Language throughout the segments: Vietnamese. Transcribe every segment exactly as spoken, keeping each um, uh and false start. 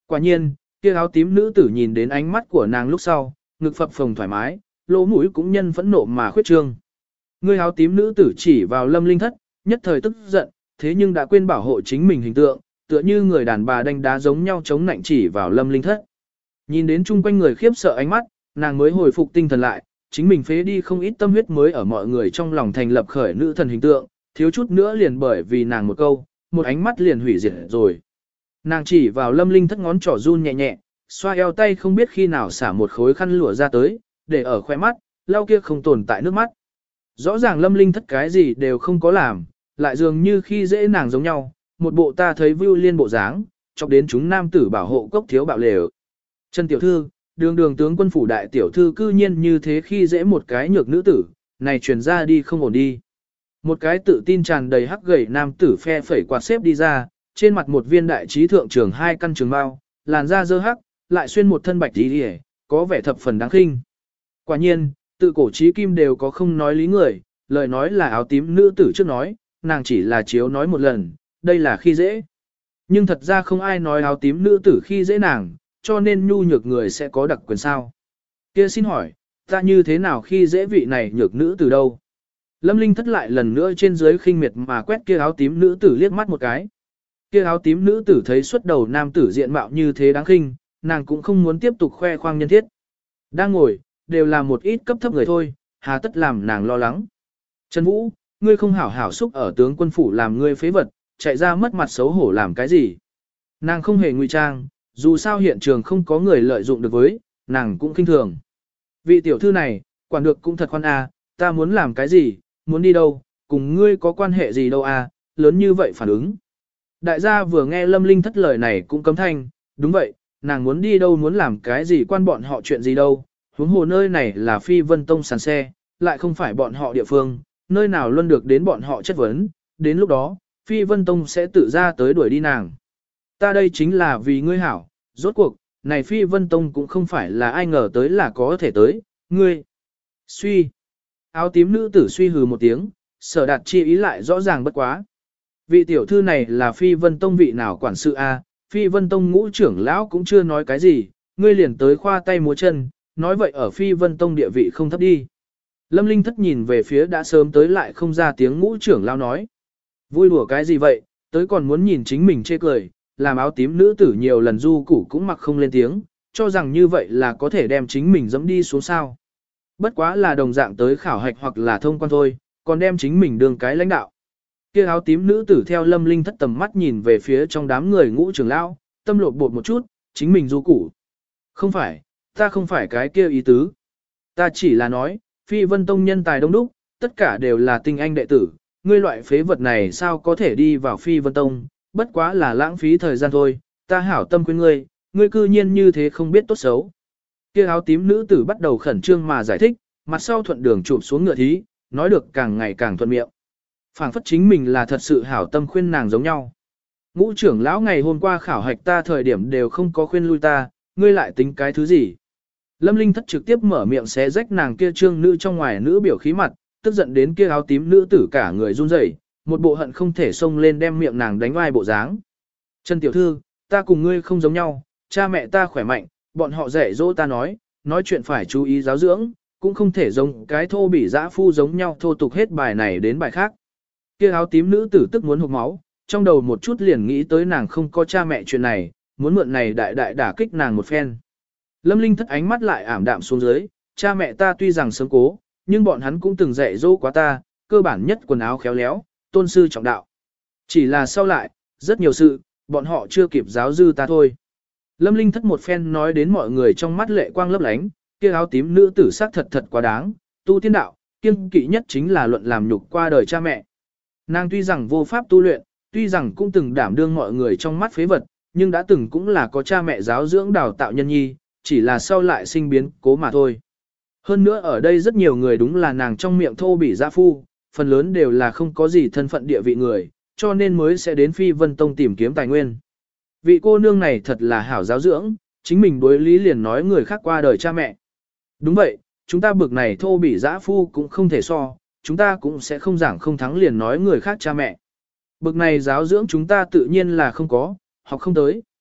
Quả nhiên, kia áo tím nữ tử nhìn đến ánh mắt của nàng lúc sau, ngực phập phồng thoải mái, lỗ mũi cũng nhân phẫn nộ mà khuyết trương. Người áo tím nữ tử chỉ vào Lâm Linh Thất, nhất thời tức giận, thế nhưng đã quên bảo hộ chính mình hình tượng, tựa như người đàn bà đánh đá giống nhau chống nạnh chỉ vào Lâm Linh Thất. Nhìn đến chung quanh người khiếp sợ ánh mắt, nàng mới hồi phục tinh thần lại, chính mình phế đi không ít tâm huyết mới ở mọi người trong lòng thành lập khởi nữ thần hình tượng, thiếu chút nữa liền bởi vì nàng một câu, một ánh mắt liền hủy diệt rồi. Nàng chỉ vào Lâm Linh Thất ngón trỏ run nhẹ nhẹ, xoa eo tay không biết khi nào xả một khối khăn lụa ra tới, để ở khoe mắt, lau kia không tồn tại nước mắt. Rõ ràng Lâm Linh Thất cái gì đều không có làm, lại dường như khi dễ nàng giống nhau, một bộ ta thấy view liên bộ dáng, chọc đến chúng nam tử bảo hộ cốc thiếu bạo lều. Trần tiểu thư, đường đường tướng quân phủ đại tiểu thư cư nhiên như thế khi dễ một cái nhược nữ tử, này truyền ra đi không ổn đi. Một cái tự tin tràn đầy hắc gầy nam tử phe phẩy quạt xếp đi ra, trên mặt một viên đại trí thượng trường hai căn trường bao, làn da dơ hắc, lại xuyên một thân bạch tí đi có vẻ thập phần đáng khinh. Quả nhiên, tự cổ trí kim đều có không nói lý người, lời nói là áo tím nữ tử trước nói, nàng chỉ là chiếu nói một lần, đây là khi dễ. Nhưng thật ra không ai nói áo tím nữ tử khi dễ nàng, cho nên nhu nhược người sẽ có đặc quyền sao. Kia xin hỏi, ta như thế nào khi dễ vị này nhược nữ từ đâu? Lâm Linh Thất lại lần nữa trên dưới khinh miệt mà quét kia áo tím nữ tử liếc mắt một cái. Kia áo tím nữ tử thấy xuất đầu nam tử diện mạo như thế đáng khinh, nàng cũng không muốn tiếp tục khoe khoang nhân thiết. Đang ngồi, đều là một ít cấp thấp người thôi, hà tất làm nàng lo lắng. Trần Vũ, ngươi không hảo hảo xúc ở tướng quân phủ làm ngươi phế vật, chạy ra mất mặt xấu hổ làm cái gì? Nàng không hề ngụy trang, dù sao hiện trường không có người lợi dụng được với, nàng cũng khinh thường. Vị tiểu thư này, quản được cũng thật khoan à, ta muốn làm cái gì, muốn đi đâu, cùng ngươi có quan hệ gì đâu à, lớn như vậy phản ứng. Đại gia vừa nghe Lâm Linh Thất lời này cũng cấm thanh, đúng vậy, nàng muốn đi đâu muốn làm cái gì quan bọn họ chuyện gì đâu, huống hồ nơi này là Phi Vân Tông sàn xe, lại không phải bọn họ địa phương, nơi nào luôn được đến bọn họ chất vấn, đến lúc đó, Phi Vân Tông sẽ tự ra tới đuổi đi nàng. Ta đây chính là vì ngươi hảo, rốt cuộc, này Phi Vân Tông cũng không phải là ai ngờ tới là có thể tới, ngươi. Suy. Áo tím nữ tử suy hừ một tiếng, sở đạt chi ý lại rõ ràng bất quá. Vị tiểu thư này là Phi Vân Tông vị nào quản sự A, Phi Vân Tông ngũ trưởng lão cũng chưa nói cái gì, ngươi liền tới khoa tay múa chân, nói vậy ở Phi Vân Tông địa vị không thấp đi. Lâm Linh Thất nhìn về phía đã sớm tới lại không ra tiếng ngũ trưởng lão nói. Vui đùa cái gì vậy, tới còn muốn nhìn chính mình chê cười, làm áo tím nữ tử nhiều lần du củ cũng mặc không lên tiếng, cho rằng như vậy là có thể đem chính mình dẫm đi xuống sao. Bất quá là đồng dạng tới khảo hạch hoặc là thông quan thôi, còn đem chính mình đường cái lãnh đạo. Kia áo tím nữ tử theo Lâm Linh Thất tầm mắt nhìn về phía trong đám người ngũ trưởng lão, tâm lột bột một chút, chính mình du củ. Không phải, ta không phải cái kia ý tứ. Ta chỉ là nói, Phi Vân Tông nhân tài đông đúc, tất cả đều là tinh anh đệ tử, ngươi loại phế vật này sao có thể đi vào Phi Vân Tông, bất quá là lãng phí thời gian thôi, ta hảo tâm khuyên ngươi, ngươi cư nhiên như thế không biết tốt xấu. Kia áo tím nữ tử bắt đầu khẩn trương mà giải thích, mặt sau thuận đường chụp xuống ngựa thí, nói được càng ngày càng thuận miệng. Phảng phất chính mình là thật sự hảo tâm khuyên nàng giống nhau. Ngũ trưởng lão ngày hôm qua khảo hạch ta thời điểm đều không có khuyên lui ta, ngươi lại tính cái thứ gì. Lâm Linh Thất trực tiếp mở miệng xé rách nàng kia trương nữ trong ngoài nữ biểu khí mặt, tức giận đến kia áo tím nữ tử cả người run rẩy, một bộ hận không thể xông lên đem miệng nàng đánh oai bộ dáng. Trần tiểu thư, ta cùng ngươi không giống nhau, cha mẹ ta khỏe mạnh, bọn họ dạy dỗ ta nói, nói chuyện phải chú ý giáo dưỡng, cũng không thể giống cái thô bỉ dã phu giống nhau thô tục hết bài này đến bài khác. Kia áo tím nữ tử tức muốn hộc máu, trong đầu một chút liền nghĩ tới nàng không có cha mẹ chuyện này, muốn mượn này đại đại đả kích nàng một phen. Lâm Linh Thất ánh mắt lại ảm đạm xuống dưới, cha mẹ ta tuy rằng sớm cố, nhưng bọn hắn cũng từng dạy dỗ quá ta, cơ bản nhất quần áo khéo léo, tôn sư trọng đạo. Chỉ là sau lại, rất nhiều sự, bọn họ chưa kịp giáo dư ta thôi. Lâm Linh Thất một phen nói đến mọi người trong mắt lệ quang lấp lánh, kia áo tím nữ tử sắc thật thật quá đáng, tu tiên đạo, kiêng kỵ nhất chính là luận làm nhục qua đời cha mẹ. Nàng tuy rằng vô pháp tu luyện, tuy rằng cũng từng đảm đương mọi người trong mắt phế vật, nhưng đã từng cũng là có cha mẹ giáo dưỡng đào tạo nhân nhi, chỉ là sau lại sinh biến cố mà thôi. Hơn nữa ở đây rất nhiều người đúng là nàng trong miệng thô bỉ gia phu, phần lớn đều là không có gì thân phận địa vị người, cho nên mới sẽ đến Phi Vân Tông tìm kiếm tài nguyên. Vị cô nương này thật là hảo giáo dưỡng, chính mình đối lý liền nói người khác qua đời cha mẹ. Đúng vậy, chúng ta bực này thô bỉ dã phu cũng không thể so, chúng ta cũng sẽ không giảng không thắng liền nói người khác cha mẹ. Bực này giáo dưỡng chúng ta tự nhiên là không có, học không tới.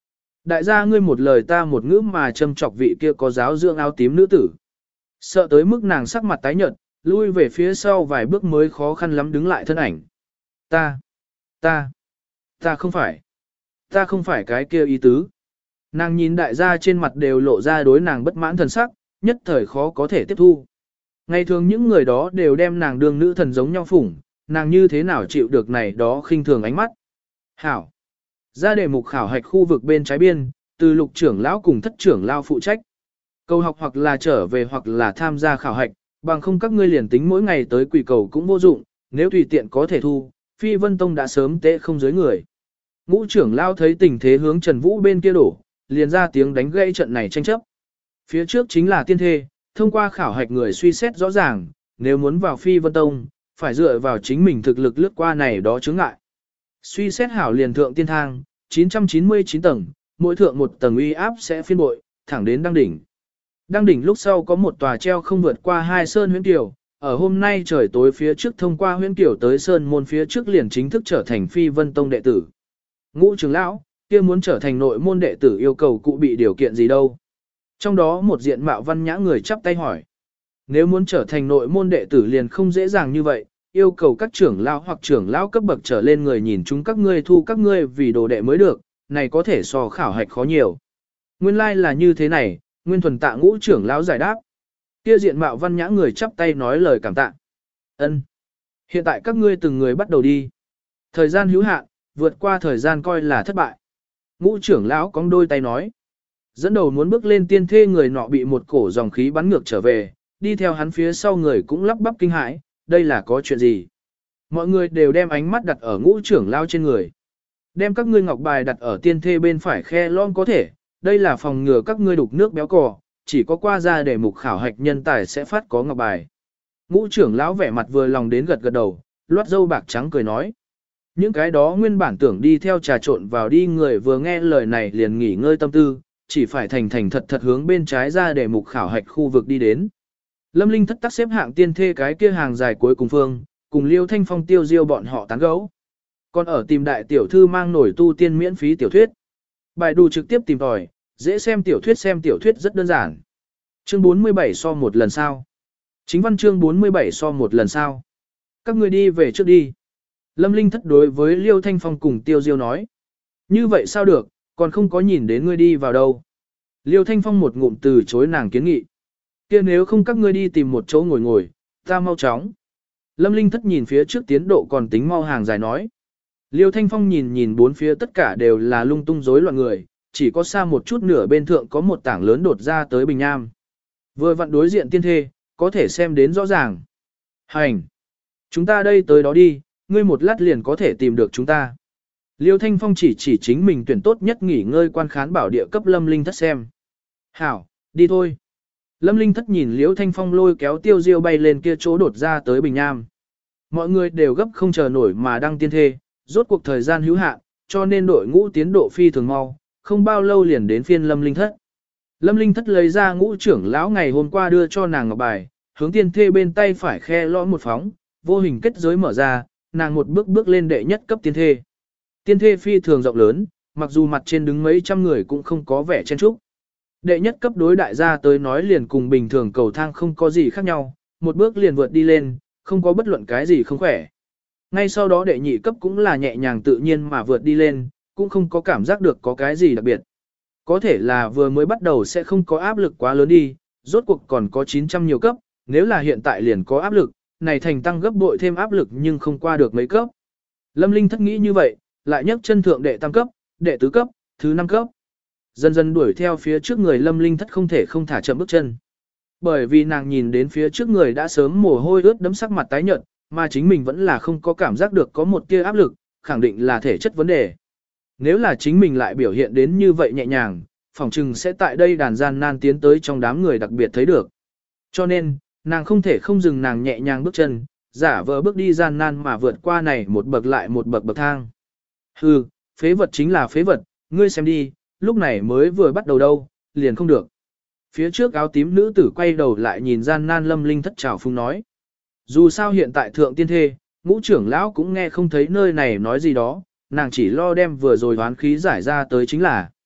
Đại gia ngươi một lời ta một ngữ mà châm chọc vị kia có giáo dưỡng áo tím nữ tử. Sợ tới mức nàng sắc mặt tái nhợt, lui về phía sau vài bước mới khó khăn lắm đứng lại thân ảnh. Ta, ta, ta không phải, ta không phải cái kia ý tứ. Nàng nhìn đại gia trên mặt đều lộ ra đối nàng bất mãn thần sắc, nhất thời khó có thể tiếp thu. Ngày thường những người đó đều đem nàng đương nữ thần giống nhau phủng, nàng như thế nào chịu được này đó khinh thường ánh mắt. Hảo. Ra đề mục khảo hạch khu vực bên trái biên, từ lục trưởng lão cùng thất trưởng lão phụ trách. Cầu học hoặc là trở về hoặc là tham gia khảo hạch, bằng không các ngươi liền tính mỗi ngày tới quỷ cầu cũng vô dụng, nếu tùy tiện có thể thu, Phi Vân Tông đã sớm tệ không dưới người. Ngũ trưởng lão thấy tình thế hướng Trần Vũ bên kia đổ, liền ra tiếng đánh gây trận này tranh chấp. Phía trước chính là tiên thê, thông qua khảo hạch người suy xét rõ ràng, nếu muốn vào Phi Vân Tông, phải dựa vào chính mình thực lực lướt qua này đó chướng ngại. Suy xét hảo liền thượng tiên thang, chín trăm chín mươi chín tầng, mỗi thượng một tầng uy áp sẽ phiên bội, thẳng đến đăng đỉnh. Đăng đỉnh lúc sau có một tòa treo không vượt qua hai sơn huyễn tiểu, ở hôm nay trời tối phía trước thông qua huyễn tiểu tới sơn môn phía trước liền chính thức trở thành Phi Vân Tông đệ tử. Ngũ trưởng lão, kia muốn trở thành nội môn đệ tử yêu cầu cụ bị điều kiện gì đâu? Trong đó một diện mạo văn nhã người chắp tay hỏi. Nếu muốn trở thành nội môn đệ tử liền không dễ dàng như vậy, yêu cầu các trưởng lão hoặc trưởng lão cấp bậc trở lên người nhìn chúng các ngươi thu các ngươi vì đồ đệ mới được, này có thể so khảo hạch khó nhiều. Nguyên lai like là như thế này, Nguyên thuần tạ ngũ trưởng lão giải đáp. Kia diện mạo văn nhã người chắp tay nói lời cảm tạ. Ân. Hiện tại các ngươi từng người bắt đầu đi. Thời gian hữu hạn, vượt qua thời gian coi là thất bại. Ngũ trưởng lão cong đôi tay nói. Dẫn đầu muốn bước lên tiên thê người nọ bị một cổ dòng khí bắn ngược trở về, đi theo hắn phía sau người cũng lắp bắp kinh hãi, đây là có chuyện gì? Mọi người đều đem ánh mắt đặt ở ngũ trưởng lão trên người. Đem các ngươi ngọc bài đặt ở tiên thê bên phải khe lon có thể, đây là phòng ngừa các ngươi đục nước béo cò, chỉ có qua ra để mục khảo hạch nhân tài sẽ phát có ngọc bài. Ngũ trưởng lão vẻ mặt vừa lòng đến gật gật đầu, loát dâu bạc trắng cười nói. Những cái đó nguyên bản tưởng đi theo trà trộn vào đi người vừa nghe lời này liền nghỉ ngơi tâm tư, chỉ phải thành thành thật thật hướng bên trái ra để mục khảo hạch khu vực đi đến. Lâm Linh thất tắc xếp hạng tiên thê cái kia hàng dài cuối cùng phương, cùng Liêu Thanh Phong tiêu diêu bọn họ tán gẫu. Còn ở tìm đại tiểu thư mang nổi tu tiên miễn phí tiểu thuyết. Bài đủ trực tiếp tìm tòi, dễ xem tiểu thuyết xem tiểu thuyết rất đơn giản. Chương bốn mươi bảy so một lần sau. Chính văn chương bốn mươi bảy so một lần sau. Các người đi về trước đi. Lâm Linh thất đối với Liêu Thanh Phong cùng tiêu diêu nói. Như vậy sao được, còn không có nhìn đến ngươi đi vào đâu. Liêu Thanh Phong một ngụm từ chối nàng kiến nghị. Kia nếu không các ngươi đi tìm một chỗ ngồi ngồi, ta mau chóng. Lâm Linh thất nhìn phía trước tiến độ còn tính mau hàng dài nói. Liêu Thanh Phong nhìn nhìn bốn phía tất cả đều là lung tung rối loạn người, chỉ có xa một chút nửa bên thượng có một tảng lớn đột ra tới bình nham. Vừa vặn đối diện tiên thê, có thể xem đến rõ ràng. Hành! Chúng ta đây tới đó đi, ngươi một lát liền có thể tìm được chúng ta. Liêu Thanh Phong chỉ chỉ chính mình tuyển tốt nhất nghỉ ngơi quan khán bảo địa cấp Lâm Linh thất xem. Hảo, đi thôi. Lâm Linh thất nhìn Liêu Thanh Phong lôi kéo tiêu diêu bay lên kia chỗ đột ra tới bình nham. Mọi người đều gấp không chờ nổi mà đăng tiên thê, rốt cuộc thời gian hữu hạn, cho nên đội ngũ tiến độ phi thường mau, không bao lâu liền đến phiên Lâm Linh thất. Lâm Linh thất lấy ra ngũ trưởng lão ngày hôm qua đưa cho nàng ngọc bài, hướng tiên thê bên tay phải khe lõm một phóng, vô hình kết giới mở ra, nàng một bước bước lên đệ nhất cấp tiên thê. Tiên thê phi thường rộng lớn, mặc dù mặt trên đứng mấy trăm người cũng không có vẻ chen chúc. Đệ nhất cấp đối đại gia tới nói liền cùng bình thường cầu thang không có gì khác nhau, một bước liền vượt đi lên, không có bất luận cái gì không khỏe. Ngay sau đó đệ nhị cấp cũng là nhẹ nhàng tự nhiên mà vượt đi lên, cũng không có cảm giác được có cái gì đặc biệt. Có thể là vừa mới bắt đầu sẽ không có áp lực quá lớn đi, rốt cuộc còn có chín trăm nhiều cấp, nếu là hiện tại liền có áp lực, này thành tăng gấp bội thêm áp lực nhưng không qua được mấy cấp. Lâm Linh thất nghĩ như vậy, lại nhấc chân thượng đệ tam cấp, đệ tứ cấp, thứ năm cấp. Dần dần đuổi theo phía trước người Lâm Linh thất không thể không thả chậm bước chân. Bởi vì nàng nhìn đến phía trước người đã sớm mồ hôi ướt đẫm sắc mặt tái nhợt, mà chính mình vẫn là không có cảm giác được có một tia áp lực, khẳng định là thể chất vấn đề. Nếu là chính mình lại biểu hiện đến như vậy nhẹ nhàng, phỏng chừng sẽ tại đây đàn gian nan tiến tới trong đám người đặc biệt thấy được. Cho nên, nàng không thể không dừng nàng nhẹ nhàng bước chân, giả vờ bước đi gian nan mà vượt qua này một bậc lại một bậc bậc thang. Hừ, phế vật chính là phế vật, ngươi xem đi, lúc này mới vừa bắt đầu đâu, liền không được. Phía trước áo tím nữ tử quay đầu lại nhìn gian nan Lâm Linh thất trào phung nói. Dù sao hiện tại thượng tiên thê, ngũ trưởng lão cũng nghe không thấy nơi này nói gì đó, nàng chỉ lo đem vừa rồi hoán khí giải ra tới chính là.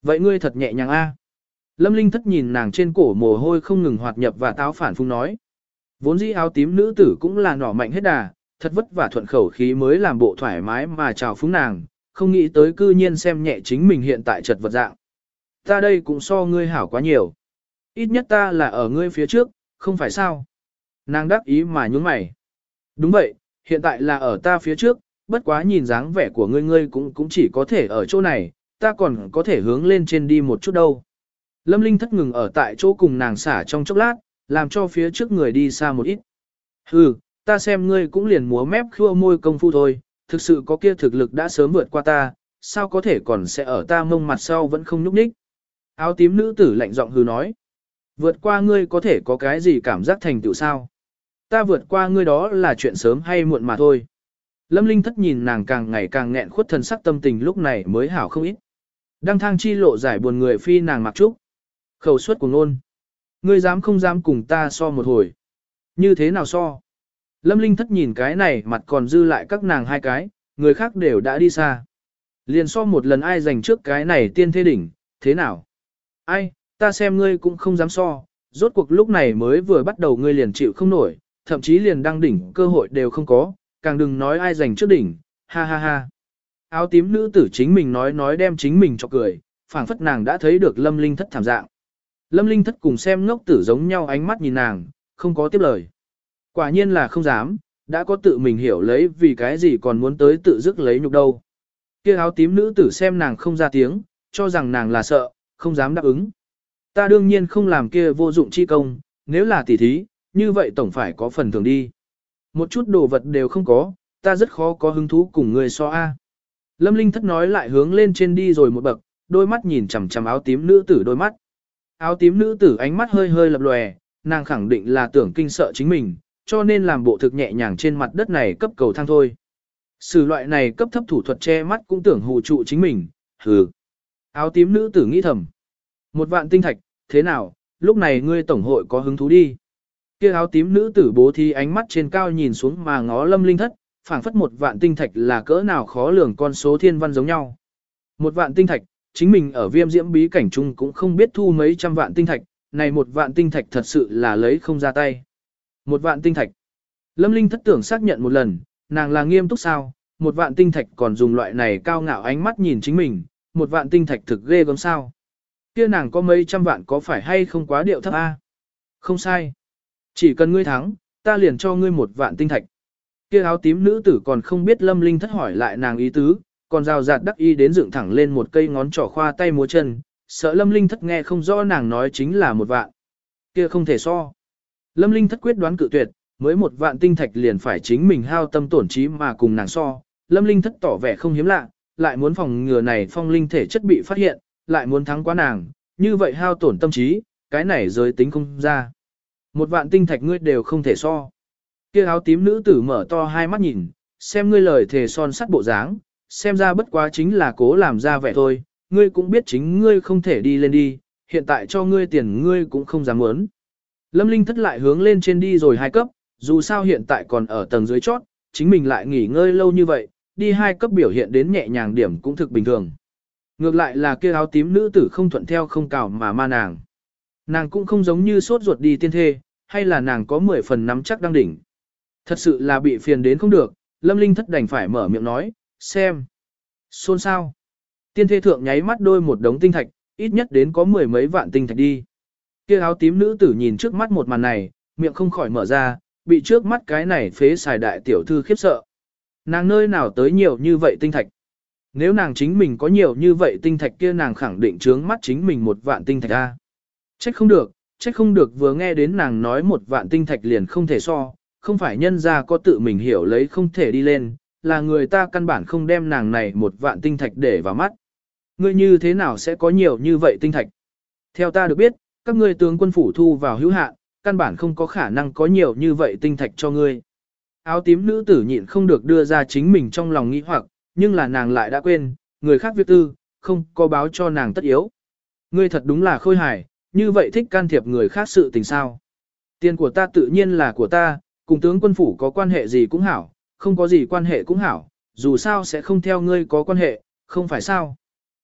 Vậy ngươi thật nhẹ nhàng a. Lâm Linh Thất nhìn nàng trên cổ mồ hôi không ngừng hoạt nhập và táo phản phung nói. Vốn dĩ áo tím nữ tử cũng là nỏ mạnh hết đà, thật vất vả thuận khẩu khí mới làm bộ thoải mái mà chào phúng nàng, không nghĩ tới cư nhiên xem nhẹ chính mình hiện tại chật vật dạng. Ta đây cũng so ngươi hảo quá nhiều. Ít nhất ta là ở ngươi phía trước, không phải sao. Nàng đắc ý mà nhún mày. Đúng vậy, hiện tại là ở ta phía trước, bất quá nhìn dáng vẻ của ngươi ngươi cũng cũng chỉ có thể ở chỗ này, ta còn có thể hướng lên trên đi một chút đâu. Lâm Linh Thất ngừng ở tại chỗ cùng nàng xả trong chốc lát, làm cho phía trước người đi xa một ít. Hừ, ta xem ngươi cũng liền múa mép khua môi công phu thôi, thực sự có kia thực lực đã sớm vượt qua ta, sao có thể còn sẽ ở ta mông mặt sau vẫn không nhúc nhích. Áo tím nữ tử lạnh giọng hừ nói. Vượt qua ngươi có thể có cái gì cảm giác thành tựu sao? Ta vượt qua ngươi đó là chuyện sớm hay muộn mà thôi. Lâm Linh Thất nhìn nàng càng ngày càng nghẹn khuất thần sắc tâm tình lúc này mới hảo không ít. Đăng thang chi lộ giải buồn người phi nàng mặc trúc. Khẩu suất của ngôn. Ngươi dám không dám cùng ta so một hồi. Như thế nào so? Lâm Linh Thất nhìn cái này mặt còn dư lại các nàng hai cái, người khác đều đã đi xa. Liền so một lần ai giành trước cái này tiên thế đỉnh, thế nào? Ai, ta xem ngươi cũng không dám so, rốt cuộc lúc này mới vừa bắt đầu ngươi liền chịu không nổi, thậm chí liền đăng đỉnh cơ hội đều không có, càng đừng nói ai giành trước đỉnh, ha ha ha. Áo tím nữ tử chính mình nói nói đem chính mình cho cười, phảng phất nàng đã thấy được Lâm Linh Thất thảm dạng. Lâm Linh Thất cùng xem ngốc tử giống nhau ánh mắt nhìn nàng, không có tiếp lời. Quả nhiên là không dám, đã có tự mình hiểu lấy vì cái gì còn muốn tới tự dứt lấy nhục đâu. Kia áo tím nữ tử xem nàng không ra tiếng, cho rằng nàng là sợ, không dám đáp ứng. Ta đương nhiên không làm kia vô dụng chi công, nếu là tỉ thí, như vậy tổng phải có phần thưởng đi. Một chút đồ vật đều không có, ta rất khó có hứng thú cùng người so a. Lâm Linh Thất nói lại hướng lên trên đi rồi một bậc, đôi mắt nhìn chằm chằm áo tím nữ tử đôi mắt. Áo tím nữ tử ánh mắt hơi hơi lập lòe, nàng khẳng định là tưởng kinh sợ chính mình, cho nên làm bộ thực nhẹ nhàng trên mặt đất này cấp cầu thang thôi. Sử loại này cấp thấp thủ thuật che mắt cũng tưởng hù trụ chính mình, hừ. Áo tím nữ tử nghĩ thầm. Một vạn tinh thạch, thế nào, lúc này ngươi tổng hội có hứng thú đi. Kia áo tím nữ tử bố thí ánh mắt trên cao nhìn xuống mà ngó Lâm Linh Thất, phảng phất một vạn tinh thạch là cỡ nào khó lường con số thiên văn giống nhau. Một vạn tinh thạch, chính mình ở viêm diễm bí cảnh chung cũng không biết thu mấy trăm vạn tinh thạch, này một vạn tinh thạch thật sự là lấy không ra tay. Một vạn tinh thạch. Lâm Linh Thất tưởng xác nhận một lần, nàng là nghiêm túc sao, một vạn tinh thạch còn dùng loại này cao ngạo ánh mắt nhìn chính mình, một vạn tinh thạch thực ghê gớm sao. Kia nàng có mấy trăm vạn có phải hay không quá điệu thấp a? Không sai. Chỉ cần ngươi thắng, ta liền cho ngươi một vạn tinh thạch. Kia áo tím nữ tử còn không biết Lâm Linh Thất hỏi lại nàng ý tứ, còn rào rạt đắc y đến dựng thẳng lên một cây ngón trỏ khoa tay múa chân, sợ Lâm Linh Thất nghe không rõ nàng nói chính là một vạn. Kia không thể so. Lâm Linh Thất quyết đoán cự tuyệt, mới một vạn tinh thạch liền phải chính mình hao tâm tổn trí mà cùng nàng so. Lâm Linh Thất tỏ vẻ không hiếm lạ, lại muốn phòng ngừa này phong linh thể chất bị phát hiện, lại muốn thắng quá nàng, như vậy hao tổn tâm trí, cái này giới tính không ra. Một vạn tinh thạch ngươi đều không thể so. Kia áo tím nữ tử mở to hai mắt nhìn, xem ngươi lời thề son sắt bộ dáng, xem ra bất quá chính là cố làm ra vẻ thôi, ngươi cũng biết chính ngươi không thể đi lên đi, hiện tại cho ngươi tiền ngươi cũng không dám muốn. Lâm Linh Thất lại hướng lên trên đi rồi hai cấp, dù sao hiện tại còn ở tầng dưới chót, chính mình lại nghỉ ngơi lâu như vậy, đi hai cấp biểu hiện đến nhẹ nhàng điểm cũng thực bình thường. Ngược lại là kia áo tím nữ tử không thuận theo không cào mà ma nàng. Nàng cũng không giống như sốt ruột đi tiên thê, hay là nàng có mười phần nắm chắc đang đỉnh. Thật sự là bị phiền đến không được, Lâm Linh Thất đành phải mở miệng nói, xem. Xôn sao? Tiên thê thượng nháy mắt đôi một đống tinh thạch, ít nhất đến có mười mấy vạn tinh thạch đi. Kia áo tím nữ tử nhìn trước mắt một màn này, miệng không khỏi mở ra, bị trước mắt cái này phế xài đại tiểu thư khiếp sợ. Nàng nơi nào tới nhiều như vậy tinh thạch? Nếu nàng chính mình có nhiều như vậy tinh thạch kia nàng khẳng định trướng mắt chính mình một vạn tinh thạch a. Trách không được, trách không được vừa nghe đến nàng nói một vạn tinh thạch liền không thể so, không phải nhân ra có tự mình hiểu lấy không thể đi lên, là người ta căn bản không đem nàng này một vạn tinh thạch để vào mắt. Ngươi như thế nào sẽ có nhiều như vậy tinh thạch? Theo ta được biết, các ngươi tướng quân phủ thu vào hữu hạn, căn bản không có khả năng có nhiều như vậy tinh thạch cho ngươi. Áo tím nữ tử nhịn không được đưa ra chính mình trong lòng nghĩ hoặc, nhưng là nàng lại đã quên, người khác việc tư, không có báo cho nàng tất yếu. Ngươi thật đúng là khôi hài, như vậy thích can thiệp người khác sự tình sao. Tiền của ta tự nhiên là của ta, cùng tướng quân phủ có quan hệ gì cũng hảo, không có gì quan hệ cũng hảo, dù sao sẽ không theo ngươi có quan hệ, không phải sao.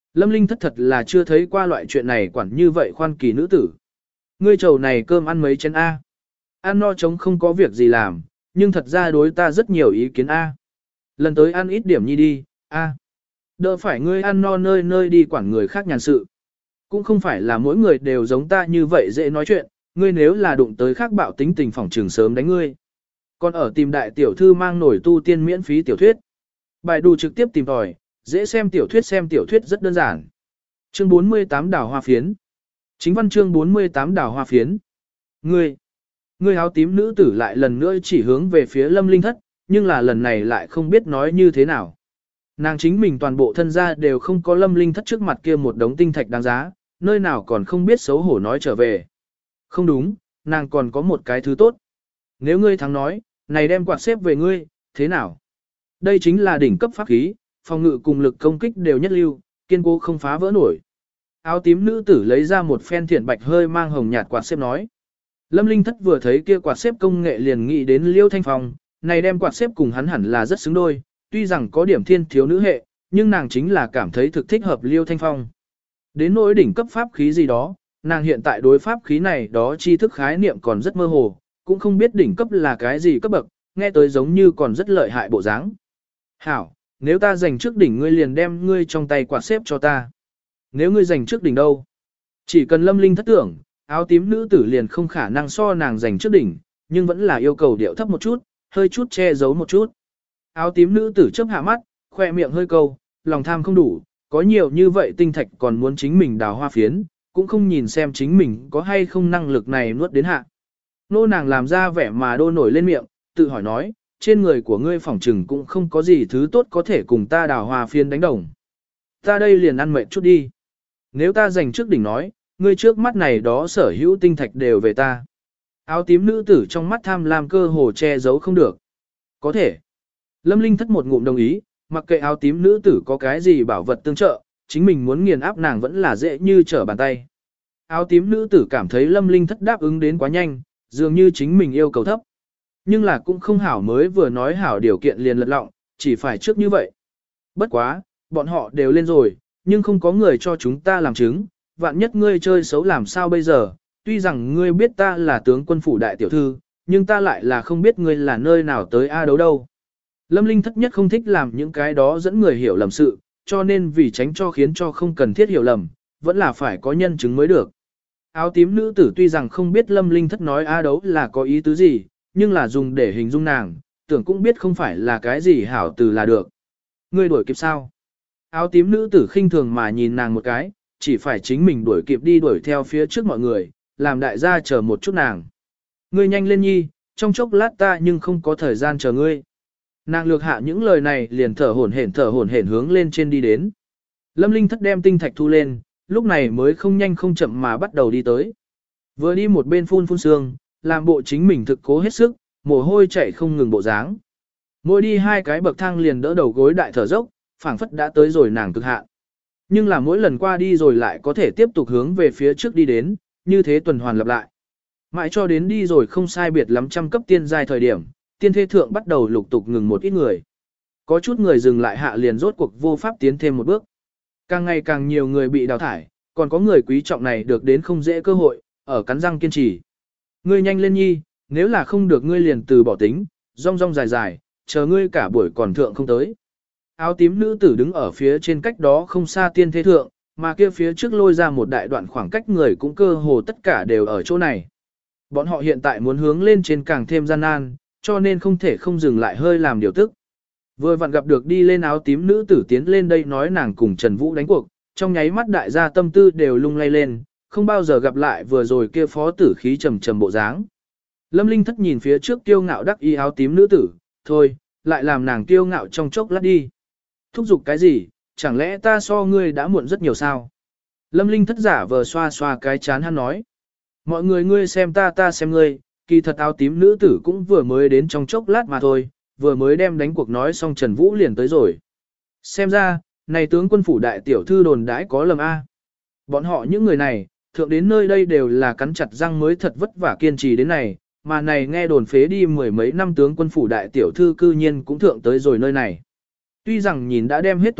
Lâm Linh thất thật là chưa thấy qua loại chuyện này quản như vậy khoan kỳ nữ tử. Ngươi trầu này cơm ăn mấy chén A. Ăn no trống không có việc gì làm, nhưng thật ra đối ta rất nhiều ý kiến A. Lần tới ăn ít điểm nhi đi, A. Đỡ phải ngươi ăn no nơi nơi đi quản người khác nhàn sự. Cũng không phải là mỗi người đều giống ta như vậy dễ nói chuyện, ngươi nếu là đụng tới khác bạo tính tình phòng trường sớm đánh ngươi. Còn ở tìm đại tiểu thư mang nổi tu tiên miễn phí tiểu thuyết. Bài đù trực tiếp tìm tòi, dễ xem tiểu thuyết xem tiểu thuyết rất đơn giản. Chương bốn mươi tám đào hoa phiến. Chính văn chương bốn mươi tám đào hoa phiến. Ngươi, ngươi áo tím nữ tử lại lần nữa chỉ hướng về phía Lâm Linh thất, nhưng là lần này lại không biết nói như thế nào. Nàng chính mình toàn bộ thân gia đều không có Lâm Linh thất trước mặt kia một đống tinh thạch đáng giá, nơi nào còn không biết xấu hổ nói trở về. Không đúng, nàng còn có một cái thứ tốt. Nếu ngươi thắng nói, này đem quạt xếp về ngươi, thế nào? Đây chính là đỉnh cấp pháp khí, phòng ngự cùng lực công kích đều nhất lưu, kiên cố không phá vỡ nổi. Áo tím nữ tử lấy ra một phen thiện bạch hơi mang hồng nhạt quạt xếp nói. Lâm Linh thất vừa thấy kia quạt xếp công nghệ liền nghĩ đến Liêu Thanh Phong, này đem quạt xếp cùng hắn hẳn là rất xứng đôi, tuy rằng có điểm thiên thiếu nữ hệ, nhưng nàng chính là cảm thấy thực thích hợp Liêu Thanh Phong. Đến nỗi đỉnh cấp pháp khí gì đó, nàng hiện tại đối pháp khí này đó tri thức khái niệm còn rất mơ hồ, cũng không biết đỉnh cấp là cái gì cấp bậc, nghe tới giống như còn rất lợi hại bộ dáng. Hảo, nếu ta giành trước đỉnh ngươi liền đem ngươi trong tay quạt xếp cho ta. Nếu ngươi giành trước đỉnh đâu? Chỉ cần Lâm Linh thất tưởng, áo tím nữ tử liền không khả năng so nàng giành trước đỉnh, nhưng vẫn là yêu cầu điệu thấp một chút, hơi chút che giấu một chút. Áo tím nữ tử chớp hạ mắt, khoe miệng hơi câu, lòng tham không đủ, có nhiều như vậy tinh thạch còn muốn chính mình đào hoa phiến, cũng không nhìn xem chính mình có hay không năng lực này nuốt đến hạ. Nô nàng làm ra vẻ mà đô nổi lên miệng, tự hỏi nói, trên người của ngươi phỏng trừng cũng không có gì thứ tốt có thể cùng ta đào hoa phiến đánh đồng. Ta đây liền ăn mệt chút đi. Nếu ta giành trước đỉnh nói, ngươi trước mắt này đó sở hữu tinh thạch đều về ta. Áo tím nữ tử trong mắt tham lam cơ hồ che giấu không được. Có thể. Lâm Linh thất một ngụm đồng ý, mặc kệ áo tím nữ tử có cái gì bảo vật tương trợ, chính mình muốn nghiền áp nàng vẫn là dễ như trở bàn tay. Áo tím nữ tử cảm thấy Lâm Linh thất đáp ứng đến quá nhanh, dường như chính mình yêu cầu thấp. Nhưng là cũng không hảo mới vừa nói hảo điều kiện liền lật lọng, chỉ phải trước như vậy. Bất quá, bọn họ đều lên rồi, nhưng không có người cho chúng ta làm chứng, vạn nhất ngươi chơi xấu làm sao bây giờ, tuy rằng ngươi biết ta là tướng quân phủ đại tiểu thư, nhưng ta lại là không biết ngươi là nơi nào tới A đấu đâu. Lâm Linh thất nhất không thích làm những cái đó dẫn người hiểu lầm sự, cho nên vì tránh cho khiến cho không cần thiết hiểu lầm, vẫn là phải có nhân chứng mới được. Áo tím nữ tử tuy rằng không biết Lâm Linh thất nói A đấu là có ý tứ gì, nhưng là dùng để hình dung nàng, tưởng cũng biết không phải là cái gì hảo từ là được. Ngươi đuổi kịp sao? Áo tím nữ tử khinh thường mà nhìn nàng một cái, chỉ phải chính mình đuổi kịp đi đuổi theo phía trước mọi người, làm đại gia chờ một chút nàng. Ngươi nhanh lên nhi, trong chốc lát ta nhưng không có thời gian chờ ngươi. Nàng lược hạ những lời này liền thở hổn hển thở hổn hển hướng lên trên đi đến. Lâm Linh thất đem tinh thạch thu lên, lúc này mới không nhanh không chậm mà bắt đầu đi tới. Vừa đi một bên phun phun sương, làm bộ chính mình thực cố hết sức, mồ hôi chảy không ngừng bộ dáng. Mỗi đi hai cái bậc thang liền đỡ đầu gối đại thở dốc, phảng phất đã tới rồi nàng cực hạn. Nhưng là mỗi lần qua đi rồi lại có thể tiếp tục hướng về phía trước đi đến, như thế tuần hoàn lặp lại. Mãi cho đến đi rồi không sai biệt lắm trăm cấp tiên giai thời điểm, tiên thế thượng bắt đầu lục tục ngừng một ít người. Có chút người dừng lại hạ liền rốt cuộc vô pháp tiến thêm một bước. Càng ngày càng nhiều người bị đào thải, còn có người quý trọng này được đến không dễ cơ hội, ở cắn răng kiên trì. Ngươi nhanh lên nhi, nếu là không được ngươi liền từ bỏ tính, rong rong dài dài, chờ ngươi cả buổi còn thượng không tới. Áo tím nữ tử đứng ở phía trên cách đó không xa tiên thế thượng, mà kia phía trước lôi ra một đại đoạn khoảng cách người cũng cơ hồ tất cả đều ở chỗ này. Bọn họ hiện tại muốn hướng lên trên càng thêm gian nan, cho nên không thể không dừng lại hơi làm điều tức. Vừa vặn gặp được đi lên áo tím nữ tử tiến lên đây nói nàng cùng Trần Vũ đánh cuộc, trong nháy mắt đại gia tâm tư đều lung lay lên, không bao giờ gặp lại vừa rồi kia phó tử khí trầm trầm bộ dáng. Lâm Linh thất nhìn phía trước kiêu ngạo đắc y áo tím nữ tử, thôi, lại làm nàng kiêu ngạo trong chốc lát đi. Thúc giục cái gì, chẳng lẽ ta so ngươi đã muộn rất nhiều sao? Lâm Linh thất giả vờ xoa xoa cái chán hắn nói. Mọi người ngươi xem ta ta xem ngươi, kỳ thật áo tím nữ tử cũng vừa mới đến trong chốc lát mà thôi, vừa mới đem đánh cuộc nói xong Trần Vũ liền tới rồi. Xem ra, này tướng quân phủ đại tiểu thư đồn đãi có lầm A. Bọn họ những người này, thượng đến nơi đây đều là cắn chặt răng mới thật vất vả kiên trì đến này, mà này nghe đồn phế đi mười mấy năm tướng quân phủ đại tiểu thư cư nhiên cũng thượng tới rồi nơi này. Tuy rằng nhìn đã đem hết toàn lực,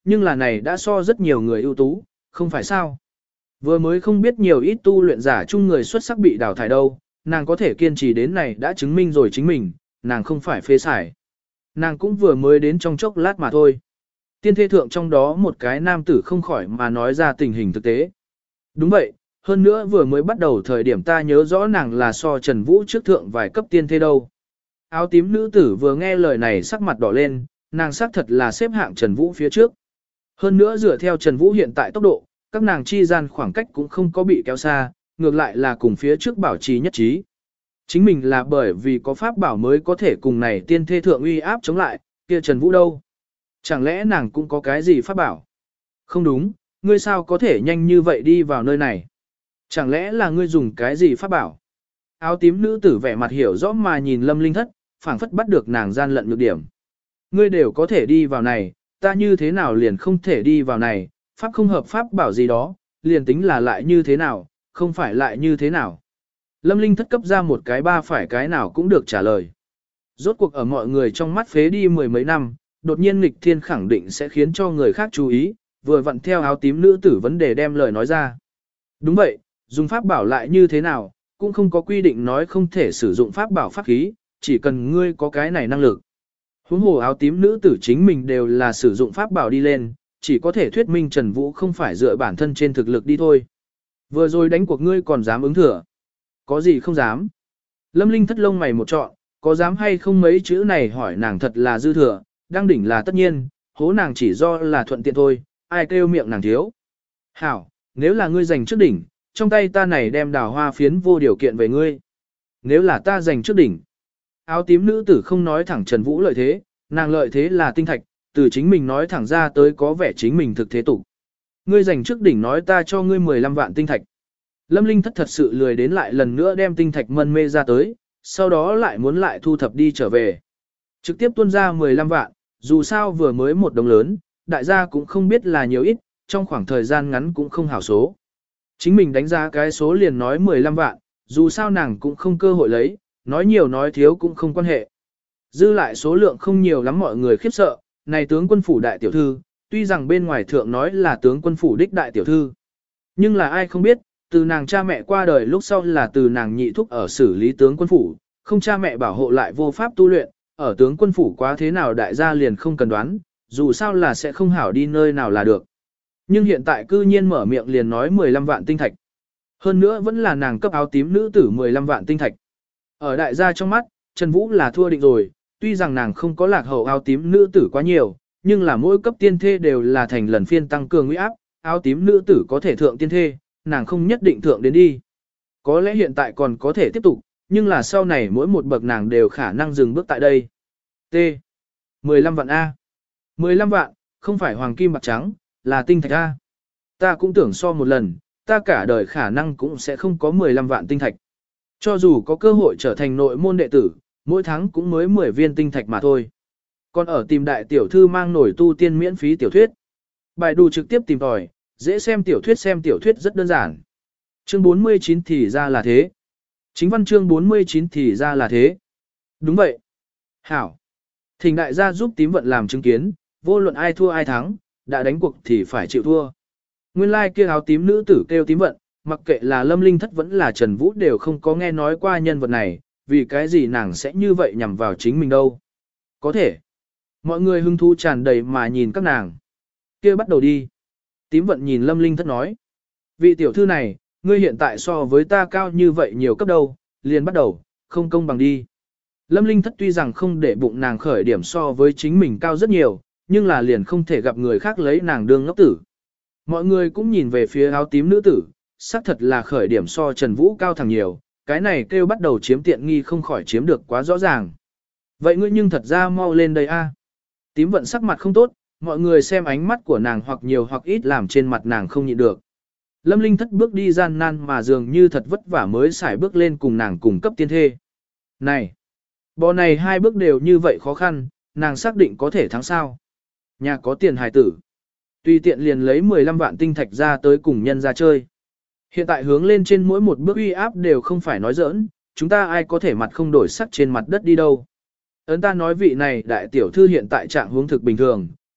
nhưng là này đã so rất nhiều người ưu tú, không phải sao. Vừa mới không biết nhiều ít tu luyện giả chung người xuất sắc bị đào thải đâu, nàng có thể kiên trì đến này đã chứng minh rồi chính mình, nàng không phải phế xài. Nàng cũng vừa mới đến trong chốc lát mà thôi. Tiên thê thượng trong đó một cái nam tử không khỏi mà nói ra tình hình thực tế. Đúng vậy, hơn nữa vừa mới bắt đầu thời điểm ta nhớ rõ nàng là so Trần Vũ trước thượng vài cấp tiên thê đâu. Áo tím nữ tử vừa nghe lời này sắc mặt đỏ lên, nàng xác thật là xếp hạng Trần Vũ phía trước. Hơn nữa dựa theo Trần Vũ hiện tại tốc độ, các nàng chi gian khoảng cách cũng không có bị kéo xa, ngược lại là cùng phía trước bảo trì nhất trí. Chính mình là bởi vì có pháp bảo mới có thể cùng này tiên thê thượng uy áp chống lại, kia Trần Vũ đâu? Chẳng lẽ nàng cũng có cái gì pháp bảo? Không đúng, ngươi sao có thể nhanh như vậy đi vào nơi này? Chẳng lẽ là ngươi dùng cái gì pháp bảo? Áo tím nữ tử vẻ mặt hiểu rõ mà nhìn Lâm Linh Thất, phảng phất bắt được nàng gian lận nhược điểm. Ngươi đều có thể đi vào này, ta như thế nào liền không thể đi vào này, pháp không hợp pháp bảo gì đó, liền tính là lại như thế nào, không phải lại như thế nào. Lâm Linh Thất cấp ra một cái ba phải cái nào cũng được trả lời. Rốt cuộc ở mọi người trong mắt phế đi mười mấy năm, đột nhiên nghịch thiên khẳng định sẽ khiến cho người khác chú ý, vừa vặn theo áo tím nữ tử vấn đề đem lời nói ra. Đúng vậy, dùng pháp bảo lại như thế nào, cũng không có quy định nói không thể sử dụng pháp bảo pháp khí, chỉ cần ngươi có cái này năng lực. Huống hồ áo tím nữ tử chính mình đều là sử dụng pháp bảo đi lên, chỉ có thể thuyết minh Trần Vũ không phải dựa bản thân trên thực lực đi thôi. Vừa rồi đánh cuộc ngươi còn dám ứng thừa. Có gì không dám. Lâm Linh Thất lông mày một trọn, có dám hay không mấy chữ này hỏi nàng thật là dư thừa, đang đỉnh là tất nhiên, hố nàng chỉ do là thuận tiện thôi, ai kêu miệng nàng thiếu. Hảo, nếu là ngươi giành trước đỉnh, trong tay ta này đem đào hoa phiến vô điều kiện về ngươi. Nếu là ta giành trước đỉnh. Áo tím nữ tử không nói thẳng Trần Vũ lợi thế, nàng lợi thế là tinh thạch, từ chính mình nói thẳng ra tới có vẻ chính mình thực thế tục. Ngươi giành trước đỉnh nói ta cho ngươi mười lăm vạn tinh thạch. Lâm Linh Thất thật sự lười đến lại lần nữa đem tinh thạch mân mê ra tới, sau đó lại muốn lại thu thập đi trở về. Trực tiếp tuôn ra mười lăm vạn, dù sao vừa mới một đồng lớn, đại gia cũng không biết là nhiều ít, trong khoảng thời gian ngắn cũng không hảo số. Chính mình đánh giá cái số liền nói mười lăm vạn, dù sao nàng cũng không cơ hội lấy, nói nhiều nói thiếu cũng không quan hệ. Dư lại số lượng không nhiều lắm mọi người khiếp sợ, này tướng quân phủ đại tiểu thư, tuy rằng bên ngoài thượng nói là tướng quân phủ đích đại tiểu thư. Nhưng là ai không biết, từ nàng cha mẹ qua đời lúc sau là từ nàng nhị thúc ở xử lý tướng quân phủ, không cha mẹ bảo hộ lại vô pháp tu luyện, ở tướng quân phủ quá thế nào đại gia liền không cần đoán, dù sao là sẽ không hảo đi nơi nào là được. Nhưng hiện tại cư nhiên mở miệng liền nói mười lăm vạn tinh thạch. Hơn nữa vẫn là nàng cấp áo tím nữ tử mười lăm vạn tinh thạch. Ở đại gia trong mắt, Trần Vũ là thua định rồi, tuy rằng nàng không có lạc hậu áo tím nữ tử quá nhiều, nhưng là mỗi cấp tiên thê đều là thành lần phiên tăng cường uy áp, áo tím nữ tử có thể thượng tiên thê, nàng không nhất định thượng đến đi. Có lẽ hiện tại còn có thể tiếp tục, nhưng là sau này mỗi một bậc nàng đều khả năng dừng bước tại đây. T. mười lăm vạn A. mười lăm vạn, không phải hoàng kim bạc trắng, là tinh thạch A. Ta cũng tưởng so một lần, ta cả đời khả năng cũng sẽ không có mười lăm vạn tinh thạch. Cho dù có cơ hội trở thành nội môn đệ tử, mỗi tháng cũng mới mười viên tinh thạch mà thôi. Còn ở tìm đại tiểu thư mang nổi tu tiên miễn phí tiểu thuyết. Bài đù trực tiếp tìm tòi, dễ xem tiểu thuyết xem tiểu thuyết rất đơn giản. Chương bốn mươi chín thì ra là thế. Chính văn chương bốn mươi chín thì ra là thế. Đúng vậy. Hảo. Thỉnh đại gia giúp tím vận làm chứng kiến, vô luận ai thua ai thắng, đã đánh cuộc thì phải chịu thua. Nguyên lai like kia áo tím nữ tử kêu tím vận, mặc kệ là Lâm Linh Thất vẫn là Trần Vũ đều không có nghe nói qua nhân vật này, vì cái gì nàng sẽ như vậy nhằm vào chính mình đâu. Có thể. Mọi người hưng thu tràn đầy mà nhìn các nàng. Kia bắt đầu đi. Tím vận nhìn Lâm Linh Thất nói. Vị tiểu thư này, ngươi hiện tại so với ta cao như vậy nhiều cấp đâu, liền bắt đầu, không công bằng đi. Lâm Linh Thất tuy rằng không để bụng nàng khởi điểm so với chính mình cao rất nhiều, nhưng là liền không thể gặp người khác lấy nàng đương ngốc tử. Mọi người cũng nhìn về phía áo tím nữ tử, xác thật là khởi điểm so Trần Vũ cao thẳng nhiều, cái này kêu bắt đầu chiếm tiện nghi không khỏi chiếm được quá rõ ràng. Vậy ngươi nhưng thật ra mau lên đây a. Tím vận sắc mặt không tốt, mọi người xem ánh mắt của nàng hoặc nhiều hoặc ít làm trên mặt nàng không nhịn được. Lâm Linh Thất bước đi gian nan mà dường như thật vất vả mới xài bước lên cùng nàng cùng cấp tiên thê. Này! Bò này hai bước đều như vậy khó khăn, nàng xác định có thể thắng sao. Nhà có tiền hài tử. Tùy tiện liền lấy mười lăm vạn tinh thạch ra tới cùng nhân ra chơi. Hiện tại hướng lên trên mỗi một bước uy áp đều không phải nói giỡn, chúng ta ai có thể mặt không đổi sắc trên mặt đất đi đâu. Ấn ta nói vị này đại tiểu thư hiện tại trạng hướng thực bình thường,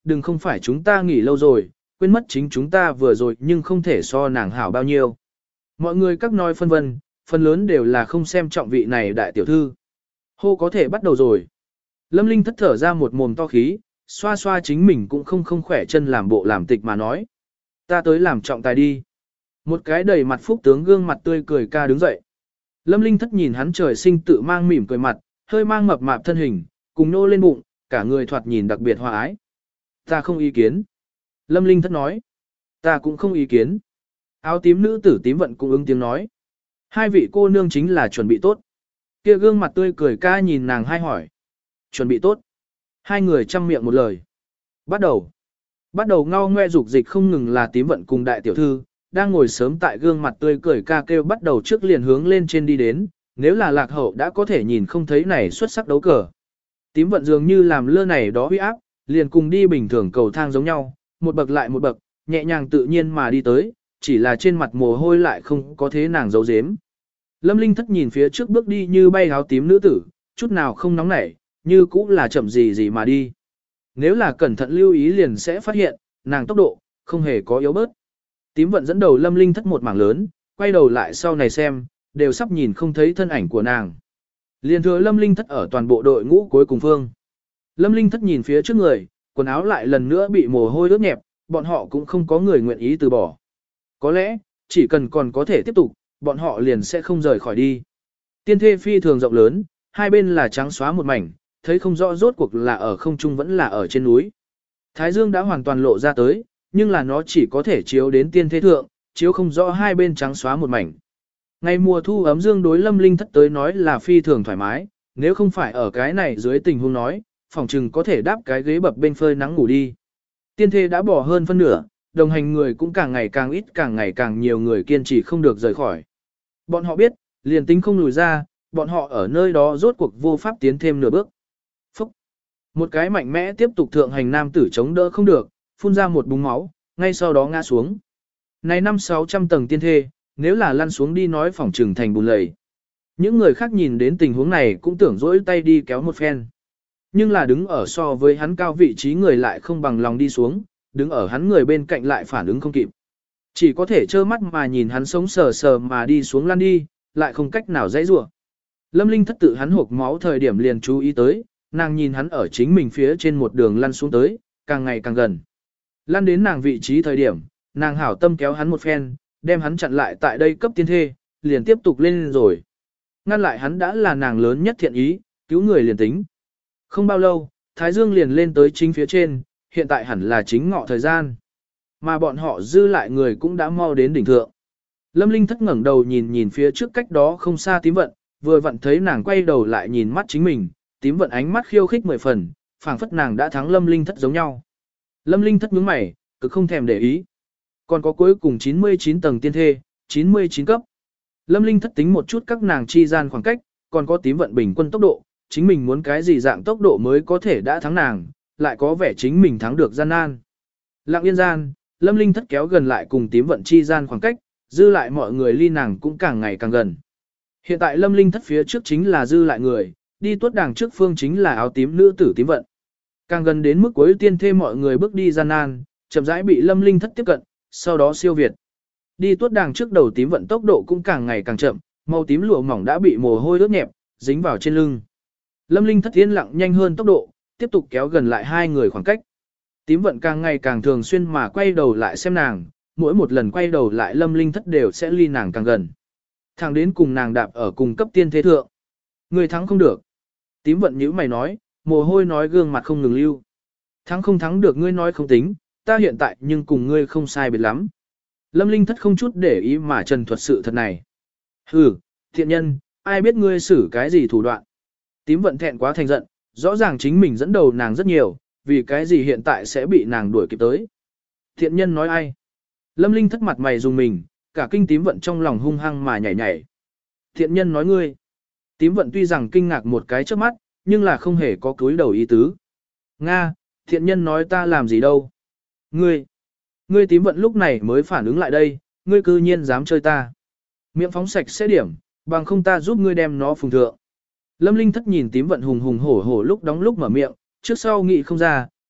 đừng không phải chúng ta nghỉ lâu rồi, quên mất chính chúng ta vừa rồi nhưng không thể so nàng hảo bao nhiêu. Mọi người các nói phân vân, phần lớn đều là không xem trọng vị này đại tiểu thư. Hô có thể bắt đầu rồi. Lâm Linh thất thở ra một mồm to khí, xoa xoa chính mình cũng không không khỏe chân làm bộ làm tịch mà nói. Ta tới làm trọng tài đi. Một cái đầy mặt phúc tướng gương mặt tươi cười ca đứng dậy. Lâm Linh thất nhìn hắn trời sinh tự mang mỉm cười mặt, hơi mang mập mạp thân hình, cùng nô lên bụng, cả người thoạt nhìn đặc biệt hòa ái. Ta không ý kiến. Lâm Linh thất nói. Ta cũng không ý kiến. Áo tím nữ tử tím vận cũng ứng tiếng nói. Hai vị cô nương chính là chuẩn bị tốt. Kia gương mặt tươi cười ca nhìn nàng hai hỏi. Chuẩn bị tốt. Hai người chăm miệng một lời. Bắt đầu. Bắt đầu ngao ngoe dục dịch không ngừng là tím vận cùng đại tiểu thư, đang ngồi sớm tại gương mặt tươi cười ca kêu bắt đầu trước liền hướng lên trên đi đến, nếu là lạc hậu đã có thể nhìn không thấy này xuất sắc đấu cờ. Tím vận dường như làm lơ này đó huy áp, liền cùng đi bình thường cầu thang giống nhau, một bậc lại một bậc, nhẹ nhàng tự nhiên mà đi tới, chỉ là trên mặt mồ hôi lại không có thế nàng giấu giếm. Lâm Linh thất nhìn phía trước bước đi như bay áo tím nữ tử, chút nào không nóng nảy, như cũng là chậm gì gì mà đi. Nếu là cẩn thận lưu ý liền sẽ phát hiện, nàng tốc độ, không hề có yếu bớt. Tím vận dẫn đầu Lâm Linh thất một mảng lớn, quay đầu lại sau này xem, đều sắp nhìn không thấy thân ảnh của nàng. Liền thừa Lâm Linh thất ở toàn bộ đội ngũ cuối cùng phương. Lâm Linh thất nhìn phía trước người, quần áo lại lần nữa bị mồ hôi ướt nhẹp, bọn họ cũng không có người nguyện ý từ bỏ. Có lẽ, chỉ cần còn có thể tiếp tục, bọn họ liền sẽ không rời khỏi đi. Tiên thê phi thường rộng lớn, hai bên là trắng xóa một mảnh, thấy không rõ rốt cuộc là ở không trung vẫn là ở trên núi. Thái dương đã hoàn toàn lộ ra tới, nhưng là nó chỉ có thể chiếu đến tiên thế thượng, chiếu không rõ hai bên trắng xóa một mảnh. Ngày mùa thu ấm dương đối Lâm Linh thất tới nói là phi thường thoải mái, nếu không phải ở cái này dưới tình huống nói, phòng trừng có thể đáp cái ghế bập bên phơi nắng ngủ đi. Tiên thê đã bỏ hơn phân nửa, đồng hành người cũng càng ngày càng ít, càng ngày càng nhiều người kiên trì không được rời khỏi. Bọn họ biết, liền tính không lùi ra, bọn họ ở nơi đó rốt cuộc vô pháp tiến thêm nửa bước. Phúc! Một cái mạnh mẽ tiếp tục thượng hành nam tử chống đỡ không được, phun ra một búng máu, ngay sau đó ngã xuống. Này năm sáu trăm tầng tiên thê, nếu là lăn xuống đi nói phỏng trừng thành bùn lầy. Những người khác nhìn đến tình huống này cũng tưởng dỗi tay đi kéo một phen. Nhưng là đứng ở so với hắn cao vị trí người lại không bằng lòng đi xuống, đứng ở hắn người bên cạnh lại phản ứng không kịp. Chỉ có thể trơ mắt mà nhìn hắn sống sờ sờ mà đi xuống lăn đi, lại không cách nào dãy rủa. Lâm Linh thất tự hắn hộc máu thời điểm liền chú ý tới, nàng nhìn hắn ở chính mình phía trên một đường lăn xuống tới, càng ngày càng gần. Lăn đến nàng vị trí thời điểm, nàng hảo tâm kéo hắn một phen, đem hắn chặn lại tại đây cấp tiên thê, liền tiếp tục lên rồi. Ngăn lại hắn đã là nàng lớn nhất thiện ý, cứu người liền tính. Không bao lâu, Thái Dương liền lên tới chính phía trên, hiện tại hẳn là chính ngọ thời gian. Mà bọn họ dư lại người cũng đã mau đến đỉnh thượng. Lâm Linh thất ngẩng đầu nhìn nhìn phía trước cách đó không xa tím vận, vừa vặn thấy nàng quay đầu lại nhìn mắt chính mình, tím vận ánh mắt khiêu khích mười phần, phảng phất nàng đã thắng Lâm Linh thất giống nhau. Lâm Linh thất nhướng mày, cực không thèm để ý. Còn có cuối cùng chín mươi chín tầng tiên thê, chín mươi chín cấp. Lâm Linh thất tính một chút các nàng chi gian khoảng cách, còn có tím vận bình quân tốc độ, chính mình muốn cái gì dạng tốc độ mới có thể đã thắng nàng, lại có vẻ chính mình thắng được gian nan. Lặng yên gian, Lâm Linh thất kéo gần lại cùng tím vận chi gian khoảng cách, dư lại mọi người ly nàng cũng càng ngày càng gần. Hiện tại Lâm Linh thất phía trước chính là dư lại người, đi tuốt đàng trước phương chính là áo tím nữ tử tím vận. Càng gần đến mức cuối tiên thê mọi người bước đi gian nan, chậm rãi bị Lâm Linh thất tiếp cận, sau đó siêu việt. Đi tuốt đàng trước đầu tím vận tốc độ cũng càng ngày càng chậm, màu tím lụa mỏng đã bị mồ hôi ướt nhẹp, dính vào trên lưng. Lâm Linh thất yên lặng nhanh hơn tốc độ, tiếp tục kéo gần lại hai người khoảng cách. Tím vận càng ngày càng thường xuyên mà quay đầu lại xem nàng, mỗi một lần quay đầu lại Lâm Linh thất đều sẽ ly nàng càng gần. Thẳng đến cùng nàng đạp ở cùng cấp tiên thế thượng. Người thắng không được. Tím vận nhíu mày nói, mồ hôi nói gương mặt không ngừng lưu. Thắng không thắng được ngươi nói không tính, ta hiện tại nhưng cùng ngươi không sai biệt lắm. Lâm Linh thất không chút để ý mà trần thuật sự thật này. Hừ, thiện nhân, ai biết ngươi xử cái gì thủ đoạn. Tím vận thẹn quá thành giận, rõ ràng chính mình dẫn đầu nàng rất nhiều, vì cái gì hiện tại sẽ bị nàng đuổi kịp tới. Thiện nhân nói ai? Lâm Linh thất mặt mày dùng mình, cả kinh tím vận trong lòng hung hăng mà nhảy nhảy. Thiện nhân nói ngươi. Tím vận tuy rằng kinh ngạc một cái trước mắt, nhưng là không hề có cúi đầu ý tứ. Nga, thiện nhân nói ta làm gì đâu. Ngươi. Ngươi tím vận lúc này mới phản ứng lại đây, ngươi cư nhiên dám chơi ta. Miệng phóng sạch sẽ điểm, bằng không ta giúp ngươi đem nó phùng thượng. Lâm Linh thất nhìn tím vận hùng hùng hổ hổ lúc đóng lúc mở miệng, trước sau nghĩ không ra,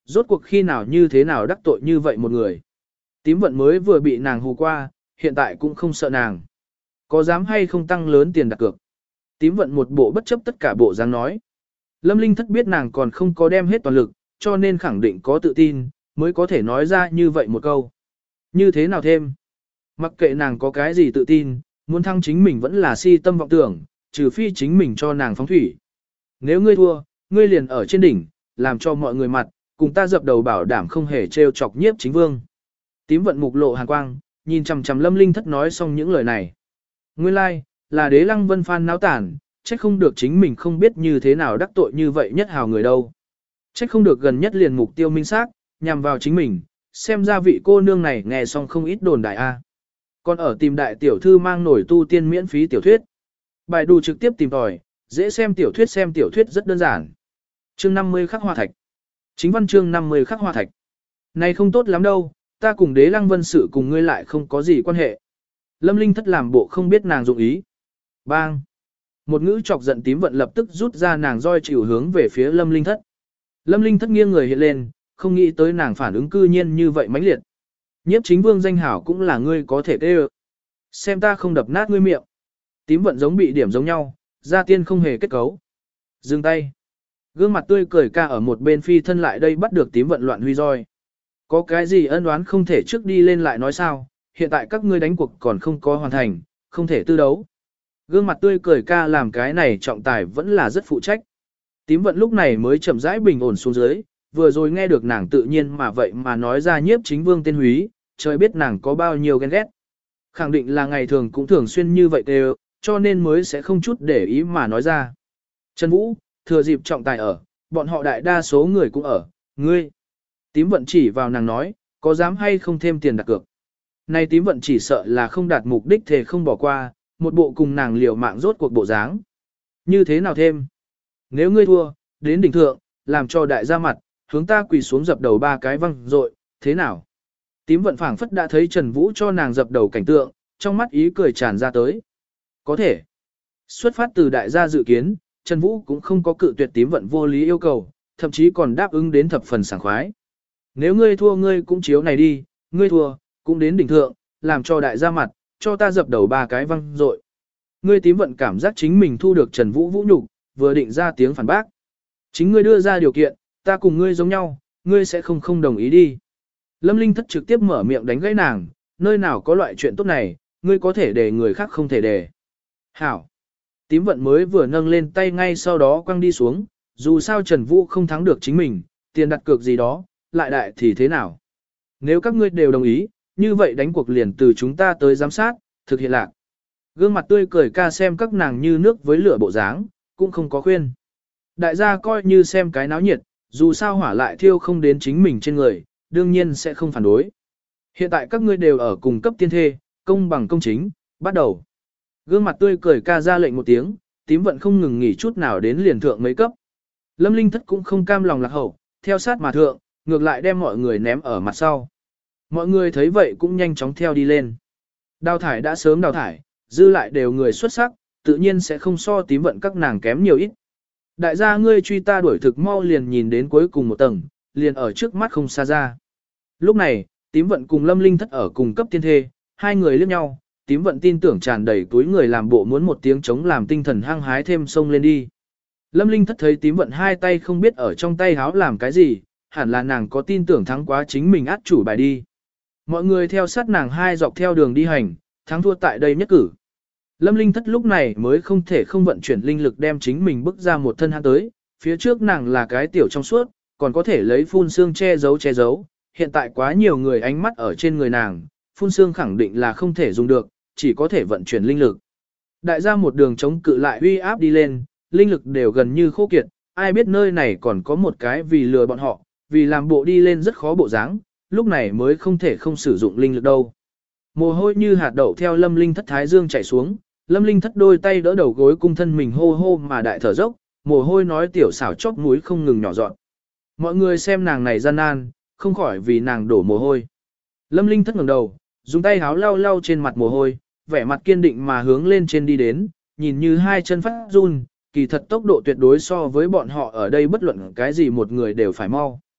rốt cuộc khi nào như thế nào đắc tội như vậy một người. Tím vận mới vừa bị nàng hù qua, hiện tại cũng không sợ nàng. Có dám hay không tăng lớn tiền đặt cược? Tím vận một bộ bất chấp tất cả bộ dáng nói. Lâm Linh Thất biết nàng còn không có đem hết toàn lực, cho nên khẳng định có tự tin, mới có thể nói ra như vậy một câu. Như thế nào thêm? Mặc kệ nàng có cái gì tự tin, muốn thăng chính mình vẫn là si tâm vọng tưởng, trừ phi chính mình cho nàng phóng thủy. Nếu ngươi thua, ngươi liền ở trên đỉnh, làm cho mọi người mặt, cùng ta dập đầu bảo đảm không hề trêu chọc nhiếp chính vương. Tím vận mục lộ hàn quang, nhìn chằm chằm Lâm Linh Thất nói xong những lời này. Nguyên lai, like, là đế lăng vân phan náo tản, trách không được chính mình không biết như thế nào đắc tội như vậy nhất hào người đâu. Trách không được gần nhất liền mục tiêu minh xác, nhằm vào chính mình, xem ra vị cô nương này nghe xong không ít đồn đại a. Còn ở tìm đại tiểu thư mang nổi tu tiên miễn phí tiểu thuyết. Bài đủ trực tiếp tìm tòi, dễ xem tiểu thuyết xem tiểu thuyết rất đơn giản. Chương năm mươi khắc hoa thạch. Chính văn chương năm mươi khắc hoa thạch. Này không tốt lắm đâu, ta cùng đế lăng vân sự cùng ngươi lại không có gì quan hệ. Lâm Linh Thất làm bộ không biết nàng dụng ý. Bang! Một ngữ chọc giận tím vận lập tức rút ra nàng roi chịu hướng về phía Lâm Linh Thất. Lâm Linh Thất nghiêng người hiện lên, không nghĩ tới nàng phản ứng cư nhiên như vậy mãnh liệt. Nhiếp chính vương danh hảo cũng là ngươi có thể tê ơ. Xem ta không đập nát ngươi miệng. Tím vận giống bị điểm giống nhau, gia tiên không hề kết cấu. Dừng tay. Gương mặt tươi cười ca ở một bên phi thân lại đây bắt được tím vận loạn huy roi. Có cái gì ân oán không thể trước đi lên lại nói sao, hiện tại các ngươi đánh cuộc còn không có hoàn thành, không thể tư đấu. Gương mặt tươi cười ca làm cái này trọng tài vẫn là rất phụ trách. Tím vận lúc này mới chậm rãi bình ổn xuống dưới, vừa rồi nghe được nàng tự nhiên mà vậy mà nói ra nhiếp chính vương tên húy, trời biết nàng có bao nhiêu ghen ghét. Khẳng định là ngày thường cũng thường xuyên như vậy đều, cho nên mới sẽ không chút để ý mà nói ra. Trần Vũ, thừa dịp trọng tài ở, bọn họ đại đa số người cũng ở, ngươi. Tím vận chỉ vào nàng nói, có dám hay không thêm tiền đặt cược. Này tím vận chỉ sợ là không đạt mục đích thì không bỏ qua, một bộ cùng nàng liều mạng rốt cuộc bộ dáng. Như thế nào thêm? Nếu ngươi thua, đến đỉnh thượng, làm cho đại gia mặt, hướng ta quỳ xuống dập đầu ba cái văng rội, thế nào? Tím vận phảng phất đã thấy Trần Vũ cho nàng dập đầu cảnh tượng, trong mắt ý cười tràn ra tới. Có thể. Xuất phát từ đại gia dự kiến, Trần Vũ cũng không có cự tuyệt tím vận vô lý yêu cầu, thậm chí còn đáp ứng đến thập phần sảng khoái. Nếu ngươi thua ngươi cũng chiếu này đi, ngươi thua, cũng đến đỉnh thượng, làm cho đại gia mặt, cho ta dập đầu ba cái văng rội. Ngươi tím vận cảm giác chính mình thu được Trần Vũ vũ nhục, vừa định ra tiếng phản bác. Chính ngươi đưa ra điều kiện, ta cùng ngươi giống nhau, ngươi sẽ không không đồng ý đi. Lâm Linh Thất trực tiếp mở miệng đánh gãy nàng, nơi nào có loại chuyện tốt này, ngươi có thể để người khác không thể để. Hảo. Tím vận mới vừa nâng lên tay ngay sau đó quăng đi xuống, dù sao Trần Vũ không thắng được chính mình, tiền đặt cược gì đó, lại đại thì thế nào. Nếu các ngươi đều đồng ý, như vậy đánh cuộc liền từ chúng ta tới giám sát, thực hiện lạc. Gương mặt tươi cười ca xem các nàng như nước với lửa bộ dáng, cũng không có khuyên. Đại gia coi như xem cái náo nhiệt, dù sao hỏa lại thiêu không đến chính mình trên người, đương nhiên sẽ không phản đối. Hiện tại các ngươi đều ở cùng cấp tiên thê, công bằng công chính, bắt đầu. Gương mặt tươi cười ca ra lệnh một tiếng, tím vận không ngừng nghỉ chút nào đến liền thượng mấy cấp. Lâm Linh Thất cũng không cam lòng lạc hậu, theo sát mà thượng, ngược lại đem mọi người ném ở mặt sau. Mọi người thấy vậy cũng nhanh chóng theo đi lên. Đào thải đã sớm đào thải, dư lại đều người xuất sắc, tự nhiên sẽ không so tím vận các nàng kém nhiều ít. Đại gia ngươi truy ta đuổi thực mau liền nhìn đến cuối cùng một tầng, liền ở trước mắt không xa ra. Lúc này, tím vận cùng Lâm Linh Thất ở cùng cấp tiên thê, hai người liếc nhau, tím vận tin tưởng tràn đầy túi người làm bộ muốn một tiếng chống làm tinh thần hăng hái thêm sông lên đi. Lâm Linh Thất thấy tím vận hai tay không biết ở trong tay háo làm cái gì, hẳn là nàng có tin tưởng thắng quá chính mình át chủ bài đi. Mọi người theo sát nàng hai dọc theo đường đi hành, thắng thua tại đây nhất cử. Lâm Linh Thất lúc này mới không thể không vận chuyển linh lực đem chính mình bước ra một thân hãn tới, phía trước nàng là cái tiểu trong suốt, còn có thể lấy phun xương che giấu che giấu, hiện tại quá nhiều người ánh mắt ở trên người nàng, phun xương khẳng định là không thể dùng được, chỉ có thể vận chuyển linh lực. Đại gia một đường chống cự lại uy áp đi lên, linh lực đều gần như khô kiệt, ai biết nơi này còn có một cái vì lừa bọn họ, vì làm bộ đi lên rất khó bộ dáng, lúc này mới không thể không sử dụng linh lực đâu. Mồ hôi như hạt đậu theo Lâm Linh Thất thái dương chảy xuống, Lâm Linh Thất đôi tay đỡ đầu gối cung thân mình hô hô mà đại thở dốc, mồ hôi nói tiểu xảo chóp mũi không ngừng nhỏ dọn. Mọi người xem nàng này gian nan, không khỏi vì nàng đổ mồ hôi. Lâm Linh Thất ngẩng đầu, dùng tay háo lau lau trên mặt mồ hôi, vẻ mặt kiên định mà hướng lên trên đi đến, nhìn như hai chân phát run, kỳ thật tốc độ tuyệt đối so với bọn họ ở đây bất luận cái gì một người đều phải mau.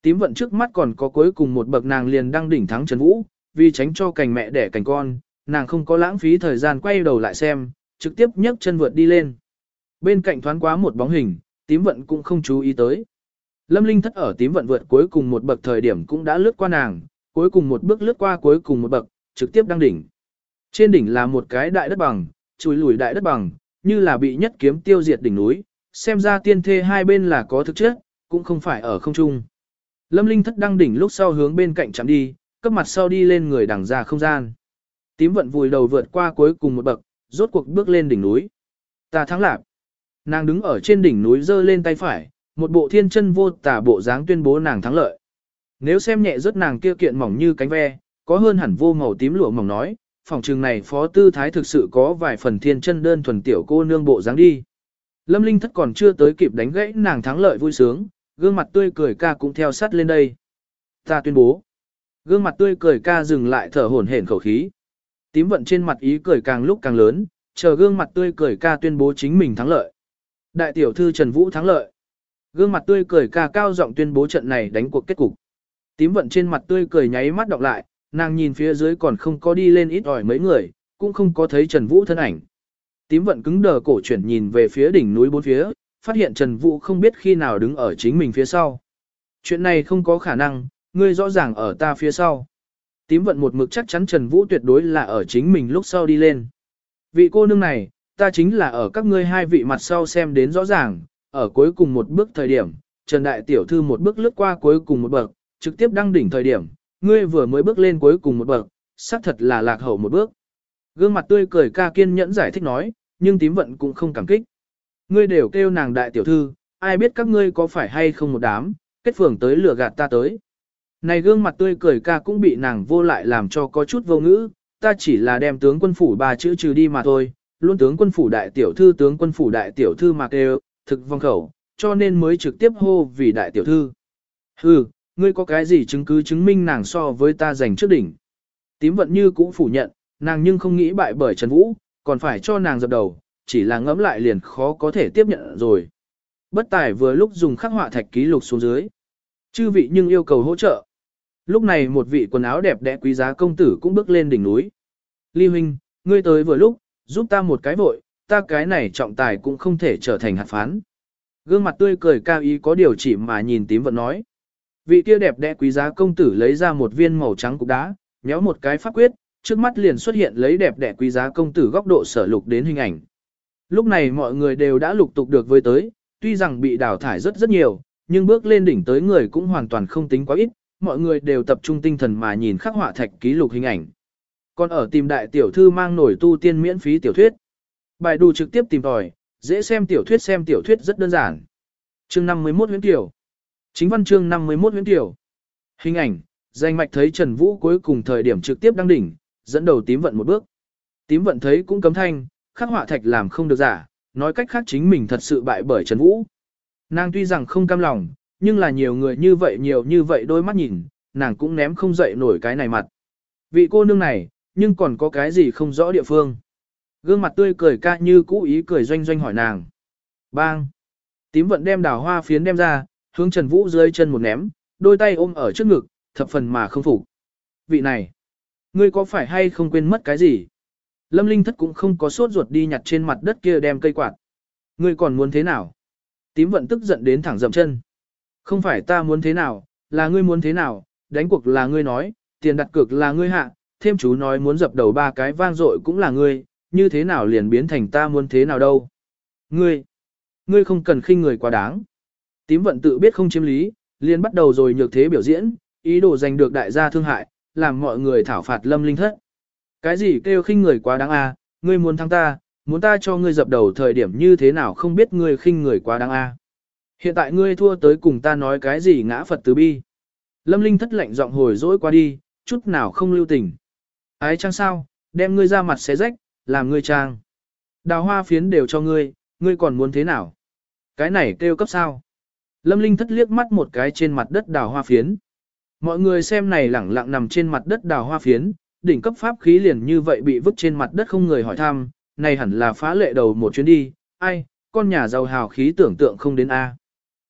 Tím vận trước mắt còn có cuối cùng một bậc nàng liền đang đỉnh thắng Trần Vũ, vì tránh cho cành mẹ đẻ cành con, nàng không có lãng phí thời gian quay đầu lại xem, trực tiếp nhấc chân vượt đi lên. Bên cạnh thoáng quá một bóng hình, tím vận cũng không chú ý tới. Lâm Linh Thất ở tím vận vượt cuối cùng một bậc thời điểm cũng đã lướt qua nàng, cuối cùng một bước lướt qua cuối cùng một bậc, trực tiếp đăng đỉnh. Trên đỉnh là một cái đại đất bằng, chùi lùi đại đất bằng, như là bị nhất kiếm tiêu diệt đỉnh núi, xem ra tiên thê hai bên là có thực chất, cũng không phải ở không trung. Lâm Linh Thất đăng đỉnh lúc sau hướng bên cạnh chạm đi, cấp mặt sau đi lên người đằng ra không gian. Tím vận vùi đầu vượt qua cuối cùng một bậc, rốt cuộc bước lên đỉnh núi. Ta thắng lạc. Nàng đứng ở trên đỉnh núi giơ lên tay phải, một bộ thiên chân vô tả bộ dáng tuyên bố nàng thắng lợi. Nếu xem nhẹ rớt nàng kia kiện mỏng như cánh ve, có hơn hẳn vô màu tím lụa mỏng nói, phòng trường này phó tư thái thực sự có vài phần thiên chân đơn thuần tiểu cô nương bộ dáng đi. Lâm Linh Thất còn chưa tới kịp đánh gãy nàng thắng lợi vui sướng, gương mặt tươi cười ca cũng theo sát lên đây. Ta tuyên bố. Gương mặt tươi cười ca dừng lại thở hổn hển khẩu khí. Tím vận trên mặt ý cười càng lúc càng lớn, chờ gương mặt tươi cười ca tuyên bố chính mình thắng lợi. Đại tiểu thư Trần Vũ thắng lợi. Gương mặt tươi cười ca cao giọng tuyên bố trận này đánh cuộc kết cục. Tím vận trên mặt tươi cười nháy mắt đọc lại, nàng nhìn phía dưới còn không có đi lên ít ỏi mấy người, cũng không có thấy Trần Vũ thân ảnh. Tím vận cứng đờ cổ chuyển nhìn về phía đỉnh núi bốn phía, phát hiện Trần Vũ không biết khi nào đứng ở chính mình phía sau. Chuyện này không có khả năng, ngươi rõ ràng ở ta phía sau. Tím vận một mực chắc chắn Trần Vũ tuyệt đối là ở chính mình lúc sau đi lên. Vị cô nương này, ta chính là ở các ngươi hai vị mặt sau xem đến rõ ràng, ở cuối cùng một bước thời điểm, Trần Đại Tiểu Thư một bước lướt qua cuối cùng một bậc, trực tiếp đăng đỉnh thời điểm, ngươi vừa mới bước lên cuối cùng một bậc, xác thật là lạc hậu một bước. Gương mặt tươi cười ca kiên nhẫn giải thích nói, nhưng tím vận cũng không cảm kích. Ngươi đều kêu nàng Đại Tiểu Thư, ai biết các ngươi có phải hay không một đám, kết phường tới lừa gạt ta tới. Này gương mặt tươi cười ca cũng bị nàng vô lại làm cho có chút vô ngữ, ta chỉ là đem tướng quân phủ ba chữ trừ đi mà thôi, luôn tướng quân phủ đại tiểu thư tướng quân phủ đại tiểu thư mà kêu, thực vong khẩu, cho nên mới trực tiếp hô vì đại tiểu thư. Hừ, ngươi có cái gì chứng cứ chứng minh nàng so với ta giành trước đỉnh. Tím vận như cũng phủ nhận, nàng nhưng không nghĩ bại bởi Trần Vũ, còn phải cho nàng dập đầu, chỉ là ngẫm lại liền khó có thể tiếp nhận rồi. Bất tài vừa lúc dùng khắc họa thạch ký lục xuống dưới. Chư vị nhưng yêu cầu hỗ trợ. Lúc này một vị quần áo đẹp đẽ quý giá công tử cũng bước lên đỉnh núi. Ly huynh, ngươi tới vừa lúc, giúp ta một cái vội, ta cái này trọng tài cũng không thể trở thành hạt phán. Gương mặt tươi cười cao ý có điều chỉ mà nhìn tím vận nói. Vị kia đẹp đẽ quý giá công tử lấy ra một viên màu trắng cục đá, méo một cái pháp quyết, trước mắt liền xuất hiện lấy đẹp đẽ quý giá công tử góc độ sở lục đến hình ảnh. Lúc này mọi người đều đã lục tục được với tới, tuy rằng bị đào thải rất rất nhiều, nhưng bước lên đỉnh tới người cũng hoàn toàn không tính quá ít, mọi người đều tập trung tinh thần mà nhìn khắc họa thạch ký lục hình ảnh. Còn ở tìm đại tiểu thư mang nổi tu tiên miễn phí tiểu thuyết. Bài đù trực tiếp tìm tòi, dễ xem tiểu thuyết xem tiểu thuyết rất đơn giản. Chương năm mươi mốt huyễn tiểu. Chính văn chương năm mươi mốt huyễn tiểu. Hình ảnh, danh mạch thấy Trần Vũ cuối cùng thời điểm trực tiếp đăng đỉnh, dẫn đầu tím vận một bước. Tím vận thấy cũng cấm thanh, khắc họa thạch làm không được giả, nói cách khác chính mình thật sự bại bởi Trần Vũ. Nàng tuy rằng không cam lòng, nhưng là nhiều người như vậy nhiều như vậy đôi mắt nhìn, nàng cũng ném không dậy nổi cái này mặt. Vị cô nương này, nhưng còn có cái gì không rõ địa phương. Gương mặt tươi cười ca như cũ ý cười doanh doanh hỏi nàng. Bang! Tím vận đem đào hoa phiến đem ra, hướng Trần Vũ dưới chân một ném, đôi tay ôm ở trước ngực, thập phần mà không phục. Vị này! Ngươi có phải hay không quên mất cái gì? Lâm Linh Thất cũng không có sốt ruột đi nhặt trên mặt đất kia đem cây quạt. Ngươi còn muốn thế nào? Tím vận tức giận đến thẳng dậm chân. Không phải ta muốn thế nào, là ngươi muốn thế nào, đánh cuộc là ngươi nói, tiền đặt cược là ngươi hạ, thêm chú nói muốn dập đầu ba cái vang dội cũng là ngươi, như thế nào liền biến thành ta muốn thế nào đâu. Ngươi, ngươi không cần khinh người quá đáng. Tím vận tự biết không chiếm lý, liền bắt đầu rồi nhược thế biểu diễn, ý đồ giành được đại gia thương hại, làm mọi người thảo phạt Lâm Linh Thất. Cái gì kêu khinh người quá đáng à, ngươi muốn thắng ta, muốn ta cho ngươi dập đầu thời điểm như thế nào không biết ngươi khinh người quá đáng à. Hiện tại ngươi thua tới cùng ta nói cái gì ngã Phật từ bi. Lâm Linh Thất lạnh giọng hồi dỗi qua đi, chút nào không lưu tình. Ái chăng sao, đem ngươi ra mặt xé rách, làm ngươi trang. Đào hoa phiến đều cho ngươi, ngươi còn muốn thế nào? Cái này kêu cấp sao? Lâm Linh Thất liếc mắt một cái trên mặt đất đào hoa phiến. Mọi người xem này lẳng lặng nằm trên mặt đất đào hoa phiến, đỉnh cấp pháp khí liền như vậy bị vứt trên mặt đất không người hỏi thăm, này hẳn là phá lệ đầu một chuyến đi, ai, con nhà giàu hào khí tưởng tượng không đến A.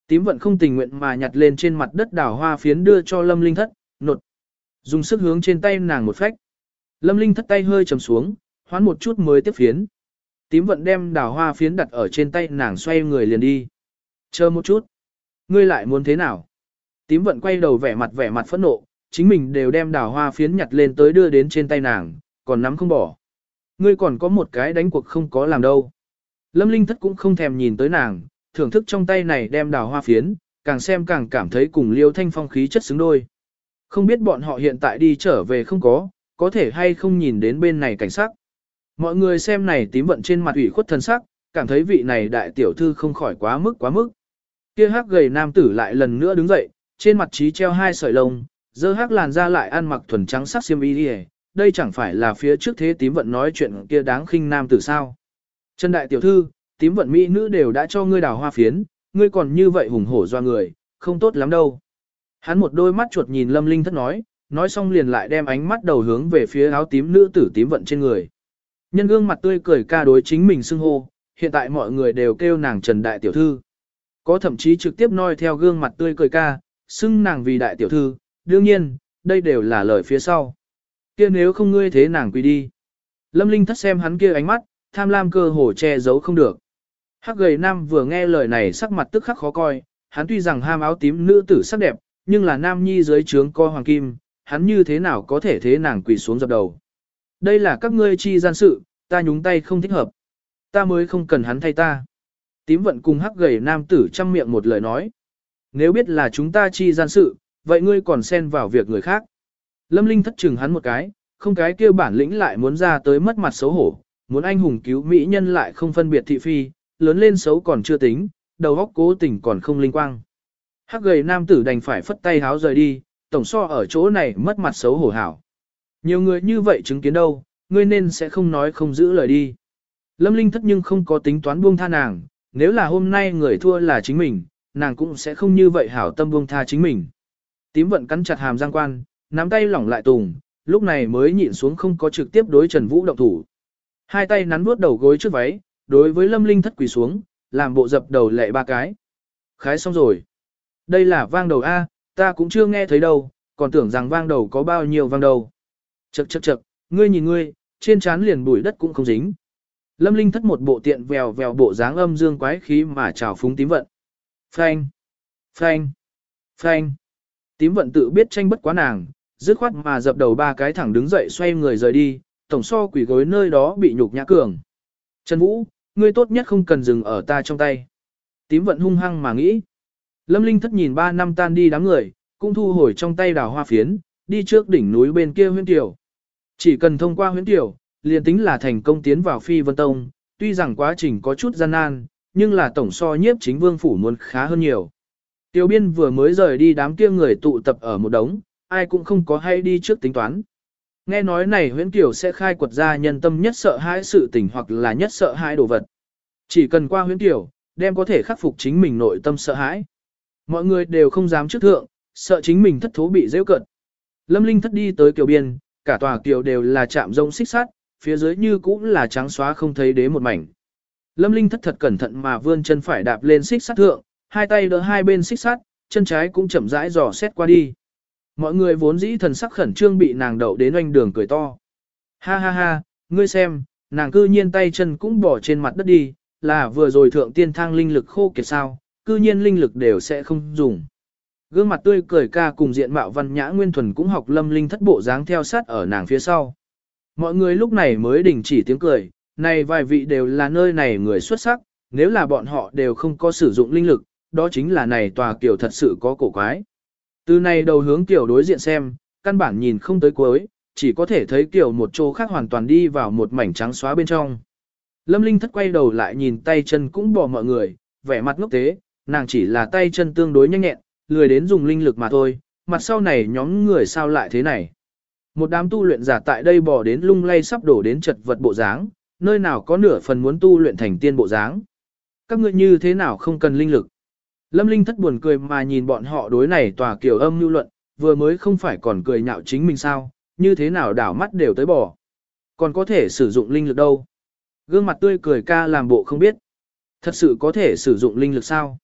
Tím vận không tình nguyện mà nhặt lên trên mặt đất đào hoa phiến đưa cho Lâm Linh Thất, nột. Dùng sức hướng trên tay nàng một phách. Lâm Linh Thất tay hơi trầm xuống, hoán một chút mới tiếp phiến. Tím vận đem đào hoa phiến đặt ở trên tay nàng xoay người liền đi. Chờ một chút. Ngươi lại muốn thế nào? Tím vận quay đầu vẻ mặt vẻ mặt phẫn nộ, chính mình đều đem đào hoa phiến nhặt lên tới đưa đến trên tay nàng, còn nắm không bỏ. Ngươi còn có một cái đánh cuộc không có làm đâu. Lâm Linh Thất cũng không thèm nhìn tới nàng, thưởng thức trong tay này đem đào hoa phiến, càng xem càng cảm thấy cùng Liêu Thanh Phong khí chất xứng đôi. Không biết bọn họ hiện tại đi trở về không có, có thể hay không nhìn đến bên này cảnh sắc. Mọi người xem này tím vận trên mặt ủy khuất thân sắc, cảm thấy vị này đại tiểu thư không khỏi quá mức quá mức. Kia hắc gầy nam tử lại lần nữa đứng dậy, trên mặt trí treo hai sợi lông, dơ hắc làn da lại ăn mặc thuần trắng sắc xiêm y đi. Đây chẳng phải là phía trước thế tím vận nói chuyện kia đáng khinh nam tử sao. Trần đại tiểu thư, tím vận mỹ nữ đều đã cho ngươi đào hoa phiến, ngươi còn như vậy hùng hổ doa người, không tốt lắm đâu. Hắn một đôi mắt chuột nhìn Lâm Linh Thất nói, nói xong liền lại đem ánh mắt đầu hướng về phía áo tím nữ tử tím vận trên người. Nhân gương mặt tươi cười ca đối chính mình xưng hô, hiện tại mọi người đều kêu nàng Trần đại tiểu thư. Có thậm chí trực tiếp noi theo gương mặt tươi cười ca, xưng nàng vì đại tiểu thư, đương nhiên, đây đều là lời phía sau. Kia nếu không ngươi thế nàng quỳ đi. Lâm Linh Thất xem hắn kia ánh mắt, tham lam cơ hồ che giấu không được. Hắc gầy nam vừa nghe lời này sắc mặt tức khắc khó coi, hắn tuy rằng ham áo tím nữ tử sắc đẹp, nhưng là nam nhi dưới trướng co hoàng kim, hắn như thế nào có thể thế nàng quỳ xuống dập đầu. Đây là các ngươi chi gian sự, ta nhúng tay không thích hợp. Ta mới không cần hắn thay ta. Tím vận cùng hắc gầy nam tử chăm miệng một lời nói. Nếu biết là chúng ta chi gian sự, vậy ngươi còn xen vào việc người khác. Lâm Linh Thất chừng hắn một cái, không cái kêu bản lĩnh lại muốn ra tới mất mặt xấu hổ, muốn anh hùng cứu mỹ nhân lại không phân biệt thị phi, lớn lên xấu còn chưa tính, đầu óc cố tình còn không linh quang. Hắc gầy nam tử đành phải phất tay háo rời đi, tổng so ở chỗ này mất mặt xấu hổ hảo. Nhiều người như vậy chứng kiến đâu, ngươi nên sẽ không nói không giữ lời đi. Lâm Linh Thất nhưng không có tính toán buông tha nàng, nếu là hôm nay người thua là chính mình, nàng cũng sẽ không như vậy hảo tâm buông tha chính mình. Tím vận cắn chặt hàm răng quan, nắm tay lỏng lại tùng, lúc này mới nhịn xuống không có trực tiếp đối Trần Vũ động thủ. Hai tay nắn vuốt đầu gối trước váy, đối với Lâm Linh Thất quỳ xuống, làm bộ dập đầu lệ ba cái. Khái xong rồi. Đây là vang đầu A, ta cũng chưa nghe thấy đâu, còn tưởng rằng vang đầu có bao nhiêu vang đầu. Chậc chậc chậc, ngươi nhìn ngươi, trên trán liền bụi đất cũng không dính. Lâm Linh Thất một bộ tiện vèo vèo bộ dáng âm dương quái khí mà chào phúng tím vận. Phanh, phanh, phanh. Tím vận tự biết tranh bất quá nàng, dứt khoát mà dập đầu ba cái thẳng đứng dậy xoay người rời đi, tổng so quỷ gối nơi đó bị nhục nhã cường. Trần Vũ, ngươi tốt nhất không cần dừng ở ta trong tay. Tím vận hung hăng mà nghĩ. Lâm Linh Thất nhìn ba năm tan đi đám người, cũng thu hồi trong tay đào hoa phiến, đi trước đỉnh núi bên kia huyễn tiểu. Chỉ cần thông qua huyễn tiểu, liền tính là thành công tiến vào Phi Vân Tông, tuy rằng quá trình có chút gian nan, nhưng là tổng so nhiếp chính vương phủ muốn khá hơn nhiều. Tiêu biên vừa mới rời đi đám kia người tụ tập ở một đống, ai cũng không có hay đi trước tính toán. Nghe nói này huyễn tiểu sẽ khai quật ra nhân tâm nhất sợ hãi sự tình hoặc là nhất sợ hãi đồ vật. Chỉ cần qua huyễn tiểu, đem có thể khắc phục chính mình nội tâm sợ hãi. Mọi người đều không dám trước thượng, sợ chính mình thất thố bị giễu cận. Lâm Linh Thất đi tới kiều biên, cả tòa kiều đều là chạm rông xích sắt, phía dưới như cũng là trắng xóa không thấy đế một mảnh. Lâm Linh Thất thật cẩn thận mà vươn chân phải đạp lên xích sắt thượng, hai tay đỡ hai bên xích sắt, chân trái cũng chậm rãi dò xét qua đi. Mọi người vốn dĩ thần sắc khẩn trương bị nàng đậu đến oanh đường cười to. Ha ha ha, ngươi xem, nàng cư nhiên tay chân cũng bỏ trên mặt đất đi, là vừa rồi thượng tiên thang linh lực khô kiệt sao, cư nhiên linh lực đều sẽ không dùng. Gương mặt tươi cười ca cùng diện mạo văn nhã nguyên thuần cũng học Lâm Linh Thất bộ dáng theo sát ở nàng phía sau. Mọi người lúc này mới đình chỉ tiếng cười, này vài vị đều là nơi này người xuất sắc, nếu là bọn họ đều không có sử dụng linh lực, đó chính là này tòa kiểu thật sự có cổ quái. Từ này đầu hướng kiểu đối diện xem, căn bản nhìn không tới cuối, chỉ có thể thấy kiểu một chỗ khác hoàn toàn đi vào một mảnh trắng xóa bên trong. Lâm Linh Thất quay đầu lại nhìn tay chân cũng bỏ mọi người, vẻ mặt ngốc tế, nàng chỉ là tay chân tương đối nhanh nhẹn, lười đến dùng linh lực mà thôi, mặt sau này nhóm người sao lại thế này. Một đám tu luyện giả tại đây bỏ đến lung lay sắp đổ đến chật vật bộ dáng, nơi nào có nửa phần muốn tu luyện thành tiên bộ dáng. Các ngươi như thế nào không cần linh lực. Lâm Linh Thất buồn cười mà nhìn bọn họ đối này tòa kiểu âm lưu luận, vừa mới không phải còn cười nhạo chính mình sao, như thế nào đảo mắt đều tới bỏ. Còn có thể sử dụng linh lực đâu. Gương mặt tươi cười ca làm bộ không biết. Thật sự có thể sử dụng linh lực sao?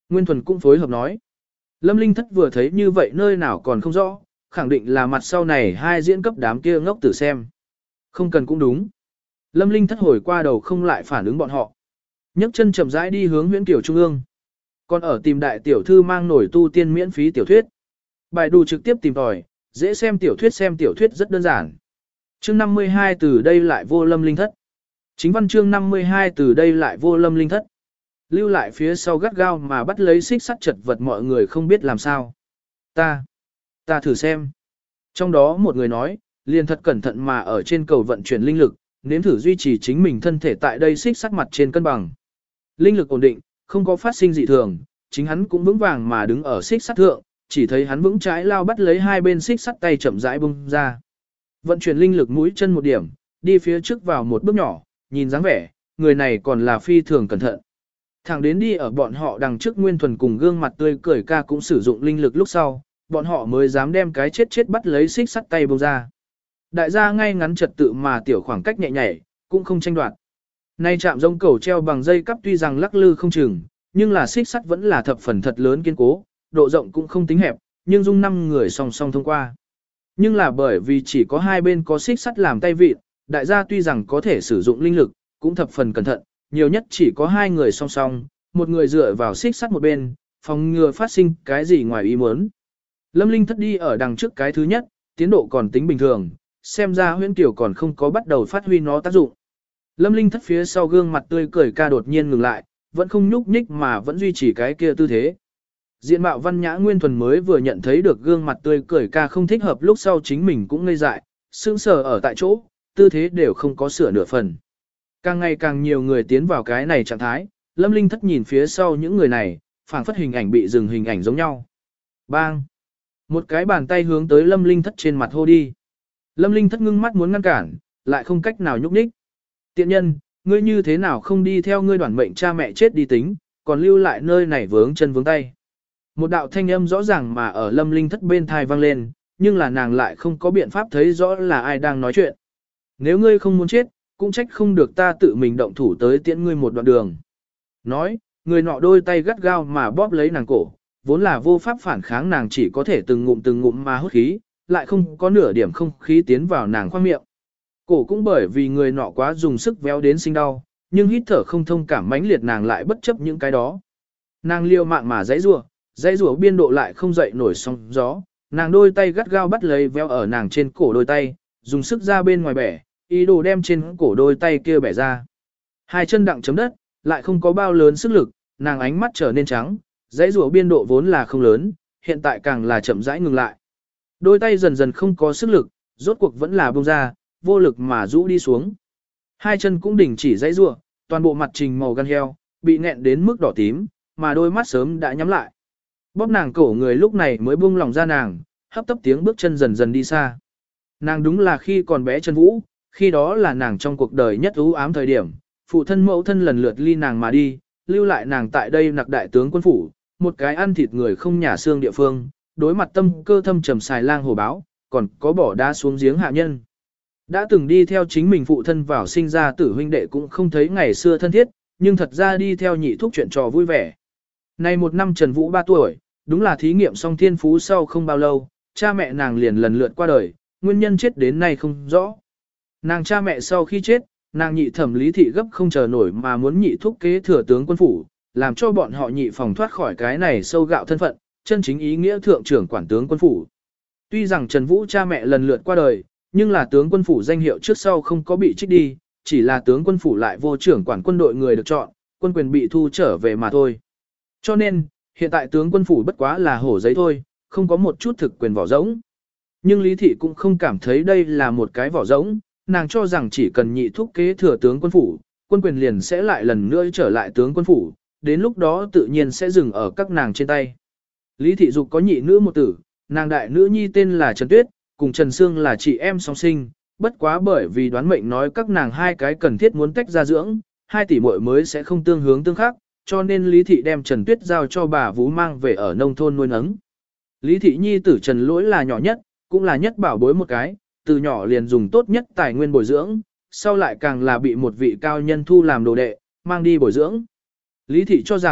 Nguyên Thuần cũng phối hợp nói. Lâm Linh Thất vừa thấy như vậy nơi nào còn không rõ, khẳng định là mặt sau này hai diễn cấp đám kia ngốc tử xem. Không cần cũng đúng. Lâm Linh Thất hồi qua đầu không lại phản ứng bọn họ. nhấc chân chậm rãi đi hướng Huyễn Kiều Trung ương. Còn ở tìm đại tiểu thư mang nổi tu tiên miễn phí tiểu thuyết. Bài đù trực tiếp tìm tòi, dễ xem tiểu thuyết xem tiểu thuyết rất đơn giản. Chương năm mươi hai từ đây lại vô Lâm Linh Thất. Chính văn chương năm mươi hai từ đây lại vô Lâm Linh Thất. Lưu lại phía sau gắt gao mà bắt lấy xích sắt chật vật mọi người không biết làm sao. Ta, ta thử xem. Trong đó một người nói, liền thật cẩn thận mà ở trên cầu vận chuyển linh lực, nếm thử duy trì chính mình thân thể tại đây xích sắt mặt trên cân bằng. Linh lực ổn định, không có phát sinh dị thường, chính hắn cũng vững vàng mà đứng ở xích sắt thượng, chỉ thấy hắn vững trái lao bắt lấy hai bên xích sắt tay chậm rãi bung ra. Vận chuyển linh lực mũi chân một điểm, đi phía trước vào một bước nhỏ, nhìn dáng vẻ, người này còn là phi thường cẩn thận. Thẳng đến đi ở bọn họ đằng trước Nguyên Thuần cùng gương mặt tươi cười ca cũng sử dụng linh lực lúc sau, bọn họ mới dám đem cái chết chết bắt lấy xích sắt tay bung ra. Đại gia ngay ngắn trật tự mà tiểu khoảng cách nhẹ nhảy, cũng không tranh đoạt. Nay chạm giống cầu treo bằng dây cắp tuy rằng lắc lư không chừng, nhưng là xích sắt vẫn là thập phần thật lớn kiên cố, độ rộng cũng không tính hẹp, nhưng dung năm người song song thông qua. Nhưng là bởi vì chỉ có hai bên có xích sắt làm tay vịt, đại gia tuy rằng có thể sử dụng linh lực, cũng thập phần cẩn thận, nhiều nhất chỉ có hai người song song, một người dựa vào xích sắt một bên, phòng ngừa phát sinh cái gì ngoài ý muốn. Lâm Linh Thất đi ở đằng trước cái thứ nhất, tiến độ còn tính bình thường, xem ra Huyễn Kiều còn không có bắt đầu phát huy nó tác dụng. Lâm Linh Thất phía sau gương mặt tươi cười ca đột nhiên ngừng lại, vẫn không nhúc nhích mà vẫn duy trì cái kia tư thế. Diện mạo văn nhã Nguyên Thuần mới vừa nhận thấy được gương mặt tươi cười ca không thích hợp lúc sau chính mình cũng ngây dại, sững sờ ở tại chỗ, tư thế đều không có sửa nửa phần. Càng ngày càng nhiều người tiến vào cái này trạng thái, Lâm Linh Thất nhìn phía sau những người này, phảng phất hình ảnh bị dừng hình ảnh giống nhau. Bang! Một cái bàn tay hướng tới Lâm Linh Thất trên mặt hô đi. Lâm Linh Thất ngưng mắt muốn ngăn cản, lại không cách nào nhúc nhích. Tiện nhân, ngươi như thế nào không đi theo ngươi đoản mệnh cha mẹ chết đi tính, còn lưu lại nơi này vướng chân vướng tay. Một đạo thanh âm rõ ràng mà ở Lâm Linh Thất bên thai vang lên, nhưng là nàng lại không có biện pháp thấy rõ là ai đang nói chuyện. Nếu ngươi không muốn chết, cũng trách không được ta tự mình động thủ tới tiễn ngươi một đoạn đường. Nói, người nọ đôi tay gắt gao mà bóp lấy nàng cổ, vốn là vô pháp phản kháng nàng chỉ có thể từng ngụm từng ngụm mà hút khí, lại không có nửa điểm không khí tiến vào nàng khoang miệng. Cổ cũng bởi vì người nọ quá dùng sức véo đến sinh đau, nhưng hít thở không thông cảm mãnh liệt nàng lại bất chấp những cái đó. Nàng liều mạng mà dãy rủa, dãy rủa biên độ lại không dậy nổi sóng gió, nàng đôi tay gắt gao bắt lấy véo ở nàng trên cổ đôi tay, dùng sức ra bên ngoài bẻ, ý đồ đem trên cổ đôi tay kia bẻ ra. Hai chân đặng chấm đất, lại không có bao lớn sức lực, nàng ánh mắt trở nên trắng, dãy rủa biên độ vốn là không lớn, hiện tại càng là chậm rãi ngừng lại. Đôi tay dần dần không có sức lực, rốt cuộc vẫn là buông ra, vô lực mà rũ đi xuống. Hai chân cũng đình chỉ dãy rủa, toàn bộ mặt trình màu gan heo, bị nghẹn đến mức đỏ tím, mà đôi mắt sớm đã nhắm lại. Bóp nàng cổ người lúc này mới buông lòng ra nàng, hấp tấp tiếng bước chân dần dần đi xa. Nàng đúng là khi còn bé Trần Vũ, khi đó là nàng trong cuộc đời nhất u ám thời điểm, phụ thân mẫu thân lần lượt ly nàng mà đi, lưu lại nàng tại đây nặc đại tướng quân phủ, một cái ăn thịt người không nhả xương địa phương, đối mặt tâm cơ thâm trầm xài lang hồ báo, còn có bỏ đá xuống giếng hạ nhân. Đã từng đi theo chính mình phụ thân vào sinh ra tử huynh đệ cũng không thấy ngày xưa thân thiết, nhưng thật ra đi theo nhị thúc chuyện trò vui vẻ. Nay một năm Trần Vũ ba tuổi, đúng là thí nghiệm xong thiên phú sau không bao lâu, cha mẹ nàng liền lần lượt qua đời, nguyên nhân chết đến nay không rõ. Nàng cha mẹ sau khi chết, nàng nhị thẩm Lý Thị gấp không chờ nổi mà muốn nhị thúc kế thừa tướng quân phủ, làm cho bọn họ nhị phòng thoát khỏi cái này sâu gạo thân phận, chân chính ý nghĩa thượng trưởng quản tướng quân phủ. Tuy rằng Trần Vũ cha mẹ lần lượt qua đời, nhưng là tướng quân phủ danh hiệu trước sau không có bị trích đi, chỉ là tướng quân phủ lại vô trưởng quản quân đội người được chọn, quân quyền bị thu trở về mà thôi. Cho nên, hiện tại tướng quân phủ bất quá là hổ giấy thôi, không có một chút thực quyền vỏ rỗng. Nhưng Lý Thị cũng không cảm thấy đây là một cái vỏ rỗng, nàng cho rằng chỉ cần nhị thúc kế thừa tướng quân phủ, quân quyền liền sẽ lại lần nữa trở lại tướng quân phủ, đến lúc đó tự nhiên sẽ dừng ở các nàng trên tay. Lý Thị Dục có nhị nữ một tử, nàng đại nữ nhi tên là Trần Tuyết, cùng Trần Sương là chị em song sinh, bất quá bởi vì đoán mệnh nói các nàng hai cái cần thiết muốn tách ra dưỡng, hai tỷ muội mới sẽ không tương hướng tương khắc, cho nên Lý Thị đem Trần Tuyết giao cho bà vú mang về ở nông thôn nuôi nấng. Lý Thị nhi tử Trần Lỗi là nhỏ nhất, cũng là nhất bảo bối một cái, từ nhỏ liền dùng tốt nhất tài nguyên bồi dưỡng, sau lại càng là bị một vị cao nhân thu làm đồ đệ, mang đi bồi dưỡng. Lý Thị cho rằng,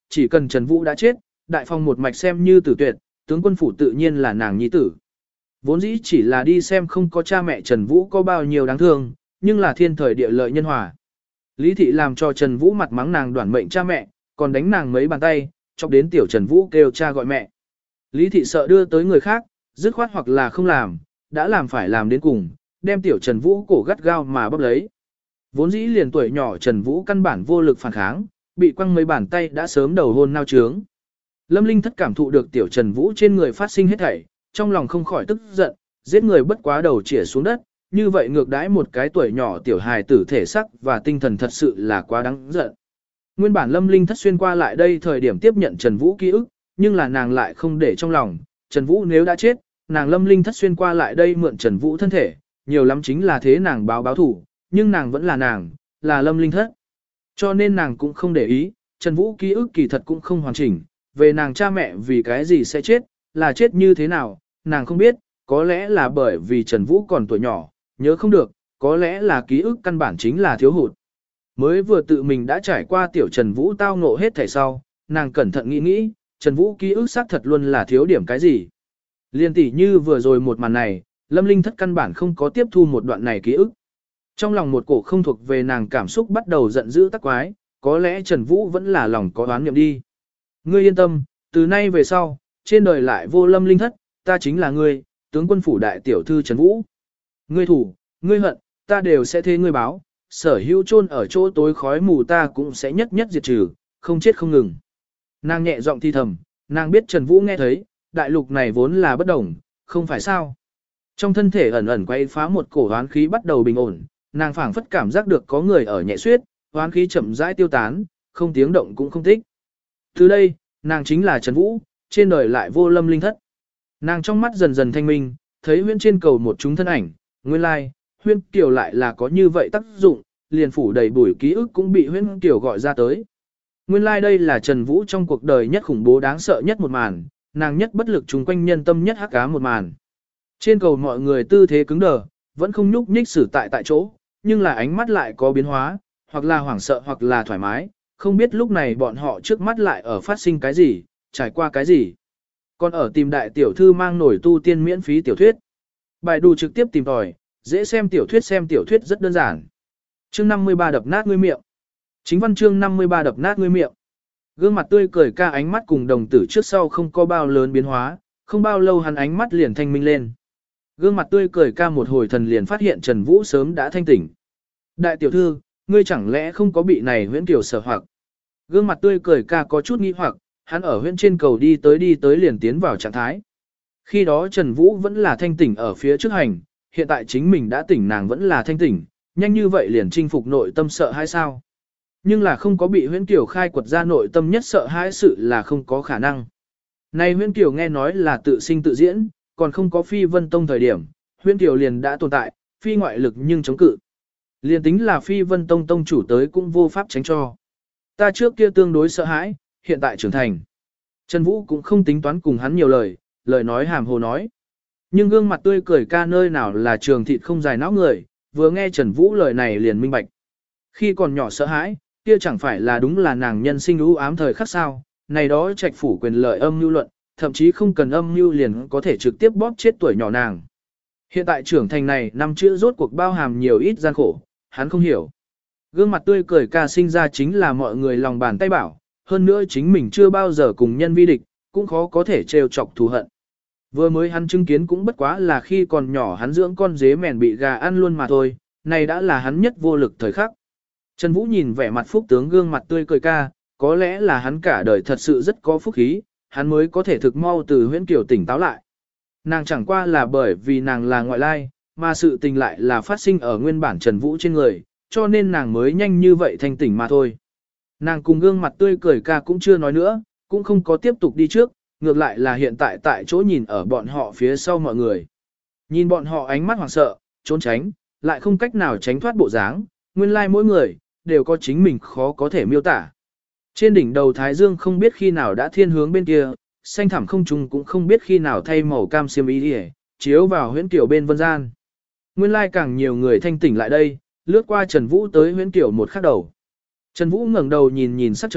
chỉ cần Trần Vũ đã chết, đại phong một mạch xem như tử tuyệt, tướng quân phủ tự nhiên là nàng nhi tử. Vốn dĩ chỉ là đi xem không có cha mẹ Trần Vũ có bao nhiêu đáng thương, nhưng là thiên thời địa lợi nhân hòa. Lý thị làm cho Trần Vũ mặt mắng nàng đoản mệnh cha mẹ, còn đánh nàng mấy bàn tay, chọc đến tiểu Trần Vũ kêu cha gọi mẹ. Lý thị sợ đưa tới người khác, dứt khoát hoặc là không làm, đã làm phải làm đến cùng, đem tiểu Trần Vũ cổ gắt gao mà bóp lấy. Vốn dĩ liền tuổi nhỏ Trần Vũ căn bản vô lực phản kháng, bị quăng mấy bàn tay đã sớm đầu hôn nao trướng. Lâm Linh Thất cảm thụ được tiểu Trần Vũ trên người phát sinh hết thảy, trong lòng không khỏi tức giận, giết người bất quá đầu chĩa xuống đất, như vậy ngược đãi một cái tuổi nhỏ tiểu hài tử thể sắc và tinh thần thật sự là quá đáng giận. Nguyên bản Lâm Linh Thất xuyên qua lại đây thời điểm tiếp nhận Trần Vũ ký ức, nhưng là nàng lại không để trong lòng, Trần Vũ nếu đã chết, nàng Lâm Linh Thất xuyên qua lại đây mượn Trần Vũ thân thể, nhiều lắm chính là thế nàng báo báo thủ, nhưng nàng vẫn là nàng, là Lâm Linh Thất. Cho nên nàng cũng không để ý, Trần Vũ ký ức kỳ thật cũng không hoàn chỉnh, về nàng cha mẹ vì cái gì sẽ chết, là chết như thế nào, nàng không biết, có lẽ là bởi vì Trần Vũ còn tuổi nhỏ, nhớ không được, có lẽ là ký ức căn bản chính là thiếu hụt. Mới vừa tự mình đã trải qua tiểu Trần Vũ tao ngộ hết thảy sau, nàng cẩn thận nghĩ nghĩ, Trần Vũ ký ức xác thật luôn là thiếu điểm cái gì. Liên tỷ như vừa rồi một màn này, Lâm Linh Thất căn bản không có tiếp thu một đoạn này ký ức. Trong lòng một cổ không thuộc về nàng cảm xúc bắt đầu giận dữ tắc quái, có lẽ Trần Vũ vẫn là lòng có oán niệm đi. Ngươi yên tâm, từ nay về sau, trên đời lại vô Lâm Linh Thất, ta chính là ngươi, tướng quân phủ đại tiểu thư Trần Vũ. Ngươi thủ, ngươi hận, ta đều sẽ thế ngươi báo, sở hữu chôn ở chỗ tối khói mù ta cũng sẽ nhất nhất diệt trừ, không chết không ngừng. Nàng nhẹ giọng thi thầm, nàng biết Trần Vũ nghe thấy, đại lục này vốn là bất đồng, không phải sao. Trong thân thể ẩn ẩn quay phá một cổ hoán khí bắt đầu bình ổn, nàng phảng phất cảm giác được có người ở nhẹ suyết, hoán khí chậm rãi tiêu tán, không tiếng động cũng không tích. Từ đây, nàng chính là Trần Vũ, trên đời lại vô Lâm Linh Thất. Nàng trong mắt dần dần thanh minh, thấy huyễn trên cầu một chúng thân ảnh, nguyên lai, huyễn kiều lại là có như vậy tác dụng, liền phủ đầy bụi ký ức cũng bị huyễn kiều gọi ra tới. Nguyên lai đây là Trần Vũ trong cuộc đời nhất khủng bố đáng sợ nhất một màn, nàng nhất bất lực chung quanh nhân tâm nhất hắc ám một màn. Trên cầu mọi người tư thế cứng đờ, vẫn không nhúc nhích xử tại tại chỗ, nhưng là ánh mắt lại có biến hóa, hoặc là hoảng sợ hoặc là thoải mái, không biết lúc này bọn họ trước mắt lại ở phát sinh cái gì, trải qua cái gì. Còn ở tìm đại tiểu thư mang nổi tu tiên miễn phí tiểu thuyết. Bài đù trực tiếp tìm tòi, dễ xem tiểu thuyết xem tiểu thuyết rất đơn giản. Chương năm mươi ba đập nát ngươi miệng. Chính văn chương năm mươi ba đập nát ngươi miệng. Gương mặt tươi cười ca ánh mắt cùng đồng tử trước sau không có bao lớn biến hóa, không bao lâu hắn ánh mắt liền thanh minh lên. Gương mặt tươi cười ca một hồi thần liền phát hiện Trần Vũ sớm đã thanh tỉnh. Đại tiểu thư, ngươi chẳng lẽ không có bị này huyễn kiểu sở hoặc. Gương mặt tươi cười ca có chút nghi hoặc, hắn ở huyễn trên cầu đi tới đi tới liền tiến vào trạng thái. Khi đó Trần Vũ vẫn là thanh tỉnh ở phía trước hành, hiện tại chính mình đã tỉnh nàng vẫn là thanh tỉnh, nhanh như vậy liền chinh phục nội tâm sợ hay sao? Nhưng là không có bị huyễn kiểu khai quật ra nội tâm nhất sợ hãi sự là không có khả năng. Này huyễn kiểu nghe nói là tự sinh tự diễn, còn không có phi vân tông thời điểm, huyễn kiểu liền đã tồn tại, phi ngoại lực nhưng chống cự. Liền tính là phi vân tông tông chủ tới cũng vô pháp tránh cho. Ta trước kia tương đối sợ hãi, hiện tại trưởng thành. Trần Vũ cũng không tính toán cùng hắn nhiều lời, lời nói hàm hồ nói. Nhưng gương mặt tươi cười ca nơi nào là trường thịt không dài não người, vừa nghe Trần Vũ lời này liền minh bạch. Khi còn nhỏ sợ hãi, kia chẳng phải là đúng là nàng nhân sinh ưu ám thời khắc sao, này đó trạch phủ quyền lợi âm mưu luận, thậm chí không cần âm mưu liền có thể trực tiếp bóp chết tuổi nhỏ nàng. Hiện tại trưởng thành này năm chữ rốt cuộc bao hàm nhiều ít gian khổ, hắn không hiểu. Gương mặt tươi cười ca sinh ra chính là mọi người lòng bàn tay bảo, hơn nữa chính mình chưa bao giờ cùng nhân vi địch, cũng khó có thể trêu chọc thù hận. Vừa mới hắn chứng kiến cũng bất quá là khi còn nhỏ hắn dưỡng con dế mèn bị gà ăn luôn mà thôi, này đã là hắn nhất vô lực thời khắc. Trần Vũ nhìn vẻ mặt phúc tướng gương mặt tươi cười ca, có lẽ là hắn cả đời thật sự rất có phúc khí, hắn mới có thể thực mau từ huyễn kiểu tỉnh táo lại. Nàng chẳng qua là bởi vì nàng là ngoại lai, mà sự tình lại là phát sinh ở nguyên bản Trần Vũ trên người, cho nên nàng mới nhanh như vậy thanh tỉnh mà thôi. Nàng cùng gương mặt tươi cười ca cũng chưa nói nữa, cũng không có tiếp tục đi trước, ngược lại là hiện tại tại chỗ nhìn ở bọn họ phía sau mọi người. Nhìn bọn họ ánh mắt hoảng sợ, trốn tránh, lại không cách nào tránh thoát bộ dáng, nguyên lai like mỗi người, đều có chính mình khó có thể miêu tả. Trên đỉnh đầu Thái Dương không biết khi nào đã thiên hướng bên kia, xanh thẳm không trùng cũng không biết khi nào thay màu cam xiêm y đi chiếu vào huyễn kiểu bên vân gian. Nguyên lai like càng nhiều người thanh tỉnh lại đây, lướt qua Trần Vũ tới huyễn kiểu một khắc đầu. Trần Vũ ngẩng đầu nhìn nhìn sắc trời,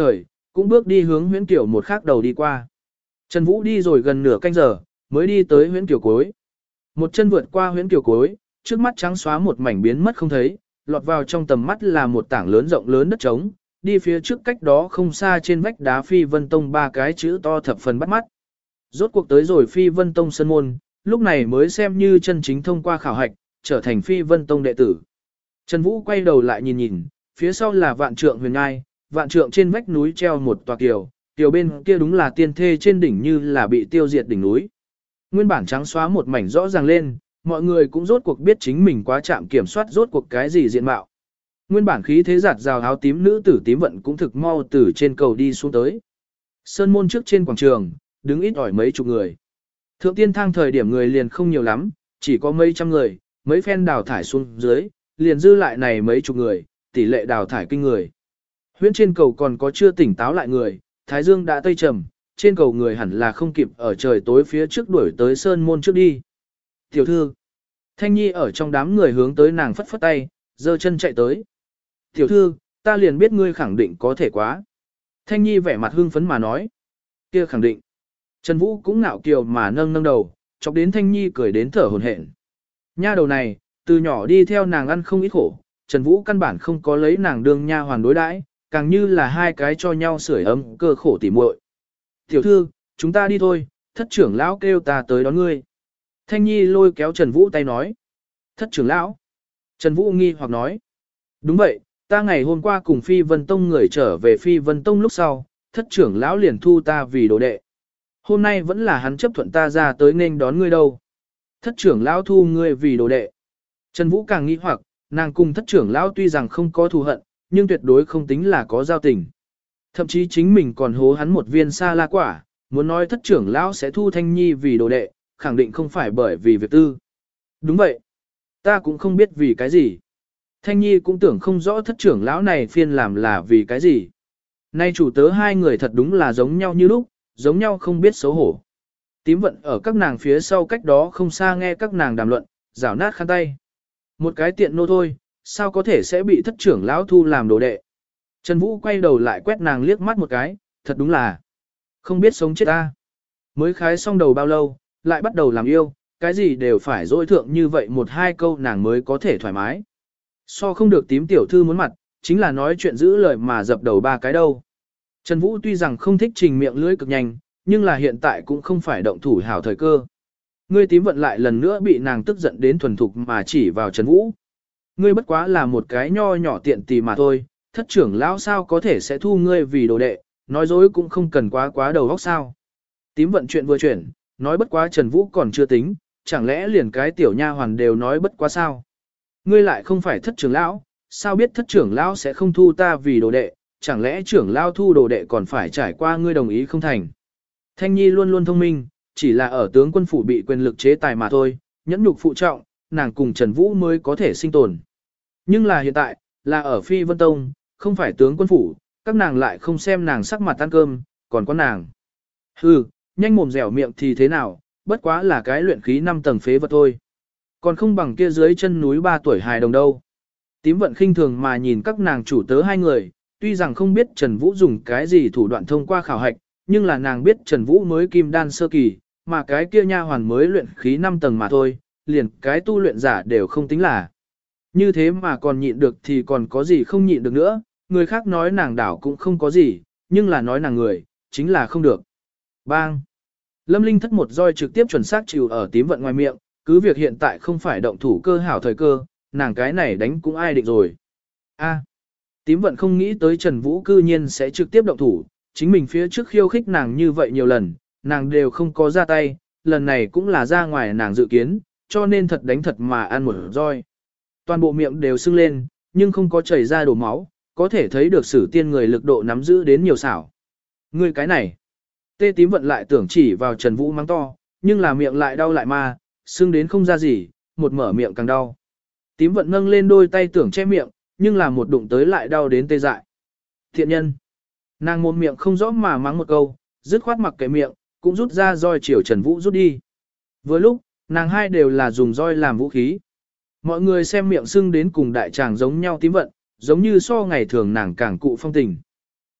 cũng bước đi hướng huyễn kiểu một khác đầu đi qua. Trần Vũ đi rồi gần nửa canh giờ, mới đi tới huyễn kiểu cuối. Một chân vượt qua huyễn kiểu cuối, trước mắt trắng xóa một mảnh biến mất không thấy, lọt vào trong tầm mắt là một tảng lớn rộng lớn đất trống, đi phía trước cách đó không xa trên vách đá Phi Vân Tông ba cái chữ to thập phần bắt mắt. Rốt cuộc tới rồi Phi Vân Tông sân môn, lúc này mới xem như chân chính thông qua khảo hạch, trở thành Phi Vân Tông đệ tử. Trần Vũ quay đầu lại nhìn nhìn, phía sau là vạn trượng huyền ngai, vạn trượng trên vách núi treo một tòa kiều, kiều bên kia đúng là tiên thê trên đỉnh như là bị tiêu diệt đỉnh núi. Nguyên bản trắng xóa một mảnh rõ ràng lên, mọi người cũng rốt cuộc biết chính mình quá chạm kiểm soát rốt cuộc cái gì diện mạo. Nguyên bản khí thế giạt rào áo tím nữ tử tím vận cũng thực mau từ trên cầu đi xuống tới. Sơn môn trước trên quảng trường, đứng ít ỏi mấy chục người. Thượng tiên thang thời điểm người liền không nhiều lắm, chỉ có mấy trăm người, mấy phen đào thải xuống dưới, liền dư lại này mấy chục người, tỷ lệ đào thải kinh người. Huyễn trên cầu còn có chưa tỉnh táo lại người, thái dương đã tây trầm, trên cầu người hẳn là không kịp ở trời tối phía trước đuổi tới sơn môn trước đi. Tiểu thư, Thanh Nhi ở trong đám người hướng tới nàng phất phất tay, giơ chân chạy tới. Tiểu thư, ta liền biết ngươi khẳng định có thể quá. Thanh Nhi vẻ mặt hưng phấn mà nói. Kia khẳng định. Trần Vũ cũng ngạo kiều mà nâng nâng đầu, chọc đến Thanh Nhi cười đến thở hổn hển. Nha đầu này, từ nhỏ đi theo nàng ăn không ít khổ, Trần Vũ căn bản không có lấy nàng đương nha hoàn đối đãi, càng như là hai cái cho nhau sưởi ấm cơ khổ tỉ muội. Tiểu thư, chúng ta đi thôi, thất trưởng lão kêu ta tới đón ngươi. Thanh Nhi lôi kéo Trần Vũ tay nói. Thất trưởng lão. Trần Vũ nghi hoặc nói. Đúng vậy, ta ngày hôm qua cùng Phi Vân Tông người trở về Phi Vân Tông lúc sau, thất trưởng lão liền thu ta vì đồ đệ. Hôm nay vẫn là hắn chấp thuận ta ra tới nên đón ngươi đâu. Thất trưởng lão thu ngươi vì đồ đệ. Trần Vũ càng nghi hoặc, nàng cùng thất trưởng lão tuy rằng không có thù hận, nhưng tuyệt đối không tính là có giao tình. Thậm chí chính mình còn hố hắn một viên sa la quả, muốn nói thất trưởng lão sẽ thu Thanh Nhi vì đồ đệ, khẳng định không phải bởi vì việc tư. Đúng vậy. Ta cũng không biết vì cái gì. Thanh Nhi cũng tưởng không rõ thất trưởng lão này phiên làm là vì cái gì. Nay chủ tớ hai người thật đúng là giống nhau như lúc, giống nhau không biết xấu hổ. Tím vận ở các nàng phía sau cách đó không xa nghe các nàng đàm luận, rảo nát khăn tay. Một cái tiện nô thôi, sao có thể sẽ bị thất trưởng lão thu làm đồ đệ. Trần Vũ quay đầu lại quét nàng liếc mắt một cái, thật đúng là không biết sống chết ta. Mới khái xong đầu bao lâu, lại bắt đầu làm yêu, cái gì đều phải dỗi thượng như vậy một hai câu nàng mới có thể thoải mái. So không được tím tiểu thư muốn mặt, chính là nói chuyện giữ lời mà dập đầu ba cái đâu. Trần Vũ tuy rằng không thích trình miệng lưỡi cực nhanh, nhưng là hiện tại cũng không phải động thủ hảo thời cơ. Ngươi tím vận lại lần nữa bị nàng tức giận đến thuần thục mà chỉ vào Trần Vũ. Ngươi bất quá là một cái nho nhỏ tiện tì mà thôi, thất trưởng lão sao có thể sẽ thu ngươi vì đồ đệ, nói dối cũng không cần quá quá đầu óc sao. Tím vận chuyện vừa chuyển, nói bất quá Trần Vũ còn chưa tính, chẳng lẽ liền cái tiểu nha hoàn đều nói bất quá sao. Ngươi lại không phải thất trưởng lão, sao biết thất trưởng lão sẽ không thu ta vì đồ đệ, chẳng lẽ trưởng lão thu đồ đệ còn phải trải qua ngươi đồng ý không thành. Thanh Nhi luôn luôn thông minh, chỉ là ở tướng quân phủ bị quyền lực chế tài mà thôi, nhẫn nhục phụ trọng, nàng cùng Trần Vũ mới có thể sinh tồn. Nhưng là hiện tại, là ở Phi Vân Tông, không phải tướng quân phủ, các nàng lại không xem nàng sắc mặt ăn cơm, còn có nàng. Hừ, nhanh mồm dẻo miệng thì thế nào, bất quá là cái luyện khí năm tầng phế vật thôi. Còn không bằng kia dưới chân núi ba tuổi hài đồng đâu. Tím vận khinh thường mà nhìn các nàng chủ tớ hai người, tuy rằng không biết Trần Vũ dùng cái gì thủ đoạn thông qua khảo hạch, nhưng là nàng biết Trần Vũ mới kim đan sơ kỳ, mà cái kia nha hoàn mới luyện khí năm tầng mà thôi, liền cái tu luyện giả đều không tính là. Như thế mà còn nhịn được thì còn có gì không nhịn được nữa, người khác nói nàng đảo cũng không có gì, nhưng là nói nàng người, chính là không được. Bang! Lâm Linh thất một roi trực tiếp chuẩn xác chịu ở tím vận ngoài miệng, cứ việc hiện tại không phải động thủ cơ hảo thời cơ, nàng cái này đánh cũng ai định rồi. A, tím vận không nghĩ tới Trần Vũ cư nhiên sẽ trực tiếp động thủ, chính mình phía trước khiêu khích nàng như vậy nhiều lần, nàng đều không có ra tay, lần này cũng là ra ngoài nàng dự kiến, cho nên thật đánh thật mà ăn một roi. Toàn bộ miệng đều sưng lên, nhưng không có chảy ra đổ máu, có thể thấy được sử tiên người lực độ nắm giữ đến nhiều xảo. Người cái này, tê tím vận lại tưởng chỉ vào Trần Vũ mắng to, nhưng là miệng lại đau lại ma, sưng đến không ra gì, một mở miệng càng đau. Tím vận nâng lên đôi tay tưởng che miệng, nhưng là một đụng tới lại đau đến tê dại. Thiện nhân, nàng một miệng không rõ mà mắng một câu, dứt khoát mặc cái miệng, cũng rút ra roi chiều Trần Vũ rút đi. Vừa lúc, nàng hai đều là dùng roi làm vũ khí. Mọi người xem miệng sưng đến cùng đại tràng giống nhau tím vận, giống như so ngày thường nàng càng cụ phong tình.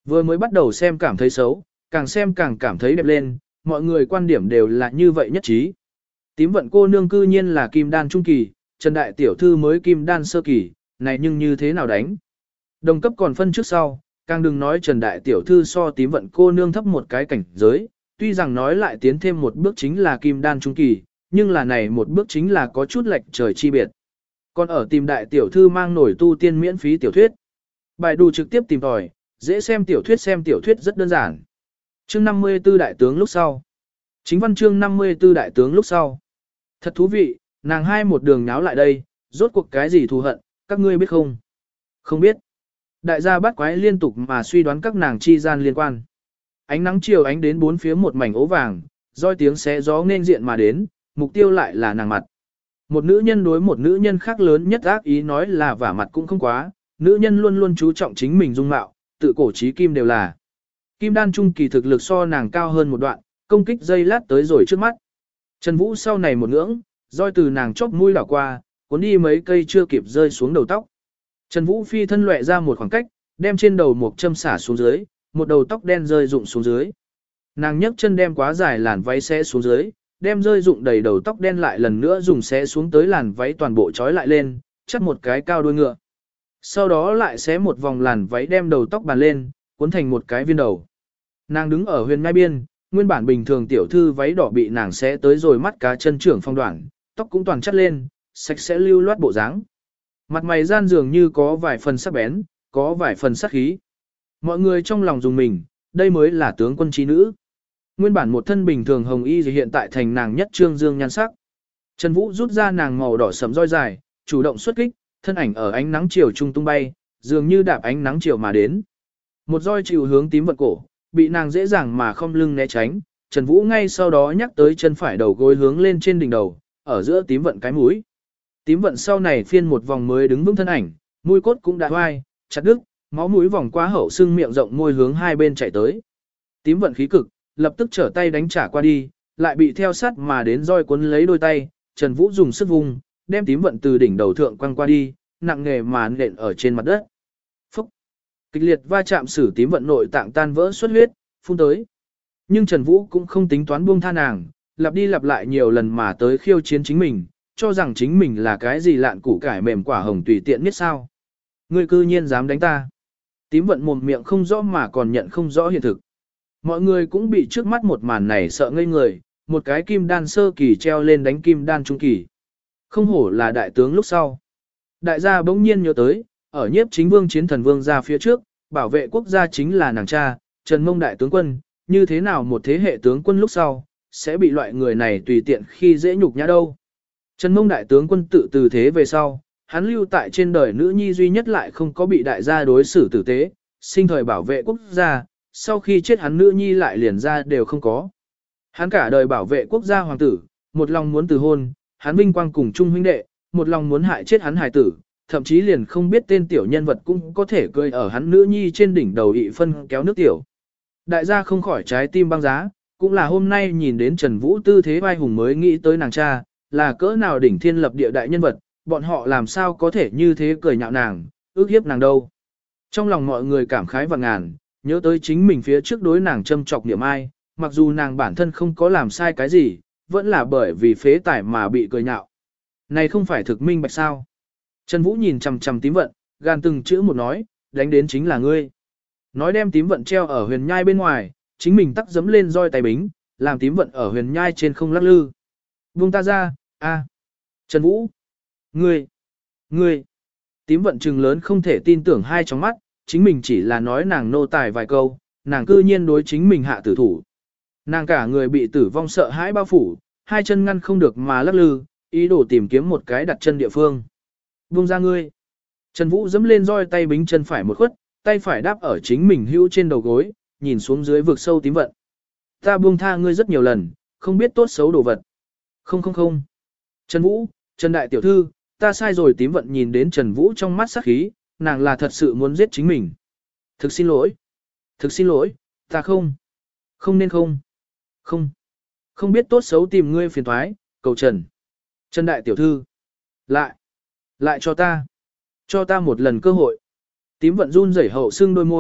Vừa mới bắt đầu xem cảm thấy xấu, càng xem càng cảm thấy đẹp lên, mọi người quan điểm đều là như vậy nhất trí. Tím vận cô nương cư nhiên là kim đan trung kỳ, Trần Đại Tiểu Thư mới kim đan sơ kỳ, này nhưng như thế nào đánh? Đồng cấp còn phân trước sau, càng đừng nói Trần Đại Tiểu Thư so tím vận cô nương thấp một cái cảnh giới, tuy rằng nói lại tiến thêm một bước chính là kim đan trung kỳ, nhưng là này một bước chính là có chút lệch trời chi biệt. Còn ở tìm Đại Tiểu Thư mang nổi tu tiên miễn phí tiểu thuyết. Bài đù trực tiếp tìm tòi, dễ xem tiểu thuyết xem tiểu thuyết rất đơn giản. Chương năm mươi tư đại tướng lúc sau. Chính văn chương năm mươi tư đại tướng lúc sau. Thật thú vị, nàng hai một đường nháo lại đây, rốt cuộc cái gì thù hận, các ngươi biết không? Không biết. Đại gia bắt quái liên tục mà suy đoán các nàng chi gian liên quan. Ánh nắng chiều ánh đến bốn phía một mảnh ố vàng, roi tiếng xé gió nên diện mà đến, mục tiêu lại là nàng mặt. Một nữ nhân đối một nữ nhân khác lớn nhất ác ý nói là vả mặt cũng không quá, nữ nhân luôn luôn chú trọng chính mình dung mạo, tự cổ trí kim đều là. Kim đan trung kỳ thực lực so nàng cao hơn một đoạn, công kích dây lát tới rồi trước mắt. Trần Vũ sau này một ngưỡng, roi từ nàng chóp mũi đảo qua, cuốn đi mấy cây chưa kịp rơi xuống đầu tóc. Trần Vũ phi thân lệ ra một khoảng cách, đem trên đầu một châm xả xuống dưới, một đầu tóc đen rơi rụng xuống dưới. Nàng nhấc chân đem quá dài làn váy xé xuống dưới, đem rơi rụng đầy đầu tóc đen lại lần nữa dùng xé xuống tới làn váy toàn bộ trói lại lên, chắt một cái cao đuôi ngựa. Sau đó lại xé một vòng làn váy đem đầu tóc bàn lên, cuốn thành một cái viên đầu. Nàng đứng ở huyền ngai biên, nguyên bản bình thường tiểu thư váy đỏ bị nàng xé tới rồi mắt cá chân trưởng phong đoạn, tóc cũng toàn chắt lên, sạch sẽ lưu loát bộ dáng. Mặt mày gian dường như có vài phần sắc bén, có vài phần sắc khí. Mọi người trong lòng dùng mình, đây mới là tướng quân trí nữ. Nguyên bản một thân bình thường hồng y thì hiện tại thành nàng nhất trương dương nhan sắc. Trần Vũ rút ra nàng màu đỏ sẫm roi dài, chủ động xuất kích, thân ảnh ở ánh nắng chiều trung tung bay, dường như đạp ánh nắng chiều mà đến. Một roi chịu hướng tím vận cổ, bị nàng dễ dàng mà không lưng né tránh, Trần Vũ ngay sau đó nhắc tới chân phải đầu gối hướng lên trên đỉnh đầu, ở giữa tím vận cái mũi. Tím vận sau này phiên một vòng mới đứng vững thân ảnh, mũi cốt cũng đã hoai, chặt đứt, máu mũi vòng qua hậu xương miệng rộng môi hướng hai bên chạy tới. Tím vận khí cực, lập tức trở tay đánh trả qua đi, lại bị theo sát mà đến roi cuốn lấy đôi tay, Trần Vũ dùng sức vùng, đem tím vận từ đỉnh đầu thượng quăng qua đi, nặng nghề mà nện ở trên mặt đất. Phúc! Kịch liệt va chạm sử tím vận nội tạng tan vỡ xuất huyết, phun tới. Nhưng Trần Vũ cũng không tính toán buông tha nàng, lặp đi lặp lại nhiều lần mà tới khiêu chiến chính mình, cho rằng chính mình là cái gì lạn củ cải mềm quả hồng tùy tiện biết sao. Ngươi cư nhiên dám đánh ta. Tím vận mồm miệng không rõ mà còn nhận không rõ hiện thực. Mọi người cũng bị trước mắt một màn này sợ ngây người, một cái kim đan sơ kỳ treo lên đánh kim đan trung kỳ. Không hổ là đại tướng lúc sau. Đại gia bỗng nhiên nhớ tới, ở nhiếp chính vương chiến thần vương ra phía trước, bảo vệ quốc gia chính là nàng cha, Trần Mông đại tướng quân, như thế nào một thế hệ tướng quân lúc sau, sẽ bị loại người này tùy tiện khi dễ nhục nhã đâu. Trần Mông đại tướng quân tự từ thế về sau, hắn lưu tại trên đời nữ nhi duy nhất lại không có bị đại gia đối xử tử tế, sinh thời bảo vệ quốc gia, sau khi chết hắn nữ nhi lại liền ra đều không có. Hắn cả đời bảo vệ quốc gia hoàng tử, một lòng muốn từ hôn, hắn vinh quang cùng chung huynh đệ, một lòng muốn hại chết hắn hài tử, thậm chí liền không biết tên tiểu nhân vật cũng có thể cười ở hắn nữ nhi trên đỉnh đầu ị phân kéo nước tiểu. Đại gia không khỏi trái tim băng giá, cũng là hôm nay nhìn đến Trần Vũ tư thế vai hùng mới nghĩ tới nàng cha, là cỡ nào đỉnh thiên lập địa đại nhân vật, bọn họ làm sao có thể như thế cười nhạo nàng, ước hiếp nàng đâu. Trong lòng mọi người cảm khái và ngàn, nhớ tới chính mình phía trước đối nàng châm chọc niệm ai, mặc dù nàng bản thân không có làm sai cái gì, vẫn là bởi vì phế tải mà bị cười nhạo. Này không phải thực minh bạch sao. Trần Vũ nhìn chằm chằm tím vận, gan từng chữ một nói, đánh đến chính là ngươi. Nói đem tím vận treo ở huyền nhai bên ngoài, chính mình tắc dấm lên roi tay bính, làm tím vận ở huyền nhai trên không lắc lư. Buông ta ra, a, Trần Vũ. Ngươi, ngươi. Tím vận trừng lớn không thể tin tưởng hai tròng mắt, chính mình chỉ là nói nàng nô tài vài câu, nàng cư nhiên đối chính mình hạ tử thủ. Nàng cả người bị tử vong sợ hãi bao phủ, hai chân ngăn không được mà lắc lư, ý đồ tìm kiếm một cái đặt chân địa phương. Buông ra ngươi. Trần Vũ dẫm lên roi tay bính chân phải một khuất, tay phải đáp ở chính mình hữu trên đầu gối, nhìn xuống dưới vực sâu tím vận. Ta buông tha ngươi rất nhiều lần, không biết tốt xấu đồ vật. Không không không. Trần Vũ, Trần Đại Tiểu Thư, ta sai rồi. Tím vận nhìn đến Trần Vũ trong mắt sắc khí, nàng là thật sự muốn giết chính mình. Thực xin lỗi. Thực xin lỗi, ta không. Không nên không. Không. Không biết tốt xấu tìm ngươi phiền thoái, cầu Trần. Trần Đại Tiểu Thư. Lại. Lại cho ta. Cho ta một lần cơ hội. Tím vận run rẩy hậu xương đôi môi,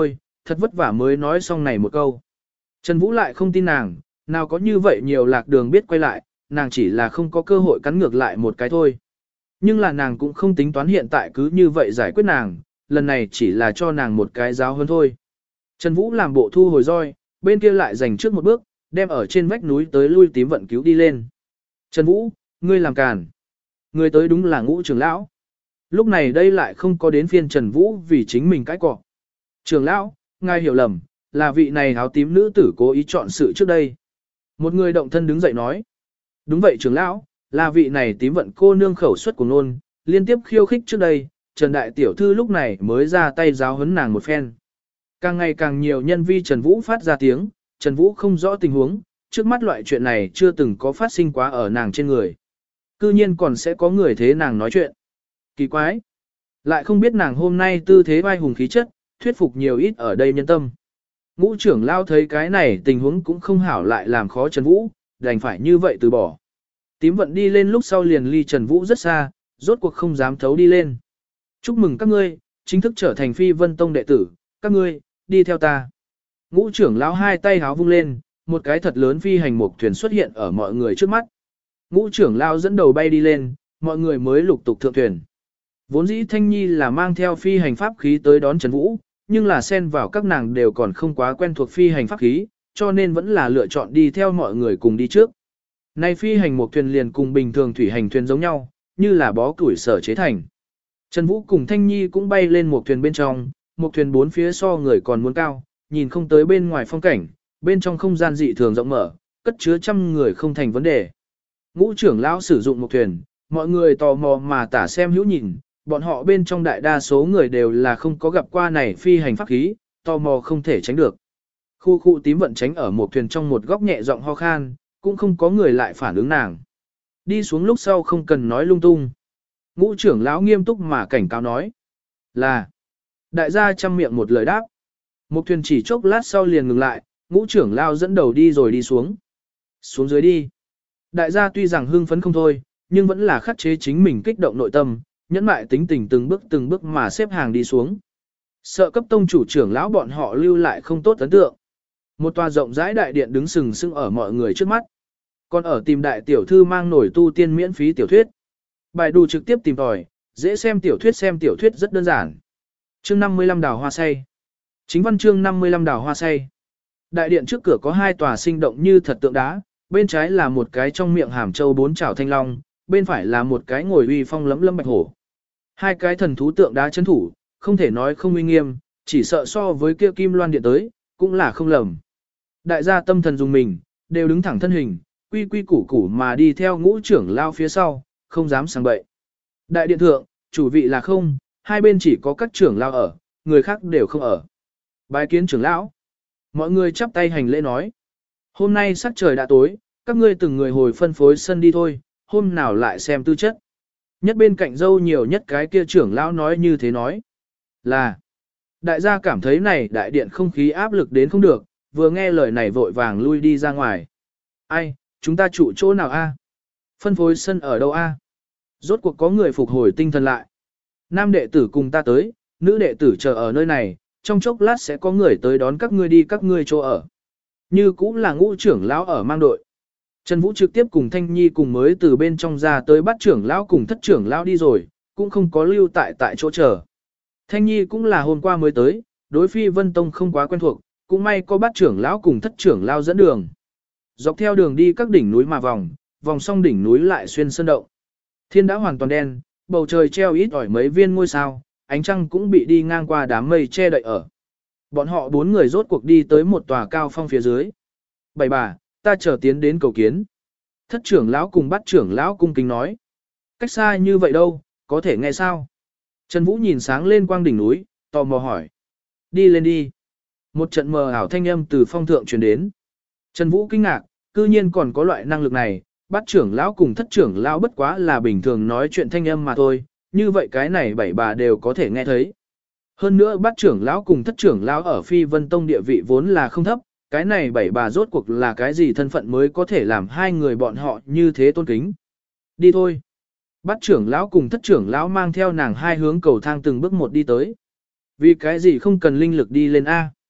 thật vất vả mới nói xong này một câu. Trần Vũ lại không tin nàng, nào có như vậy nhiều lạc đường biết quay lại, nàng chỉ là không có cơ hội cắn ngược lại một cái thôi. Nhưng là nàng cũng không tính toán hiện tại cứ như vậy giải quyết nàng, lần này chỉ là cho nàng một cái giáo hơn thôi. Trần Vũ làm bộ thu hồi roi, bên kia lại giành trước một bước, đem ở trên vách núi tới lui tím vận cứu đi lên. Trần Vũ, ngươi làm càn. Ngươi tới đúng là Ngũ trưởng lão. Lúc này đây lại không có đến phiên Trần Vũ vì chính mình cái cọ. Trưởng lão, ngài hiểu lầm, là vị này áo tím nữ tử cố ý chọn sự trước đây. Một người động thân đứng dậy nói. Đúng vậy trưởng lão, là vị này tím vận cô nương khẩu suất của nôn, liên tiếp khiêu khích trước đây, Trần Đại Tiểu Thư lúc này mới ra tay giáo huấn nàng một phen. Càng ngày càng nhiều nhân vi Trần Vũ phát ra tiếng, Trần Vũ không rõ tình huống, trước mắt loại chuyện này chưa từng có phát sinh quá ở nàng trên người. Cư nhiên còn sẽ có người thế nàng nói chuyện. Kỳ quái. Lại không biết nàng hôm nay tư thế vai hùng khí chất, thuyết phục nhiều ít ở đây nhân tâm. Ngũ trưởng lao thấy cái này tình huống cũng không hảo lại làm khó Trần Vũ, đành phải như vậy từ bỏ. Tím vận đi lên lúc sau liền ly Trần Vũ rất xa, rốt cuộc không dám thấu đi lên. Chúc mừng các ngươi, chính thức trở thành Phi Vân Tông đệ tử, các ngươi, đi theo ta. Ngũ trưởng lão hai tay háo vung lên, một cái thật lớn phi hành mục thuyền xuất hiện ở mọi người trước mắt. Ngũ trưởng lão dẫn đầu bay đi lên, mọi người mới lục tục thượng thuyền. Vốn dĩ Thanh Nhi là mang theo phi hành pháp khí tới đón Trần Vũ, nhưng là xen vào các nàng đều còn không quá quen thuộc phi hành pháp khí, cho nên vẫn là lựa chọn đi theo mọi người cùng đi trước. Nay phi hành một thuyền liền cùng bình thường thủy hành thuyền giống nhau, như là bó củi sở chế thành. Trần Vũ cùng Thanh Nhi cũng bay lên một thuyền bên trong, một thuyền bốn phía so người còn muốn cao, nhìn không tới bên ngoài phong cảnh, bên trong không gian dị thường rộng mở, cất chứa trăm người không thành vấn đề. Ngũ trưởng lão sử dụng một thuyền, mọi người tò mò mà tả xem hữu nhìn, bọn họ bên trong đại đa số người đều là không có gặp qua này phi hành pháp khí, tò mò không thể tránh được. Khu khu tím vận tránh ở một thuyền trong một góc nhẹ giọng ho khan, cũng không có người lại phản ứng nàng. Đi xuống lúc sau không cần nói lung tung. Ngũ trưởng lão nghiêm túc mà cảnh cáo nói. Là. Đại gia chăm miệng một lời đáp. Một thuyền chỉ chốc lát sau liền ngừng lại, ngũ trưởng lão dẫn đầu đi rồi đi xuống. Xuống dưới đi. Đại gia tuy rằng hưng phấn không thôi, nhưng vẫn là khắc chế chính mình kích động nội tâm, nhẫn mại tính tình từng bước từng bước mà xếp hàng đi xuống. Sợ cấp tông chủ trưởng lão bọn họ lưu lại không tốt ấn tượng. Một tòa rộng rãi đại điện đứng sừng sững ở mọi người trước mắt. Còn ở tìm đại tiểu thư mang nổi tu tiên miễn phí tiểu thuyết. Bài đù trực tiếp tìm tòi, dễ xem tiểu thuyết xem tiểu thuyết rất đơn giản. Chương năm mươi lăm đào hoa say. Chính văn chương năm mươi lăm đào hoa say. Đại điện trước cửa có hai tòa sinh động như thật tượng đá, bên trái là một cái trong miệng hàm châu bốn chảo thanh long, bên phải là một cái ngồi uy phong lẫm lâm bạch hổ. Hai cái thần thú tượng đá chấn thủ, không thể nói không uy nghiêm, chỉ sợ so với kia kim loan điện tới, cũng là không lầm. Đại gia tâm thần dùng mình, đều đứng thẳng thân hình, quy quy củ củ mà đi theo ngũ trưởng lao phía sau, không dám sang bậy. Đại điện thượng, chủ vị là không, hai bên chỉ có các trưởng lao ở, người khác đều không ở. Bái kiến trưởng lão. Mọi người chắp tay hành lễ nói. Hôm nay sắc trời đã tối, các ngươi từng người hồi phân phối sân đi thôi, hôm nào lại xem tư chất. Nhất bên cạnh dâu nhiều nhất cái kia trưởng lão nói như thế nói. Là. Đại gia cảm thấy này đại điện không khí áp lực đến không được, vừa nghe lời này vội vàng lui đi ra ngoài. Ai, chúng ta trụ chỗ nào a? Phân phối sân ở đâu a? Rốt cuộc có người phục hồi tinh thần lại. Nam đệ tử cùng ta tới, nữ đệ tử chờ ở nơi này, trong chốc lát sẽ có người tới đón các ngươi đi các ngươi chỗ ở. Như cũng là ngũ trưởng lão ở mang đội. Trần Vũ trực tiếp cùng Thanh Nhi cùng mới từ bên trong ra tới bắt trưởng lão cùng thất trưởng lão đi rồi, cũng không có lưu tại tại chỗ chờ. Thanh Nhi cũng là hôm qua mới tới, đối Phi Vân Tông không quá quen thuộc, cũng may có bắt trưởng lão cùng thất trưởng lão dẫn đường. Dọc theo đường đi các đỉnh núi mà vòng, vòng xong đỉnh núi lại xuyên sơn động. Thiên đã hoàn toàn đen, bầu trời treo ít ỏi mấy viên ngôi sao, ánh trăng cũng bị đi ngang qua đám mây che đậy ở. Bọn họ bốn người rốt cuộc đi tới một tòa cao phong phía dưới. Bảy bà, ta chờ tiến đến cầu kiến. Thất trưởng lão cùng bắt trưởng lão cung kính nói. Cách xa như vậy đâu, có thể nghe sao? Trần Vũ nhìn sáng lên quang đỉnh núi, tò mò hỏi. Đi lên đi. Một trận mờ ảo thanh âm từ phong thượng truyền đến. Trần Vũ kinh ngạc, cư nhiên còn có loại năng lực này, bắt trưởng lão cùng thất trưởng lão bất quá là bình thường nói chuyện thanh âm mà thôi, như vậy cái này bảy bà đều có thể nghe thấy. Hơn nữa bắt trưởng lão cùng thất trưởng lão ở Phi Vân Tông địa vị vốn là không thấp, cái này bảy bà rốt cuộc là cái gì thân phận mới có thể làm hai người bọn họ như thế tôn kính. Đi thôi. Bắt trưởng lão cùng thất trưởng lão mang theo nàng hai hướng cầu thang từng bước một đi tới. Vì cái gì không cần linh lực đi lên A.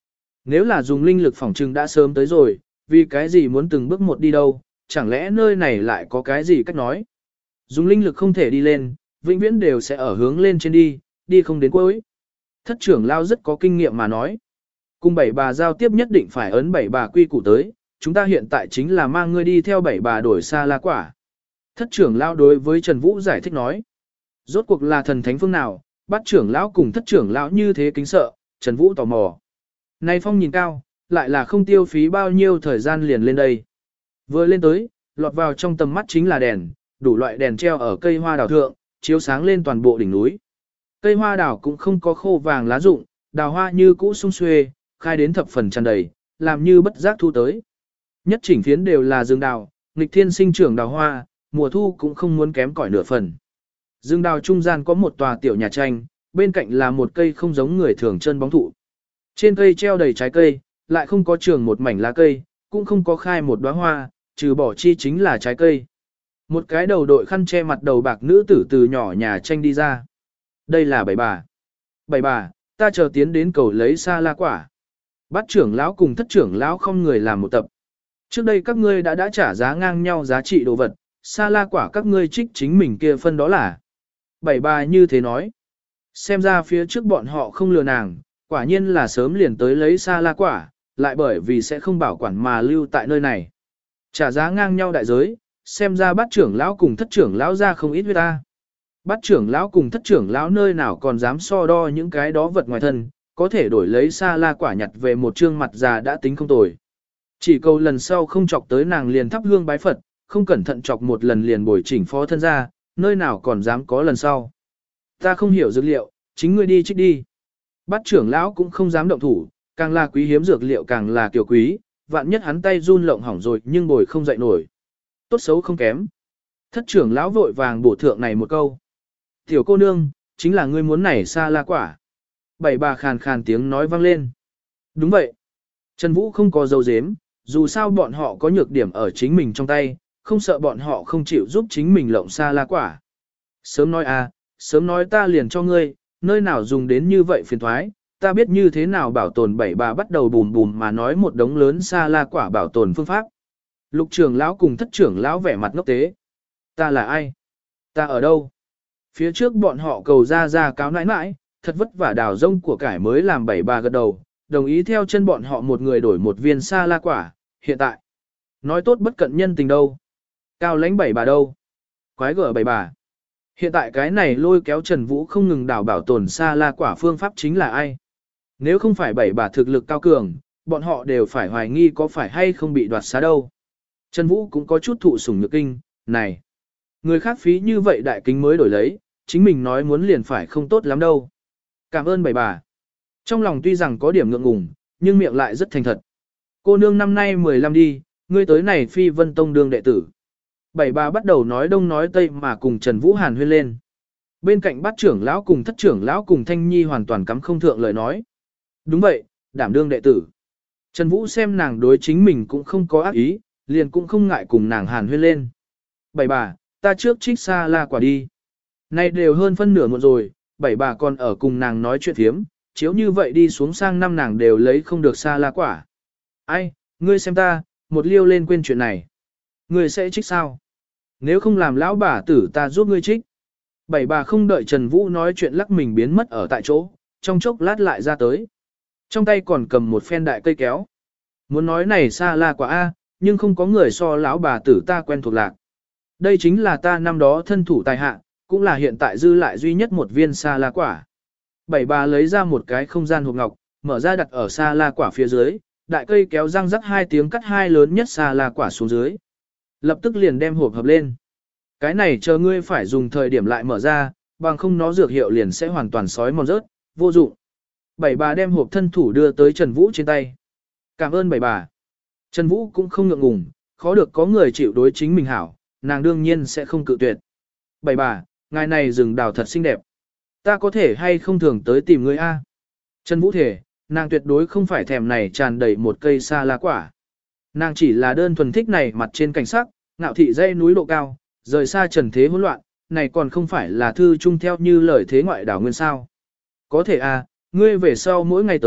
Nếu là dùng linh lực phỏng trừng đã sớm tới rồi, vì cái gì muốn từng bước một đi đâu, chẳng lẽ nơi này lại có cái gì cách nói. Dùng linh lực không thể đi lên, vĩnh viễn đều sẽ ở hướng lên trên đi, đi không đến cuối. Thất trưởng lao rất có kinh nghiệm mà nói. Cùng bảy bà giao tiếp nhất định phải ấn bảy bà quy củ tới, chúng ta hiện tại chính là mang ngươi đi theo bảy bà đổi xa la quả. Thất trưởng lao đối với Trần Vũ giải thích nói. Rốt cuộc là thần thánh phương nào, bắt trưởng lão cùng thất trưởng lão như thế kính sợ, Trần Vũ tò mò. Này phong nhìn cao, lại là không tiêu phí bao nhiêu thời gian liền lên đây. Vừa lên tới, lọt vào trong tầm mắt chính là đèn, đủ loại đèn treo ở cây hoa đào thượng, chiếu sáng lên toàn bộ đỉnh núi. Cây hoa đào cũng không có khô vàng lá rụng, đào hoa như cũ sung xuê, khai đến thập phần tràn đầy, làm như bất giác thu tới. Nhất chỉnh phiến đều là rừng đào, nghịch thiên sinh trưởng đào hoa, mùa thu cũng không muốn kém cỏi nửa phần. Rừng đào trung gian có một tòa tiểu nhà tranh, bên cạnh là một cây không giống người thường chân bóng thụ. Trên cây treo đầy trái cây, lại không có trường một mảnh lá cây, cũng không có khai một đóa hoa, trừ bỏ chi chính là trái cây. Một cái đầu đội khăn che mặt đầu bạc nữ tử từ nhỏ nhà tranh đi ra. Đây là bảy bà. Bảy bà, ta chờ tiến đến cầu lấy sa la quả. Bát trưởng lão cùng thất trưởng lão không người làm một tập. Trước đây các ngươi đã đã trả giá ngang nhau giá trị đồ vật, sa la quả các ngươi trích chính mình kia phân đó là. Bảy bà như thế nói. Xem ra phía trước bọn họ không lừa nàng, quả nhiên là sớm liền tới lấy sa la quả, lại bởi vì sẽ không bảo quản mà lưu tại nơi này. Trả giá ngang nhau đại giới, xem ra bát trưởng lão cùng thất trưởng lão ra không ít với ta. Bát trưởng lão cùng thất trưởng lão nơi nào còn dám so đo những cái đó vật ngoài thân, có thể đổi lấy sa la quả nhặt về một trương mặt già đã tính không tồi. Chỉ cầu lần sau không chọc tới nàng liền thắp hương bái Phật, không cẩn thận chọc một lần liền bồi chỉnh phó thân ra, nơi nào còn dám có lần sau. Ta không hiểu dược liệu, chính ngươi đi trích đi. Bát trưởng lão cũng không dám động thủ, càng là quý hiếm dược liệu càng là kiểu quý, vạn nhất hắn tay run lộng hỏng rồi nhưng bồi không dậy nổi. Tốt xấu không kém. Thất trưởng lão vội vàng bổ thượng này một câu. Tiểu cô nương, chính là ngươi muốn nảy sa la quả. Bảy bà khàn khàn tiếng nói vang lên. Đúng vậy. Trần Vũ không có dấu dếm, dù sao bọn họ có nhược điểm ở chính mình trong tay, không sợ bọn họ không chịu giúp chính mình lộng sa la quả. Sớm nói à, sớm nói ta liền cho ngươi, nơi nào dùng đến như vậy phiền thoái, ta biết như thế nào bảo tồn. Bảy bà bắt đầu bùm bùm mà nói một đống lớn sa la quả bảo tồn phương pháp. Lục trưởng lão cùng thất trưởng lão vẻ mặt ngốc tế. Ta là ai? Ta ở đâu? Phía trước bọn họ cầu ra ra cáo nãi nãi, thật vất vả đào rông của cải mới làm bảy bà gật đầu, đồng ý theo chân bọn họ một người đổi một viên sa la quả, hiện tại. Nói tốt bất cận nhân tình đâu. Cao lãnh bảy bà đâu. Quái gở bảy bà. Hiện tại cái này lôi kéo Trần Vũ không ngừng đào bảo tồn sa la quả phương pháp chính là ai? Nếu không phải bảy bà thực lực cao cường, bọn họ đều phải hoài nghi có phải hay không bị đoạt xá đâu. Trần Vũ cũng có chút thụ sủng nhược kinh, này. Người khác phí như vậy đại kính mới đổi lấy, chính mình nói muốn liền phải không tốt lắm đâu. Cảm ơn bảy bà. Trong lòng tuy rằng có điểm ngượng ngùng, nhưng miệng lại rất thành thật. Cô nương năm nay mười lăm đi, ngươi tới này phi vân tông đương đệ tử. Bảy bà bắt đầu nói đông nói tây mà cùng Trần Vũ hàn huyên lên. Bên cạnh bát trưởng lão cùng thất trưởng lão cùng Thanh Nhi hoàn toàn cắm không thượng lời nói. Đúng vậy, đảm đương đệ tử. Trần Vũ xem nàng đối chính mình cũng không có ác ý, liền cũng không ngại cùng nàng hàn huyên lên. Bảy bà, ta trước trích sa la quả đi. Nay đều hơn phân nửa muộn rồi, bảy bà còn ở cùng nàng nói chuyện thiếm, chiếu như vậy đi xuống sang năm nàng đều lấy không được sa la quả. Ai, ngươi xem ta, một liêu lên quên chuyện này. Ngươi sẽ trích sao? Nếu không làm lão bà tử ta giúp ngươi trích. Bảy bà không đợi Trần Vũ nói chuyện lắc mình biến mất ở tại chỗ, trong chốc lát lại ra tới. Trong tay còn cầm một phen đại cây kéo. Muốn nói này sa la quả A, nhưng không có người so lão bà tử ta quen thuộc lạc. Đây chính là ta năm đó thân thủ tài hạ, cũng là hiện tại dư lại duy nhất một viên sa la quả. Bảy bà lấy ra một cái không gian hộp ngọc, mở ra đặt ở sa la quả phía dưới, đại cây kéo răng rắc hai tiếng cắt hai lớn nhất sa la quả xuống dưới. Lập tức liền đem hộp hợp lên. Cái này chờ ngươi phải dùng thời điểm lại mở ra, bằng không nó dược hiệu liền sẽ hoàn toàn sói mòn rớt, vô dụng. Bảy bà đem hộp thân thủ đưa tới Trần Vũ trên tay. Cảm ơn bảy bà. Trần Vũ cũng không ngượng ngùng, khó được có người chịu đối chính mình hảo, nàng đương nhiên sẽ không cự tuyệt. Bảy bà, ngài này rừng đào thật xinh đẹp. Ta có thể hay không thường tới tìm ngươi a? Trần Vũ thể, nàng tuyệt đối không phải thèm này tràn đầy một cây sa la quả. Nàng chỉ là đơn thuần thích này mặt trên cảnh sắc, ngạo thị dãy núi độ cao, rời xa trần thế hỗn loạn, này còn không phải là thư chung theo như lời thế ngoại đảo nguyên sao. Có thể a, ngươi về sau mỗi ngày tới,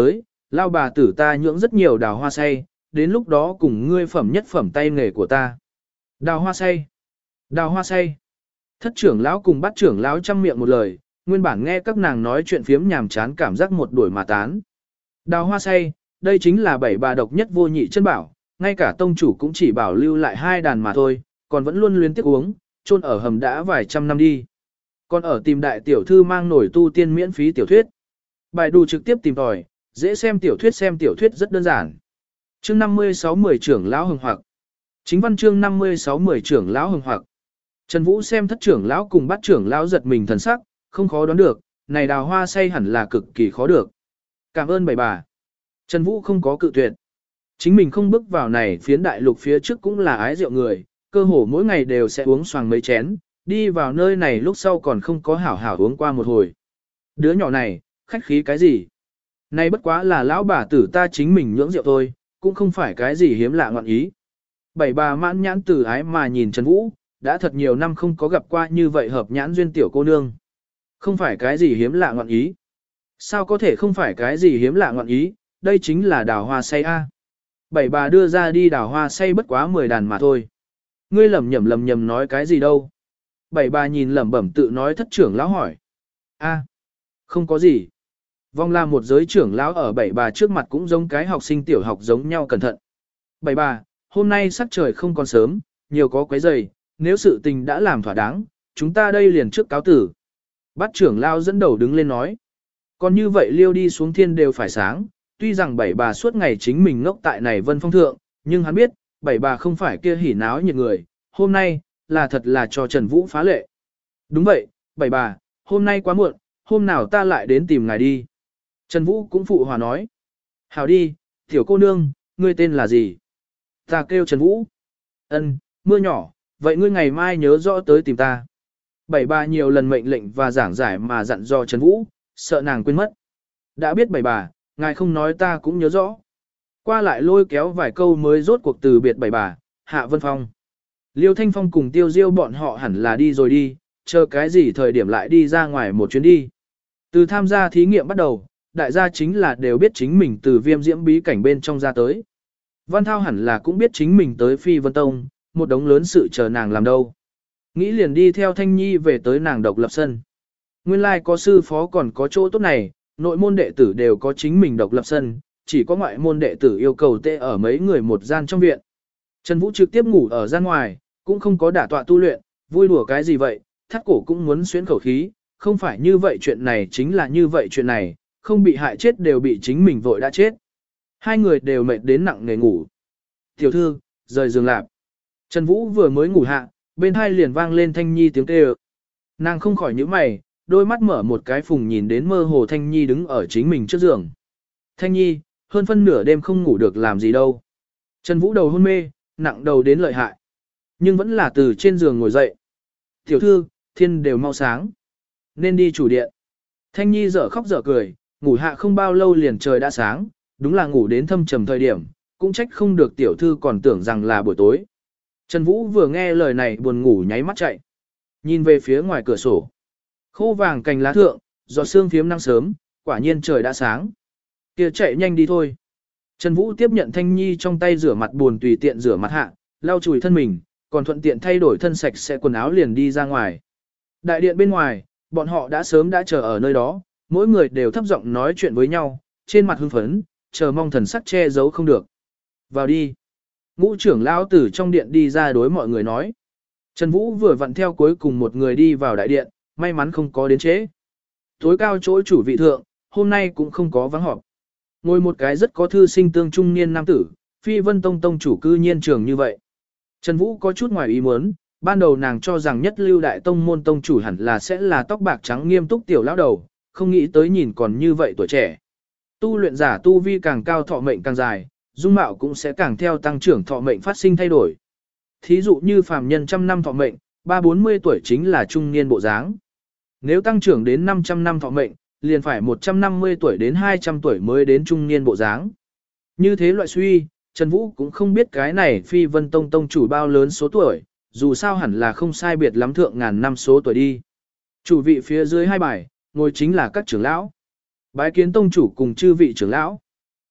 Lao bà tử ta nhưỡng rất nhiều đào hoa say, đến lúc đó cùng ngươi phẩm nhất phẩm tay nghề của ta. Đào hoa say, đào hoa say. Thất trưởng lão cùng bát trưởng lão chăm miệng một lời, nguyên bản nghe các nàng nói chuyện phiếm nhàm chán cảm giác một đuổi mà tán. Đào hoa say, đây chính là bảy bà độc nhất vô nhị chân bảo, ngay cả tông chủ cũng chỉ bảo lưu lại hai đàn mà thôi, còn vẫn luôn luyến tiếc uống, chôn ở hầm đã vài trăm năm đi. Còn ở tìm đại tiểu thư mang nổi tu tiên miễn phí tiểu thuyết. Bài đủ trực tiếp tìm tòi, dễ xem tiểu thuyết xem tiểu thuyết rất đơn giản. Chương năm mươi sáu mười trưởng lão hồng hoặc. Chính văn chương năm mươi sáu mười trưởng lão hồng hoặc. Trần Vũ xem thất trưởng lão cùng bát trưởng lão giật mình thần sắc, không khó đoán được, này đào hoa say hẳn là cực kỳ khó được. Cảm ơn bảy bà. Trần Vũ không có cự tuyệt. Chính mình không bước vào này phiến đại lục phía trước cũng là ái rượu người, cơ hồ mỗi ngày đều sẽ uống xoàng mấy chén, đi vào nơi này lúc sau còn không có hảo hảo uống qua một hồi. Đứa nhỏ này, khách khí cái gì? Này bất quá là lão bà tử ta chính mình nhưỡng rượu thôi, cũng không phải cái gì hiếm lạ ngọn ý. Bảy bà mãn nhãn từ ái mà nhìn Trần Vũ, đã thật nhiều năm không có gặp qua như vậy hợp nhãn duyên tiểu cô nương. Không phải cái gì hiếm lạ ngọn ý. Sao có thể không phải cái gì hiếm lạ ngọn ý, đây chính là đào hoa say a. Bảy bà đưa ra đi đào hoa say bất quá mười đàn mà thôi. Ngươi lầm nhầm lầm nhầm nói cái gì đâu. Bảy bà nhìn lẩm bẩm tự nói thất trưởng lão hỏi. A, không có gì. Vong là một giới trưởng lão ở bảy bà trước mặt cũng giống cái học sinh tiểu học giống nhau cẩn thận. Bảy bà, hôm nay sắc trời không còn sớm, nhiều có quấy rầy, nếu sự tình đã làm thỏa đáng, chúng ta đây liền trước cáo tử. Bát trưởng lão dẫn đầu đứng lên nói. Còn như vậy liêu đi xuống thiên đều phải sáng, tuy rằng bảy bà suốt ngày chính mình ngốc tại này vân phong thượng, nhưng hắn biết, bảy bà không phải kia hỉ náo nhiệt người, hôm nay, là thật là cho Trần Vũ phá lệ. Đúng vậy, bảy bà, hôm nay quá muộn, hôm nào ta lại đến tìm ngài đi. Trần Vũ cũng phụ hòa nói. Hảo đi, tiểu cô nương, ngươi tên là gì? Ta kêu Trần Vũ. Ân, mưa nhỏ, vậy ngươi ngày mai nhớ rõ tới tìm ta. Bảy bà nhiều lần mệnh lệnh và giảng giải mà dặn dò Trần Vũ, sợ nàng quên mất. Đã biết bảy bà, ngài không nói ta cũng nhớ rõ. Qua lại lôi kéo vài câu mới rốt cuộc từ biệt bảy bà, Hạ Vân Phong. Liêu Thanh Phong cùng Tiêu Diêu bọn họ hẳn là đi rồi đi, chờ cái gì thời điểm lại đi ra ngoài một chuyến đi. Từ tham gia thí nghiệm bắt đầu, đại gia chính là đều biết chính mình từ viêm diễm bí cảnh bên trong ra tới. Văn Thao hẳn là cũng biết chính mình tới Phi Vân Tông, một đống lớn sự chờ nàng làm đâu. Nghĩ liền đi theo Thanh Nhi về tới nàng độc lập sân. Nguyên lai like có sư phó còn có chỗ tốt này, nội môn đệ tử đều có chính mình độc lập sân, chỉ có ngoại môn đệ tử yêu cầu tê ở mấy người một gian trong viện. Trần Vũ trực tiếp ngủ ở gian ngoài, cũng không có đả tọa tu luyện, vui đùa cái gì vậy, thắt cổ cũng muốn xuyến khẩu khí, không phải như vậy chuyện này chính là như vậy chuyện này, không bị hại chết đều bị chính mình vội đã chết. Hai người đều mệt đến nặng nề ngủ. Tiểu thư, rời giường lạp. Trần Vũ vừa mới ngủ hạ, bên hai liền vang lên Thanh Nhi tiếng kêu. Nàng không khỏi nhíu mày, đôi mắt mở một cái phùng nhìn đến mơ hồ Thanh Nhi đứng ở chính mình trước giường. Thanh Nhi, hơn phân nửa đêm không ngủ được làm gì đâu. Trần Vũ đầu hôn mê, nặng đầu đến lợi hại. Nhưng vẫn là từ trên giường ngồi dậy. Tiểu thư, thiên đều mau sáng. Nên đi chủ điện. Thanh Nhi dở khóc dở cười, ngủ hạ không bao lâu liền trời đã sáng, đúng là ngủ đến thâm trầm thời điểm, cũng trách không được tiểu thư còn tưởng rằng là buổi tối. Trần Vũ vừa nghe lời này buồn ngủ nháy mắt chạy. Nhìn về phía ngoài cửa sổ. Khô vàng cành lá thượng, giọt sương phiếm năng sớm, quả nhiên trời đã sáng. Kia chạy nhanh đi thôi. Trần Vũ tiếp nhận Thanh Nhi trong tay rửa mặt buồn tùy tiện rửa mặt hạ, lau chùi thân mình, còn thuận tiện thay đổi thân sạch sẽ quần áo liền đi ra ngoài. Đại điện bên ngoài, bọn họ đã sớm đã chờ ở nơi đó, mỗi người đều thấp giọng nói chuyện với nhau, trên mặt hưng phấn, chờ mong thần sắc che giấu không được. Vào đi. Ngũ trưởng lão tử trong điện đi ra đối mọi người nói. Trần Vũ vừa vặn theo cuối cùng một người đi vào đại điện, may mắn không có đến trễ. Tối cao chỗ chủ vị thượng, hôm nay cũng không có vắng họp. Ngồi một cái rất có thư sinh tương trung niên nam tử, Phi Vân Tông tông chủ cư nhiên trường như vậy. Trần Vũ có chút ngoài ý muốn, ban đầu nàng cho rằng nhất lưu đại tông môn tông chủ hẳn là sẽ là tóc bạc trắng nghiêm túc tiểu lão đầu, không nghĩ tới nhìn còn như vậy tuổi trẻ. Tu luyện giả tu vi càng cao thọ mệnh càng dài, dung mạo cũng sẽ càng theo tăng trưởng thọ mệnh phát sinh thay đổi. Thí dụ như phàm nhân trăm năm thọ mệnh, ba bốn mươi tuổi chính là trung niên bộ dáng. Nếu tăng trưởng đến năm trăm năm thọ mệnh, liền phải một trăm năm mươi tuổi đến hai trăm tuổi mới đến trung niên bộ dáng. Như thế loại suy, Trần Vũ cũng không biết cái này Phi Vân Tông tông chủ bao lớn số tuổi, dù sao hẳn là không sai biệt lắm thượng ngàn năm số tuổi đi. Chủ vị phía dưới hai bài, ngồi chính là các trưởng lão. Bái kiến tông chủ cùng chư vị trưởng lão.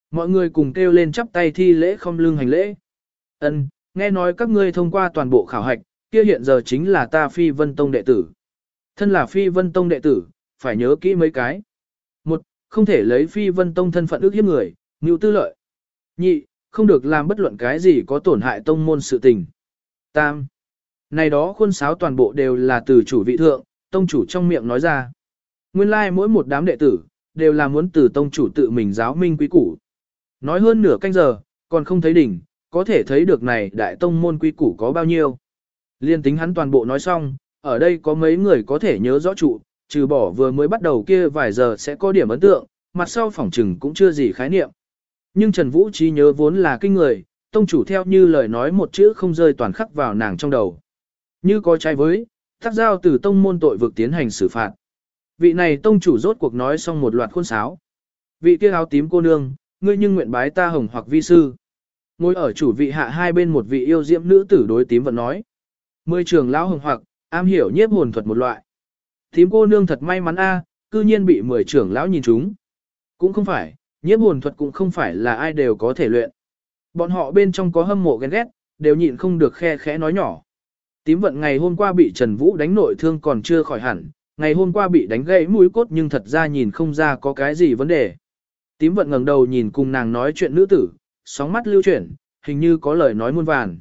Mọi người cùng kêu lên chắp tay thi lễ không lưng hành lễ. Ân, nghe nói các ngươi thông qua toàn bộ khảo hạch, kia hiện giờ chính là ta Phi Vân Tông đệ tử. Thân là Phi Vân Tông đệ tử, phải nhớ kỹ mấy cái. Một, không thể lấy Phi Vân Tông thân phận ước hiếp người, mưu tư lợi. Nhị, không được làm bất luận cái gì có tổn hại tông môn sự tình. Tam, này đó khuôn sáo toàn bộ đều là từ chủ vị thượng, tông chủ trong miệng nói ra. Nguyên lai like mỗi một đám đệ tử, đều là muốn từ tông chủ tự mình giáo minh quý củ. Nói hơn nửa canh giờ, còn không thấy đỉnh, có thể thấy được này đại tông môn quý củ có bao nhiêu. Liên tính hắn toàn bộ nói xong, ở đây có mấy người có thể nhớ rõ trụ, trừ bỏ vừa mới bắt đầu kia vài giờ sẽ có điểm ấn tượng, mặt sau phỏng trừng cũng chưa gì khái niệm. Nhưng Trần Vũ trí nhớ vốn là kinh người, tông chủ theo như lời nói một chữ không rơi toàn khắc vào nàng trong đầu. Như có trái với, tác giao từ tông môn tội vực tiến hành xử phạt. Vị này tông chủ rốt cuộc nói xong một loạt khuôn sáo. Vị kia áo tím cô nương, ngươi nhưng nguyện bái ta hồng hoặc vi sư. Ngồi ở chủ vị hạ hai bên một vị yêu diễm nữ tử đối tím vẫn nói. Mười trường lão hồng hoặc, am hiểu nhiếp hồn thuật một loại. Tím cô nương thật may mắn a, cư nhiên bị mười trưởng lão nhìn trúng. Cũng không phải, nhiếp hồn thuật cũng không phải là ai đều có thể luyện. Bọn họ bên trong có hâm mộ ghen ghét, đều nhịn không được khe khẽ nói nhỏ. Tím vận ngày hôm qua bị Trần Vũ đánh nội thương còn chưa khỏi hẳn, ngày hôm qua bị đánh gãy mũi cốt nhưng thật ra nhìn không ra có cái gì vấn đề. Tím vận ngẩng đầu nhìn cùng nàng nói chuyện nữ tử, sóng mắt lưu chuyển, hình như có lời nói muôn vàn.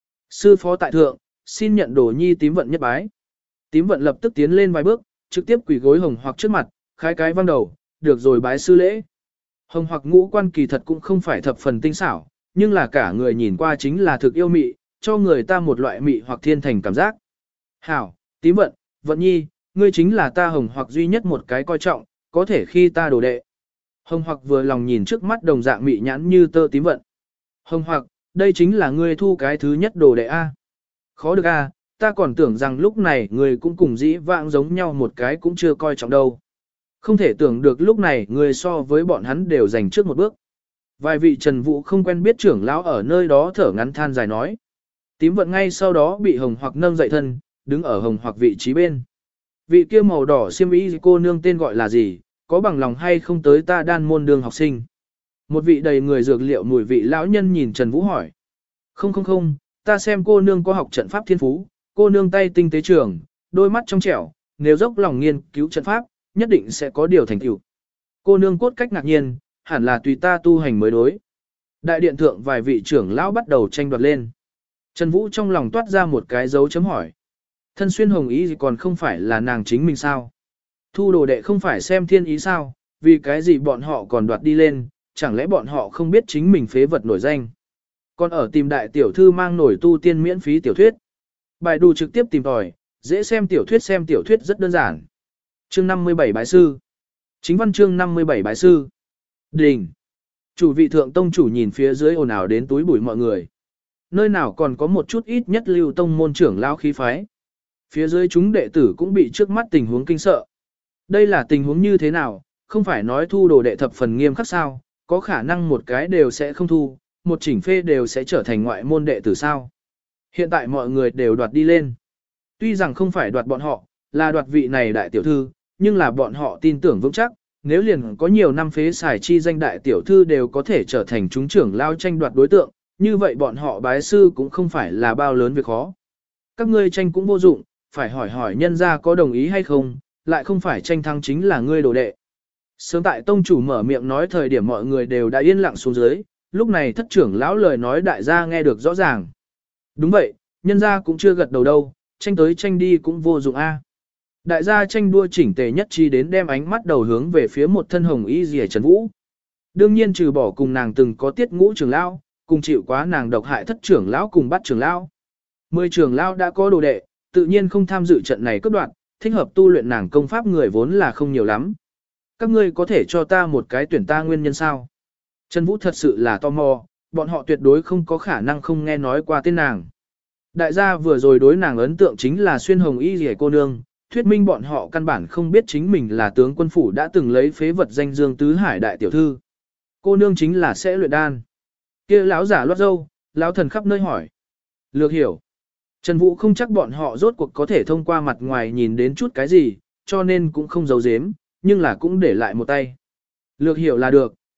Sư phó tại thượng, xin nhận đồ nhi tím vận nhất bái. Tím vận lập tức tiến lên vài bước, trực tiếp quỳ gối hồng hoặc trước mặt, khai cái văng đầu, được rồi bái sư lễ. Hồng hoặc ngũ quan kỳ thật cũng không phải thập phần tinh xảo, nhưng là cả người nhìn qua chính là thực yêu mị, cho người ta một loại mị hoặc thiên thành cảm giác. Hảo, tím vận, vận nhi, ngươi chính là ta hồng hoặc duy nhất một cái coi trọng, có thể khi ta đồ đệ. Hồng hoặc vừa lòng nhìn trước mắt đồng dạng mị nhãn như tơ tím vận. Hồng hoặc, đây chính là ngươi thu cái thứ nhất đồ đệ A. Khó được A, ta còn tưởng rằng lúc này ngươi cũng cùng dĩ vãng giống nhau một cái cũng chưa coi trọng đâu. Không thể tưởng được lúc này ngươi so với bọn hắn đều giành trước một bước. Vài vị Trần Vũ không quen biết trưởng lão ở nơi đó thở ngắn than dài nói. Tím vận ngay sau đó bị hồng hoặc nâng dậy thân, đứng ở hồng hoặc vị trí bên. Vị kia màu đỏ xiêm y cô nương tên gọi là gì, có bằng lòng hay không tới ta đan môn đường học sinh. Một vị đầy người dược liệu mùi vị lão nhân nhìn Trần Vũ hỏi. Không không không, ta xem cô nương có học trận pháp thiên phú, cô nương tay tinh tế trường, đôi mắt trong trẻo, nếu dốc lòng nghiên cứu trận pháp, nhất định sẽ có điều thành tựu. Cô nương cốt cách ngạc nhiên, hẳn là tùy ta tu hành mới đối. Đại điện thượng vài vị trưởng lão bắt đầu tranh đoạt lên. Trần Vũ trong lòng toát ra một cái dấu chấm hỏi. Thân xuyên hồng ý gì còn không phải là nàng chính mình sao? Thu đồ đệ không phải xem thiên ý sao? Vì cái gì bọn họ còn đoạt đi lên, chẳng lẽ bọn họ không biết chính mình phế vật nổi danh? Còn ở tìm đại tiểu thư mang nổi tu tiên miễn phí tiểu thuyết. Bài đù trực tiếp tìm tòi, dễ xem tiểu thuyết xem tiểu thuyết rất đơn giản. Chương năm mươi bảy Bái Sư. Chính văn chương năm mươi bảy Bái Sư. Đình. Chủ vị thượng tông chủ nhìn phía dưới ồn ào đến túi bụi mọi người. Nơi nào còn có một chút ít nhất lưu tông môn trưởng lao khí phái. Phía dưới chúng đệ tử cũng bị trước mắt tình huống kinh sợ. Đây là tình huống như thế nào, không phải nói thu đồ đệ thập phần nghiêm khắc sao, có khả năng một cái đều sẽ không thu, một chỉnh phê đều sẽ trở thành ngoại môn đệ tử sao. Hiện tại mọi người đều đoạt đi lên. Tuy rằng không phải đoạt bọn họ, là đoạt vị này đại tiểu thư, nhưng là bọn họ tin tưởng vững chắc, nếu liền có nhiều năm phế xài chi danh đại tiểu thư đều có thể trở thành chúng trưởng lao tranh đoạt đối tượng, như vậy bọn họ bái sư cũng không phải là bao lớn việc khó. Các ngươi tranh cũng vô dụng, phải hỏi hỏi nhân gia có đồng ý hay không, lại không phải tranh thắng chính là ngươi đồ đệ. Sớm tại tông chủ mở miệng nói thời điểm mọi người đều đã yên lặng xuống dưới, lúc này thất trưởng lão lời nói đại gia nghe được rõ ràng. Đúng vậy, nhân gia cũng chưa gật đầu đâu, tranh tới tranh đi cũng vô dụng a. Đại gia tranh đua chỉnh tề nhất chi đến đem ánh mắt đầu hướng về phía một thân hồng y rìa Trần Vũ. Đương nhiên trừ bỏ cùng nàng từng có tiết ngũ trưởng lão, cùng chịu quá nàng độc hại thất trưởng lão cùng bắt trưởng lão. Mười trưởng lão đã có đồ đệ, tự nhiên không tham dự trận này cướp đoạt, thích hợp tu luyện nàng công pháp người vốn là không nhiều lắm. Các ngươi có thể cho ta một cái tuyển ta nguyên nhân sao? Trần Vũ thật sự là tò mò, bọn họ tuyệt đối không có khả năng không nghe nói qua tên nàng. Đại gia vừa rồi đối nàng ấn tượng chính là xuyên hồng y rìa cô nương, thuyết minh bọn họ căn bản không biết chính mình là tướng quân phủ đã từng lấy phế vật danh dương tứ hải đại tiểu thư. Cô nương chính là sẽ luyện đan. Kia lão giả loát dâu, lão thần khắp nơi hỏi. Lược hiểu. Trần Vũ không chắc bọn họ rốt cuộc có thể thông qua mặt ngoài nhìn đến chút cái gì, cho nên cũng không giấu giếm, nhưng là cũng để lại một tay. Lược hiểu là được,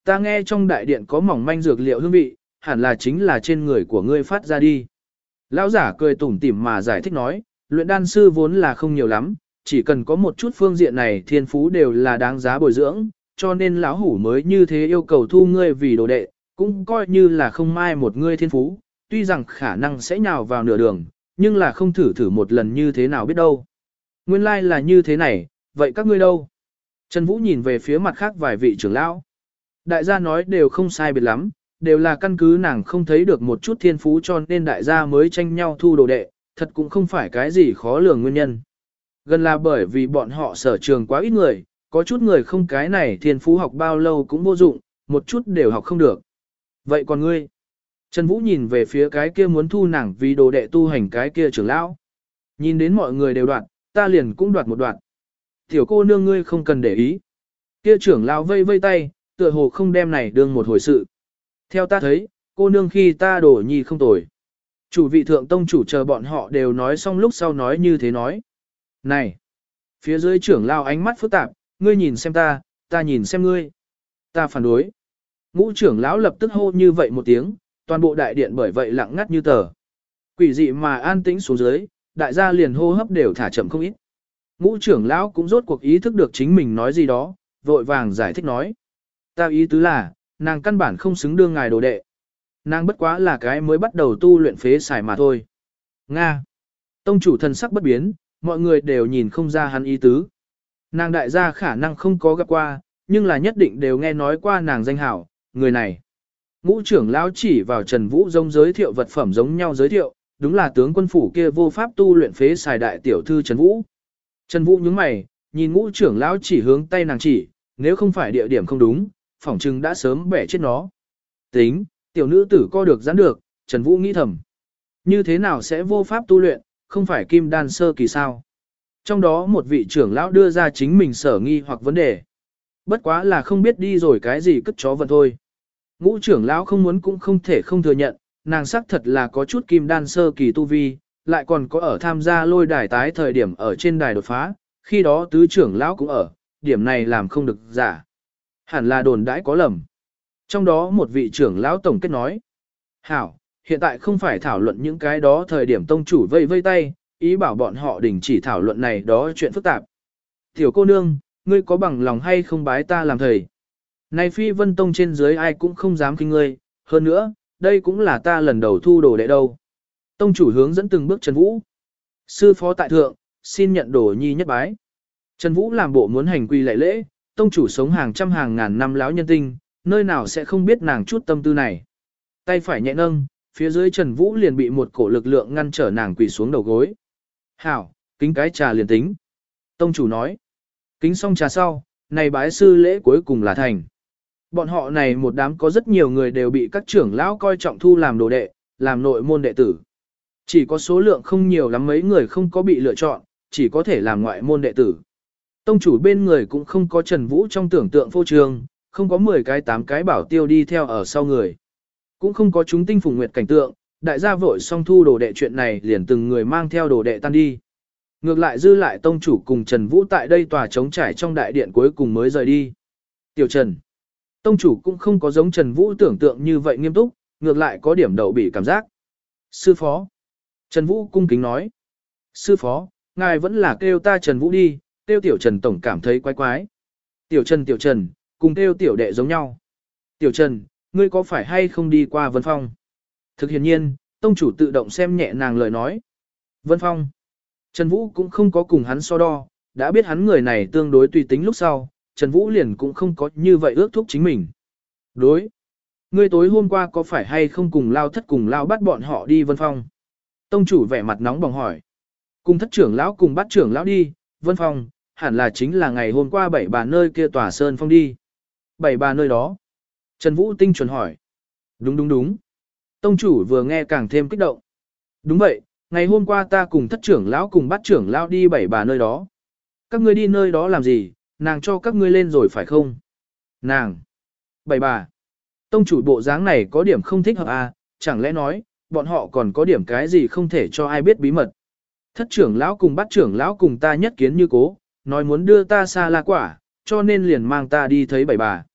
ta nghe trong đại điện có mỏng manh dược liệu hương vị, hẳn là chính là trên người của ngươi phát ra đi. Lão giả cười tủm tỉm mà giải thích nói, luyện đan sư vốn là không nhiều lắm, chỉ cần có một chút phương diện này thiên phú đều là đáng giá bồi dưỡng, cho nên lão hủ mới như thế yêu cầu thu ngươi vì đồ đệ, cũng coi như là không mai một ngươi thiên phú, tuy rằng khả năng sẽ nhào vào nửa đường, nhưng là không thử thử một lần như thế nào biết đâu. Nguyên lai like là như thế này, vậy các ngươi đâu? Trần Vũ nhìn về phía mặt khác vài vị trưởng lão. Đại gia nói đều không sai biệt lắm, đều là căn cứ nàng không thấy được một chút thiên phú cho nên đại gia mới tranh nhau thu đồ đệ, thật cũng không phải cái gì khó lường nguyên nhân. Gần là bởi vì bọn họ sở trường quá ít người, có chút người không cái này thiên phú học bao lâu cũng vô dụng, một chút đều học không được. Vậy còn ngươi? Trần Vũ nhìn về phía cái kia muốn thu nàng vì đồ đệ tu hành cái kia trưởng lão. Nhìn đến mọi người đều đoạt, ta liền cũng đoạt một đoạt. Tiểu cô nương ngươi không cần để ý. Kia trưởng lão vây vây tay, tựa hồ không đem này đương một hồi sự. Theo ta thấy, cô nương khi ta đổ nhi không tồi. Chủ vị thượng tông chủ chờ bọn họ đều nói xong lúc sau nói như thế nói. Này! Phía dưới trưởng lão ánh mắt phức tạp, ngươi nhìn xem ta, ta nhìn xem ngươi. Ta phản đối. Ngũ trưởng lão lập tức hô như vậy một tiếng, toàn bộ đại điện bởi vậy lặng ngắt như tờ. Quỷ dị mà an tĩnh xuống dưới, đại gia liền hô hấp đều thả chậm không ít. Ngũ trưởng lão cũng rốt cuộc ý thức được chính mình nói gì đó, vội vàng giải thích nói. Ta ý tứ là, nàng căn bản không xứng đương ngài đồ đệ. Nàng bất quá là cái mới bắt đầu tu luyện phế xài mà thôi. Nga. Tông chủ thần sắc bất biến, mọi người đều nhìn không ra hắn ý tứ. Nàng đại gia khả năng không có gặp qua, nhưng là nhất định đều nghe nói qua nàng danh hảo, người này. Ngũ trưởng lão chỉ vào Trần Vũ giống giới thiệu vật phẩm giống nhau giới thiệu, đúng là tướng quân phủ kia vô pháp tu luyện phế xài đại tiểu thư Trần Vũ. Trần Vũ nhướng mày, nhìn ngũ trưởng lão chỉ hướng tay nàng chỉ, nếu không phải địa điểm không đúng, phỏng chừng đã sớm bẻ chết nó. Tính, tiểu nữ tử co được giãn được, Trần Vũ nghĩ thầm. Như thế nào sẽ vô pháp tu luyện, không phải kim đan sơ kỳ sao? Trong đó một vị trưởng lão đưa ra chính mình sở nghi hoặc vấn đề. Bất quá là không biết đi rồi cái gì cất chó vận thôi. Ngũ trưởng lão không muốn cũng không thể không thừa nhận, nàng sắc thật là có chút kim đan sơ kỳ tu vi, lại còn có ở tham gia lôi đài tái thời điểm ở trên đài đột phá, khi đó tứ trưởng lão cũng ở, điểm này làm không được giả. Hẳn là đồn đãi có lầm. Trong đó một vị trưởng lão tổng kết nói, hảo, hiện tại không phải thảo luận những cái đó thời điểm tông chủ vây vây tay, ý bảo bọn họ đình chỉ thảo luận này đó chuyện phức tạp. Tiểu cô nương, ngươi có bằng lòng hay không bái ta làm thầy? Này phi vân tông trên dưới ai cũng không dám kinh ngươi, hơn nữa, đây cũng là ta lần đầu thu đồ đệ đâu. Tông chủ hướng dẫn từng bước Trần Vũ. Sư phó tại thượng, xin nhận đồ nhi nhất bái. Trần Vũ làm bộ muốn hành quy lệ lễ, tông chủ sống hàng trăm hàng ngàn năm lão nhân tinh, nơi nào sẽ không biết nàng chút tâm tư này. Tay phải nhẹ nâng, phía dưới Trần Vũ liền bị một cổ lực lượng ngăn trở nàng quỳ xuống đầu gối. Hảo, kính cái trà liền tính. Tông chủ nói. Kính xong trà sau, này bái sư lễ cuối cùng là thành. Bọn họ này một đám có rất nhiều người đều bị các trưởng lão coi trọng thu làm đồ đệ, làm nội môn đệ tử. Chỉ có số lượng không nhiều lắm mấy người không có bị lựa chọn, chỉ có thể làm ngoại môn đệ tử. Tông chủ bên người cũng không có Trần Vũ trong tưởng tượng phô trương, không có mười cái tám cái bảo tiêu đi theo ở sau người. Cũng không có chúng tinh phùng nguyệt cảnh tượng, đại gia vội xong thu đồ đệ chuyện này liền từng người mang theo đồ đệ tan đi. Ngược lại dư lại tông chủ cùng Trần Vũ tại đây tòa trống trải trong đại điện cuối cùng mới rời đi. Tiểu Trần. Tông chủ cũng không có giống Trần Vũ tưởng tượng như vậy nghiêm túc, ngược lại có điểm đậu bị cảm giác. Sư phó. Trần Vũ cung kính nói. Sư phó, ngài vẫn là kêu ta Trần Vũ đi, kêu tiểu Trần tổng cảm thấy quái quái. Tiểu Trần tiểu Trần, cùng kêu tiểu đệ giống nhau. Tiểu Trần, ngươi có phải hay không đi qua Vân Phong? Thực hiện nhiên, tông chủ tự động xem nhẹ nàng lời nói. Vân Phong. Trần Vũ cũng không có cùng hắn so đo, đã biết hắn người này tương đối tùy tính lúc sau, Trần Vũ liền cũng không có như vậy ước thúc chính mình. Đối. Ngươi tối hôm qua có phải hay không cùng lao thất cùng lao bắt bọn họ đi Vân Phong? Tông chủ vẻ mặt nóng bỏng hỏi. Cùng thất trưởng lão cùng bắt trưởng lão đi, Vân Phong, hẳn là chính là ngày hôm qua bảy bà nơi kia tòa sơn phong đi. Bảy bà nơi đó. Trần Vũ tinh chuẩn hỏi. Đúng đúng đúng. Tông chủ vừa nghe càng thêm kích động. Đúng vậy, ngày hôm qua ta cùng thất trưởng lão cùng bắt trưởng lão đi bảy bà nơi đó. Các ngươi đi nơi đó làm gì, nàng cho các ngươi lên rồi phải không? Nàng. Bảy bà. Tông chủ bộ dáng này có điểm không thích hợp à, chẳng lẽ nói, bọn họ còn có điểm cái gì không thể cho ai biết bí mật. Thất trưởng lão cùng bắt trưởng lão cùng ta nhất kiến như cố, nói muốn đưa ta xa la quả, cho nên liền mang ta đi thấy bảy bà.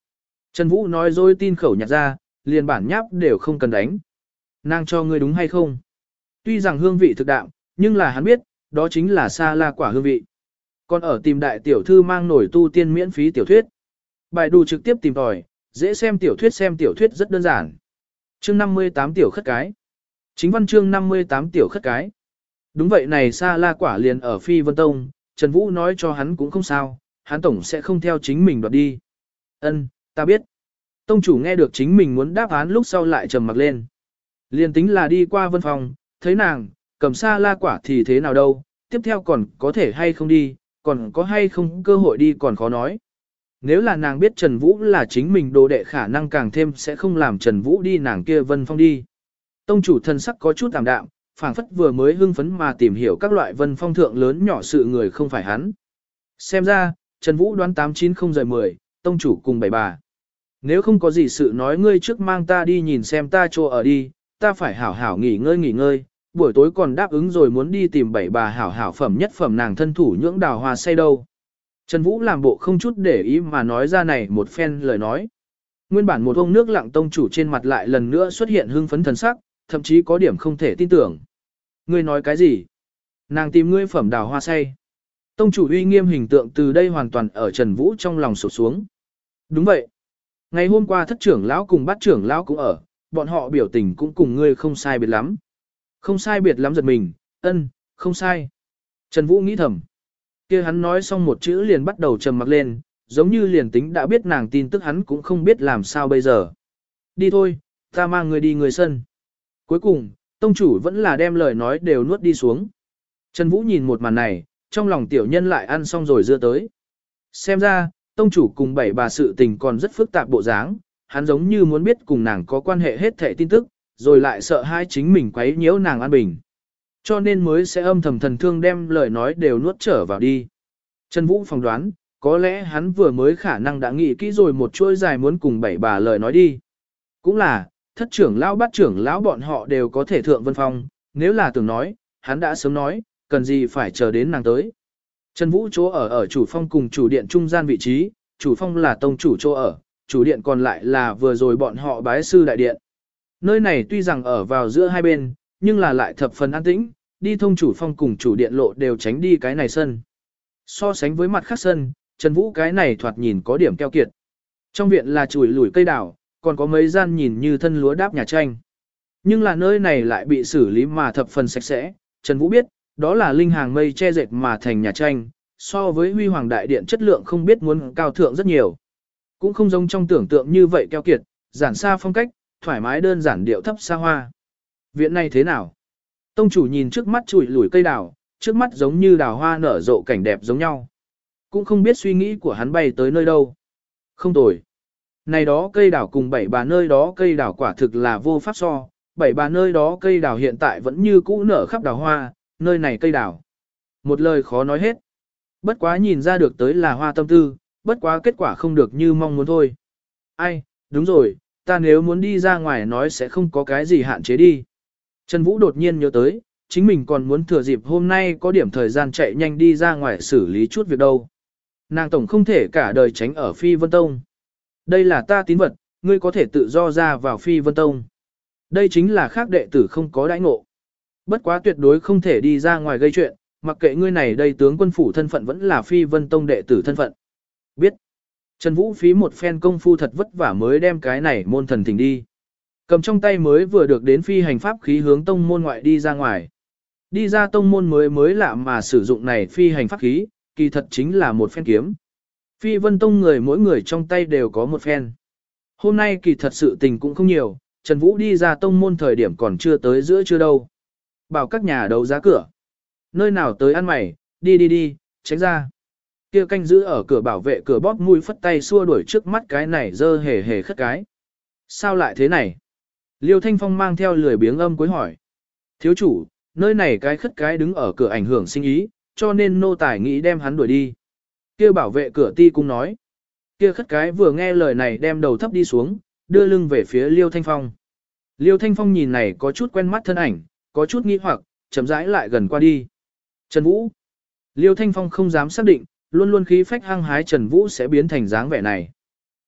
Trần Vũ nói dối tin khẩu nhặt ra, liền bản nháp đều không cần đánh. Nàng cho ngươi đúng hay không? Tuy rằng hương vị thực đạm, nhưng là hắn biết, đó chính là sa la quả hương vị. Còn ở tìm đại tiểu thư mang nổi tu tiên miễn phí tiểu thuyết. Bài đủ trực tiếp tìm tòi, dễ xem tiểu thuyết xem tiểu thuyết rất đơn giản. Chương năm mươi tám tiểu khất cái. Chính văn chương năm mươi tám tiểu khất cái. Đúng vậy này sa la quả liền ở Phi Vân Tông, Trần Vũ nói cho hắn cũng không sao, hắn tổng sẽ không theo chính mình đoạt đi. Ân, ta biết. Tông chủ nghe được chính mình muốn đáp án lúc sau lại trầm mặc lên. Liền tính là đi qua vân phòng, thấy nàng, cầm sa la quả thì thế nào đâu, tiếp theo còn có thể hay không đi, còn có hay không cơ hội đi còn khó nói. Nếu là nàng biết Trần Vũ là chính mình đồ đệ khả năng càng thêm sẽ không làm Trần Vũ đi nàng kia vân phong đi. Tông chủ thân sắc có chút tạm đạm, phảng phất vừa mới hưng phấn mà tìm hiểu các loại vân phong thượng lớn nhỏ sự người không phải hắn. Xem ra, Trần Vũ đoán tám chín không rời mười, tông chủ cùng bảy bà. Nếu không có gì sự nói ngươi trước mang ta đi nhìn xem ta chỗ ở đi, ta phải hảo hảo nghỉ ngơi nghỉ ngơi, buổi tối còn đáp ứng rồi muốn đi tìm bảy bà hảo hảo phẩm nhất phẩm nàng thân thủ nhưỡng đào hoa say đâu. Trần Vũ làm bộ không chút để ý mà nói ra này một phen lời nói. Nguyên bản một ông nước lặng tông chủ trên mặt lại lần nữa xuất hiện hưng phấn thần sắc, thậm chí có điểm không thể tin tưởng. Ngươi nói cái gì? Nàng tìm ngươi phẩm đào hoa say. Tông chủ uy nghiêm hình tượng từ đây hoàn toàn ở Trần Vũ trong lòng sụp xuống. Đúng vậy. Ngày hôm qua thất trưởng lão cùng bát trưởng lão cũng ở, bọn họ biểu tình cũng cùng ngươi không sai biệt lắm. Không sai biệt lắm giật mình, ân, không sai. Trần Vũ nghĩ thầm. Kia hắn nói xong một chữ liền bắt đầu trầm mặc lên, giống như liền tính đã biết nàng tin tức hắn cũng không biết làm sao bây giờ. Đi thôi, ta mang người đi người sân. Cuối cùng, tông chủ vẫn là đem lời nói đều nuốt đi xuống. Trần Vũ nhìn một màn này, trong lòng tiểu nhân lại ăn xong rồi dưa tới. Xem ra, tông chủ cùng bảy bà sự tình còn rất phức tạp bộ dáng, hắn giống như muốn biết cùng nàng có quan hệ hết thảy tin tức, rồi lại sợ hai chính mình quấy nhiễu nàng an bình. Cho nên mới sẽ âm thầm thần thương đem lời nói đều nuốt trở vào đi. Trần Vũ phỏng đoán, có lẽ hắn vừa mới khả năng đã nghĩ kỹ rồi một chuỗi dài muốn cùng bảy bà lời nói đi. Cũng là, thất trưởng lão bát trưởng lão bọn họ đều có thể thượng vân phong, nếu là tưởng nói, hắn đã sớm nói, cần gì phải chờ đến nàng tới. Trần Vũ chỗ ở ở chủ phong cùng chủ điện trung gian vị trí, chủ phong là tông chủ chỗ ở, chủ điện còn lại là vừa rồi bọn họ bái sư đại điện. Nơi này tuy rằng ở vào giữa hai bên, nhưng là lại thập phần an tĩnh, đi thông chủ phong cùng chủ điện lộ đều tránh đi cái này sân. So sánh với mặt khác sân, Trần Vũ cái này thoạt nhìn có điểm keo kiệt. Trong viện là chùi lủi cây đào, còn có mấy gian nhìn như thân lúa đáp nhà tranh. Nhưng là nơi này lại bị xử lý mà thập phần sạch sẽ, Trần Vũ biết, đó là linh hàng mây che dệt mà thành nhà tranh, so với huy hoàng đại điện chất lượng không biết muốn cao thượng rất nhiều. Cũng không giống trong tưởng tượng như vậy keo kiệt, giản xa phong cách, thoải mái đơn giản điệu thấp xa hoa. Viện này thế nào? Tông chủ nhìn trước mắt chùi lủi cây đào, trước mắt giống như đào hoa nở rộ cảnh đẹp giống nhau. Cũng không biết suy nghĩ của hắn bay tới nơi đâu. Không tồi. Này đó cây đào cùng bảy bà nơi đó cây đào quả thực là vô pháp so, bảy bà nơi đó cây đào hiện tại vẫn như cũ nở khắp đào hoa, nơi này cây đào. Một lời khó nói hết. Bất quá nhìn ra được tới là hoa tâm tư, bất quá kết quả không được như mong muốn thôi. Ai, đúng rồi, ta nếu muốn đi ra ngoài nói sẽ không có cái gì hạn chế đi. Trần Vũ đột nhiên nhớ tới, chính mình còn muốn thừa dịp hôm nay có điểm thời gian chạy nhanh đi ra ngoài xử lý chút việc đâu. Nàng tổng không thể cả đời tránh ở Phi Vân Tông. Đây là ta tín vật, ngươi có thể tự do ra vào Phi Vân Tông. Đây chính là khác đệ tử không có đãi ngộ. Bất quá tuyệt đối không thể đi ra ngoài gây chuyện, mặc kệ ngươi này đây tướng quân phủ thân phận vẫn là Phi Vân Tông đệ tử thân phận. Biết. Trần Vũ phí một phen công phu thật vất vả mới đem cái này môn thần thỉnh đi. Cầm trong tay mới vừa được đến phi hành pháp khí hướng tông môn ngoại đi ra ngoài. Đi ra tông môn mới mới lạ mà sử dụng này phi hành pháp khí, kỳ thật chính là một phen kiếm. Phi Vân Tông người mỗi người trong tay đều có một phen. Hôm nay kỳ thật sự tình cũng không nhiều, Trần Vũ đi ra tông môn thời điểm còn chưa tới giữa chưa đâu. Bảo các nhà đấu giá cửa. Nơi nào tới ăn mày, đi đi đi, tránh ra. Kia canh giữ ở cửa bảo vệ cửa bóp mũi phất tay xua đuổi trước mắt cái này dơ hề hề khất cái. Sao lại thế này? Liêu Thanh Phong mang theo lười biếng âm cuối hỏi. Thiếu chủ, nơi này cái khất cái đứng ở cửa ảnh hưởng sinh ý, cho nên nô tài nghĩ đem hắn đuổi đi. Kia bảo vệ cửa ti cũng nói. Kia khất cái vừa nghe lời này đem đầu thấp đi xuống, đưa lưng về phía Liêu Thanh Phong. Liêu Thanh Phong nhìn này có chút quen mắt thân ảnh, có chút nghi hoặc, chậm rãi lại gần qua đi. Trần Vũ. Liêu Thanh Phong không dám xác định, luôn luôn khí phách hăng hái Trần Vũ sẽ biến thành dáng vẻ này.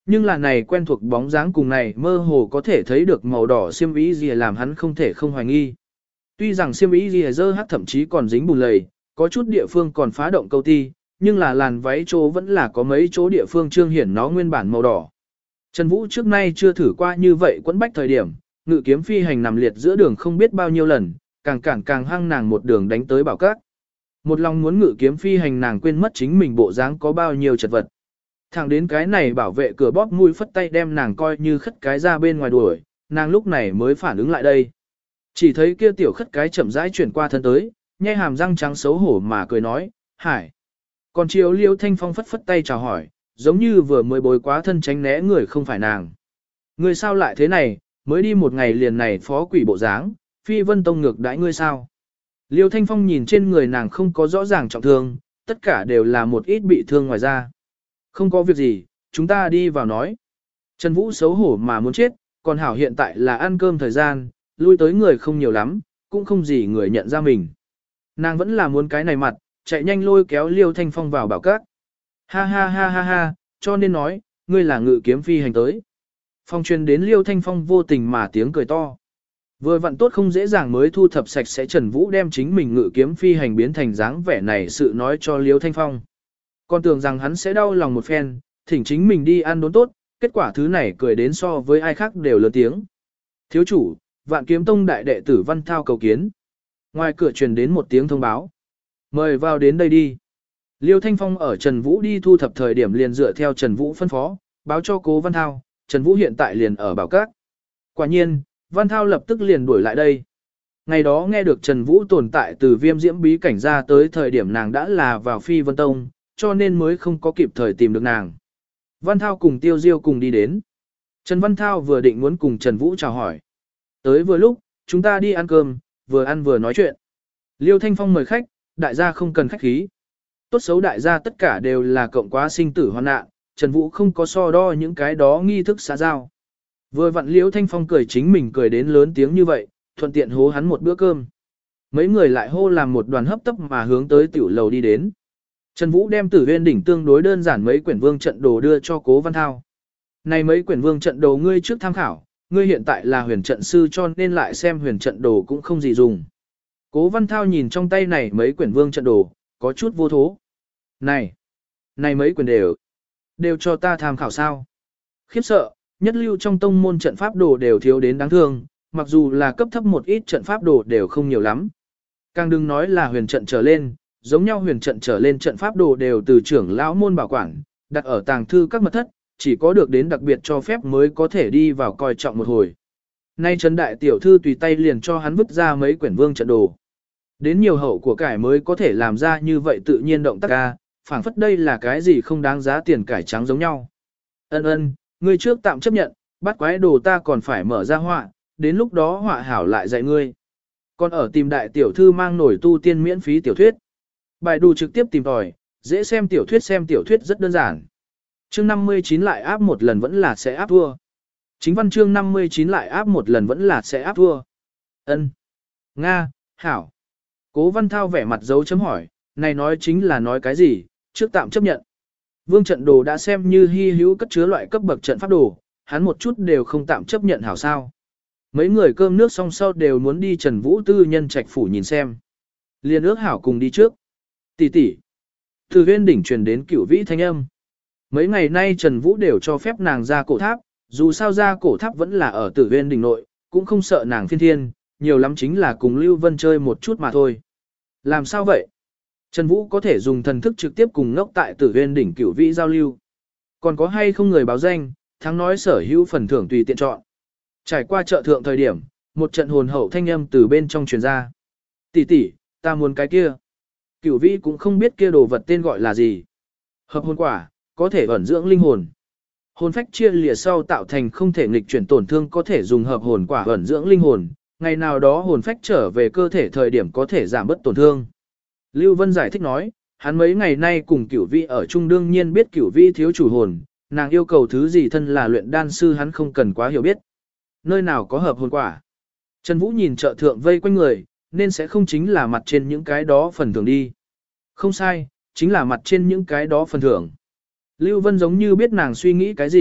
Nhưng là này quen thuộc bóng dáng cùng này mơ hồ có thể thấy được màu đỏ xiêm y gì làm hắn không thể không hoài nghi. Tuy rằng xiêm y gì dơ hắt thậm chí còn dính bùn lầy, có chút địa phương còn phá động câu ti, nhưng là làn váy chỗ vẫn là có mấy chỗ địa phương trương hiển nó nguyên bản màu đỏ. Trần Vũ trước nay chưa thử qua như vậy quẫn bách thời điểm, ngự kiếm phi hành nằm liệt giữa đường không biết bao nhiêu lần, càng cản càng hăng nàng một đường đánh tới bảo các. Một lòng muốn ngự kiếm phi hành nàng quên mất chính mình bộ dáng có bao nhiêu chật vật. Thẳng đến cái này bảo vệ cửa bóp mũi phất tay đem nàng coi như khất cái ra bên ngoài đuổi, nàng lúc này mới phản ứng lại đây. Chỉ thấy kia tiểu khất cái chậm rãi chuyển qua thân tới, nhe hàm răng trắng xấu hổ mà cười nói, hải. Còn chiều Liêu Thanh Phong phất phất tay chào hỏi, giống như vừa mới bối quá thân tránh né người không phải nàng. Ngươi sao lại thế này, mới đi một ngày liền này phó quỷ bộ dáng, phi vân tông ngược đãi ngươi sao. Liêu Thanh Phong nhìn trên người nàng không có rõ ràng trọng thương, tất cả đều là một ít bị thương ngoài da. Không có việc gì, chúng ta đi vào nói. Trần Vũ xấu hổ mà muốn chết, còn hảo hiện tại là ăn cơm thời gian, lui tới người không nhiều lắm, cũng không gì người nhận ra mình. Nàng vẫn là muốn cái này mặt, chạy nhanh lôi kéo Liêu Thanh Phong vào bảo các. Ha ha ha ha ha, cho nên nói, ngươi là ngự kiếm phi hành tới. Phong truyền đến Liêu Thanh Phong vô tình mà tiếng cười to. Vừa vặn tốt không dễ dàng mới thu thập sạch sẽ Trần Vũ đem chính mình ngự kiếm phi hành biến thành dáng vẻ này sự nói cho Liêu Thanh Phong. Còn tưởng rằng hắn sẽ đau lòng một phen, thỉnh chính mình đi ăn đốn tốt, kết quả thứ này cười đến so với ai khác đều lớn tiếng. Thiếu chủ, Vạn Kiếm Tông đại đệ tử Văn Thao cầu kiến. Ngoài cửa truyền đến một tiếng thông báo. Mời vào đến đây đi. Liêu Thanh Phong ở Trần Vũ đi thu thập thời điểm liền dựa theo Trần Vũ phân phó, báo cho Cố Văn Thao, Trần Vũ hiện tại liền ở bảo các. Quả nhiên, Văn Thao lập tức liền đuổi lại đây. Ngày đó nghe được Trần Vũ tồn tại từ viêm diễm bí cảnh ra tới thời điểm nàng đã là vào Phi Vân Tông, cho nên mới không có kịp thời tìm được nàng. Văn Thao cùng Tiêu Diêu cùng đi đến. Trần Văn Thao vừa định muốn cùng Trần Vũ chào hỏi. Tới vừa lúc, chúng ta đi ăn cơm, vừa ăn vừa nói chuyện. Liêu Thanh Phong mời khách, đại gia không cần khách khí. Tốt xấu đại gia tất cả đều là cộng quá sinh tử hoạn nạn, Trần Vũ không có so đo những cái đó nghi thức xã giao. Vừa vặn Liêu Thanh Phong cười chính mình cười đến lớn tiếng như vậy, thuận tiện hô hắn một bữa cơm. Mấy người lại hô làm một đoàn hấp tấp mà hướng tới tiểu lầu đi đến. Trần Vũ đem Tử Huyên đỉnh tương đối đơn giản mấy quyển vương trận đồ đưa cho Cố Văn Thao. Này mấy quyển vương trận đồ ngươi trước tham khảo, ngươi hiện tại là huyền trận sư cho nên lại xem huyền trận đồ cũng không gì dùng. Cố Văn Thao nhìn trong tay này mấy quyển vương trận đồ, có chút vô thố. Này, này mấy quyển đều, đều cho ta tham khảo sao? Khiếp sợ, nhất lưu trong tông môn trận pháp đồ đều thiếu đến đáng thương, mặc dù là cấp thấp một ít trận pháp đồ đều không nhiều lắm. Càng đừng nói là huyền trận trở lên, giống nhau huyền trận trở lên trận pháp đồ đều từ trưởng lão môn bảo quản, đặt ở tàng thư các mật thất, chỉ có được đến đặc biệt cho phép mới có thể đi vào coi trọng một hồi. Nay Trần Đại Tiểu Thư tùy tay liền cho hắn vứt ra mấy quyển vương trận đồ. Đến nhiều hậu của cải mới có thể làm ra như vậy tự nhiên động tác ca, phảng phất đây là cái gì không đáng giá tiền cải trắng giống nhau. Ân ân, ngươi trước tạm chấp nhận, bắt quái đồ ta còn phải mở ra họa, đến lúc đó họa hảo lại dạy ngươi. Còn ở tìm Đại Tiểu Thư mang nổi tu tiên miễn phí tiểu thuyết. Bài đủ trực tiếp tìm tòi, dễ xem tiểu thuyết xem tiểu thuyết rất đơn giản. Chương năm mươi chín lại áp một lần vẫn là sẽ áp thua. Chính văn chương năm mươi chín lại áp một lần vẫn là sẽ áp thua. Ân, Nga, Hảo. Cố Văn Thao vẻ mặt dấu chấm hỏi, này nói chính là nói cái gì, trước tạm chấp nhận. Vương trận đồ đã xem như hy hữu cất chứa loại cấp bậc trận pháp đồ, hắn một chút đều không tạm chấp nhận hảo sao. Mấy người cơm nước xong sau đều muốn đi Trần Vũ tư nhân trạch phủ nhìn xem. Liên ước hảo cùng đi trước. Tỷ tỷ. Từ Huyên đỉnh truyền đến Cửu Vĩ thanh âm. Mấy ngày nay Trần Vũ đều cho phép nàng ra cổ tháp, dù sao ra cổ tháp vẫn là ở Tử Huyên đỉnh nội, cũng không sợ nàng phiên thiên, nhiều lắm chính là cùng Lưu Vân chơi một chút mà thôi. Làm sao vậy? Trần Vũ có thể dùng thần thức trực tiếp cùng ngốc tại Tử Huyên đỉnh Cửu Vĩ giao lưu. Còn có hay không người báo danh, thắng nói sở hữu phần thưởng tùy tiện chọn. Trải qua chợ thượng thời điểm, một trận hồn hậu thanh âm từ bên trong truyền ra. Tỷ tỷ, ta muốn cái kia. Cửu Vĩ cũng không biết kia đồ vật tên gọi là gì. Hợp hồn quả, có thể ẩn dưỡng linh hồn. Hồn phách chia lìa sau tạo thành không thể nghịch chuyển tổn thương có thể dùng hợp hồn quả ẩn dưỡng linh hồn, ngày nào đó hồn phách trở về cơ thể thời điểm có thể giảm bớt tổn thương. Lưu Vân giải thích nói, hắn mấy ngày nay cùng Cửu Vĩ ở chung đương nhiên biết Cửu Vĩ thiếu chủ hồn, nàng yêu cầu thứ gì thân là luyện đan sư hắn không cần quá hiểu biết. Nơi nào có hợp hồn quả? Trần Vũ nhìn chợ thượng vây quanh người, nên sẽ không chính là mặt trên những cái đó phần thưởng đi. Không sai, chính là mặt trên những cái đó phần thưởng. Lưu Vân giống như biết nàng suy nghĩ cái gì,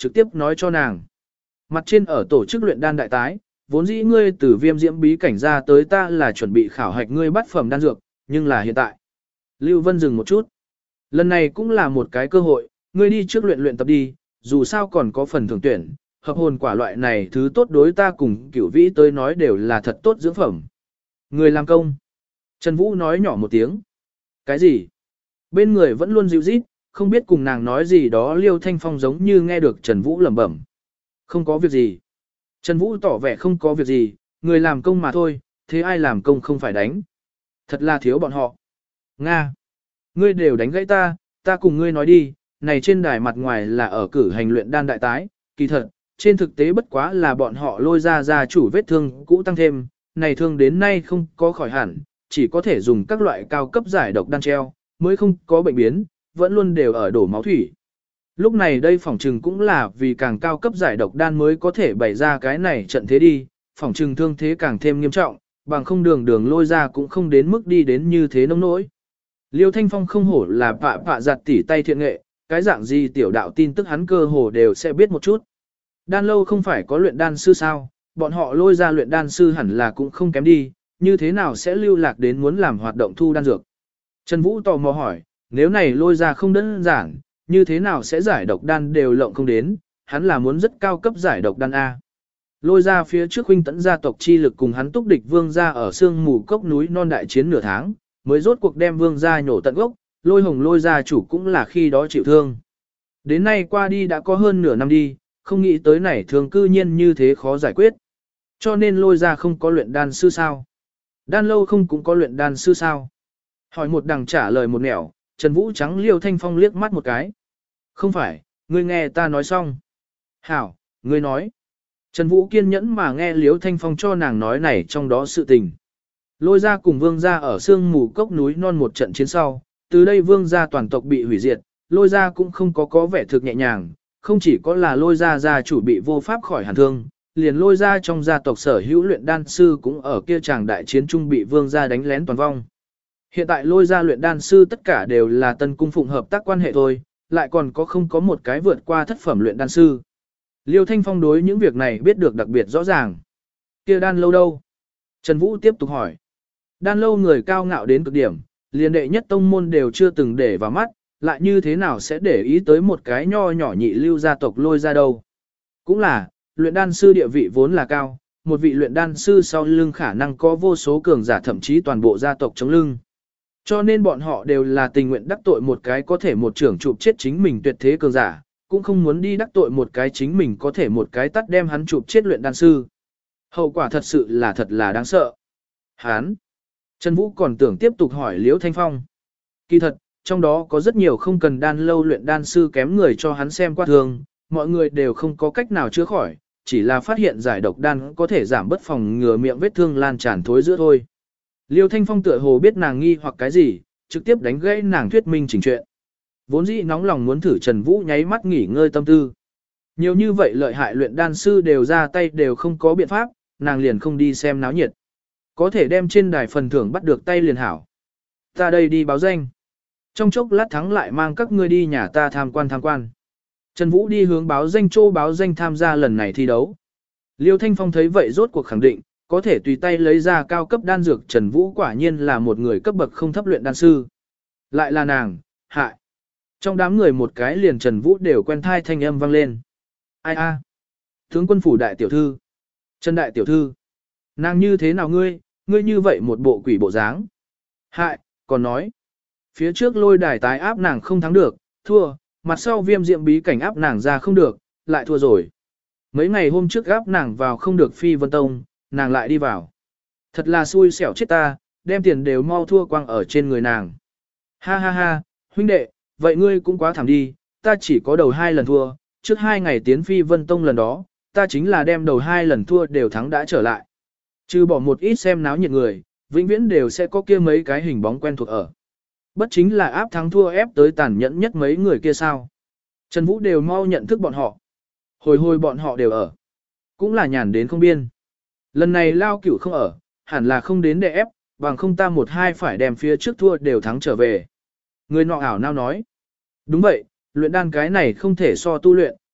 trực tiếp nói cho nàng. Mặt trên ở tổ chức luyện đan đại tái, vốn dĩ ngươi từ viêm diễm bí cảnh ra tới ta là chuẩn bị khảo hạch ngươi bắt phẩm đan dược, nhưng là hiện tại. Lưu Vân dừng một chút. Lần này cũng là một cái cơ hội, ngươi đi trước luyện luyện tập đi, dù sao còn có phần thưởng tuyển, hợp hồn quả loại này thứ tốt đối ta cùng cửu vĩ tới nói đều là thật tốt dưỡng phẩm. Người làm công. Trần Vũ nói nhỏ một tiếng. Cái gì? Bên người vẫn luôn dịu rít, không biết cùng nàng nói gì đó Liêu Thanh Phong giống như nghe được Trần Vũ lẩm bẩm. Không có việc gì. Trần Vũ tỏ vẻ không có việc gì, người làm công mà thôi, thế ai làm công không phải đánh. Thật là thiếu bọn họ. Nga. Ngươi đều đánh gãy ta, ta cùng ngươi nói đi, này trên đài mặt ngoài là ở cử hành luyện đan đại tái, kỳ thật, trên thực tế bất quá là bọn họ lôi ra ra chủ vết thương cũ tăng thêm, này thương đến nay không có khỏi hẳn, chỉ có thể dùng các loại cao cấp giải độc đan treo, mới không có bệnh biến, vẫn luôn đều ở đổ máu thủy. Lúc này đây phỏng trừng cũng là vì càng cao cấp giải độc đan mới có thể bày ra cái này trận thế đi, phỏng trừng thương thế càng thêm nghiêm trọng, bằng không đường đường lôi ra cũng không đến mức đi đến như thế nông nỗi. Liêu Thanh Phong không hổ là pạ pạ giặt tỉ tay thiện nghệ, cái dạng gì tiểu đạo tin tức hắn cơ hồ đều sẽ biết một chút. Đan lâu không phải có luyện đan sư sao, bọn họ lôi ra luyện đan sư hẳn là cũng không kém đi, như thế nào sẽ lưu lạc đến muốn làm hoạt động thu đan dược. Trần Vũ tò mò hỏi, nếu này lôi ra không đơn giản, như thế nào sẽ giải độc đan đều lộng không đến, hắn là muốn rất cao cấp giải độc đan A. Lôi ra phía trước huynh tẫn gia tộc chi lực cùng hắn túc địch vương ra ở sương mù cốc núi non đại chiến nửa tháng, mới rốt cuộc đem vương ra nhổ tận gốc, lôi hồng lôi ra chủ cũng là khi đó chịu thương. Đến nay qua đi đã có hơn nửa năm đi, không nghĩ tới này thường cư nhiên như thế khó giải quyết. Cho nên lôi ra không có luyện đan sư sao? Đan lâu không cũng có luyện đan sư sao? Hỏi một đằng trả lời một nẻo, Trần Vũ trắng Liêu Thanh Phong liếc mắt một cái. Không phải, ngươi nghe ta nói xong. Hảo, ngươi nói. Trần Vũ kiên nhẫn mà nghe Liêu Thanh Phong cho nàng nói này trong đó sự tình. Lôi ra cùng vương gia ở sương mù cốc núi non một trận chiến sau, từ đây vương gia toàn tộc bị hủy diệt, lôi ra cũng không có có vẻ thực nhẹ nhàng, không chỉ có là lôi ra gia chủ bị vô pháp khỏi hàn thương, liền lôi ra trong gia tộc sở hữu luyện đan sư cũng ở kia chàng đại chiến trung bị vương gia đánh lén toàn vong. Hiện tại lôi ra luyện đan sư tất cả đều là tân cung phụng hợp tác quan hệ thôi, lại còn có không có một cái vượt qua thất phẩm luyện đan sư. Liêu Thanh Phong đối những việc này biết được đặc biệt rõ ràng. Kia đan lâu đâu? Trần Vũ tiếp tục hỏi. Đan lâu người cao ngạo đến cực điểm, liền đệ nhất tông môn đều chưa từng để vào mắt, lại như thế nào sẽ để ý tới một cái nho nhỏ nhị lưu gia tộc lôi ra đâu. Cũng là, luyện đan sư địa vị vốn là cao, một vị luyện đan sư sau lưng khả năng có vô số cường giả thậm chí toàn bộ gia tộc chống lưng. Cho nên bọn họ đều là tình nguyện đắc tội một cái có thể một trưởng chụp chết chính mình tuyệt thế cường giả, cũng không muốn đi đắc tội một cái chính mình có thể một cái tắt đem hắn chụp chết luyện đan sư. Hậu quả thật sự là thật là đáng sợ. Hắn. Trần Vũ còn tưởng tiếp tục hỏi Liễu Thanh Phong. Kỳ thật, trong đó có rất nhiều không cần đan lâu luyện đan sư kém người cho hắn xem qua thường, mọi người đều không có cách nào chữa khỏi, chỉ là phát hiện giải độc đan có thể giảm bất phòng ngừa miệng vết thương lan tràn thối giữa thôi. Liêu Thanh Phong tựa hồ biết nàng nghi hoặc cái gì, trực tiếp đánh gãy nàng thuyết minh chỉnh chuyện. Vốn dĩ nóng lòng muốn thử Trần Vũ nháy mắt nghỉ ngơi tâm tư. Nhiều như vậy lợi hại luyện đan sư đều ra tay đều không có biện pháp, nàng liền không đi xem náo nhiệt. Có thể đem trên đài phần thưởng bắt được tay liền hảo. Ta đây đi báo danh. Trong chốc lát thắng lại mang các ngươi đi nhà ta tham quan tham quan. Trần Vũ đi hướng báo danh chỗ báo danh tham gia lần này thi đấu. Liêu Thanh Phong thấy vậy rốt cuộc khẳng định, có thể tùy tay lấy ra cao cấp đan dược Trần Vũ quả nhiên là một người cấp bậc không thấp luyện đan sư. Lại là nàng, hại. Trong đám người một cái liền Trần Vũ đều quen thai thanh âm vang lên. Ai a? Tướng quân phủ đại tiểu thư. Trần đại tiểu thư. Nàng như thế nào ngươi, ngươi như vậy một bộ quỷ bộ dáng. Hại, còn nói. Phía trước lôi đài tái áp nàng không thắng được, thua, mặt sau viêm diệm bí cảnh áp nàng ra không được, lại thua rồi. Mấy ngày hôm trước áp nàng vào không được phi vân tông, nàng lại đi vào. Thật là xui xẻo chết ta, đem tiền đều mau thua quăng ở trên người nàng. Ha ha ha, huynh đệ, vậy ngươi cũng quá thảm đi, ta chỉ có đầu hai lần thua, trước hai ngày tiến phi vân tông lần đó, ta chính là đem đầu hai lần thua đều thắng đã trở lại. Trừ bỏ một ít xem náo nhiệt người, vĩnh viễn đều sẽ có kia mấy cái hình bóng quen thuộc ở. Bất chính là áp thắng thua ép tới tàn nhẫn nhất mấy người kia sao. Trần Vũ đều mau nhận thức bọn họ. Hồi hồi bọn họ đều ở. Cũng là nhàn đến không biên. Lần này lao cửu không ở, hẳn là không đến để ép, bằng không ta một hai phải đem phía trước thua đều thắng trở về. Người nọ ảo nao nói. Đúng vậy, luyện đan cái này không thể so tu luyện,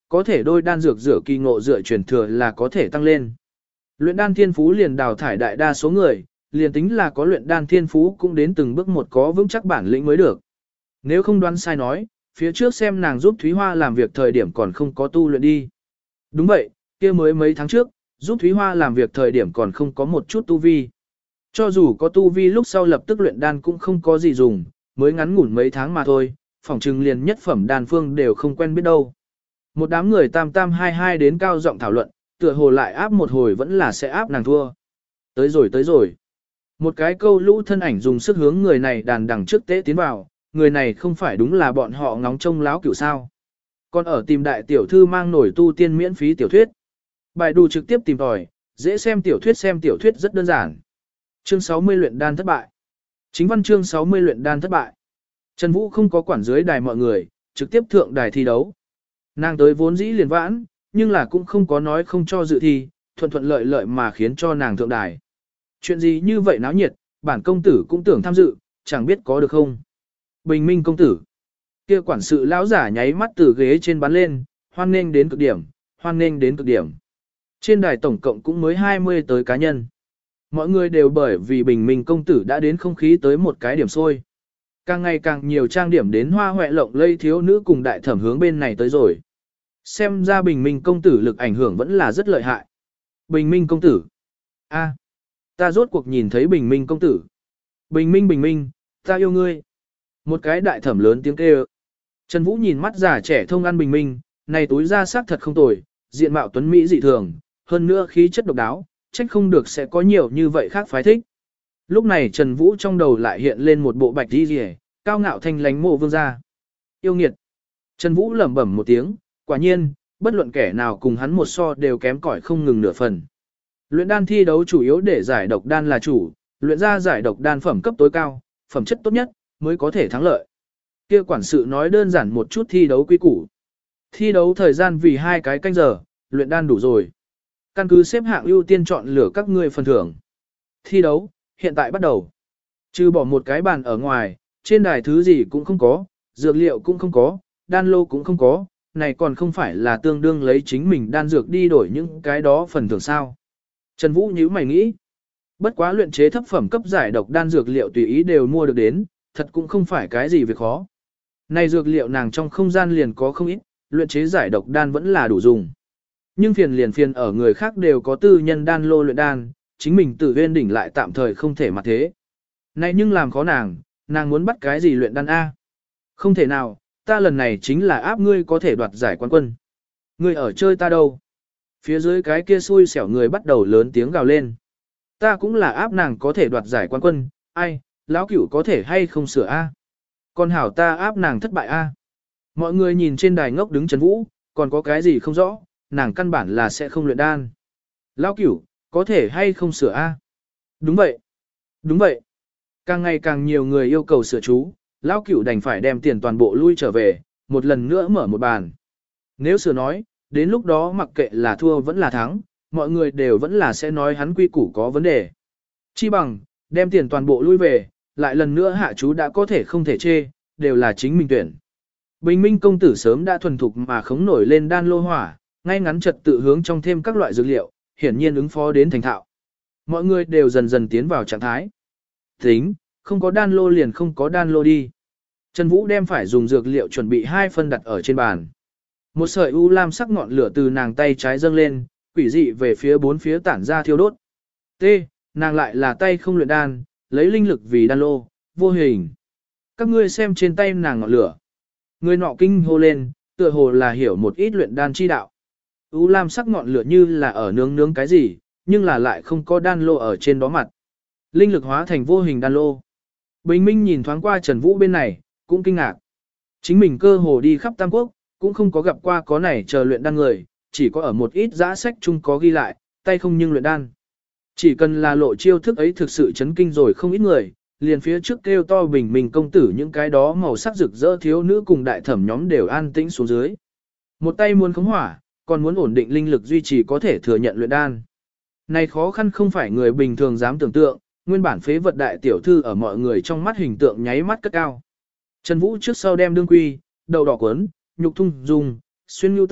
có thể đôi đan dược rửa kỳ ngộ dựa truyền thừa là có thể tăng lên. Luyện đan thiên phú liền đào thải đại đa số người, liền tính là có luyện đan thiên phú cũng đến từng bước một có vững chắc bản lĩnh mới được. Nếu không đoán sai nói, phía trước xem nàng giúp Thúy Hoa làm việc thời điểm còn không có tu luyện đi. Đúng vậy, kia mới mấy tháng trước, giúp Thúy Hoa làm việc thời điểm còn không có một chút tu vi. Cho dù có tu vi lúc sau lập tức luyện đan cũng không có gì dùng, mới ngắn ngủn mấy tháng mà thôi, phỏng chừng liền nhất phẩm đan phương đều không quen biết đâu. Một đám người tam tam hai hai đến cao giọng thảo luận, tựa hồ lại áp một hồi vẫn là sẽ áp nàng thua. Tới rồi tới rồi. Một cái câu lũ thân ảnh dùng sức hướng người này đàn đằng trước tế tiến vào, người này không phải đúng là bọn họ ngóng trông láo cửu sao. Còn ở tìm đại tiểu thư mang nổi tu tiên miễn phí tiểu thuyết. Bài đù trực tiếp tìm tòi, dễ xem tiểu thuyết xem tiểu thuyết rất đơn giản. Chương sáu mươi luyện đan thất bại. Chính văn chương sáu mươi luyện đan thất bại. Trần Vũ không có quản dưới đài mọi người, trực tiếp thượng đài thi đấu. Nàng tới vốn dĩ liền vãn, nhưng là cũng không có nói không cho dự thi, thuận thuận lợi lợi mà khiến cho nàng thượng đài. Chuyện gì như vậy náo nhiệt, bản công tử cũng tưởng tham dự, chẳng biết có được không. Bình minh công tử. Kia quản sự lão giả nháy mắt từ ghế trên bắn lên, hoan nghênh đến cực điểm, hoan nghênh đến cực điểm. Trên đài tổng cộng cũng mới hai mươi tới cá nhân. Mọi người đều bởi vì bình minh công tử đã đến không khí tới một cái điểm sôi. Càng ngày càng nhiều trang điểm đến hoa hoẹ lộng lây thiếu nữ cùng đại thẩm hướng bên này tới rồi. Xem ra bình minh công tử lực ảnh hưởng vẫn là rất lợi hại. Bình minh công tử. a ta rốt cuộc nhìn thấy bình minh công tử. Bình minh bình minh, ta yêu ngươi. Một cái đại thẩm lớn tiếng kêu. Trần Vũ nhìn mắt già trẻ thông ăn bình minh, này túi ra sắc thật không tồi, diện mạo tuấn Mỹ dị thường, hơn nữa khí chất độc đáo, trách không được sẽ có nhiều như vậy khác phái thích. Lúc này Trần Vũ trong đầu lại hiện lên một bộ bạch đi rìa, cao ngạo thanh lánh mộ vương gia. Yêu nghiệt. Trần Vũ lẩm bẩm một tiếng, quả nhiên, bất luận kẻ nào cùng hắn một so đều kém cỏi không ngừng nửa phần. Luyện đan thi đấu chủ yếu để giải độc đan là chủ, luyện ra giải độc đan phẩm cấp tối cao, phẩm chất tốt nhất, mới có thể thắng lợi. Kia quản sự nói đơn giản một chút thi đấu quy củ. Thi đấu thời gian vì hai cái canh giờ, luyện đan đủ rồi. Căn cứ xếp hạng ưu tiên chọn lựa các ngươi phần thưởng. Thi đấu, hiện tại bắt đầu. Trừ bỏ một cái bàn ở ngoài, trên đài thứ gì cũng không có, dược liệu cũng không có, đan lô cũng không có, này còn không phải là tương đương lấy chính mình đan dược đi đổi những cái đó phần thưởng sao. Trần Vũ nhíu mày nghĩ. Bất quá luyện chế thấp phẩm cấp giải độc đan dược liệu tùy ý đều mua được đến, thật cũng không phải cái gì việc khó. Này dược liệu nàng trong không gian liền có không ít, luyện chế giải độc đan vẫn là đủ dùng. Nhưng phiền liền phiền ở người khác đều có tư nhân đan lô luyện đan, chính mình tự viên đỉnh lại tạm thời không thể mà thế. Này nhưng làm khó nàng, nàng muốn bắt cái gì luyện đan A. Không thể nào, ta lần này chính là áp ngươi có thể đoạt giải quán quân. Ngươi ở chơi ta đâu? Phía dưới cái kia xui xẻo người bắt đầu lớn tiếng gào lên. Ta cũng là áp nàng có thể đoạt giải quán quân, ai, lão cửu có thể hay không sửa A. Còn hảo ta áp nàng thất bại A. Mọi người nhìn trên đài ngốc đứng Trần Vũ, còn có cái gì không rõ, nàng căn bản là sẽ không luyện đan. Lão cửu, có thể hay không sửa A. Đúng vậy. Đúng vậy. Càng ngày càng nhiều người yêu cầu sửa chú, lão cửu đành phải đem tiền toàn bộ lui trở về, một lần nữa mở một bàn. Nếu sửa nói, đến lúc đó mặc kệ là thua vẫn là thắng, mọi người đều vẫn là sẽ nói hắn quy củ có vấn đề. Chi bằng, đem tiền toàn bộ lui về, lại lần nữa hạ chú đã có thể không thể chê, đều là chính mình tuyển. Bình minh công tử sớm đã thuần thục mà khống nổi lên đan lô hỏa, ngay ngắn trật tự hướng trong thêm các loại dược liệu, hiển nhiên ứng phó đến thành thạo. Mọi người đều dần dần tiến vào trạng thái. Tính, không có đan lô liền không có đan lô đi. Trần Vũ đem phải dùng dược liệu chuẩn bị hai phân đặt ở trên bàn. Một sợi u lam sắc ngọn lửa từ nàng tay trái dâng lên, quỷ dị về phía bốn phía tản ra thiêu đốt. T, nàng lại là tay không luyện đan, lấy linh lực vì đan lô, vô hình. Các ngươi xem trên tay nàng ngọn lửa. Người nọ kinh hô lên, tựa hồ là hiểu một ít luyện đan chi đạo. U lam sắc ngọn lửa như là ở nướng nướng cái gì, nhưng là lại không có đan lô ở trên đó mặt. Linh lực hóa thành vô hình đan lô. Bình minh nhìn thoáng qua Trần Vũ bên này, cũng kinh ngạc. Chính mình cơ hồ đi khắp Tam Quốc, cũng không có gặp qua có này chờ luyện đan người, chỉ có ở một ít giã sách chung có ghi lại, tay không nhưng luyện đan. Chỉ cần là lộ chiêu thức ấy thực sự chấn kinh rồi không ít người, liền phía trước kêu to bình minh công tử những cái đó màu sắc rực rỡ thiếu nữ cùng đại thẩm nhóm đều an tĩnh xuống dưới. Một tay muốn khống hỏa, còn muốn ổn định linh lực duy trì có thể thừa nhận luyện đan. Này khó khăn không phải người bình thường dám tưởng tượng, nguyên bản phế vật đại tiểu thư ở mọi người trong mắt hình tượng nháy mắt cất cao. Trần Vũ trước sau đem đương quy, đầu đỏ cuốn, nhục thung dùng, xuyên nhu tất,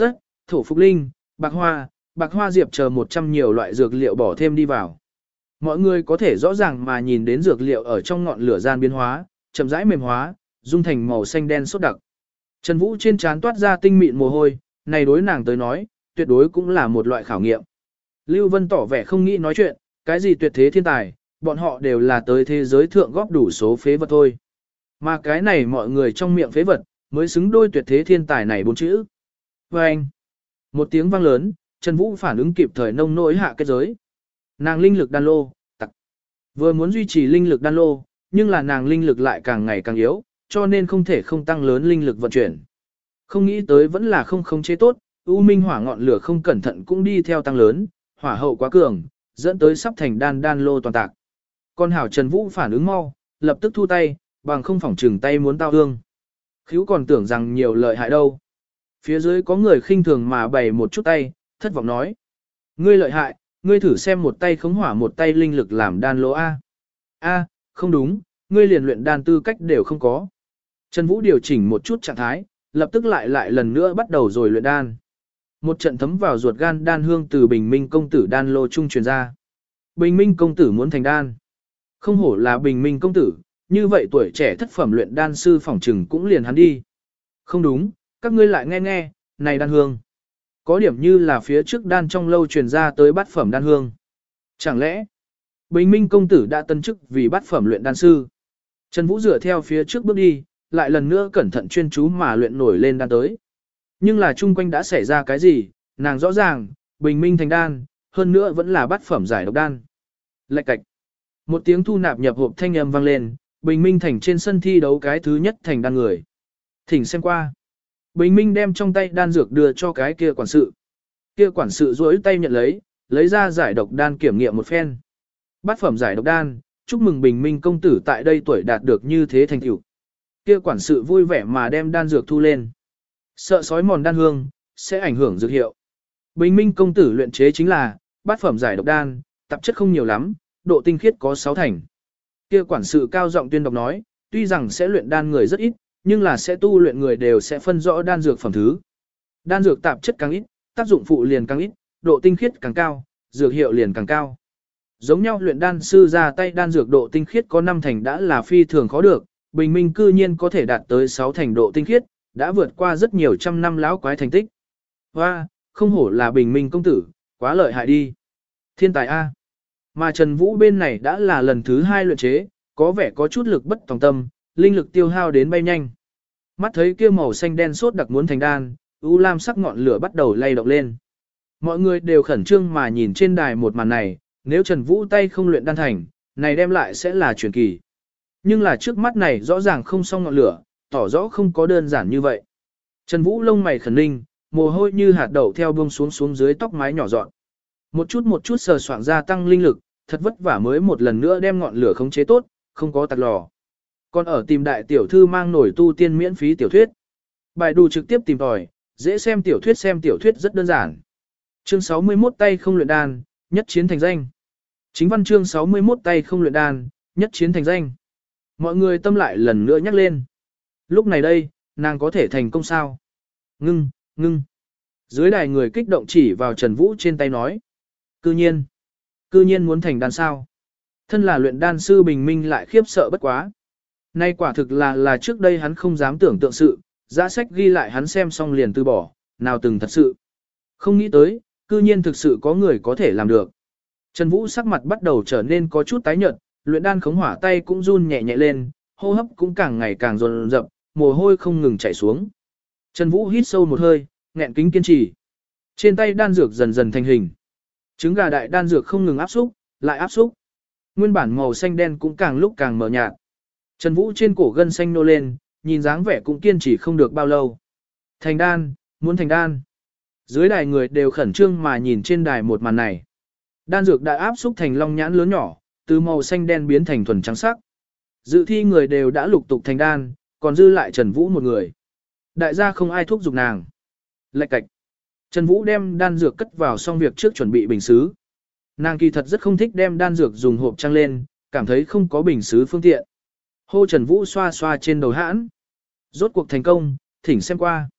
thổ phục linh, bạc hoa, bạc hoa diệp chờ một trăm nhiều loại dược liệu bỏ thêm đi vào. Mọi người có thể rõ ràng mà nhìn đến dược liệu ở trong ngọn lửa gian biến hóa, chậm rãi mềm hóa, dung thành màu xanh đen sốt đặc. Trần Vũ trên trán toát ra tinh mịn mồ hôi, này đối nàng tới nói, tuyệt đối cũng là một loại khảo nghiệm. Lưu Vân tỏ vẻ không nghĩ nói chuyện, cái gì tuyệt thế thiên tài, bọn họ đều là tới thế giới thượng góp đủ số phế vật thôi. Mà cái này mọi người trong miệng phế vật, mới xứng đôi tuyệt thế thiên tài này bốn chữ. Và anh, một tiếng vang lớn, Trần Vũ phản ứng kịp thời nông nỗi hạ kết giới. Nàng linh lực đan lô, tặc. Vừa muốn duy trì linh lực đan lô, nhưng là nàng linh lực lại càng ngày càng yếu, cho nên không thể không tăng lớn linh lực vận chuyển. Không nghĩ tới vẫn là không khống chế tốt, U Minh hỏa ngọn lửa không cẩn thận cũng đi theo tăng lớn, hỏa hậu quá cường, dẫn tới sắp thành đan đan lô toàn tạc. Con hảo Trần Vũ phản ứng mau, lập tức thu tay, bằng không phỏng trừng tay muốn tao hương. Khíu còn tưởng rằng nhiều lợi hại đâu. Phía dưới có người khinh thường mà bày một chút tay, thất vọng nói. Ngươi lợi hại, ngươi thử xem một tay khống hỏa một tay linh lực làm đan lô A. A, không đúng, ngươi liền luyện đan tư cách đều không có. Trần Vũ điều chỉnh một chút trạng thái, lập tức lại lại lần nữa bắt đầu rồi luyện đan. Một trận thấm vào ruột gan đan hương từ Bình Minh công tử đan lô trung truyền ra. Bình Minh công tử muốn thành đan. Không hổ là Bình Minh công tử, như vậy tuổi trẻ thất phẩm luyện đan sư phỏng trừng cũng liền hắn đi. Không đúng, các ngươi lại nghe nghe, này đan hương. Có điểm như là phía trước đan trong lâu truyền ra tới bát phẩm đan hương. Chẳng lẽ, Bình Minh công tử đã tân chức vì bát phẩm luyện đan sư. Trần Vũ dựa theo phía trước bước đi, lại lần nữa cẩn thận chuyên chú mà luyện nổi lên đan tới. Nhưng là chung quanh đã xảy ra cái gì, nàng rõ ràng, Bình Minh thành đan, hơn nữa vẫn là bát phẩm giải độc đan. Lạch cạch. Một tiếng thu nạp nhập hộp thanh âm vang lên, Bình Minh thành trên sân thi đấu cái thứ nhất thành đan người. Thỉnh xem qua. Bình Minh đem trong tay đan dược đưa cho cái kia quản sự. Kia quản sự duỗi tay nhận lấy, lấy ra giải độc đan kiểm nghiệm một phen. Bát phẩm giải độc đan, chúc mừng Bình Minh công tử tại đây tuổi đạt được như thế thành tựu. Kia quản sự vui vẻ mà đem đan dược thu lên. Sợ sói mòn đan hương, sẽ ảnh hưởng dược hiệu. Bình Minh công tử luyện chế chính là bát phẩm giải độc đan, tạp chất không nhiều lắm, độ tinh khiết có sáu thành. Kia quản sự cao giọng tuyên đọc nói, tuy rằng sẽ luyện đan người rất ít, nhưng là sẽ tu luyện người đều sẽ phân rõ đan dược phẩm thứ. Đan dược tạp chất càng ít, tác dụng phụ liền càng ít, độ tinh khiết càng cao, dược hiệu liền càng cao. Giống nhau luyện đan sư ra tay đan dược độ tinh khiết có năm thành đã là phi thường khó được, Bình Minh cư nhiên có thể đạt tới sáu thành độ tinh khiết, đã vượt qua rất nhiều trăm năm lão quái thành tích. Hoa, không hổ là Bình Minh công tử, quá lợi hại đi. Thiên tài A. Mà Trần Vũ bên này đã là lần thứ hai luyện chế, có vẻ có chút lực bất tòng tâm, linh lực tiêu hao đến bay nhanh. Mắt thấy kia màu xanh đen sốt đặc muốn thành đan, u lam sắc ngọn lửa bắt đầu lay động lên. Mọi người đều khẩn trương mà nhìn trên đài một màn này, nếu Trần Vũ tay không luyện đan thành, này đem lại sẽ là truyền kỳ. Nhưng là trước mắt này rõ ràng không xong ngọn lửa, tỏ rõ không có đơn giản như vậy. Trần Vũ lông mày khẩn ninh, mồ hôi như hạt đậu theo buông xuống xuống dưới tóc mái nhỏ dọn. Một chút một chút sờ soạng ra tăng linh lực, thật vất vả mới một lần nữa đem ngọn lửa khống chế tốt, không có tạt lò. Còn ở tìm đại tiểu thư mang nổi tu tiên miễn phí tiểu thuyết. Bài đù trực tiếp tìm tòi, dễ xem tiểu thuyết xem tiểu thuyết rất đơn giản. Chương sáu mươi mốt tay không luyện đan, nhất chiến thành danh. Chính văn chương sáu mươi mốt tay không luyện đan, nhất chiến thành danh. Mọi người tâm lại lần nữa nhắc lên. Lúc này đây, nàng có thể thành công sao? Ngưng, ngưng. Dưới đài người kích động chỉ vào Trần Vũ trên tay nói. Cư nhiên, cư nhiên muốn thành đan sao? Thân là luyện đan sư Bình Minh lại khiếp sợ bất quá. Nay quả thực là là trước đây hắn không dám tưởng tượng sự, giá sách ghi lại hắn xem xong liền từ bỏ, nào từng thật sự. Không nghĩ tới, cư nhiên thực sự có người có thể làm được. Trần Vũ sắc mặt bắt đầu trở nên có chút tái nhợt, luyện đan khống hỏa tay cũng run nhẹ nhẹ lên, hô hấp cũng càng ngày càng dồn dập, mồ hôi không ngừng chảy xuống. Trần Vũ hít sâu một hơi, nghẹn kính kiên trì. Trên tay đan dược dần dần thành hình. Trứng gà đại đan dược không ngừng áp xúc, lại áp xúc. Nguyên bản màu xanh đen cũng càng lúc càng mờ nhạt. Trần Vũ trên cổ gân xanh nô lên, nhìn dáng vẻ cũng kiên trì không được bao lâu. Thành đan, muốn thành đan. Dưới đài người đều khẩn trương mà nhìn trên đài một màn này. Đan dược đã áp xúc thành long nhãn lớn nhỏ, từ màu xanh đen biến thành thuần trắng sắc. Dự thi người đều đã lục tục thành đan, còn dư lại Trần Vũ một người. Đại gia không ai thúc giục nàng. Lạch cạch. Trần Vũ đem đan dược cất vào xong việc trước chuẩn bị bình xứ. Nàng kỳ thật rất không thích đem đan dược dùng hộp trăng lên, cảm thấy không có bình xứ phương tiện. Hô Trần Vũ xoa xoa trên đầu hãn. Rốt cuộc thành công, thỉnh xem qua.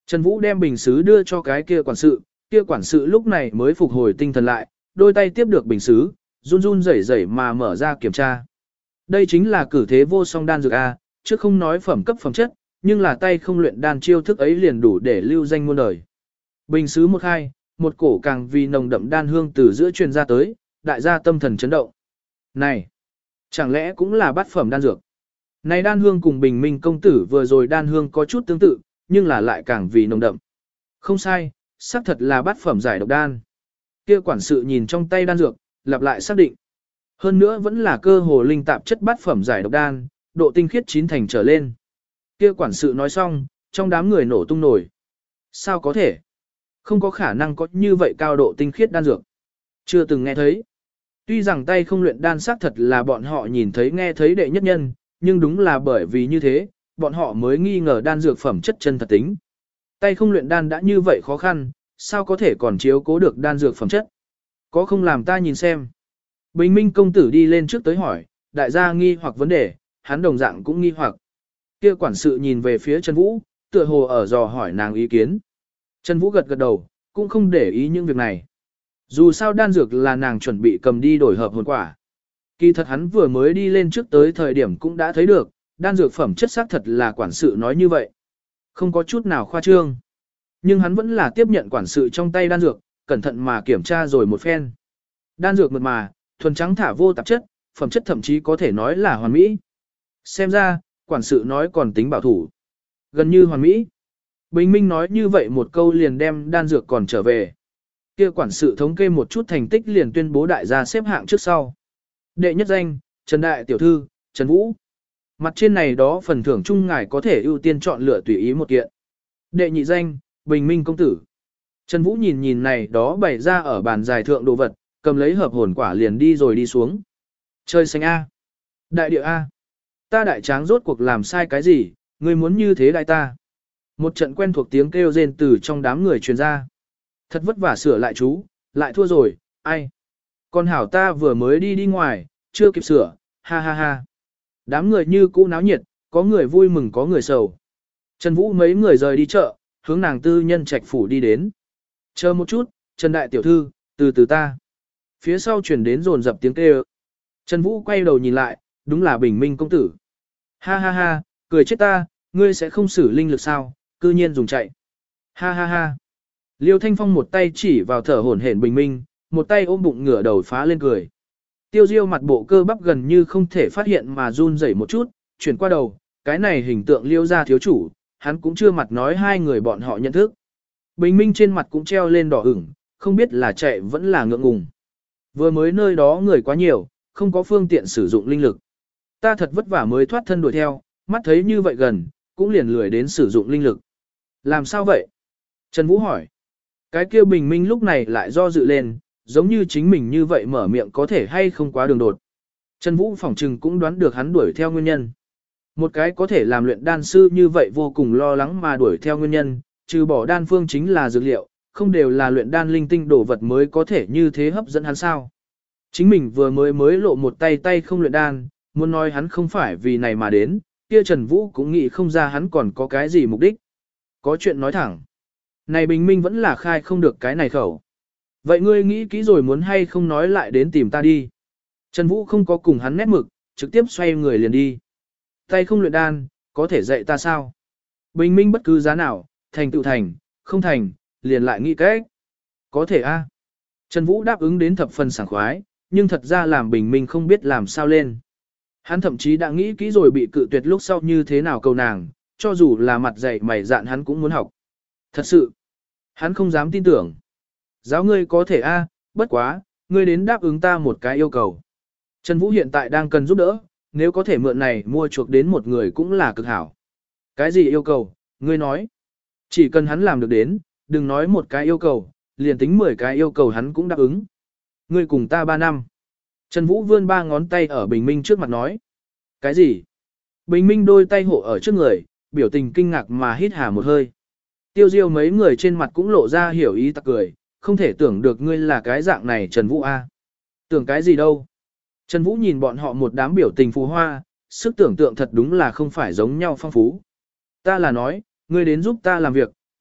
Trần Vũ đem bình sứ đưa cho cái kia quản sự, kia quản sự lúc này mới phục hồi tinh thần lại, đôi tay tiếp được bình sứ, run run rẩy rẩy mà mở ra kiểm tra. Đây chính là cử thế vô song đan dược A, chứ không nói phẩm cấp phẩm chất, nhưng là tay không luyện đan chiêu thức ấy liền đủ để lưu danh muôn đời. Bình sứ một hai, một cổ càng vì nồng đậm đan hương từ giữa truyền ra tới, đại gia tâm thần chấn động. Này, chẳng lẽ cũng là bát phẩm đan dược? Này đan hương cùng bình minh công tử vừa rồi đan hương có chút tương tự, nhưng là lại càng vì nồng đậm. Không sai, xác thật là bát phẩm giải độc đan. Kia quản sự nhìn trong tay đan dược, lặp lại xác định. Hơn nữa vẫn là cơ hồ linh tạp chất bát phẩm giải độc đan, độ tinh khiết chín thành trở lên. Kia quản sự nói xong, trong đám người nổ tung nổi. Sao có thể? Không có khả năng có như vậy cao độ tinh khiết đan dược. Chưa từng nghe thấy. Tuy rằng tay không luyện đan xác thật là bọn họ nhìn thấy nghe thấy đệ nhất nhân, nhưng đúng là bởi vì như thế, bọn họ mới nghi ngờ đan dược phẩm chất chân thật tính. Tay không luyện đan đã như vậy khó khăn, sao có thể còn chiếu cố được đan dược phẩm chất? Có không làm ta nhìn xem. Bình minh công tử đi lên trước tới hỏi, đại gia nghi hoặc vấn đề, hắn đồng dạng cũng nghi hoặc. Kia quản sự nhìn về phía Trần Vũ, tựa hồ ở dò hỏi nàng ý kiến. Trần Vũ gật gật đầu, cũng không để ý những việc này. Dù sao đan dược là nàng chuẩn bị cầm đi đổi hợp hồn quả. Kỳ thật hắn vừa mới đi lên trước tới thời điểm cũng đã thấy được, đan dược phẩm chất xác thật là quản sự nói như vậy. Không có chút nào khoa trương. Nhưng hắn vẫn là tiếp nhận quản sự trong tay đan dược, cẩn thận mà kiểm tra rồi một phen. Đan dược mượt mà, thuần trắng thả vô tạp chất, phẩm chất thậm chí có thể nói là hoàn mỹ. Xem ra, quản sự nói còn tính bảo thủ. Gần như hoàn mỹ. Bình minh nói như vậy một câu liền đem đan dược còn trở về. Kia quản sự thống kê một chút thành tích liền tuyên bố đại gia xếp hạng trước sau. Đệ nhất danh, Trần Đại Tiểu Thư, Trần Vũ. Mặt trên này đó phần thưởng chung ngài có thể ưu tiên chọn lựa tùy ý một kiện. Đệ nhị danh, Bình Minh Công Tử. Trần Vũ nhìn nhìn này đó bày ra ở bàn giải thượng đồ vật, cầm lấy hợp hồn quả liền đi rồi đi xuống. Chơi xanh A. Đại địa A. Ta đại tráng rốt cuộc làm sai cái gì, ngươi muốn như thế đại ta. Một trận quen thuộc tiếng kêu rên từ trong đám người truyền ra. Thật vất vả sửa lại chú, lại thua rồi, ai. Con hảo ta vừa mới đi đi ngoài, chưa kịp sửa, ha ha ha. Đám người như cũ náo nhiệt, có người vui mừng có người sầu. Trần Vũ mấy người rời đi chợ, hướng nàng tư nhân trạch phủ đi đến. Chờ một chút, Trần Đại Tiểu Thư, từ từ ta. Phía sau chuyển đến rồn dập tiếng kêu. Trần Vũ quay đầu nhìn lại, đúng là Bình Minh Công Tử. Ha ha ha, cười chết ta, ngươi sẽ không xử linh lực sao, cư nhiên dùng chạy. Ha ha ha. Liêu Thanh Phong một tay chỉ vào thở hổn hển Bình Minh, một tay ôm bụng ngửa đầu phá lên cười. Tiêu Diêu mặt bộ cơ bắp gần như không thể phát hiện mà run rẩy một chút, chuyển qua đầu, cái này hình tượng Liêu gia thiếu chủ, hắn cũng chưa mặt nói hai người bọn họ nhận thức. Bình Minh trên mặt cũng treo lên đỏ ửng, không biết là chạy vẫn là ngượng ngùng. Vừa mới nơi đó người quá nhiều, không có phương tiện sử dụng linh lực. Ta thật vất vả mới thoát thân đuổi theo, mắt thấy như vậy gần, cũng liền lười đến sử dụng linh lực. Làm sao vậy? Trần Vũ hỏi. Cái kia Bình Minh lúc này lại do dự lên, giống như chính mình như vậy mở miệng có thể hay không quá đường đột. Trần Vũ phỏng trừng cũng đoán được hắn đuổi theo nguyên nhân. Một cái có thể làm luyện đan sư như vậy vô cùng lo lắng mà đuổi theo nguyên nhân, trừ bỏ đan phương chính là dược liệu, không đều là luyện đan linh tinh đồ vật mới có thể như thế hấp dẫn hắn sao. Chính mình vừa mới mới lộ một tay tay không luyện đan, muốn nói hắn không phải vì này mà đến, kia Trần Vũ cũng nghĩ không ra hắn còn có cái gì mục đích. Có chuyện nói thẳng. Này Bình Minh vẫn là khai không được cái này khẩu. Vậy ngươi nghĩ kỹ rồi muốn hay không nói lại đến tìm ta đi. Trần Vũ không có cùng hắn nét mực, trực tiếp xoay người liền đi. Tay không luyện đan, có thể dạy ta sao? Bình Minh bất cứ giá nào, thành tựu thành, không thành, liền lại nghĩ cách. Có thể a. Trần Vũ đáp ứng đến thập phần sảng khoái, nhưng thật ra làm Bình Minh không biết làm sao lên. Hắn thậm chí đã nghĩ kỹ rồi bị cự tuyệt lúc sau như thế nào cầu nàng, cho dù là mặt dày mày dạn hắn cũng muốn học. Thật sự, hắn không dám tin tưởng. Giáo ngươi có thể a, bất quá, ngươi đến đáp ứng ta một cái yêu cầu. Trần Vũ hiện tại đang cần giúp đỡ, nếu có thể mượn này mua chuộc đến một người cũng là cực hảo. Cái gì yêu cầu, ngươi nói. Chỉ cần hắn làm được đến, đừng nói một cái yêu cầu, liền tính mười cái yêu cầu hắn cũng đáp ứng. Ngươi cùng ta ba năm. Trần Vũ vươn ba ngón tay ở Bình Minh trước mặt nói. Cái gì? Bình Minh đôi tay hộ ở trước người, biểu tình kinh ngạc mà hít hà một hơi. Tiêu Diêu mấy người trên mặt cũng lộ ra hiểu ý tặc cười, không thể tưởng được ngươi là cái dạng này Trần Vũ A. Tưởng cái gì đâu? Trần Vũ nhìn bọn họ một đám biểu tình phù hoa, sức tưởng tượng thật đúng là không phải giống nhau phong phú. Ta là nói, ngươi đến giúp ta làm việc,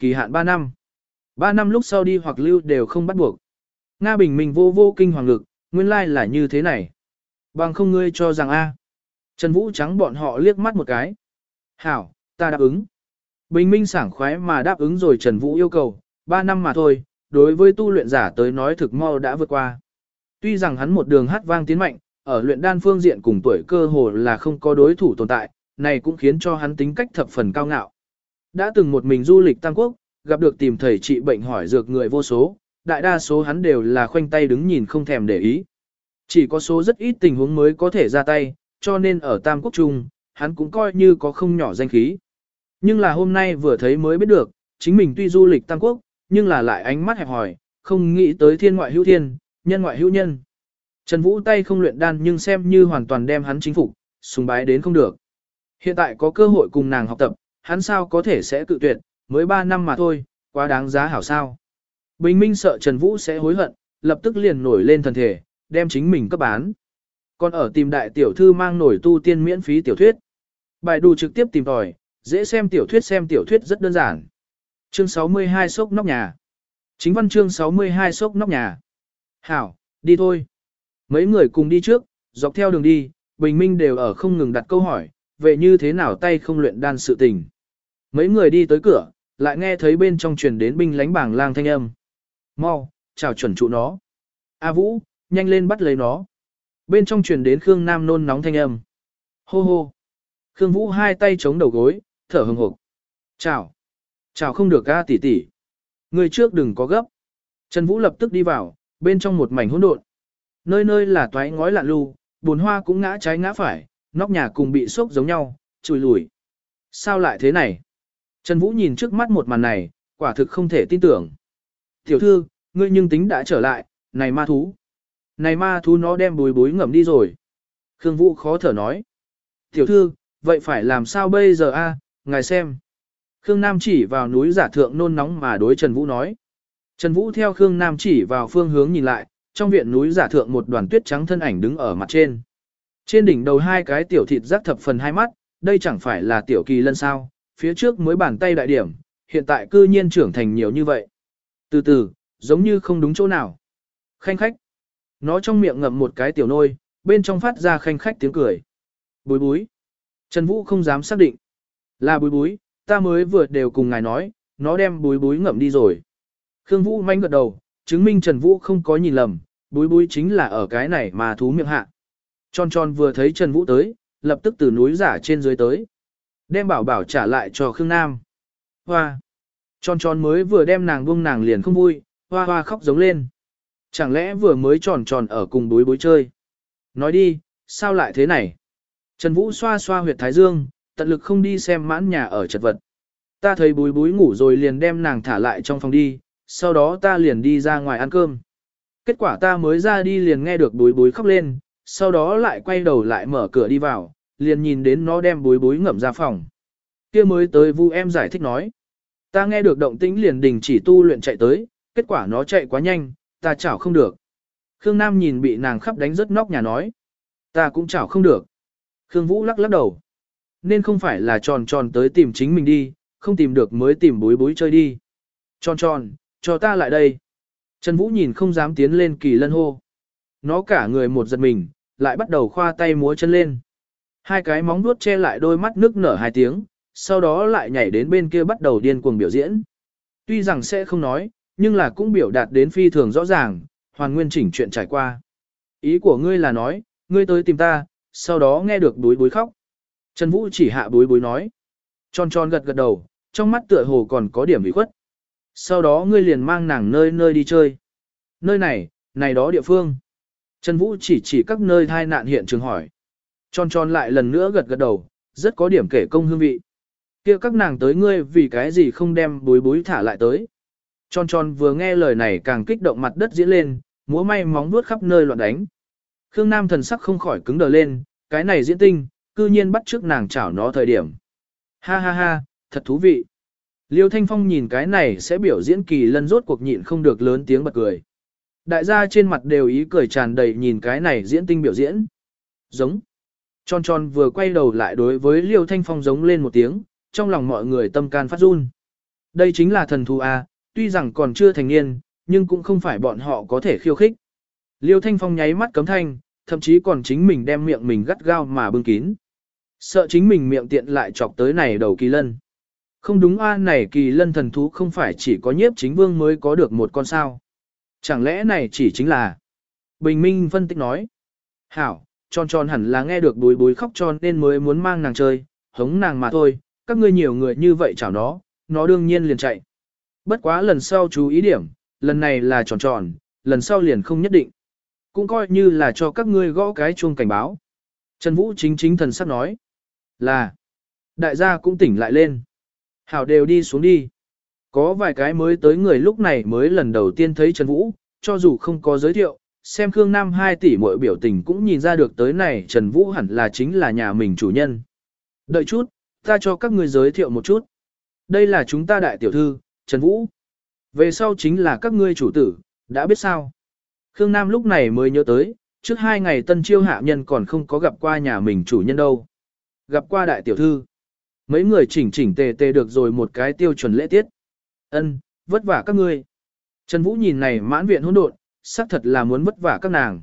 kỳ hạn ba năm. ba năm lúc sau đi hoặc lưu đều không bắt buộc. Nga Bình Minh vô vô kinh hoàng lực, nguyên lai like là như thế này. Bằng không ngươi cho rằng A. Trần Vũ trắng bọn họ liếc mắt một cái. Hảo, ta đáp ứng. Bình Minh sảng khoái mà đáp ứng rồi Trần Vũ yêu cầu, ba năm mà thôi, đối với tu luyện giả tới nói thực mau đã vượt qua. Tuy rằng hắn một đường hát vang tiến mạnh, ở luyện đan phương diện cùng tuổi cơ hồ là không có đối thủ tồn tại, này cũng khiến cho hắn tính cách thập phần cao ngạo. Đã từng một mình du lịch Tam Quốc, gặp được tìm thầy trị bệnh hỏi dược người vô số, đại đa số hắn đều là khoanh tay đứng nhìn không thèm để ý. Chỉ có số rất ít tình huống mới có thể ra tay, cho nên ở Tam Quốc Trung, hắn cũng coi như có không nhỏ danh khí. Nhưng là hôm nay vừa thấy mới biết được, chính mình tuy du lịch Tam Quốc, nhưng là lại ánh mắt hẹp hòi, không nghĩ tới thiên ngoại hữu thiên, nhân ngoại hữu nhân. Trần Vũ tay không luyện đan nhưng xem như hoàn toàn đem hắn chính phục, sùng bái đến không được. Hiện tại có cơ hội cùng nàng học tập, hắn sao có thể sẽ cự tuyệt, mới ba năm mà thôi, quá đáng giá hảo sao. Bình Minh sợ Trần Vũ sẽ hối hận, lập tức liền nổi lên thần thể, đem chính mình cấp bán. Còn ở tìm đại tiểu thư mang nổi tu tiên miễn phí tiểu thuyết. Bài đù trực tiếp tìm tòi, dễ xem tiểu thuyết xem tiểu thuyết rất đơn giản. Chương sáu mươi hai sốc nóc nhà. Chính văn chương sáu mươi hai sốc nóc nhà. Hảo, đi thôi. Mấy người cùng đi trước, dọc theo đường đi, Bình Minh đều ở không ngừng đặt câu hỏi, về như thế nào tay không luyện đan sự tình. Mấy người đi tới cửa, lại nghe thấy bên trong truyền đến binh lánh bảng lang thanh âm. Mau, chào chuẩn trụ nó. A Vũ, nhanh lên bắt lấy nó. Bên trong truyền đến Khương Nam nôn nóng thanh âm. Hô hô. Khương Vũ hai tay chống đầu gối, thở hừng hực. Chào. Chào không được a tỷ tỷ. Người trước đừng có gấp. Trần Vũ lập tức đi vào, bên trong một mảnh hỗn độn. Nơi nơi là toái ngói lạn lưu, bùn hoa cũng ngã trái ngã phải, nóc nhà cùng bị sốc giống nhau, chùi lùi. Sao lại thế này? Trần Vũ nhìn trước mắt một màn này, quả thực không thể tin tưởng. Tiểu thư, ngươi nhưng tính đã trở lại, này ma thú. Này ma thú nó đem bùi bối ngậm đi rồi. Khương Vũ khó thở nói. Tiểu thư, vậy phải làm sao bây giờ a? Ngài xem. Khương Nam chỉ vào núi giả thượng nôn nóng mà đối Trần Vũ nói. Trần Vũ theo Khương Nam chỉ vào phương hướng nhìn lại, trong viện núi giả thượng một đoàn tuyết trắng thân ảnh đứng ở mặt trên. Trên đỉnh đầu hai cái tiểu thịt rác thập phần hai mắt, đây chẳng phải là tiểu kỳ lân sao, phía trước mới bàn tay đại điểm, hiện tại cư nhiên trưởng thành nhiều như vậy. Từ từ, giống như không đúng chỗ nào. Khanh khách. Nó trong miệng ngậm một cái tiểu nôi, bên trong phát ra khanh khách tiếng cười. Búi búi. Trần Vũ không dám xác định. Là búi búi, ta mới vừa đều cùng ngài nói, nó đem búi búi ngậm đi rồi. Khương Vũ manh gật đầu, chứng minh Trần Vũ không có nhìn lầm, búi búi chính là ở cái này mà thú miệng hạ. Tròn tròn vừa thấy Trần Vũ tới, lập tức từ núi giả trên dưới tới. Đem bảo bảo trả lại cho Khương Nam. Hoa. Tròn tròn mới vừa đem nàng buông nàng liền không vui, hoa hoa khóc giống lên. Chẳng lẽ vừa mới tròn tròn ở cùng búi búi chơi. Nói đi, sao lại thế này? Trần Vũ xoa xoa huyệt thái dương, tận lực không đi xem mãn nhà ở chật vật. Ta thấy búi búi ngủ rồi liền đem nàng thả lại trong phòng đi, sau đó ta liền đi ra ngoài ăn cơm. Kết quả ta mới ra đi liền nghe được búi búi khóc lên, sau đó lại quay đầu lại mở cửa đi vào, liền nhìn đến nó đem búi búi ngậm ra phòng. Kia mới tới Vu em giải thích nói. Ta nghe được động tĩnh liền đình chỉ tu luyện chạy tới, kết quả nó chạy quá nhanh, ta chảo không được. Khương Nam nhìn bị nàng khắp đánh rớt nóc nhà nói. Ta cũng chảo không được. Khương Vũ lắc lắc đầu. Nên không phải là tròn tròn tới tìm chính mình đi, không tìm được mới tìm búi búi chơi đi. Tròn tròn, cho ta lại đây. Trần Vũ nhìn không dám tiến lên kỳ lân hô. Nó cả người một giật mình, lại bắt đầu khoa tay múa chân lên. Hai cái móng vuốt che lại đôi mắt nước nở hai tiếng, sau đó lại nhảy đến bên kia bắt đầu điên cuồng biểu diễn. Tuy rằng sẽ không nói, nhưng là cũng biểu đạt đến phi thường rõ ràng, hoàn nguyên chỉnh chuyện trải qua. Ý của ngươi là nói, ngươi tới tìm ta, sau đó nghe được búi búi khóc. Trần Vũ chỉ hạ búi búi nói. Tròn tròn gật gật đầu, trong mắt tựa hồ còn có điểm bị khuất. Sau đó ngươi liền mang nàng nơi nơi đi chơi. Nơi này, này đó địa phương. Trần Vũ chỉ chỉ các nơi thai nạn hiện trường hỏi. Tròn tròn lại lần nữa gật gật đầu, rất có điểm kể công hương vị. Kia các nàng tới ngươi vì cái gì không đem búi búi thả lại tới. Tròn tròn vừa nghe lời này càng kích động mặt đất diễn lên, múa may móng vuốt khắp nơi loạn đánh. Khương Nam thần sắc không khỏi cứng đờ lên, cái này diễn tinh, cư nhiên bắt trước nàng chảo nó thời điểm. Ha ha ha, thật thú vị. Liêu Thanh Phong nhìn cái này sẽ biểu diễn kỳ lân rốt cuộc nhịn không được lớn tiếng bật cười. Đại gia trên mặt đều ý cười tràn đầy nhìn cái này diễn tinh biểu diễn. Giống. Tròn tròn vừa quay đầu lại đối với Liêu Thanh Phong giống lên một tiếng, trong lòng mọi người tâm can phát run. Đây chính là thần thú A, tuy rằng còn chưa thành niên, nhưng cũng không phải bọn họ có thể khiêu khích. Liêu Thanh Phong nháy mắt cấm thanh, thậm chí còn chính mình đem miệng mình gắt gao mà bưng kín. Sợ chính mình miệng tiện lại chọc tới này đầu kỳ lân. Không đúng a, này kỳ lân thần thú không phải chỉ có nhiếp chính vương mới có được một con sao. Chẳng lẽ này chỉ chính là... Bình Minh phân tích nói. Hảo, tròn tròn hẳn là nghe được bối bối khóc cho nên mới muốn mang nàng chơi, hống nàng mà thôi, các ngươi nhiều người như vậy chảo nó, nó đương nhiên liền chạy. Bất quá lần sau chú ý điểm, lần này là tròn tròn, lần sau liền không nhất định. Cũng coi như là cho các ngươi gõ cái chuông cảnh báo. Trần Vũ chính chính thần sắc nói. Là. Đại gia cũng tỉnh lại lên. Hảo đều đi xuống đi. Có vài cái mới tới người lúc này mới lần đầu tiên thấy Trần Vũ, cho dù không có giới thiệu, xem Khương Nam hai tỷ mỗi biểu tình cũng nhìn ra được tới này Trần Vũ hẳn là chính là nhà mình chủ nhân. Đợi chút, ta cho các ngươi giới thiệu một chút. Đây là chúng ta đại tiểu thư, Trần Vũ. Về sau chính là các ngươi chủ tử, đã biết sao. Khương Nam lúc này mới nhớ tới, trước hai ngày tân chiêu hạ nhân còn không có gặp qua nhà mình chủ nhân đâu. Gặp qua đại tiểu thư. Mấy người chỉnh chỉnh tề tề được rồi một cái tiêu chuẩn lễ tiết. Ân, vất vả các ngươi. Trần Vũ nhìn này mãn viện hỗn độn, xác thật là muốn vất vả các nàng.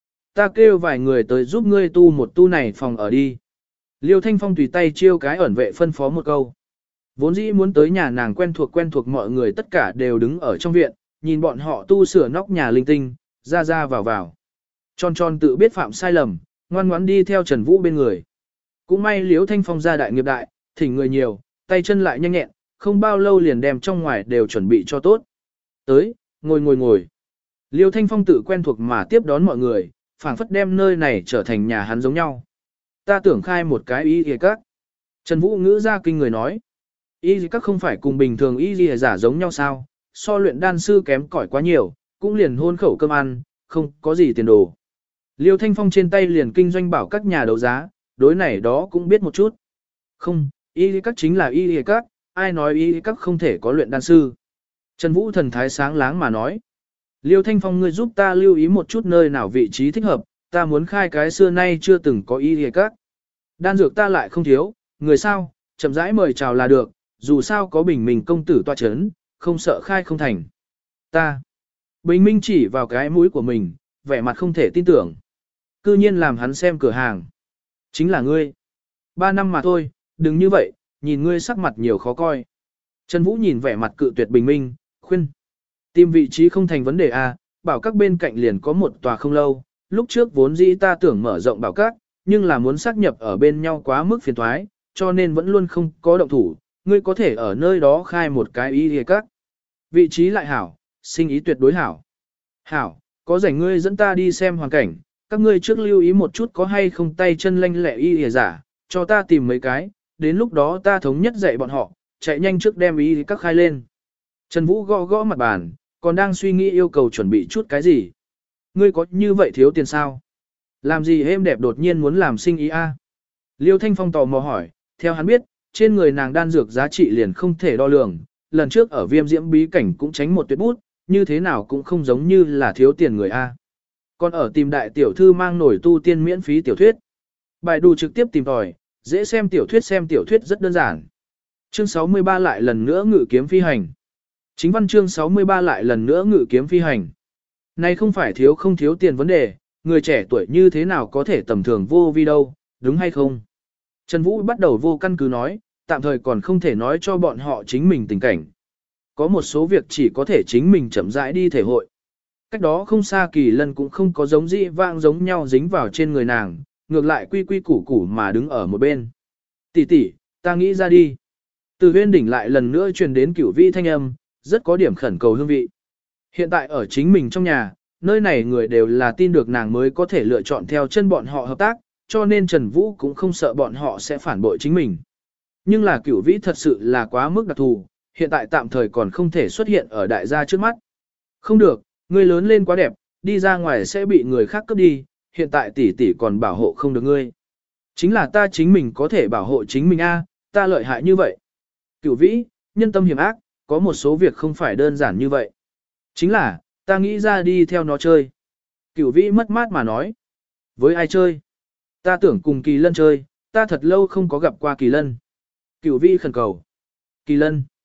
Ta kêu vài người tới giúp ngươi tu một tu này phòng ở đi. Liêu Thanh Phong tùy tay chiêu cái ẩn vệ phân phó một câu. Vốn dĩ muốn tới nhà nàng quen thuộc quen thuộc mọi người tất cả đều đứng ở trong viện, nhìn bọn họ tu sửa nóc nhà linh tinh, ra ra vào vào. Tròn tròn tự biết phạm sai lầm, ngoan ngoãn đi theo Trần Vũ bên người. Cũng may Liêu Thanh Phong ra đại nghiệp đại, thỉnh người nhiều, tay chân lại nhanh nhẹn, không bao lâu liền đem trong ngoài đều chuẩn bị cho tốt. Tới, ngồi ngồi ngồi. Liêu Thanh Phong tự quen thuộc mà tiếp đón mọi người, phảng phất đem nơi này trở thành nhà hắn giống nhau. Ta tưởng khai một cái y y các. Trần Vũ ngữ ra kinh người nói. Y y các không phải cùng bình thường y y giả giống nhau sao, so luyện đan sư kém cỏi quá nhiều, cũng liền hôn khẩu cơm ăn, không có gì tiền đồ. Liêu Thanh Phong trên tay liền kinh doanh bảo các nhà đấu giá, đối này đó cũng biết một chút. Không, y y các chính là y y các, ai nói y y các không thể có luyện đan sư. Trần Vũ thần thái sáng láng mà nói. Liêu Thanh Phong ngươi giúp ta lưu ý một chút nơi nào vị trí thích hợp, ta muốn khai cái xưa nay chưa từng có y y các. Đan dược ta lại không thiếu, người sao, chậm rãi mời chào là được, dù sao có Bình Minh công tử tọa chấn, không sợ khai không thành. Ta. Bình Minh chỉ vào cái mũi của mình, vẻ mặt không thể tin tưởng. Cư nhiên làm hắn xem cửa hàng. Chính là ngươi. Ba năm mà thôi, đừng như vậy, nhìn ngươi sắc mặt nhiều khó coi. Trần Vũ nhìn vẻ mặt cự tuyệt Bình Minh, khuyên. Tìm vị trí không thành vấn đề à, bảo các bên cạnh liền có một tòa không lâu, lúc trước vốn dĩ ta tưởng mở rộng bảo các, nhưng là muốn xác nhập ở bên nhau quá mức phiền thoái, cho nên vẫn luôn không có động thủ, ngươi có thể ở nơi đó khai một cái y y các. Vị trí lại hảo, sinh ý tuyệt đối hảo. Hảo, có rảnh ngươi dẫn ta đi xem hoàn cảnh, các ngươi trước lưu ý một chút có hay không tay chân lanh lẹ y y giả, cho ta tìm mấy cái, đến lúc đó ta thống nhất dạy bọn họ, chạy nhanh trước đem y y các khai lên. Trần Vũ gõ gõ mặt bàn, còn đang suy nghĩ yêu cầu chuẩn bị chút cái gì. Ngươi có như vậy thiếu tiền sao? Làm gì êm đẹp đột nhiên muốn làm sinh ý a? Liêu Thanh Phong tò mò hỏi, theo hắn biết, trên người nàng đan dược giá trị liền không thể đo lường, lần trước ở viêm diễm bí cảnh cũng tránh một tuyệt bút, như thế nào cũng không giống như là thiếu tiền người a. Còn ở tìm đại tiểu thư mang nổi tu tiên miễn phí tiểu thuyết. Bài đù trực tiếp tìm tòi, dễ xem tiểu thuyết xem tiểu thuyết rất đơn giản. Chương sáu mươi ba lại lần nữa ngự kiếm phi hành. Chính văn chương sáu mươi ba lại lần nữa ngự kiếm phi hành. Này không phải thiếu không thiếu tiền vấn đề, người trẻ tuổi như thế nào có thể tầm thường vô vi đâu, đúng hay không? Trần Vũ bắt đầu vô căn cứ nói, tạm thời còn không thể nói cho bọn họ chính mình tình cảnh. Có một số việc chỉ có thể chính mình chậm rãi đi thể hội. Cách đó không xa Kỳ Lân cũng không có giống dị vãng giống nhau dính vào trên người nàng, ngược lại quy quy củ củ mà đứng ở một bên. Tỷ tỷ, ta nghĩ ra đi. Từ huyên đỉnh lại lần nữa truyền đến cửu vi thanh âm, rất có điểm khẩn cầu hương vị. Hiện tại ở chính mình trong nhà, nơi này người đều là tin được nàng mới có thể lựa chọn theo chân bọn họ hợp tác, cho nên Trần Vũ cũng không sợ bọn họ sẽ phản bội chính mình. Nhưng là cửu vĩ thật sự là quá mức đặc thù, hiện tại tạm thời còn không thể xuất hiện ở đại gia trước mắt. Không được, ngươi lớn lên quá đẹp, đi ra ngoài sẽ bị người khác cướp đi, hiện tại tỷ tỷ còn bảo hộ không được ngươi. Chính là ta chính mình có thể bảo hộ chính mình a, ta lợi hại như vậy. Cửu vĩ, nhân tâm hiểm ác, có một số việc không phải đơn giản như vậy. Chính là, ta nghĩ ra đi theo nó chơi. Cửu vĩ mất mát mà nói. Với ai chơi? Ta tưởng cùng Kỳ Lân chơi, ta thật lâu không có gặp qua Kỳ Lân. Cửu vĩ khẩn cầu. Kỳ Lân.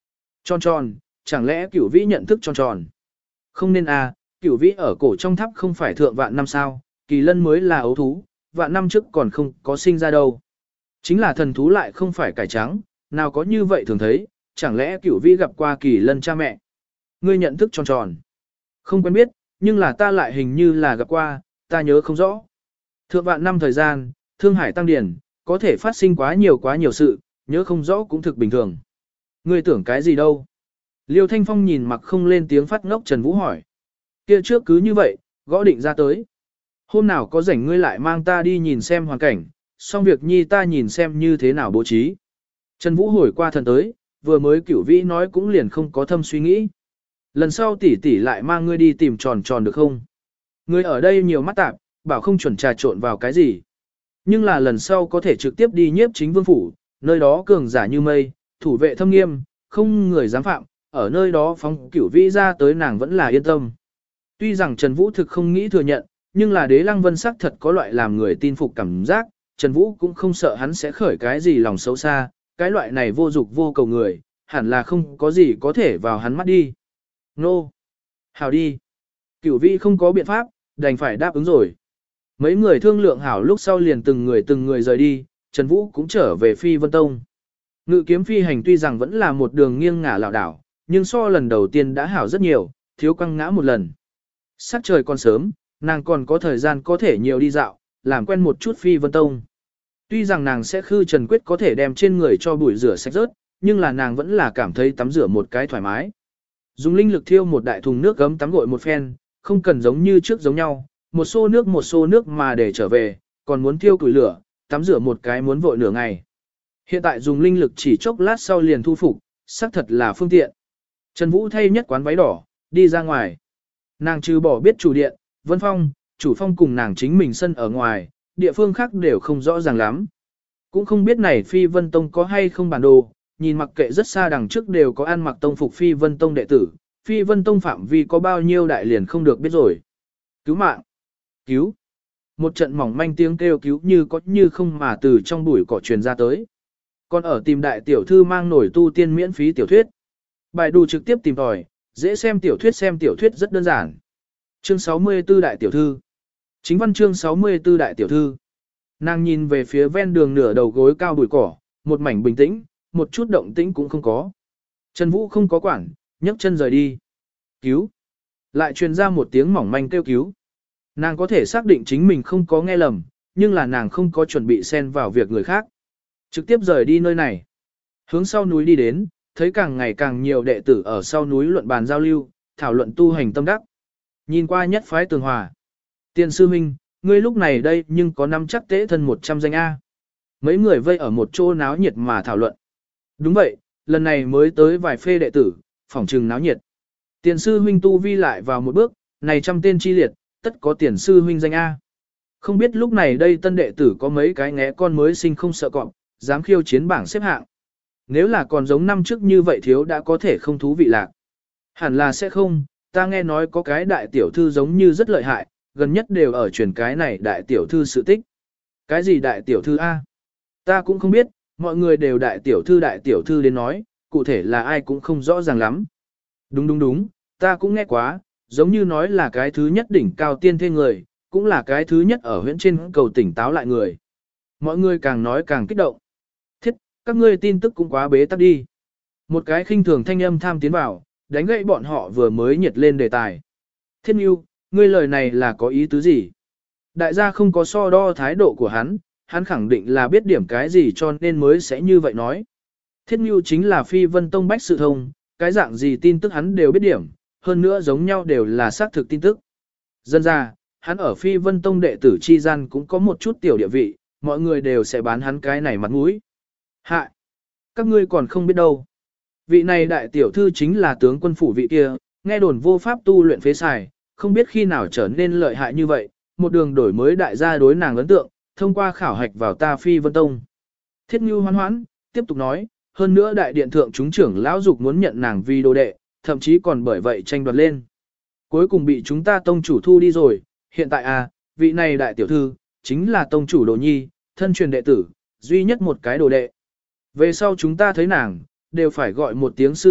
Tròn tròn, chẳng lẽ Cửu Vĩ nhận thức tròn tròn? Không nên à, Cửu Vĩ ở cổ trong tháp không phải thượng vạn năm sao, Kỳ Lân mới là ấu thú, vạn năm trước còn không có sinh ra đâu. Chính là thần thú lại không phải cải trắng, nào có như vậy thường thấy, chẳng lẽ Cửu Vĩ gặp qua Kỳ Lân cha mẹ? Ngươi nhận thức tròn tròn. Không quen biết, nhưng là ta lại hình như là gặp qua, ta nhớ không rõ. Thượng vạn năm thời gian, Thương Hải tăng điển, có thể phát sinh quá nhiều quá nhiều sự, nhớ không rõ cũng thực bình thường. Ngươi tưởng cái gì đâu? Liêu Thanh Phong nhìn mặc không lên tiếng phát ngốc Trần Vũ hỏi. Kia trước cứ như vậy, gõ định ra tới. Hôm nào có rảnh ngươi lại mang ta đi nhìn xem hoàn cảnh, xong việc nhi ta nhìn xem như thế nào bố trí. Trần Vũ hồi qua thần tới, vừa mới Cửu Vĩ nói cũng liền không có thâm suy nghĩ. Lần sau tỷ tỷ lại mang ngươi đi tìm tròn tròn được không? Ngươi ở đây nhiều mắt tạp, bảo không chuẩn trà trộn vào cái gì. Nhưng là lần sau có thể trực tiếp đi nhiếp chính vương phủ, nơi đó cường giả như mây, thủ vệ thâm nghiêm, không người dám phạm, ở nơi đó phóng Cửu Vĩ ra tới nàng vẫn là yên tâm. Tuy rằng Trần Vũ thực không nghĩ thừa nhận, nhưng là Đế Lăng Vân sắc thật có loại làm người tin phục cảm giác, Trần Vũ cũng không sợ hắn sẽ khởi cái gì lòng xấu xa, cái loại này vô dục vô cầu người, hẳn là không có gì có thể vào hắn mắt đi. Nô! Hảo đi! Cửu Vĩ không có biện pháp, đành phải đáp ứng rồi. Mấy người thương lượng hảo lúc sau liền từng người từng người rời đi, Trần Vũ cũng trở về Phi Vân Tông. Ngự kiếm phi hành tuy rằng vẫn là một đường nghiêng ngả lảo đảo, nhưng so lần đầu tiên đã hảo rất nhiều, thiếu quăng ngã một lần. Sắc trời còn sớm, nàng còn có thời gian có thể nhiều đi dạo, làm quen một chút Phi Vân Tông. Tuy rằng nàng sẽ khư trần quyết có thể đem trên người cho bụi rửa sạch rớt, nhưng là nàng vẫn là cảm thấy tắm rửa một cái thoải mái. Dùng linh lực thiêu một đại thùng nước gấm tắm gội một phen, không cần giống như trước giống nhau, một xô nước một xô nước mà để trở về, còn muốn thiêu củi lửa, tắm rửa một cái muốn vội nửa ngày. Hiện tại dùng linh lực chỉ chốc lát sau liền thu phục, xác thật là phương tiện. Trần Vũ thay nhất quán váy đỏ, đi ra ngoài. Nàng trừ bỏ biết chủ điện, Vân Phong, chủ phong cùng nàng chính mình sân ở ngoài, địa phương khác đều không rõ ràng lắm. Cũng không biết này Phi Vân Tông có hay không bản đồ, nhìn mặc kệ rất xa đằng trước đều có ăn mặc tông phục Phi Vân Tông đệ tử, Phi Vân Tông phạm vi có bao nhiêu đại liền không được biết rồi. Cứu mạng! Cứu! Một trận mỏng manh tiếng kêu cứu như có như không mà từ trong bụi cỏ truyền ra tới. Còn ở tìm đại tiểu thư mang nổi tu tiên miễn phí tiểu thuyết. Bài đủ trực tiếp tìm tòi, dễ xem tiểu thuyết xem tiểu thuyết rất đơn giản. Chương sáu mươi tư đại tiểu thư. Chính văn chương sáu mươi tư đại tiểu thư. Nàng nhìn về phía ven đường nửa đầu gối cao bụi cỏ, một mảnh bình tĩnh, một chút động tĩnh cũng không có. Trần Vũ không có quản, nhấc chân rời đi. Cứu. Lại truyền ra một tiếng mỏng manh kêu cứu. Nàng có thể xác định chính mình không có nghe lầm, nhưng là nàng không có chuẩn bị xen vào việc người khác. Trực tiếp rời đi nơi này. Hướng sau núi đi đến, thấy càng ngày càng nhiều đệ tử ở sau núi luận bàn giao lưu, thảo luận tu hành tâm đắc. Nhìn qua nhất phái tường hòa. Tiền sư minh, ngươi lúc này đây nhưng có năm chắc tế thân một trăm danh A. Mấy người vây ở một chỗ náo nhiệt mà thảo luận. Đúng vậy, lần này mới tới vài phê đệ tử, phỏng trừng náo nhiệt. Tiền sư huynh tu vi lại vào một bước, này trăm tên chi liệt, tất có tiền sư huynh danh A. Không biết lúc này đây tân đệ tử có mấy cái ngẽ con mới sinh không sợ cọp, dám khiêu chiến bảng xếp hạng. Nếu là còn giống năm trước như vậy thiếu đã có thể không thú vị lạc. Hẳn là sẽ không, ta nghe nói có cái đại tiểu thư giống như rất lợi hại, gần nhất đều ở truyền cái này đại tiểu thư sự tích. Cái gì đại tiểu thư A? Ta cũng không biết, mọi người đều đại tiểu thư đại tiểu thư đến nói, cụ thể là ai cũng không rõ ràng lắm. Đúng đúng đúng, ta cũng nghe quá, giống như nói là cái thứ nhất đỉnh cao tiên thế người, cũng là cái thứ nhất ở huyện trên cầu tỉnh táo lại người. Mọi người càng nói càng kích động. Thiết, các ngươi tin tức cũng quá bế tắc đi. Một cái khinh thường thanh âm tham tiến vào, đánh gãy bọn họ vừa mới nhiệt lên đề tài. Thiết Nhu, ngươi lời này là có ý tứ gì? Đại gia không có so đo thái độ của hắn, hắn khẳng định là biết điểm cái gì cho nên mới sẽ như vậy nói. Thiết Nhu chính là Phi Vân Tông bách sự thông, cái dạng gì tin tức hắn đều biết điểm, hơn nữa giống nhau đều là xác thực tin tức. Dân ra, hắn ở Phi Vân Tông đệ tử chi gian cũng có một chút tiểu địa vị, mọi người đều sẽ bán hắn cái này mặt mũi. Hạ! Các ngươi còn không biết đâu. Vị này đại tiểu thư chính là tướng quân phủ vị kia, nghe đồn vô pháp tu luyện phế xài, không biết khi nào trở nên lợi hại như vậy, một đường đổi mới đại gia đối nàng ấn tượng, thông qua khảo hạch vào ta Phi Vân Tông. Thiết Như hoan hoãn, tiếp tục nói, hơn nữa đại điện thượng chúng trưởng lão dục muốn nhận nàng vì đồ đệ, thậm chí còn bởi vậy tranh đoạt lên. Cuối cùng bị chúng ta tông chủ thu đi rồi, hiện tại à, vị này đại tiểu thư, chính là tông chủ đồ nhi, thân truyền đệ tử, duy nhất một cái đồ đệ. Về sau chúng ta thấy nàng, đều phải gọi một tiếng sư thúc,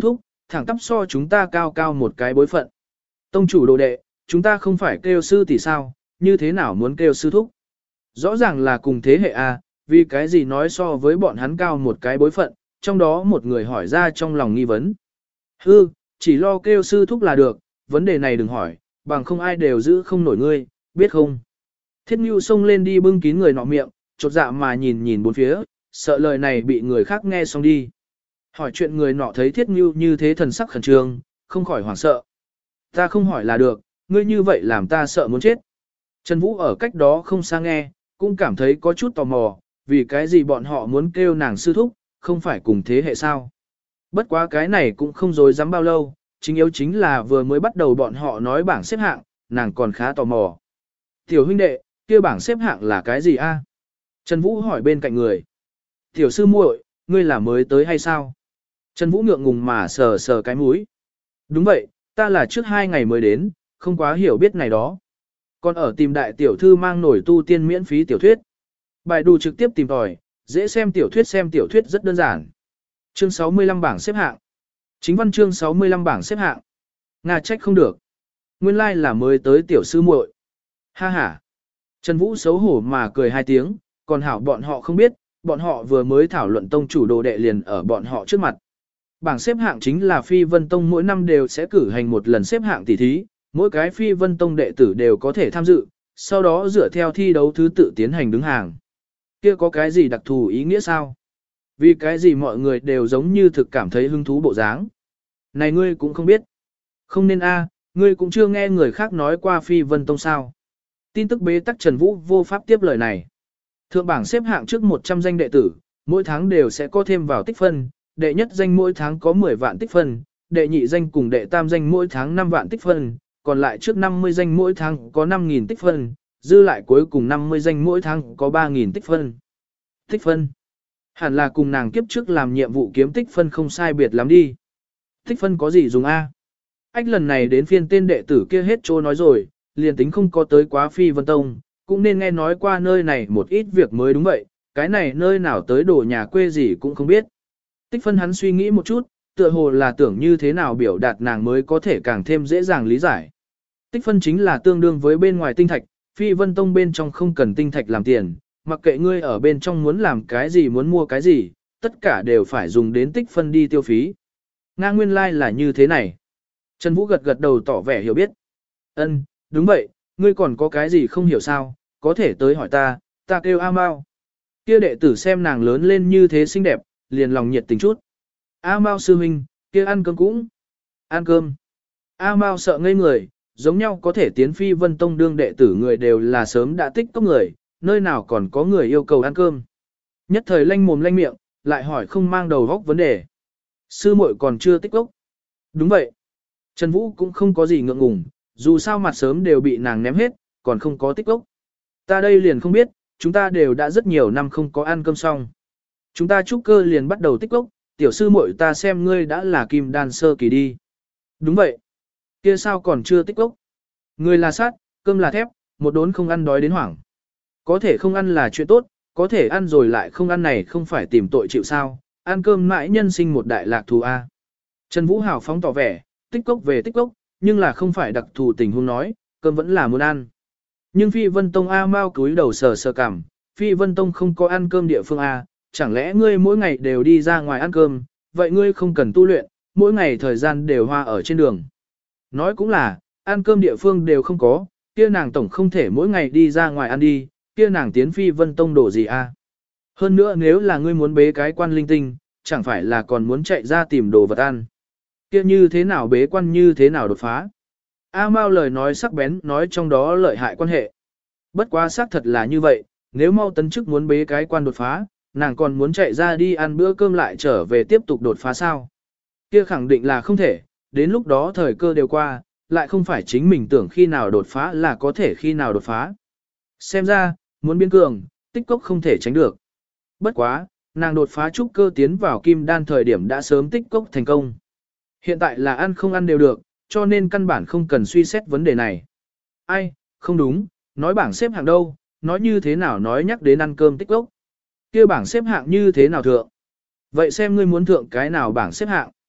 thẳng tắp so chúng ta cao cao một cái bối phận. Tông chủ đồ đệ, chúng ta không phải kêu sư tỷ sao, như thế nào muốn kêu sư thúc? Rõ ràng là cùng thế hệ A, vì cái gì nói so với bọn hắn cao một cái bối phận, trong đó một người hỏi ra trong lòng nghi vấn. Hư, chỉ lo kêu sư thúc là được, vấn đề này đừng hỏi, bằng không ai đều giữ không nổi ngươi, biết không? Thiết Nhu xông lên đi bưng kín người nọ miệng, chột dạ mà nhìn nhìn bốn phía, sợ lời này bị người khác nghe xong đi. Hỏi chuyện người nọ thấy Thiết Nhu như thế thần sắc khẩn trương, không khỏi hoảng sợ. Ta không hỏi là được, ngươi như vậy làm ta sợ muốn chết. Trần Vũ ở cách đó không xa nghe, cũng cảm thấy có chút tò mò, vì cái gì bọn họ muốn kêu nàng sư thúc, không phải cùng thế hệ sao. Bất quá cái này cũng không dối dám bao lâu, chính yếu chính là vừa mới bắt đầu bọn họ nói bảng xếp hạng, nàng còn khá tò mò. Tiểu huynh đệ, kia bảng xếp hạng là cái gì a? Trần Vũ hỏi bên cạnh người. Tiểu sư muội, ngươi là mới tới hay sao? Trần Vũ ngượng ngùng mà sờ sờ cái mũi. Đúng vậy, ta là trước hai ngày mới đến, không quá hiểu biết này đó. Còn ở tìm đại tiểu thư mang nổi tu tiên miễn phí tiểu thuyết. Bài đù trực tiếp tìm tòi, dễ xem tiểu thuyết xem tiểu thuyết rất đơn giản. Chương sáu mươi lăm bảng xếp hạng. Chính văn chương sáu mươi lăm bảng xếp hạng. Nga trách không được. Nguyên lai like là mới tới tiểu sư muội. Ha ha. Trần Vũ xấu hổ mà cười hai tiếng, còn hảo bọn họ không biết, bọn họ vừa mới thảo luận tông chủ đồ đệ liền ở bọn họ trước mặt. Bảng xếp hạng chính là Phi Vân Tông mỗi năm đều sẽ cử hành một lần xếp hạng tỷ thí, mỗi cái Phi Vân Tông đệ tử đều có thể tham dự, sau đó dựa theo thi đấu thứ tự tiến hành đứng hàng. Kia có cái gì đặc thù ý nghĩa sao? Vì cái gì mọi người đều giống như thực cảm thấy hứng thú bộ dáng? Này ngươi cũng không biết. Không nên a, ngươi cũng chưa nghe người khác nói qua Phi Vân Tông sao? Tin tức bế tắc Trần Vũ vô pháp tiếp lời này. Thượng bảng xếp hạng trước một trăm danh đệ tử, mỗi tháng đều sẽ có thêm vào tích phân, đệ nhất danh mỗi tháng có mười vạn tích phân, đệ nhị danh cùng đệ tam danh mỗi tháng năm vạn tích phân, còn lại trước năm mươi danh mỗi tháng có năm nghìn tích phân, dư lại cuối cùng năm mươi danh mỗi tháng có ba nghìn tích phân. Tích phân. Hẳn là cùng nàng kiếp trước làm nhiệm vụ kiếm tích phân không sai biệt lắm đi. Tích phân có gì dùng a? Ách lần này đến phiên tên đệ tử kia hết trô nói rồi, liền tính không có tới quá Phi Vân Tông, cũng nên nghe nói qua nơi này một ít việc mới đúng vậy, cái này nơi nào tới đổ nhà quê gì cũng không biết. Tích phân hắn suy nghĩ một chút, tựa hồ là tưởng như thế nào biểu đạt nàng mới có thể càng thêm dễ dàng lý giải. Tích phân chính là tương đương với bên ngoài tinh thạch, Phi Vân Tông bên trong không cần tinh thạch làm tiền, mặc kệ ngươi ở bên trong muốn làm cái gì muốn mua cái gì, tất cả đều phải dùng đến tích phân đi tiêu phí. Nga nguyên lai like là như thế này. Trần Vũ gật gật đầu tỏ vẻ hiểu biết. Ân, đúng vậy, ngươi còn có cái gì không hiểu sao, có thể tới hỏi ta, ta kêu A Mao. Kia đệ tử xem nàng lớn lên như thế xinh đẹp, liền lòng nhiệt tình chút. A Mao sư huynh, kia ăn cơm cũng. Ăn cơm. A Mao sợ ngây người, giống nhau có thể tiến Phi Vân Tông đương đệ tử người đều là sớm đã tích cốc người, nơi nào còn có người yêu cầu ăn cơm. Nhất thời lanh mồm lanh miệng, lại hỏi không mang đầu góc vấn đề. Sư muội còn chưa tích cốc. Đúng vậy. Trần Vũ cũng không có gì ngượng ngùng, dù sao mặt sớm đều bị nàng ném hết, còn không có tích cốc. Ta đây liền không biết, chúng ta đều đã rất nhiều năm không có ăn cơm xong. Chúng ta trúc cơ liền bắt đầu tích cốc, tiểu sư muội ta xem ngươi đã là kim đan sơ kỳ đi. Đúng vậy. Kia sao còn chưa tích cốc? Ngươi là sát, cơm là thép, một đốn không ăn đói đến hoảng. Có thể không ăn là chuyện tốt, có thể ăn rồi lại không ăn này không phải tìm tội chịu sao, ăn cơm mãi nhân sinh một đại lạc thù A. Trần Vũ hào phóng tỏ vẻ, tích cốc về tích cốc, nhưng là không phải đặc thù tình huống nói, cơm vẫn là muốn ăn. Nhưng Phi Vân Tông A Mao cúi đầu sờ sờ cằm, Phi Vân Tông không có ăn cơm địa phương A, chẳng lẽ ngươi mỗi ngày đều đi ra ngoài ăn cơm, vậy ngươi không cần tu luyện, mỗi ngày thời gian đều hoa ở trên đường. Nói cũng là, ăn cơm địa phương đều không có, kia nàng tổng không thể mỗi ngày đi ra ngoài ăn đi, kia nàng tiến Phi Vân Tông đổ gì a? Hơn nữa nếu là ngươi muốn bế cái quan linh tinh, chẳng phải là còn muốn chạy ra tìm đồ vật ăn. Kia như thế nào bế quan như thế nào đột phá? A Mao lời nói sắc bén nói trong đó lợi hại quan hệ. Bất quá xác thật là như vậy, nếu mau tấn chức muốn bế cái quan đột phá, nàng còn muốn chạy ra đi ăn bữa cơm lại trở về tiếp tục đột phá sao? Kia khẳng định là không thể, đến lúc đó thời cơ đều qua, lại không phải chính mình tưởng khi nào đột phá là có thể khi nào đột phá. Xem ra, muốn biến cường, tích cốc không thể tránh được. Bất quá, nàng đột phá trúc cơ tiến vào kim đan thời điểm đã sớm tích cốc thành công. Hiện tại là ăn không ăn đều được, cho nên căn bản không cần suy xét vấn đề này. Ai, không đúng, nói bảng xếp hạng đâu, nói như thế nào nói nhắc đến ăn cơm tích cốc. Kia bảng xếp hạng như thế nào thượng? Vậy xem ngươi muốn thượng cái nào bảng xếp hạng?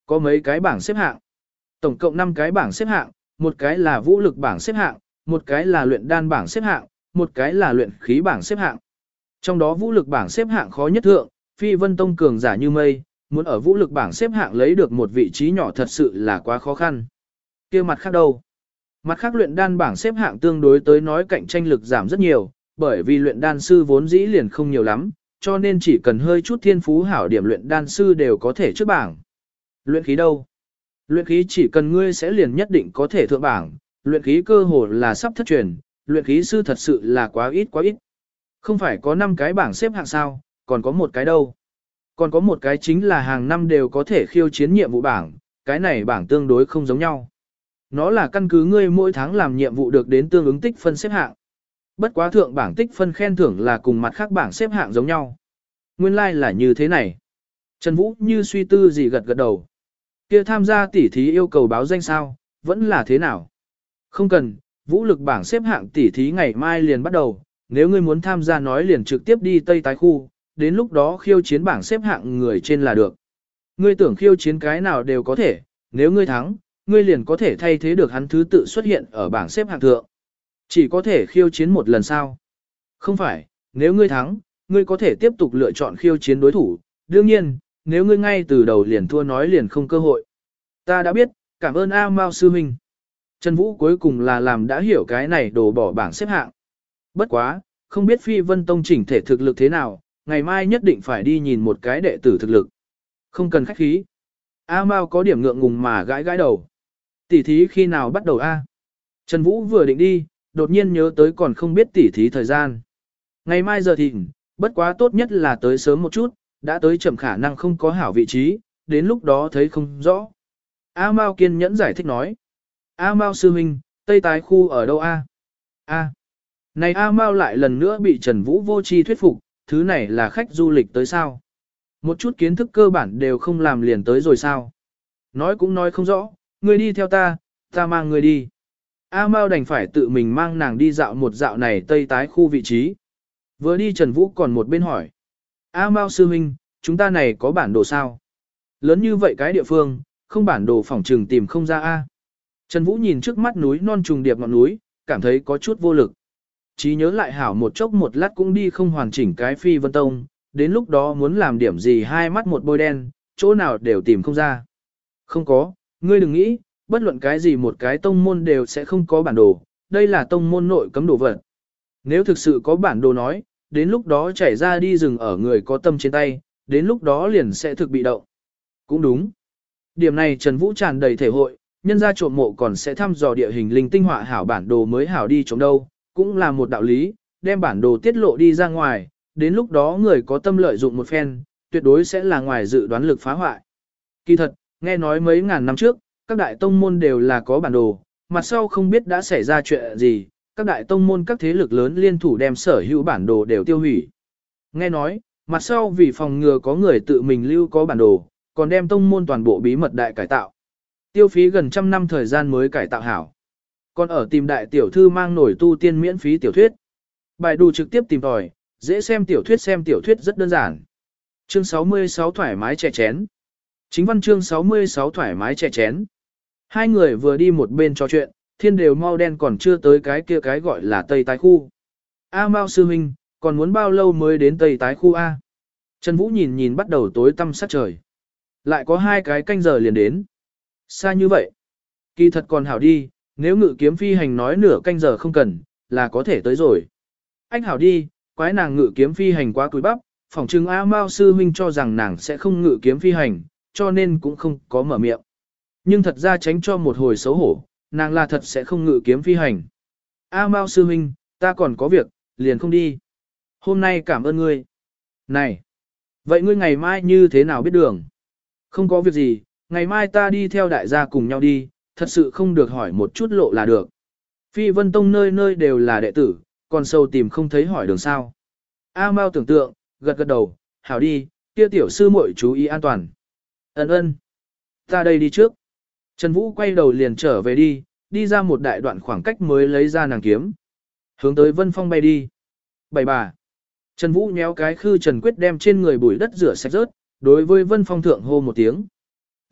Có mấy cái bảng xếp hạng. Tổng cộng năm cái bảng xếp hạng, một cái là vũ lực bảng xếp hạng, một cái là luyện đan bảng xếp hạng, một cái là luyện khí bảng xếp hạng. Trong đó vũ lực bảng xếp hạng khó nhất thượng, Phi Vân Tông cường giả như mây, muốn ở vũ lực bảng xếp hạng lấy được một vị trí nhỏ thật sự là quá khó khăn. Kia mặt khác đâu? Mặt khác luyện đan bảng xếp hạng tương đối tới nói cạnh tranh lực giảm rất nhiều, bởi vì luyện đan sư vốn dĩ liền không nhiều lắm, cho nên chỉ cần hơi chút thiên phú hảo điểm luyện đan sư đều có thể trước bảng. Luyện khí đâu? Luyện khí chỉ cần ngươi sẽ liền nhất định có thể thượng bảng, luyện khí cơ hồ là sắp thất truyền, luyện khí sư thật sự là quá ít quá ít. Không phải có năm cái bảng xếp hạng sao, còn có một cái đâu. Còn có một cái chính là hàng năm đều có thể khiêu chiến nhiệm vụ bảng, cái này bảng tương đối không giống nhau. Nó là căn cứ ngươi mỗi tháng làm nhiệm vụ được đến tương ứng tích phân xếp hạng. Bất quá thượng bảng tích phân khen thưởng là cùng mặt khác bảng xếp hạng giống nhau. Nguyên lai like là như thế này. Trần Vũ như suy tư gì gật gật đầu. Kia tham gia tỉ thí yêu cầu báo danh sao, vẫn là thế nào? Không cần, vũ lực bảng xếp hạng tỉ thí ngày mai liền bắt đầu, nếu ngươi muốn tham gia nói liền trực tiếp đi Tây Tái khu, đến lúc đó khiêu chiến bảng xếp hạng người trên là được. Ngươi tưởng khiêu chiến cái nào đều có thể, nếu ngươi thắng, ngươi liền có thể thay thế được hắn thứ tự xuất hiện ở bảng xếp hạng thượng. Chỉ có thể khiêu chiến một lần sao? Không phải, nếu ngươi thắng, ngươi có thể tiếp tục lựa chọn khiêu chiến đối thủ, đương nhiên, nếu ngươi ngay từ đầu liền thua nói liền không cơ hội. Ta đã biết, cảm ơn A Mao sư huynh. Trần Vũ cuối cùng là làm đã hiểu cái này đổ bỏ bảng xếp hạng. Bất quá, không biết Phi Vân Tông chỉnh thể thực lực thế nào, ngày mai nhất định phải đi nhìn một cái đệ tử thực lực. Không cần khách khí. A Mao có điểm ngượng ngùng mà gãi gãi đầu. Tỉ thí khi nào bắt đầu A? Trần Vũ vừa định đi, đột nhiên nhớ tới còn không biết tỉ thí thời gian. Ngày mai giờ thịnh, bất quá tốt nhất là tới sớm một chút, đã tới chậm khả năng không có hảo vị trí, đến lúc đó thấy không rõ. A Mao kiên nhẫn giải thích nói. A Mao sư huynh, Tây Tái khu ở đâu A? A. Này A Mao lại lần nữa bị Trần Vũ vô tri thuyết phục, thứ này là khách du lịch tới sao? Một chút kiến thức cơ bản đều không làm liền tới rồi sao? Nói cũng nói không rõ, ngươi đi theo ta, ta mang ngươi đi. A Mao đành phải tự mình mang nàng đi dạo một dạo này Tây Tái khu vị trí. Vừa đi Trần Vũ còn một bên hỏi. A Mao sư huynh, chúng ta này có bản đồ sao? Lớn như vậy cái địa phương, không bản đồ phỏng trừng tìm không ra A. Trần Vũ nhìn trước mắt núi non trùng điệp ngọn núi, cảm thấy có chút vô lực. Chí nhớ lại hảo một chốc một lát cũng đi không hoàn chỉnh cái Phi Vân Tông, đến lúc đó muốn làm điểm gì hai mắt một bôi đen, chỗ nào đều tìm không ra. Không có, ngươi đừng nghĩ, bất luận cái gì một cái tông môn đều sẽ không có bản đồ, đây là tông môn nội cấm đồ vật. Nếu thực sự có bản đồ nói, đến lúc đó chảy ra đi rừng ở người có tâm trên tay, đến lúc đó liền sẽ thực bị động. Cũng đúng. Điểm này Trần Vũ tràn đầy thể hội, nhân gia trộm mộ còn sẽ thăm dò địa hình linh tinh họa hảo bản đồ mới hảo đi trộm đâu, cũng là một đạo lý, đem bản đồ tiết lộ đi ra ngoài, đến lúc đó người có tâm lợi dụng một phen, tuyệt đối sẽ là ngoài dự đoán lực phá hoại. Kỳ thật, nghe nói mấy ngàn năm trước, các đại tông môn đều là có bản đồ, mặt sau không biết đã xảy ra chuyện gì, các đại tông môn các thế lực lớn liên thủ đem sở hữu bản đồ đều tiêu hủy. Nghe nói, mặt sau vì phòng ngừa có người tự mình lưu có bản đồ, còn đem tông môn toàn bộ bí mật đại cải tạo. Tiêu phí gần trăm năm thời gian mới cải tạo hảo. Còn ở tìm đại tiểu thư mang nổi tu tiên miễn phí tiểu thuyết. Bài đù trực tiếp tìm tòi, dễ xem tiểu thuyết xem tiểu thuyết rất đơn giản. Chương sáu mươi sáu thoải mái chè chén. Chính văn chương sáu mươi sáu thoải mái chè chén. Hai người vừa đi một bên trò chuyện, thiên đều mau đen còn chưa tới cái kia cái gọi là Tây Tái khu. A Mao sư huynh, còn muốn bao lâu mới đến Tây Tái khu A? Trần Vũ nhìn nhìn bắt đầu tối tăm sát trời. Lại có hai cái canh giờ liền đến. Xa như vậy. Kỳ thật còn hảo đi, nếu ngự kiếm phi hành nói nửa canh giờ không cần, là có thể tới rồi. Anh hảo đi, quái nàng ngự kiếm phi hành quá cúi bắp, phỏng chừng A Mao sư huynh cho rằng nàng sẽ không ngự kiếm phi hành, cho nên cũng không có mở miệng. Nhưng thật ra tránh cho một hồi xấu hổ, nàng là thật sẽ không ngự kiếm phi hành. A Mao sư huynh, ta còn có việc, liền không đi. Hôm nay cảm ơn ngươi. Này, vậy ngươi ngày mai như thế nào biết đường? Không có việc gì, ngày mai ta đi theo đại gia cùng nhau đi, thật sự không được hỏi một chút lộ là được. Phi Vân Tông nơi nơi đều là đệ tử, còn sâu tìm không thấy hỏi đường sao. A Mao tưởng tượng, gật gật đầu, hảo đi, kia tiểu sư muội chú ý an toàn. Ấn ơn. Ta đây đi trước. Trần Vũ quay đầu liền trở về đi, đi ra một đại đoạn khoảng cách mới lấy ra nàng kiếm. Hướng tới Vân Phong bay đi. Bảy bà. Trần Vũ nhéo cái khư Trần Quyết đem trên người bụi đất rửa sạch rớt, đối với Vân Phong thượng hô một tiếng.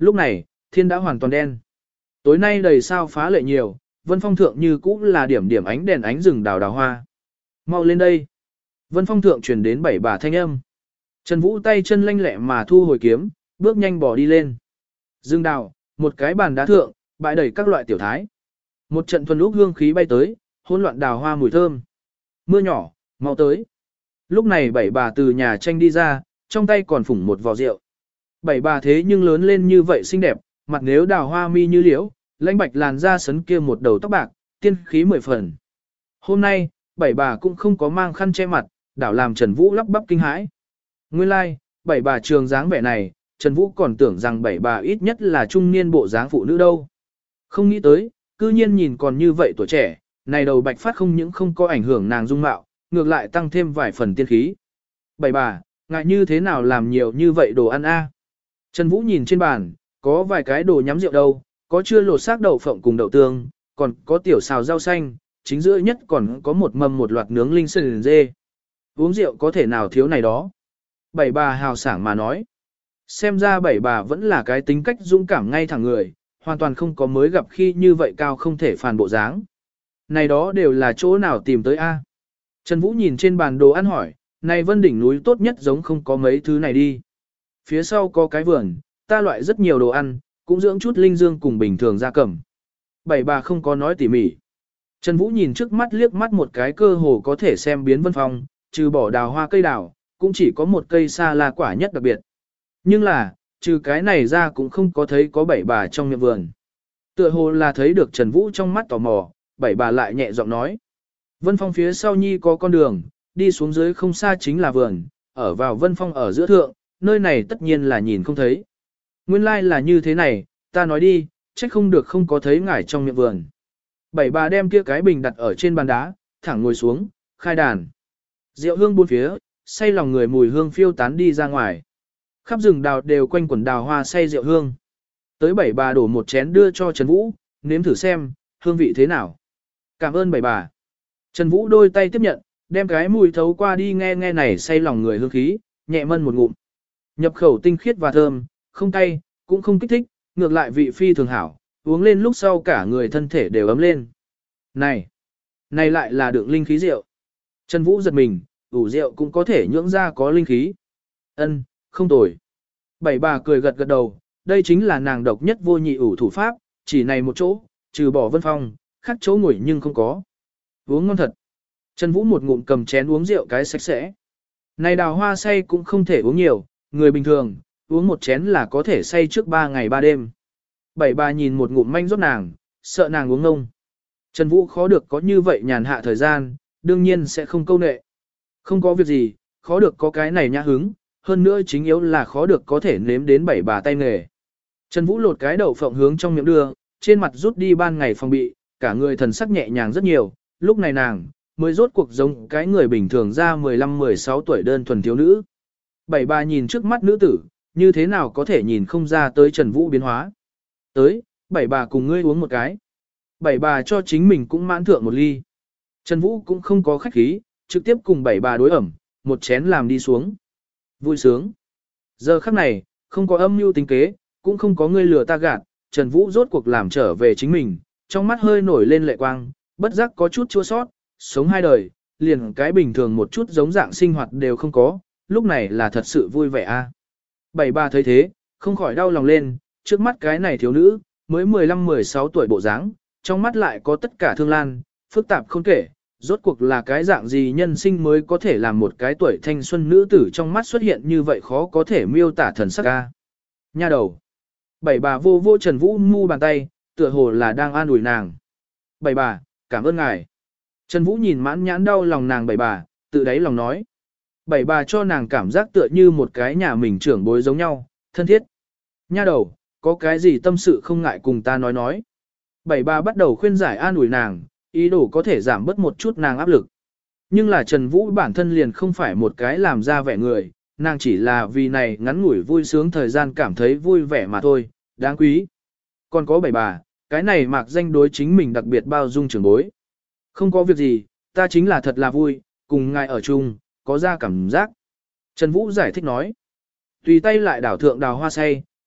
Lúc này, thiên đã hoàn toàn đen. Tối nay đầy sao phá lệ nhiều, vân phong thượng như cũ là điểm điểm ánh đèn ánh rừng đào đào hoa. Mau lên đây. Vân phong thượng truyền đến bảy bà thanh âm. Trần Vũ tay chân lanh lẹ mà thu hồi kiếm, bước nhanh bỏ đi lên. Dương đào, một cái bàn đá thượng, bãi đầy các loại tiểu thái. Một trận thuần úc hương khí bay tới, hỗn loạn đào hoa mùi thơm. Mưa nhỏ, mau tới. Lúc này bảy bà từ nhà tranh đi ra, trong tay còn phủng một vò rượu. Bảy bà thế nhưng lớn lên như vậy xinh đẹp, mặt nếu đào hoa mi như liễu, lãnh bạch làn da sấn kia một đầu tóc bạc, tiên khí mười phần. Hôm nay, bảy bà cũng không có mang khăn che mặt, đảo làm Trần Vũ lắp bắp kinh hãi. Nguyên lai, like, bảy bà trường dáng vẻ này, Trần Vũ còn tưởng rằng bảy bà ít nhất là trung niên bộ dáng phụ nữ đâu. Không nghĩ tới, cư nhiên nhìn còn như vậy tuổi trẻ, này đầu bạch phát không những không có ảnh hưởng nàng dung mạo, ngược lại tăng thêm vài phần tiên khí. Bảy bà, ngại như thế nào làm nhiều như vậy đồ ăn a? Trần Vũ nhìn trên bàn, có vài cái đồ nhắm rượu đâu, có chưa lột xác đậu phộng cùng đậu tương, còn có tiểu xào rau xanh, chính giữa nhất còn có một mâm một loạt nướng linh sườn dê. Uống rượu có thể nào thiếu này đó. Bảy bà hào sảng mà nói. Xem ra bảy bà vẫn là cái tính cách dũng cảm ngay thẳng người, hoàn toàn không có mới gặp khi như vậy cao không thể phản bộ dáng. Này đó đều là chỗ nào tìm tới a? Trần Vũ nhìn trên bàn đồ ăn hỏi, này Vân đỉnh núi tốt nhất giống không có mấy thứ này đi. Phía sau có cái vườn, ta loại rất nhiều đồ ăn, cũng dưỡng chút linh dương cùng bình thường gia cầm. Bảy bà không có nói tỉ mỉ. Trần Vũ nhìn trước mắt liếc mắt một cái cơ hồ có thể xem biến vân phong, trừ bỏ đào hoa cây đào, cũng chỉ có một cây sa la quả nhất đặc biệt. Nhưng là, trừ cái này ra cũng không có thấy có bảy bà trong miệng vườn. Tựa hồ là thấy được Trần Vũ trong mắt tò mò, bảy bà lại nhẹ giọng nói. Vân phong phía sau nhi có con đường, đi xuống dưới không xa chính là vườn, ở vào vân phong ở giữa thượng, nơi này tất nhiên là nhìn không thấy. Nguyên lai like là như thế này, ta nói đi, trách không được không có thấy ngải trong miệng vườn. Bảy bà đem kia cái bình đặt ở trên bàn đá, thẳng ngồi xuống, khai đàn. Rượu hương buôn phía, say lòng người mùi hương phiêu tán đi ra ngoài. Khắp rừng đào đều quanh quần đào hoa say rượu hương. Tới bảy bà đổ một chén đưa cho Trần Vũ, nếm thử xem, hương vị thế nào. Cảm ơn bảy bà. Trần Vũ đôi tay tiếp nhận, đem cái mùi thấu qua đi nghe nghe này say lòng người hương khí, nhẹ mân một ngụm. Nhập khẩu tinh khiết và thơm, không cay, cũng không kích thích, ngược lại vị phi thường hảo, uống lên lúc sau cả người thân thể đều ấm lên. Này, này lại là đựng linh khí rượu. Trần Vũ giật mình, ủ rượu cũng có thể nhưỡng ra có linh khí. Ân, không tồi. Bảy bà cười gật gật đầu, đây chính là nàng độc nhất vô nhị ủ thủ pháp, chỉ này một chỗ, trừ bỏ vân phong, khác chỗ ngồi nhưng không có. Uống ngon thật. Trần Vũ một ngụm cầm chén uống rượu cái sạch sẽ. Này đào hoa say cũng không thể uống nhiều, người bình thường, uống một chén là có thể say trước ba ngày ba đêm. Bảy bà nhìn một ngụm manh rót nàng, sợ nàng uống ngông. Trần Vũ khó được có như vậy nhàn hạ thời gian, đương nhiên sẽ không câu nệ. Không có việc gì, khó được có cái này nhã hứng, hơn nữa chính yếu là khó được có thể nếm đến bảy bà tay nghề. Trần Vũ lột cái đậu phộng hướng trong miệng đưa, trên mặt rút đi ban ngày phòng bị, cả người thần sắc nhẹ nhàng rất nhiều, lúc này nàng mới rốt cuộc giống cái người bình thường ra mười lăm mười sáu tuổi đơn thuần thiếu nữ. Bảy bà nhìn trước mắt nữ tử, như thế nào có thể nhìn không ra tới Trần Vũ biến hóa. Tới, bảy bà cùng ngươi uống một cái. Bảy bà cho chính mình cũng mãn thượng một ly. Trần Vũ cũng không có khách khí, trực tiếp cùng bảy bà đối ẩm, một chén làm đi xuống. Vui sướng. Giờ khắc này, không có âm mưu tính kế, cũng không có ngươi lừa ta gạt, Trần Vũ rốt cuộc làm trở về chính mình, trong mắt hơi nổi lên lệ quang, bất giác có chút chua sót, sống hai đời, liền cái bình thường một chút giống dạng sinh hoạt đều không có, lúc này là thật sự vui vẻ a. Bảy bà thấy thế, không khỏi đau lòng lên, trước mắt cái này thiếu nữ, mới mười lăm mười sáu tuổi bộ dáng, trong mắt lại có tất cả thương lan, phức tạp không kể, rốt cuộc là cái dạng gì nhân sinh mới có thể làm một cái tuổi thanh xuân nữ tử trong mắt xuất hiện như vậy khó có thể miêu tả thần sắc a. Nha đầu. Bảy bà vô vô Trần Vũ mu bàn tay, tựa hồ là đang an ủi nàng. Bảy bà, cảm ơn ngài. Trần Vũ nhìn mãn nhãn đau lòng nàng bảy bà, tự đáy lòng nói. Bảy bà cho nàng cảm giác tựa như một cái nhà mình trưởng bối giống nhau, thân thiết. Nha đầu, có cái gì tâm sự không ngại cùng ta nói nói. Bảy bà bắt đầu khuyên giải an ủi nàng, ý đồ có thể giảm bớt một chút nàng áp lực. Nhưng là Trần Vũ bản thân liền không phải một cái làm ra vẻ người, nàng chỉ là vì này ngắn ngủi vui sướng thời gian cảm thấy vui vẻ mà thôi, đáng quý. Còn có bảy bà, cái này mạc danh đối chính mình đặc biệt bao dung trưởng bối. Không có việc gì, ta chính là thật là vui, cùng ngài ở chung, có ra cảm giác. Trần Vũ giải thích nói. Tùy tay lại đảo thượng đào hoa say,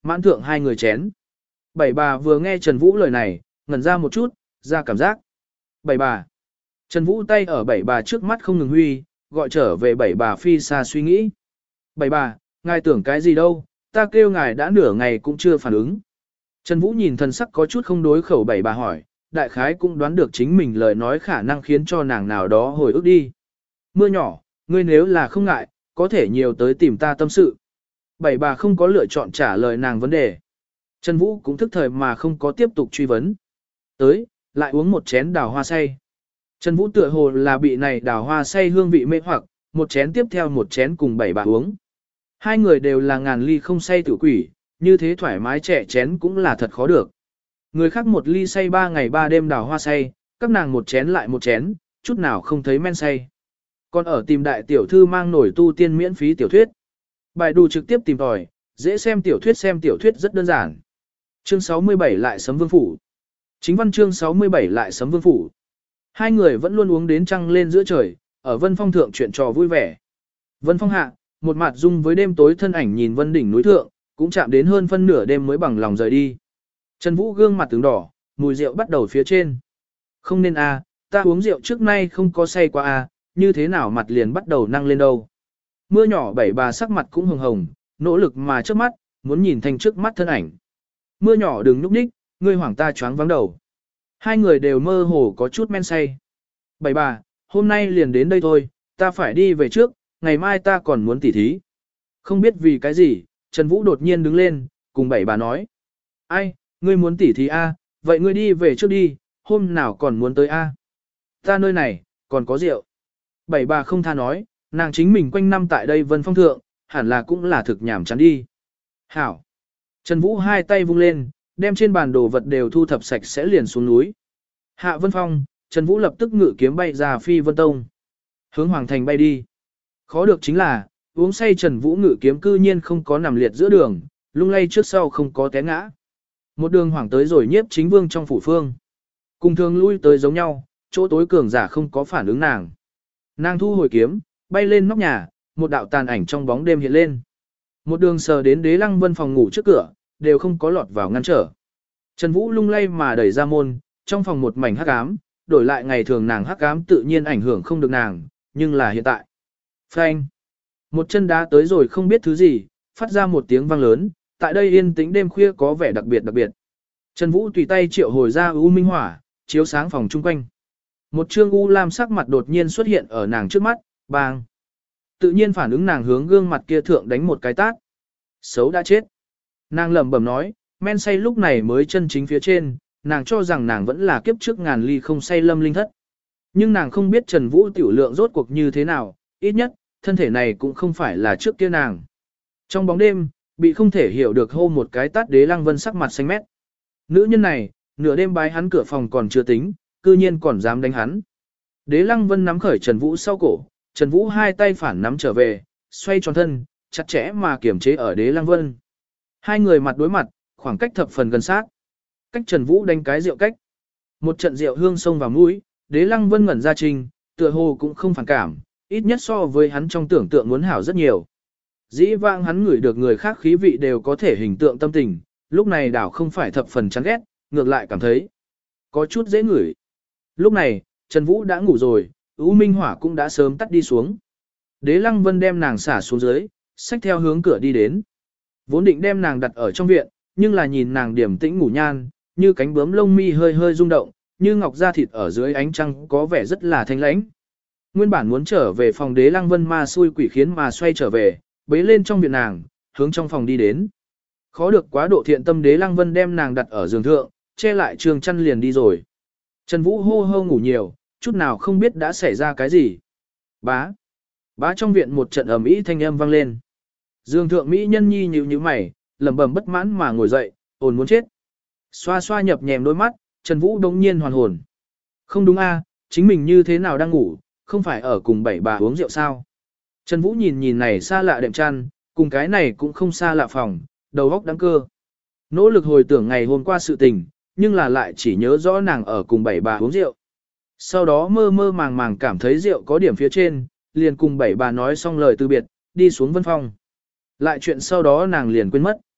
mãn thượng hai người chén. Bảy bà vừa nghe Trần Vũ lời này, ngẩn ra một chút, ra cảm giác. Bảy bà. Trần Vũ tay ở bảy bà trước mắt không ngừng huy, gọi trở về bảy bà phi xa suy nghĩ. Bảy bà, ngài tưởng cái gì đâu, ta kêu ngài đã nửa ngày cũng chưa phản ứng. Trần Vũ nhìn thần sắc có chút không đối khẩu bảy bà hỏi, đại khái cũng đoán được chính mình lời nói khả năng khiến cho nàng nào đó hồi ức đi. Mưa nhỏ, ngươi nếu là không ngại, có thể nhiều tới tìm ta tâm sự. Bảy bà không có lựa chọn trả lời nàng vấn đề. Trần Vũ cũng thức thời mà không có tiếp tục truy vấn. Tới, lại uống một chén đào hoa say. Trần Vũ tựa hồ là bị này đào hoa say hương vị mê hoặc, một chén tiếp theo một chén cùng bảy bà uống. Hai người đều là ngàn ly không say tử quỷ, như thế thoải mái trẻ chén cũng là thật khó được. Người khác một ly say ba ngày ba đêm đào hoa say, các nàng một chén lại một chén, chút nào không thấy men say. Còn ở tìm đại tiểu thư mang nổi tu tiên miễn phí tiểu thuyết. Bài đủ trực tiếp tìm tòi, dễ xem tiểu thuyết xem tiểu thuyết rất đơn giản. Chương sáu mươi bảy lại sấm vương phủ. Chính văn chương sáu mươi bảy lại sấm vương phủ. Hai người vẫn luôn uống đến trăng lên giữa trời, ở Vân Phong thượng chuyện trò vui vẻ. Vân Phong hạ, một mặt dung với đêm tối thân ảnh nhìn vân đỉnh núi thượng, cũng chạm đến hơn phân nửa đêm mới bằng lòng rời đi. Trần Vũ gương mặt tướng đỏ, mùi rượu bắt đầu phía trên. Không nên a, ta uống rượu trước nay không có say qua a, như thế nào mặt liền bắt đầu năng lên đâu. Mưa nhỏ bảy bà sắc mặt cũng hồng hồng, nỗ lực mà trước mắt, muốn nhìn thành trước mắt thân ảnh. Mưa nhỏ đừng núp ních, ngươi hoảng ta choáng vắng đầu. Hai người đều mơ hồ có chút men say. Bảy bà, hôm nay liền đến đây thôi, ta phải đi về trước, ngày mai ta còn muốn tỉ thí. Không biết vì cái gì, Trần Vũ đột nhiên đứng lên, cùng bảy bà nói. Ai, ngươi muốn tỉ thí a, vậy ngươi đi về trước đi, hôm nào còn muốn tới a? Ta nơi này, còn có rượu. Bảy bà không tha nói, nàng chính mình quanh năm tại đây Vân Phong thượng, hẳn là cũng là thực nhảm chán đi. Hảo. Trần Vũ hai tay vung lên, đem trên bàn đồ vật đều thu thập sạch sẽ liền xuống núi. Hạ Vân Phong, Trần Vũ lập tức ngự kiếm bay ra Phi Vân Tông. Hướng Hoàng Thành bay đi. Khó được chính là, uống say Trần Vũ ngự kiếm cư nhiên không có nằm liệt giữa đường, lung lay trước sau không có té ngã. Một đường hoàng tới rồi nhiếp chính vương trong phủ phương. Cùng thường lui tới giống nhau, chỗ tối cường giả không có phản ứng nàng. Nàng thu hồi kiếm, bay lên nóc nhà, một đạo tàn ảnh trong bóng đêm hiện lên. Một đường sờ đến Đế Lăng Vân phòng ngủ trước cửa, đều không có lọt vào ngăn trở. Trần Vũ lung lay mà đẩy ra môn, trong phòng một mảnh hắc ám, đổi lại ngày thường nàng hắc ám tự nhiên ảnh hưởng không được nàng, nhưng là hiện tại. Phanh! Một chân đá tới rồi không biết thứ gì, phát ra một tiếng vang lớn, tại đây yên tĩnh đêm khuya có vẻ đặc biệt đặc biệt. Trần Vũ tùy tay triệu hồi ra U Minh Hỏa, chiếu sáng phòng chung quanh. Một trương U Lam sắc mặt đột nhiên xuất hiện ở nàng trước mắt, bang! Tự nhiên phản ứng nàng hướng gương mặt kia thượng đánh một cái tát. Xấu đã chết. Nàng lẩm bẩm nói, men say lúc này mới chân chính phía trên, nàng cho rằng nàng vẫn là kiếp trước ngàn ly không say lâm linh thất. Nhưng nàng không biết Trần Vũ tiểu lượng rốt cuộc như thế nào, ít nhất, thân thể này cũng không phải là trước kia nàng. Trong bóng đêm, bị không thể hiểu được hô một cái tát Đế Lăng Vân sắc mặt xanh mét. Nữ nhân này, nửa đêm bái hắn cửa phòng còn chưa tính, cư nhiên còn dám đánh hắn. Đế Lăng Vân nắm khởi Trần Vũ sau cổ, Trần Vũ hai tay phản nắm trở về, xoay tròn thân, chặt chẽ mà kiểm chế ở Đế Lăng Vân. Hai người mặt đối mặt, khoảng cách thập phần gần sát. Cách Trần Vũ đánh cái rượu cách. Một trận rượu hương xông vào mũi, Đế Lăng Vân ngẩn ra trình, tựa hồ cũng không phản cảm, ít nhất so với hắn trong tưởng tượng muốn hảo rất nhiều. Dĩ vãng hắn ngửi được người khác khí vị đều có thể hình tượng tâm tình, lúc này đảo không phải thập phần chán ghét, ngược lại cảm thấy có chút dễ ngửi. Lúc này, Trần Vũ đã ngủ rồi, U Minh Hỏa cũng đã sớm tắt đi xuống. Đế Lăng Vân đem nàng xả xuống dưới, xách theo hướng cửa đi đến. Vốn định đem nàng đặt ở trong viện, nhưng là nhìn nàng điểm tĩnh ngủ nhan, như cánh bướm lông mi hơi hơi rung động, như ngọc da thịt ở dưới ánh trăng có vẻ rất là thanh lãnh. Nguyên bản muốn trở về phòng Đế Lăng Vân ma xui quỷ khiến mà xoay trở về, bế lên trong viện nàng, hướng trong phòng đi đến. Khó được quá độ thiện tâm Đế Lăng Vân đem nàng đặt ở giường thượng, che lại trường chăn liền đi rồi. Trần Vũ hô hô ngủ nhiều, chút nào không biết đã xảy ra cái gì. Bá. Bá trong viện một trận ầm ĩ thanh âm vang lên. Dương thượng Mỹ nhân nhi nhíu nhíu mày, lẩm bẩm bất mãn mà ngồi dậy, ồn muốn chết. Xoa xoa nhập nhèm đôi mắt, Trần Vũ đống nhiên hoàn hồn. Không đúng a, chính mình như thế nào đang ngủ, không phải ở cùng bảy bà uống rượu sao. Trần Vũ nhìn nhìn này xa lạ đệm chăn, cùng cái này cũng không xa lạ phòng, đầu óc đáng cơ. Nỗ lực hồi tưởng ngày hôm qua sự tình, nhưng là lại chỉ nhớ rõ nàng ở cùng bảy bà uống rượu. Sau đó mơ mơ màng màng cảm thấy rượu có điểm phía trên, liền cùng bảy bà nói xong lời từ biệt, đi xuống Vân Phong. Lại chuyện sau đó nàng liền quên mất.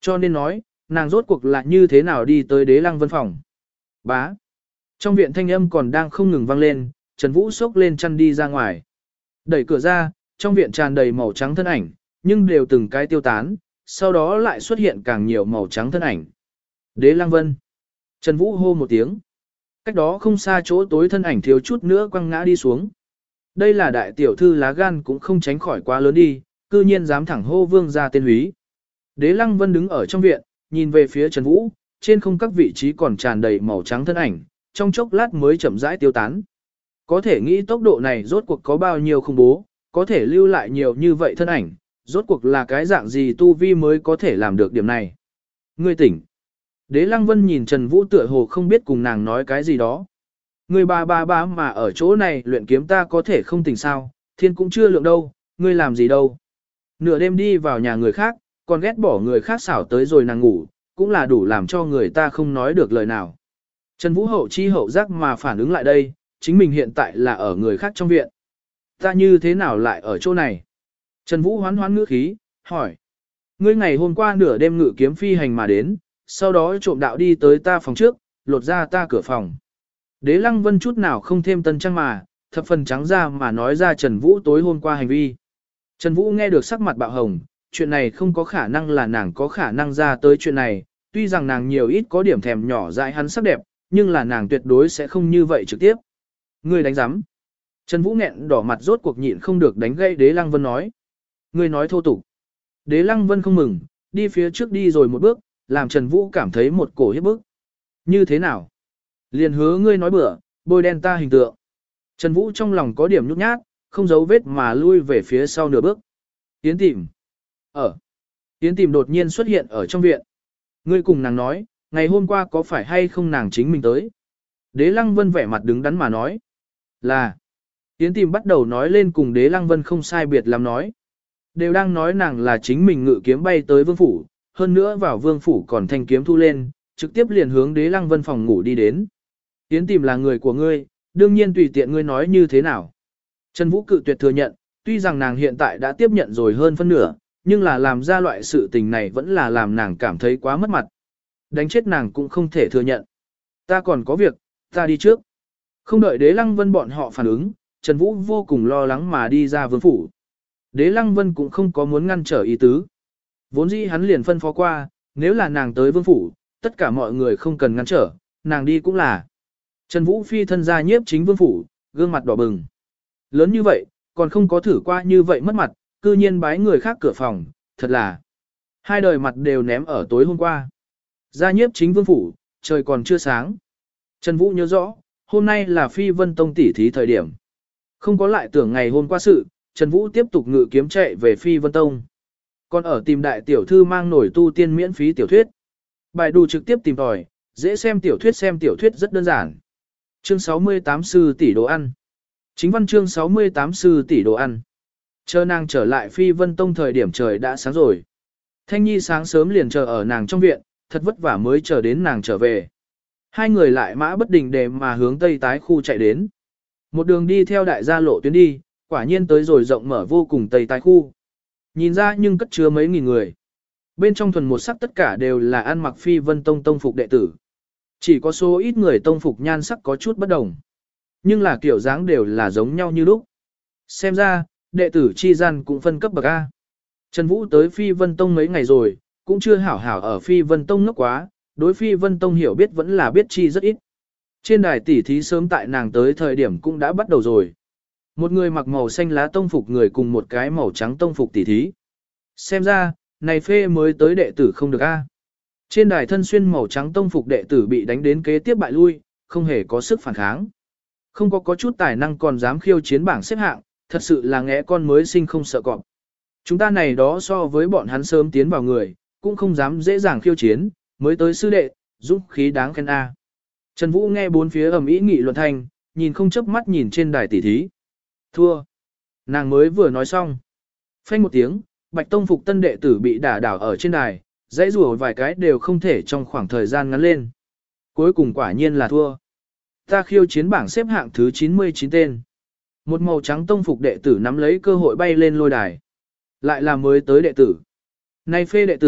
Cho nên nói, nàng rốt cuộc là như thế nào đi tới Đế Lăng Vân phòng. Bá. Trong viện thanh âm còn đang không ngừng vang lên, Trần Vũ xốc lên chăn đi ra ngoài. Đẩy cửa ra, trong viện tràn đầy màu trắng thân ảnh, nhưng đều từng cái tiêu tán, sau đó lại xuất hiện càng nhiều màu trắng thân ảnh. Đế Lăng Vân. Trần Vũ hô một tiếng. Cách đó không xa chỗ tối thân ảnh thiếu chút nữa quăng ngã đi xuống. Đây là đại tiểu thư lá gan cũng không tránh khỏi quá lớn đi, cư nhiên dám thẳng hô vương ra tên húy. Đế Lăng Vân đứng ở trong viện, nhìn về phía Trần Vũ, trên không các vị trí còn tràn đầy màu trắng thân ảnh, trong chốc lát mới chậm rãi tiêu tán. Có thể nghĩ tốc độ này rốt cuộc có bao nhiêu khủng bố, có thể lưu lại nhiều như vậy thân ảnh, rốt cuộc là cái dạng gì tu vi mới có thể làm được điểm này. Ngươi tỉnh. Đế Lăng Vân nhìn Trần Vũ tựa hồ không biết cùng nàng nói cái gì đó. Ngươi ba ba ba mà ở chỗ này luyện kiếm ta có thể không tỉnh sao, thiên cũng chưa lượng đâu, ngươi làm gì đâu. Nửa đêm đi vào nhà người khác, còn ghét bỏ người khác xảo tới rồi nàng ngủ, cũng là đủ làm cho người ta không nói được lời nào. Trần Vũ hậu chi hậu giác mà phản ứng lại đây, chính mình hiện tại là ở người khác trong viện. Ta như thế nào lại ở chỗ này? Trần Vũ hoán hoán ngữ khí, hỏi. Ngươi ngày hôm qua nửa đêm ngự kiếm phi hành mà đến, sau đó trộm đạo đi tới ta phòng trước, lột ra ta cửa phòng. Đế Lăng Vân chút nào không thêm tân trang mà, thập phần trắng ra mà nói ra Trần Vũ tối hôm qua hành vi. Trần Vũ nghe được sắc mặt bạo hồng, chuyện này không có khả năng là nàng có khả năng ra tới chuyện này, tuy rằng nàng nhiều ít có điểm thèm nhỏ dại hắn sắc đẹp, nhưng là nàng tuyệt đối sẽ không như vậy trực tiếp. Ngươi đánh giám. Trần Vũ nghẹn đỏ mặt rốt cuộc nhịn không được đánh gây Đế Lăng Vân nói. Ngươi nói thô tục. Đế Lăng Vân không mừng, đi phía trước đi rồi một bước, làm Trần Vũ cảm thấy một cổ hiếp bức. Như thế nào? Liền hứa ngươi nói bữa, bôi đen ta hình tượng. Trần Vũ trong lòng có điểm nhút nhát, không giấu vết mà lui về phía sau nửa bước. Yến Tìm. Ở. Yến Tìm đột nhiên xuất hiện ở trong viện. Ngươi cùng nàng nói, ngày hôm qua có phải hay không nàng chính mình tới. Đế Lăng Vân vẻ mặt đứng đắn mà nói. Là. Yến Tìm bắt đầu nói lên cùng Đế Lăng Vân không sai biệt làm nói. Đều đang nói nàng là chính mình ngự kiếm bay tới vương phủ, hơn nữa vào vương phủ còn thanh kiếm thu lên, trực tiếp liền hướng Đế Lăng Vân phòng ngủ đi đến. Yến Tìm là người của ngươi, đương nhiên tùy tiện ngươi nói như thế nào. Trần Vũ cự tuyệt thừa nhận, tuy rằng nàng hiện tại đã tiếp nhận rồi hơn phân nửa, nhưng là làm ra loại sự tình này vẫn là làm nàng cảm thấy quá mất mặt. Đánh chết nàng cũng không thể thừa nhận. Ta còn có việc, ta đi trước. Không đợi Đế Lăng Vân bọn họ phản ứng, Trần Vũ vô cùng lo lắng mà đi ra vương phủ. Đế Lăng Vân cũng không có muốn ngăn trở ý tứ. Vốn dĩ hắn liền phân phó qua, nếu là nàng tới vương phủ, tất cả mọi người không cần ngăn trở, nàng đi cũng là. Trần Vũ phi thân ra nhiếp chính vương phủ, gương mặt đỏ bừng. Lớn như vậy, còn không có thử qua như vậy mất mặt, cư nhiên bái người khác cửa phòng, thật là. Hai đời mặt đều ném ở tối hôm qua. Ra nhiếp chính vương phủ, trời còn chưa sáng. Trần Vũ nhớ rõ, hôm nay là Phi Vân Tông tỉ thí thời điểm. Không có lại tưởng ngày hôm qua sự, Trần Vũ tiếp tục ngự kiếm chạy về Phi Vân Tông. Còn ở tìm đại tiểu thư mang nổi tu tiên miễn phí tiểu thuyết. Bài đủ trực tiếp tìm tòi, dễ xem tiểu thuyết xem tiểu thuyết rất đơn giản. Chương sáu mươi tám sư tỷ đồ ăn. Chính văn chương sáu mươi tám sư tỷ đồ ăn. Chờ nàng trở lại Phi Vân Tông thời điểm trời đã sáng rồi. Thanh Nhi sáng sớm liền chờ ở nàng trong viện, thật vất vả mới chờ đến nàng trở về. Hai người lại mã bất định để mà hướng tây tái khu chạy đến. Một đường đi theo đại gia lộ tuyến đi, quả nhiên tới rồi rộng mở vô cùng tây tái khu. Nhìn ra nhưng cất chứa mấy nghìn người. Bên trong thuần một sắc tất cả đều là ăn mặc Phi Vân Tông tông phục đệ tử. Chỉ có số ít người tông phục nhan sắc có chút bất đồng. Nhưng là kiểu dáng đều là giống nhau như lúc. Xem ra, đệ tử chi gian cũng phân cấp bậc A. Trần Vũ tới Phi Vân Tông mấy ngày rồi, cũng chưa hảo hảo ở Phi Vân Tông ngốc quá, đối Phi Vân Tông hiểu biết vẫn là biết chi rất ít. Trên đài tỉ thí sớm tại nàng tới thời điểm cũng đã bắt đầu rồi. Một người mặc màu xanh lá tông phục người cùng một cái màu trắng tông phục tỉ thí. Xem ra, này phê mới tới đệ tử không được A. Trên đài thân xuyên màu trắng tông phục đệ tử bị đánh đến kế tiếp bại lui, không hề có sức phản kháng. Không có có chút tài năng còn dám khiêu chiến bảng xếp hạng, thật sự là ngẽ con mới sinh không sợ cọp. Chúng ta này đó so với bọn hắn sớm tiến vào người, cũng không dám dễ dàng khiêu chiến, mới tới sư đệ, dũng khí đáng khen A. Trần Vũ nghe bốn phía ầm ĩ nghị luận thanh, nhìn không chớp mắt nhìn trên đài tỷ thí. Thua. Nàng mới vừa nói xong. Phanh một tiếng, Bạch Tông phục tân đệ tử bị đả đảo ở trên đài, dãy rùa vài cái đều không thể trong khoảng thời gian ngắn lên. Cuối cùng quả nhiên là thua. Ta khiêu chiến bảng xếp hạng thứ chín mươi chín tên. Một màu trắng tông phục đệ tử nắm lấy cơ hội bay lên lôi đài. Lại là mới tới đệ tử. Này phê đệ tử,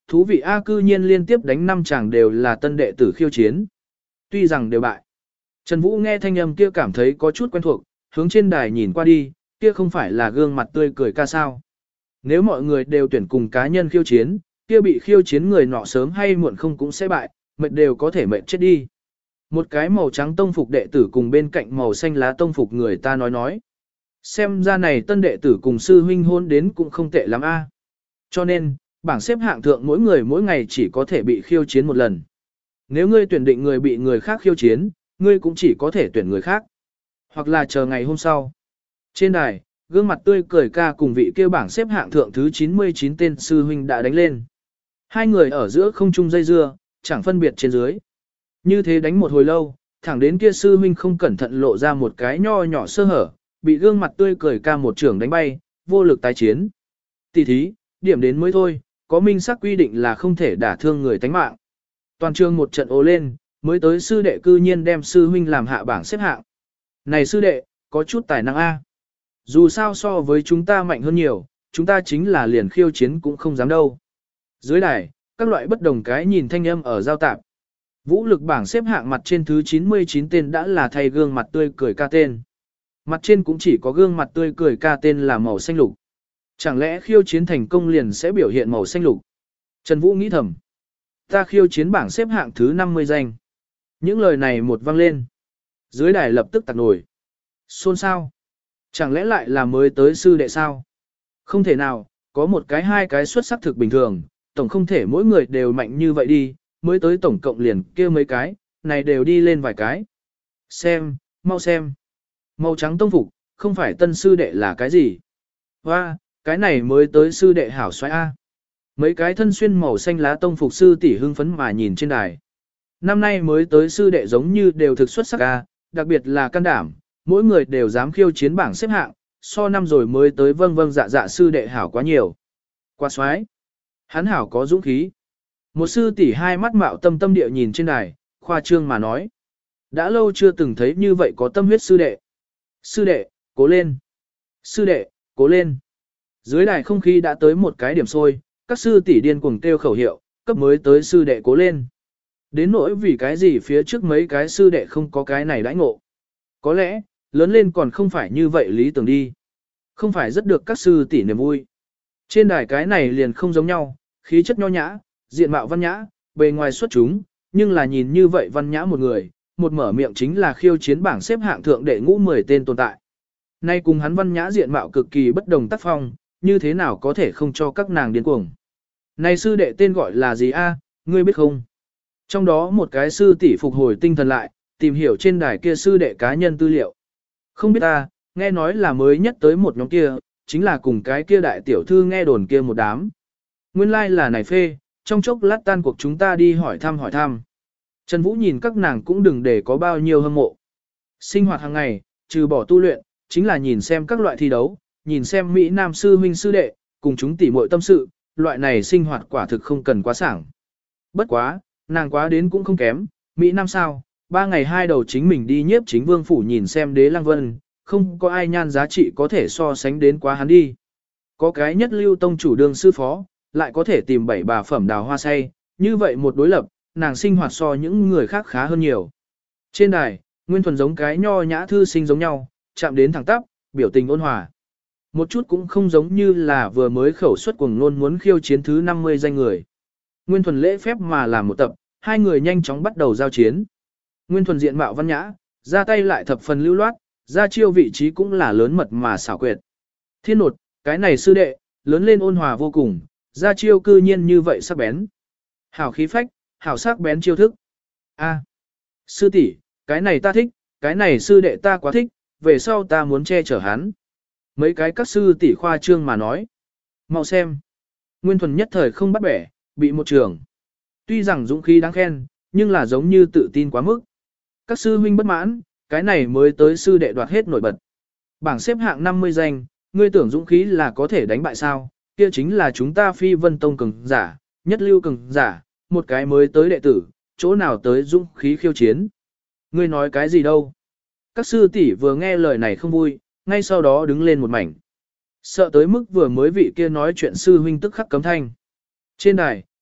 thú vị A cư nhiên liên tiếp đánh năm chàng đều là tân đệ tử khiêu chiến. Tuy rằng đều bại. Trần Vũ nghe thanh âm kia cảm thấy có chút quen thuộc, hướng trên đài nhìn qua đi, kia không phải là gương mặt tươi cười ca sao. Nếu mọi người đều tuyển cùng cá nhân khiêu chiến, kia bị khiêu chiến người nọ sớm hay muộn không cũng sẽ bại, mệt đều có thể mệt chết đi. Một cái màu trắng tông phục đệ tử cùng bên cạnh màu xanh lá tông phục người ta nói nói. Xem ra này tân đệ tử cùng sư huynh hôn đến cũng không tệ lắm a. Cho nên, bảng xếp hạng thượng mỗi người mỗi ngày chỉ có thể bị khiêu chiến một lần. Nếu ngươi tuyển định người bị người khác khiêu chiến, ngươi cũng chỉ có thể tuyển người khác. Hoặc là chờ ngày hôm sau. Trên đài, gương mặt tươi cười ca cùng vị kêu bảng xếp hạng thượng thứ chín mươi chín tên sư huynh đã đánh lên. Hai người ở giữa không trung dây dưa, chẳng phân biệt trên dưới. Như thế đánh một hồi lâu, thẳng đến kia sư huynh không cẩn thận lộ ra một cái nho nhỏ sơ hở, bị gương mặt tươi cười ca một trưởng đánh bay, vô lực tái chiến. Tỷ thí, điểm đến mới thôi, có minh xác quy định là không thể đả thương người tánh mạng. Toàn trường một trận ồ lên, mới tới sư đệ cư nhiên đem sư huynh làm hạ bảng xếp hạng. Này sư đệ, có chút tài năng A. Dù sao so với chúng ta mạnh hơn nhiều, chúng ta chính là liền khiêu chiến cũng không dám đâu. Dưới đài, các loại bất đồng cái nhìn thanh âm ở giao tạp. Vũ lực bảng xếp hạng mặt trên thứ chín mươi chín tên đã là thay gương mặt tươi cười ca tên. Mặt trên cũng chỉ có gương mặt tươi cười ca tên là màu xanh lục. Chẳng lẽ khiêu chiến thành công liền sẽ biểu hiện màu xanh lục? Trần Vũ nghĩ thầm. Ta khiêu chiến bảng xếp hạng thứ năm mươi danh. Những lời này một vang lên. Dưới đài lập tức tạc nổi. Xôn xao. Chẳng lẽ lại là mới tới sư đệ sao? Không thể nào, có một cái hai cái xuất sắc thực bình thường, tổng không thể mỗi người đều mạnh như vậy đi, mới tới tổng cộng liền kia mấy cái, này đều đi lên vài cái. Xem, mau xem. Màu trắng tông phục, không phải tân sư đệ là cái gì? Hoa, cái này mới tới sư đệ hảo xoay A. Mấy cái thân xuyên màu xanh lá tông phục sư tỷ hưng phấn mà nhìn trên đài. Năm nay mới tới sư đệ giống như đều thực xuất sắc A, đặc biệt là can đảm, mỗi người đều dám khiêu chiến bảng xếp hạng, so năm rồi mới tới vâng vâng dạ dạ sư đệ hảo quá nhiều. Quá xoái. Hắn hảo có dũng khí. Một sư tỷ hai mắt mạo tâm tâm địa nhìn trên đài, khoa trương mà nói. Đã lâu chưa từng thấy như vậy có tâm huyết sư đệ. Sư đệ, cố lên. Sư đệ, cố lên. Dưới đài không khí đã tới một cái điểm sôi, các sư tỷ điên cuồng kêu khẩu hiệu, cấp mới tới sư đệ cố lên. Đến nỗi vì cái gì phía trước mấy cái sư đệ không có cái này đãi ngộ. Có lẽ, lớn lên còn không phải như vậy lý tưởng đi. Không phải rất được các sư tỷ niềm vui. Trên đài cái này liền không giống nhau, khí chất nho nhã, diện mạo văn nhã, bề ngoài xuất chúng, nhưng là nhìn như vậy văn nhã một người, một mở miệng chính là khiêu chiến bảng xếp hạng thượng đệ ngũ mười tên tồn tại. Nay cùng hắn văn nhã diện mạo cực kỳ bất đồng tác phong, như thế nào có thể không cho các nàng điên cuồng. Này sư đệ tên gọi là gì a? Ngươi biết không? Trong đó một cái sư tỷ phục hồi tinh thần lại, tìm hiểu trên đài kia sư đệ cá nhân tư liệu. Không biết ta, nghe nói là mới nhất tới một nhóm kia, chính là cùng cái kia đại tiểu thư nghe đồn kia một đám. Nguyên lai like là này phê, trong chốc lát tan cuộc chúng ta đi hỏi thăm hỏi thăm. Trần Vũ nhìn các nàng cũng đừng để có bao nhiêu hâm mộ. Sinh hoạt hàng ngày, trừ bỏ tu luyện, chính là nhìn xem các loại thi đấu, nhìn xem Mỹ Nam sư huynh sư đệ, cùng chúng tỉ muội tâm sự, loại này sinh hoạt quả thực không cần quá sảng. Bất quá, nàng quá đến cũng không kém, Mỹ Nam sao, ba ngày hai đầu chính mình đi nhiếp chính vương phủ nhìn xem đế lăng vân, không có ai nhan giá trị có thể so sánh đến quá hắn đi. Có cái nhất lưu tông chủ đương sư phó, lại có thể tìm bảy bà phẩm đào hoa say, như vậy một đối lập, nàng sinh hoạt so những người khác khá hơn nhiều. Trên đài, Nguyên Thuần giống cái nho nhã thư sinh giống nhau, chạm đến thẳng tắp, biểu tình ôn hòa. Một chút cũng không giống như là vừa mới khẩu xuất cuồng ngôn muốn khiêu chiến thứ năm mươi danh người. Nguyên Thuần lễ phép mà làm một tập, hai người nhanh chóng bắt đầu giao chiến. Nguyên Thuần diện mạo văn nhã, ra tay lại thập phần lưu loát, ra chiêu vị trí cũng là lớn mật mà xảo quyệt. Thiên nột, cái này sư đệ, lớn lên ôn hòa vô cùng, ra chiêu cư nhiên như vậy sắc bén. Hảo khí phách, hảo sắc bén chiêu thức. A, sư tỷ, cái này ta thích, cái này sư đệ ta quá thích, về sau ta muốn che chở hắn. Mấy cái các sư tỷ khoa trương mà nói. Mau xem. Nguyên Thuần nhất thời không bắt bẻ, bị một trường. Tuy rằng dũng khí đáng khen, nhưng là giống như tự tin quá mức. Các sư huynh bất mãn, cái này mới tới sư đệ đoạt hết nổi bật. Bảng xếp hạng năm mươi danh, ngươi tưởng dũng khí là có thể đánh bại sao, kia chính là chúng ta Phi Vân Tông cường giả, nhất lưu cường giả, một cái mới tới đệ tử, chỗ nào tới dũng khí khiêu chiến. Ngươi nói cái gì đâu? Các sư tỷ vừa nghe lời này không vui, ngay sau đó đứng lên một mảnh. Sợ tới mức vừa mới vị kia nói chuyện sư huynh tức khắc cấm thanh. Trên đài,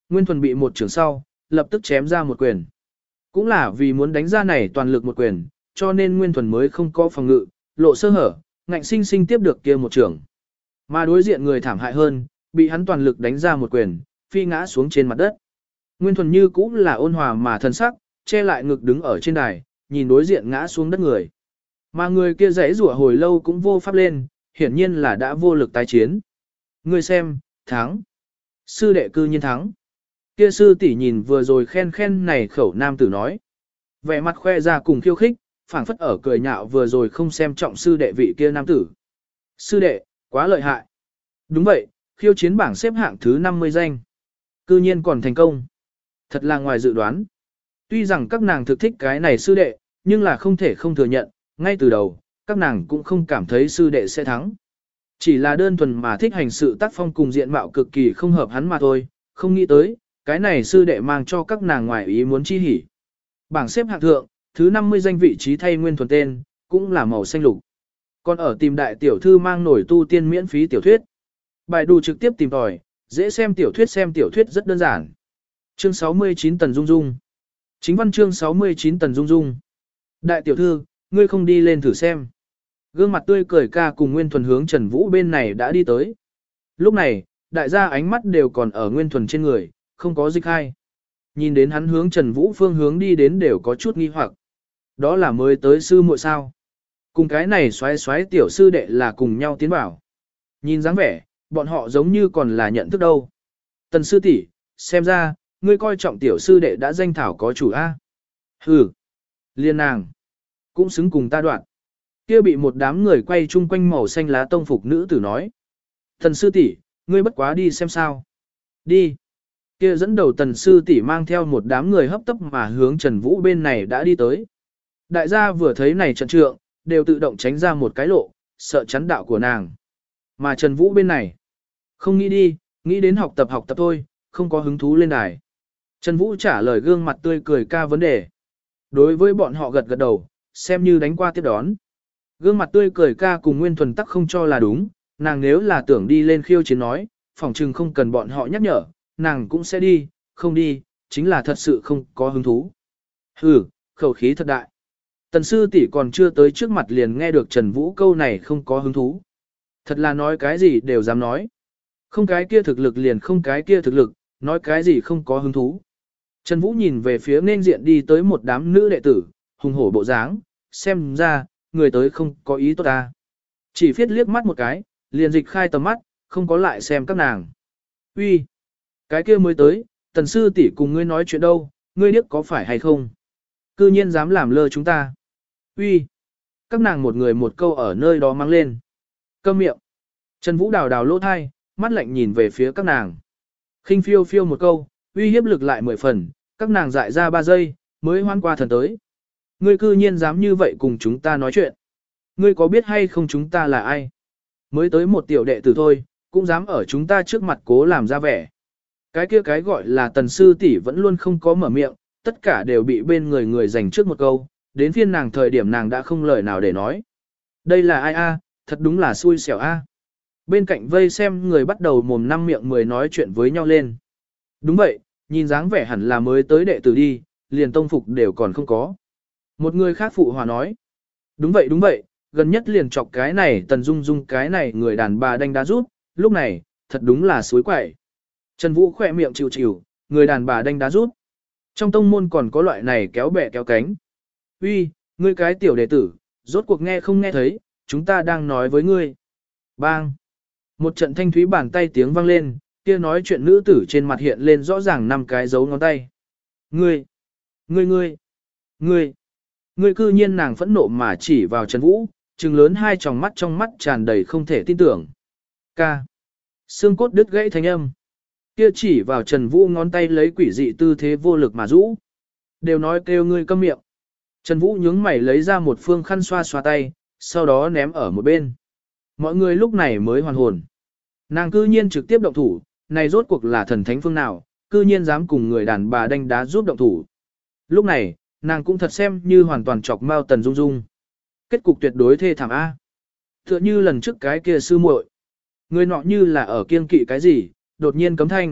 Nguyên Thuần bị một trưởng sau, lập tức chém ra một quyền. Cũng là vì muốn đánh ra này toàn lực một quyền, cho nên Nguyên Thuần mới không có phòng ngự, lộ sơ hở, ngạnh sinh sinh tiếp được kia một trưởng. Mà đối diện người thảm hại hơn, bị hắn toàn lực đánh ra một quyền, phi ngã xuống trên mặt đất. Nguyên Thuần như cũng là ôn hòa mà thân sắc, che lại ngực đứng ở trên đài, nhìn đối diện ngã xuống đất người. Mà người kia rẽ rủa hồi lâu cũng vô pháp lên, hiển nhiên là đã vô lực tái chiến. Người xem, thắng. Sư đệ cư nhiên thắng. Kia sư tỷ nhìn vừa rồi khen khen này khẩu nam tử nói. Vẻ mặt khoe ra cùng khiêu khích, phảng phất ở cười nhạo vừa rồi không xem trọng sư đệ vị kia nam tử. Sư đệ, quá lợi hại. Đúng vậy, khiêu chiến bảng xếp hạng thứ năm mươi danh. Cư nhiên còn thành công. Thật là ngoài dự đoán. Tuy rằng các nàng thực thích cái này sư đệ, nhưng là không thể không thừa nhận, ngay từ đầu, các nàng cũng không cảm thấy sư đệ sẽ thắng. Chỉ là đơn thuần mà thích hành sự tác phong cùng diện mạo cực kỳ không hợp hắn mà thôi, không nghĩ tới, cái này sư đệ mang cho các nàng ngoài ý muốn chi hỉ. Bảng xếp hạng thượng, thứ năm mươi danh vị trí thay Nguyên Thuần tên, cũng là màu xanh lục. Còn ở tìm đại tiểu thư mang nổi tu tiên miễn phí tiểu thuyết. Bài đủ trực tiếp tìm tòi, dễ xem tiểu thuyết xem tiểu thuyết rất đơn giản. Chương sáu mươi chín Tần Dung Dung. Chính văn chương sáu mươi chín Tần Dung Dung. Đại tiểu thư, ngươi không đi lên thử xem. Gương mặt tươi cười ca cùng Nguyên Thuần hướng Trần Vũ bên này đã đi tới. Lúc này, đại gia ánh mắt đều còn ở Nguyên Thuần trên người, không có dịch hay. Nhìn đến hắn hướng Trần Vũ phương hướng đi đến đều có chút nghi hoặc. Đó là mới tới sư muội sao. Cùng cái này xoáy xoáy tiểu sư đệ là cùng nhau tiến vào. Nhìn dáng vẻ, bọn họ giống như còn là nhận thức đâu. Tần sư tỷ, xem ra, ngươi coi trọng tiểu sư đệ đã danh thảo có chủ A. Hừ, liên nàng, cũng xứng cùng ta đoạn. Kia bị một đám người quay chung quanh màu xanh lá tông phục nữ tử nói. Tần sư tỷ, ngươi bất quá đi xem sao. Đi. Kia dẫn đầu tần sư tỷ mang theo một đám người hấp tấp mà hướng Trần Vũ bên này đã đi tới. Đại gia vừa thấy này trận trượng, đều tự động tránh ra một cái lộ, sợ chắn đạo của nàng. Mà Trần Vũ bên này, không nghĩ đi, nghĩ đến học tập học tập thôi, không có hứng thú lên đài. Trần Vũ trả lời gương mặt tươi cười ca vấn đề. Đối với bọn họ gật gật đầu, xem như đánh qua tiếp đón. Gương mặt tươi cười ca cùng Nguyên Thuần tắc không cho là đúng, nàng nếu là tưởng đi lên khiêu chiến nói, phỏng chừng không cần bọn họ nhắc nhở, nàng cũng sẽ đi, không đi, chính là thật sự không có hứng thú. Hừ, khẩu khí thật đại. Tần sư tỷ còn chưa tới trước mặt liền nghe được Trần Vũ câu này không có hứng thú. Thật là nói cái gì đều dám nói. Không cái kia thực lực liền không cái kia thực lực, nói cái gì không có hứng thú. Trần Vũ nhìn về phía nên diện đi tới một đám nữ đệ tử, hùng hổ bộ dáng, xem ra, người tới không có ý tốt ta. Chỉ phiết liếc mắt một cái, liền dịch khai tầm mắt, không có lại xem các nàng. Uy, cái kia mới tới, tần sư tỷ cùng ngươi nói chuyện đâu, ngươi điếc có phải hay không? Cư nhiên dám làm lơ chúng ta. Uy, các nàng một người một câu ở nơi đó mang lên. Câm miệng. Trần Vũ đào đào lỗ thai, mắt lạnh nhìn về phía các nàng. Khinh phiêu phiêu một câu, uy hiếp lực lại mười phần, các nàng dại ra ba giây, mới hoan qua thần tới. Ngươi cư nhiên dám như vậy cùng chúng ta nói chuyện. Ngươi có biết hay không chúng ta là ai? Mới tới một tiểu đệ tử thôi, cũng dám ở chúng ta trước mặt cố làm ra vẻ. Cái kia cái gọi là tần sư tỷ vẫn luôn không có mở miệng, tất cả đều bị bên người người giành trước một câu, đến phiên nàng thời điểm nàng đã không lời nào để nói. Đây là ai a? Thật đúng là xui xẻo a. Bên cạnh vây xem người bắt đầu mồm năm miệng mười nói chuyện với nhau lên. Đúng vậy, nhìn dáng vẻ hẳn là mới tới đệ tử đi, liền tông phục đều còn không có. Một người khác phụ hòa nói. Đúng vậy đúng vậy, gần nhất liền chọc cái này tần dung dung cái này người đàn bà đánh đá rút, lúc này, thật đúng là suối quậy. Trần Vũ khỏe miệng chịu chịu, người đàn bà đánh đá rút. Trong tông môn còn có loại này kéo bè kéo cánh. Uy, ngươi cái tiểu đệ tử, rốt cuộc nghe không nghe thấy, chúng ta đang nói với ngươi. Bang! Một trận thanh thúy bàn tay tiếng vang lên, kia nói chuyện nữ tử trên mặt hiện lên rõ ràng năm cái dấu ngón tay. Ngươi! Ngươi ngươi! Ngươi! Ngươi cư nhiên nàng phẫn nộ mà chỉ vào Trần Vũ, trừng lớn hai tròng mắt trong mắt tràn đầy không thể tin tưởng. Ca! Xương cốt đứt gãy thanh âm. Kia chỉ vào Trần Vũ ngón tay lấy quỷ dị tư thế vô lực mà rũ. Đều nói kêu ngươi câm miệng. Trần Vũ nhướng mày lấy ra một phương khăn xoa xoa tay, sau đó ném ở một bên. Mọi người lúc này mới hoàn hồn. Nàng cư nhiên trực tiếp động thủ, này rốt cuộc là thần thánh phương nào, cư nhiên dám cùng người đàn bà đánh đá giúp động thủ. Lúc này, nàng cũng thật xem như hoàn toàn chọc mau Tần Dung Dung. Kết cục tuyệt đối thê thảm A. Tựa như lần trước cái kia sư muội. Người nọ như là ở kiên kỵ cái gì, đột nhiên cấm thanh,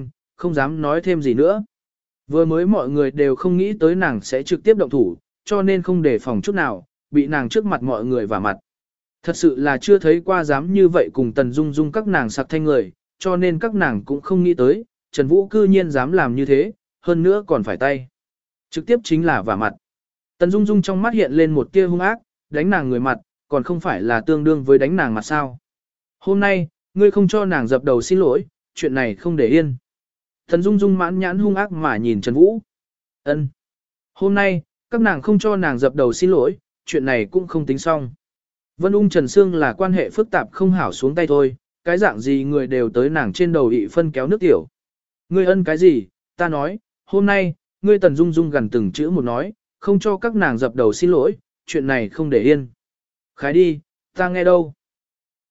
không dám nói thêm gì nữa. Vừa mới mọi người đều không nghĩ tới nàng sẽ trực tiếp động thủ, cho nên không đề phòng chút nào, bị nàng trước mặt mọi người vả mặt. Thật sự là chưa thấy qua dám như vậy cùng Tần Dung Dung các nàng sặc thanh người, cho nên các nàng cũng không nghĩ tới, Trần Vũ cư nhiên dám làm như thế, hơn nữa còn phải tay. Trực tiếp chính là vả mặt. Tần Dung Dung trong mắt hiện lên một tia hung ác, đánh nàng người mặt, còn không phải là tương đương với đánh nàng mặt sao. Hôm nay, ngươi không cho nàng dập đầu xin lỗi, chuyện này không để yên. Tần Dung Dung mãn nhãn hung ác mà nhìn Trần Vũ. Ân. Hôm nay, các nàng không cho nàng dập đầu xin lỗi, chuyện này cũng không tính xong. Vân Ung Trần Sương là quan hệ phức tạp không hảo xuống tay thôi, cái dạng gì người đều tới nàng trên đầu ị phân kéo nước tiểu. Ngươi ân cái gì, ta nói, hôm nay, ngươi Tần Dung Dung gần từng chữ một nói, không cho các nàng dập đầu xin lỗi, chuyện này không để yên. Khái đi, ta nghe đâu.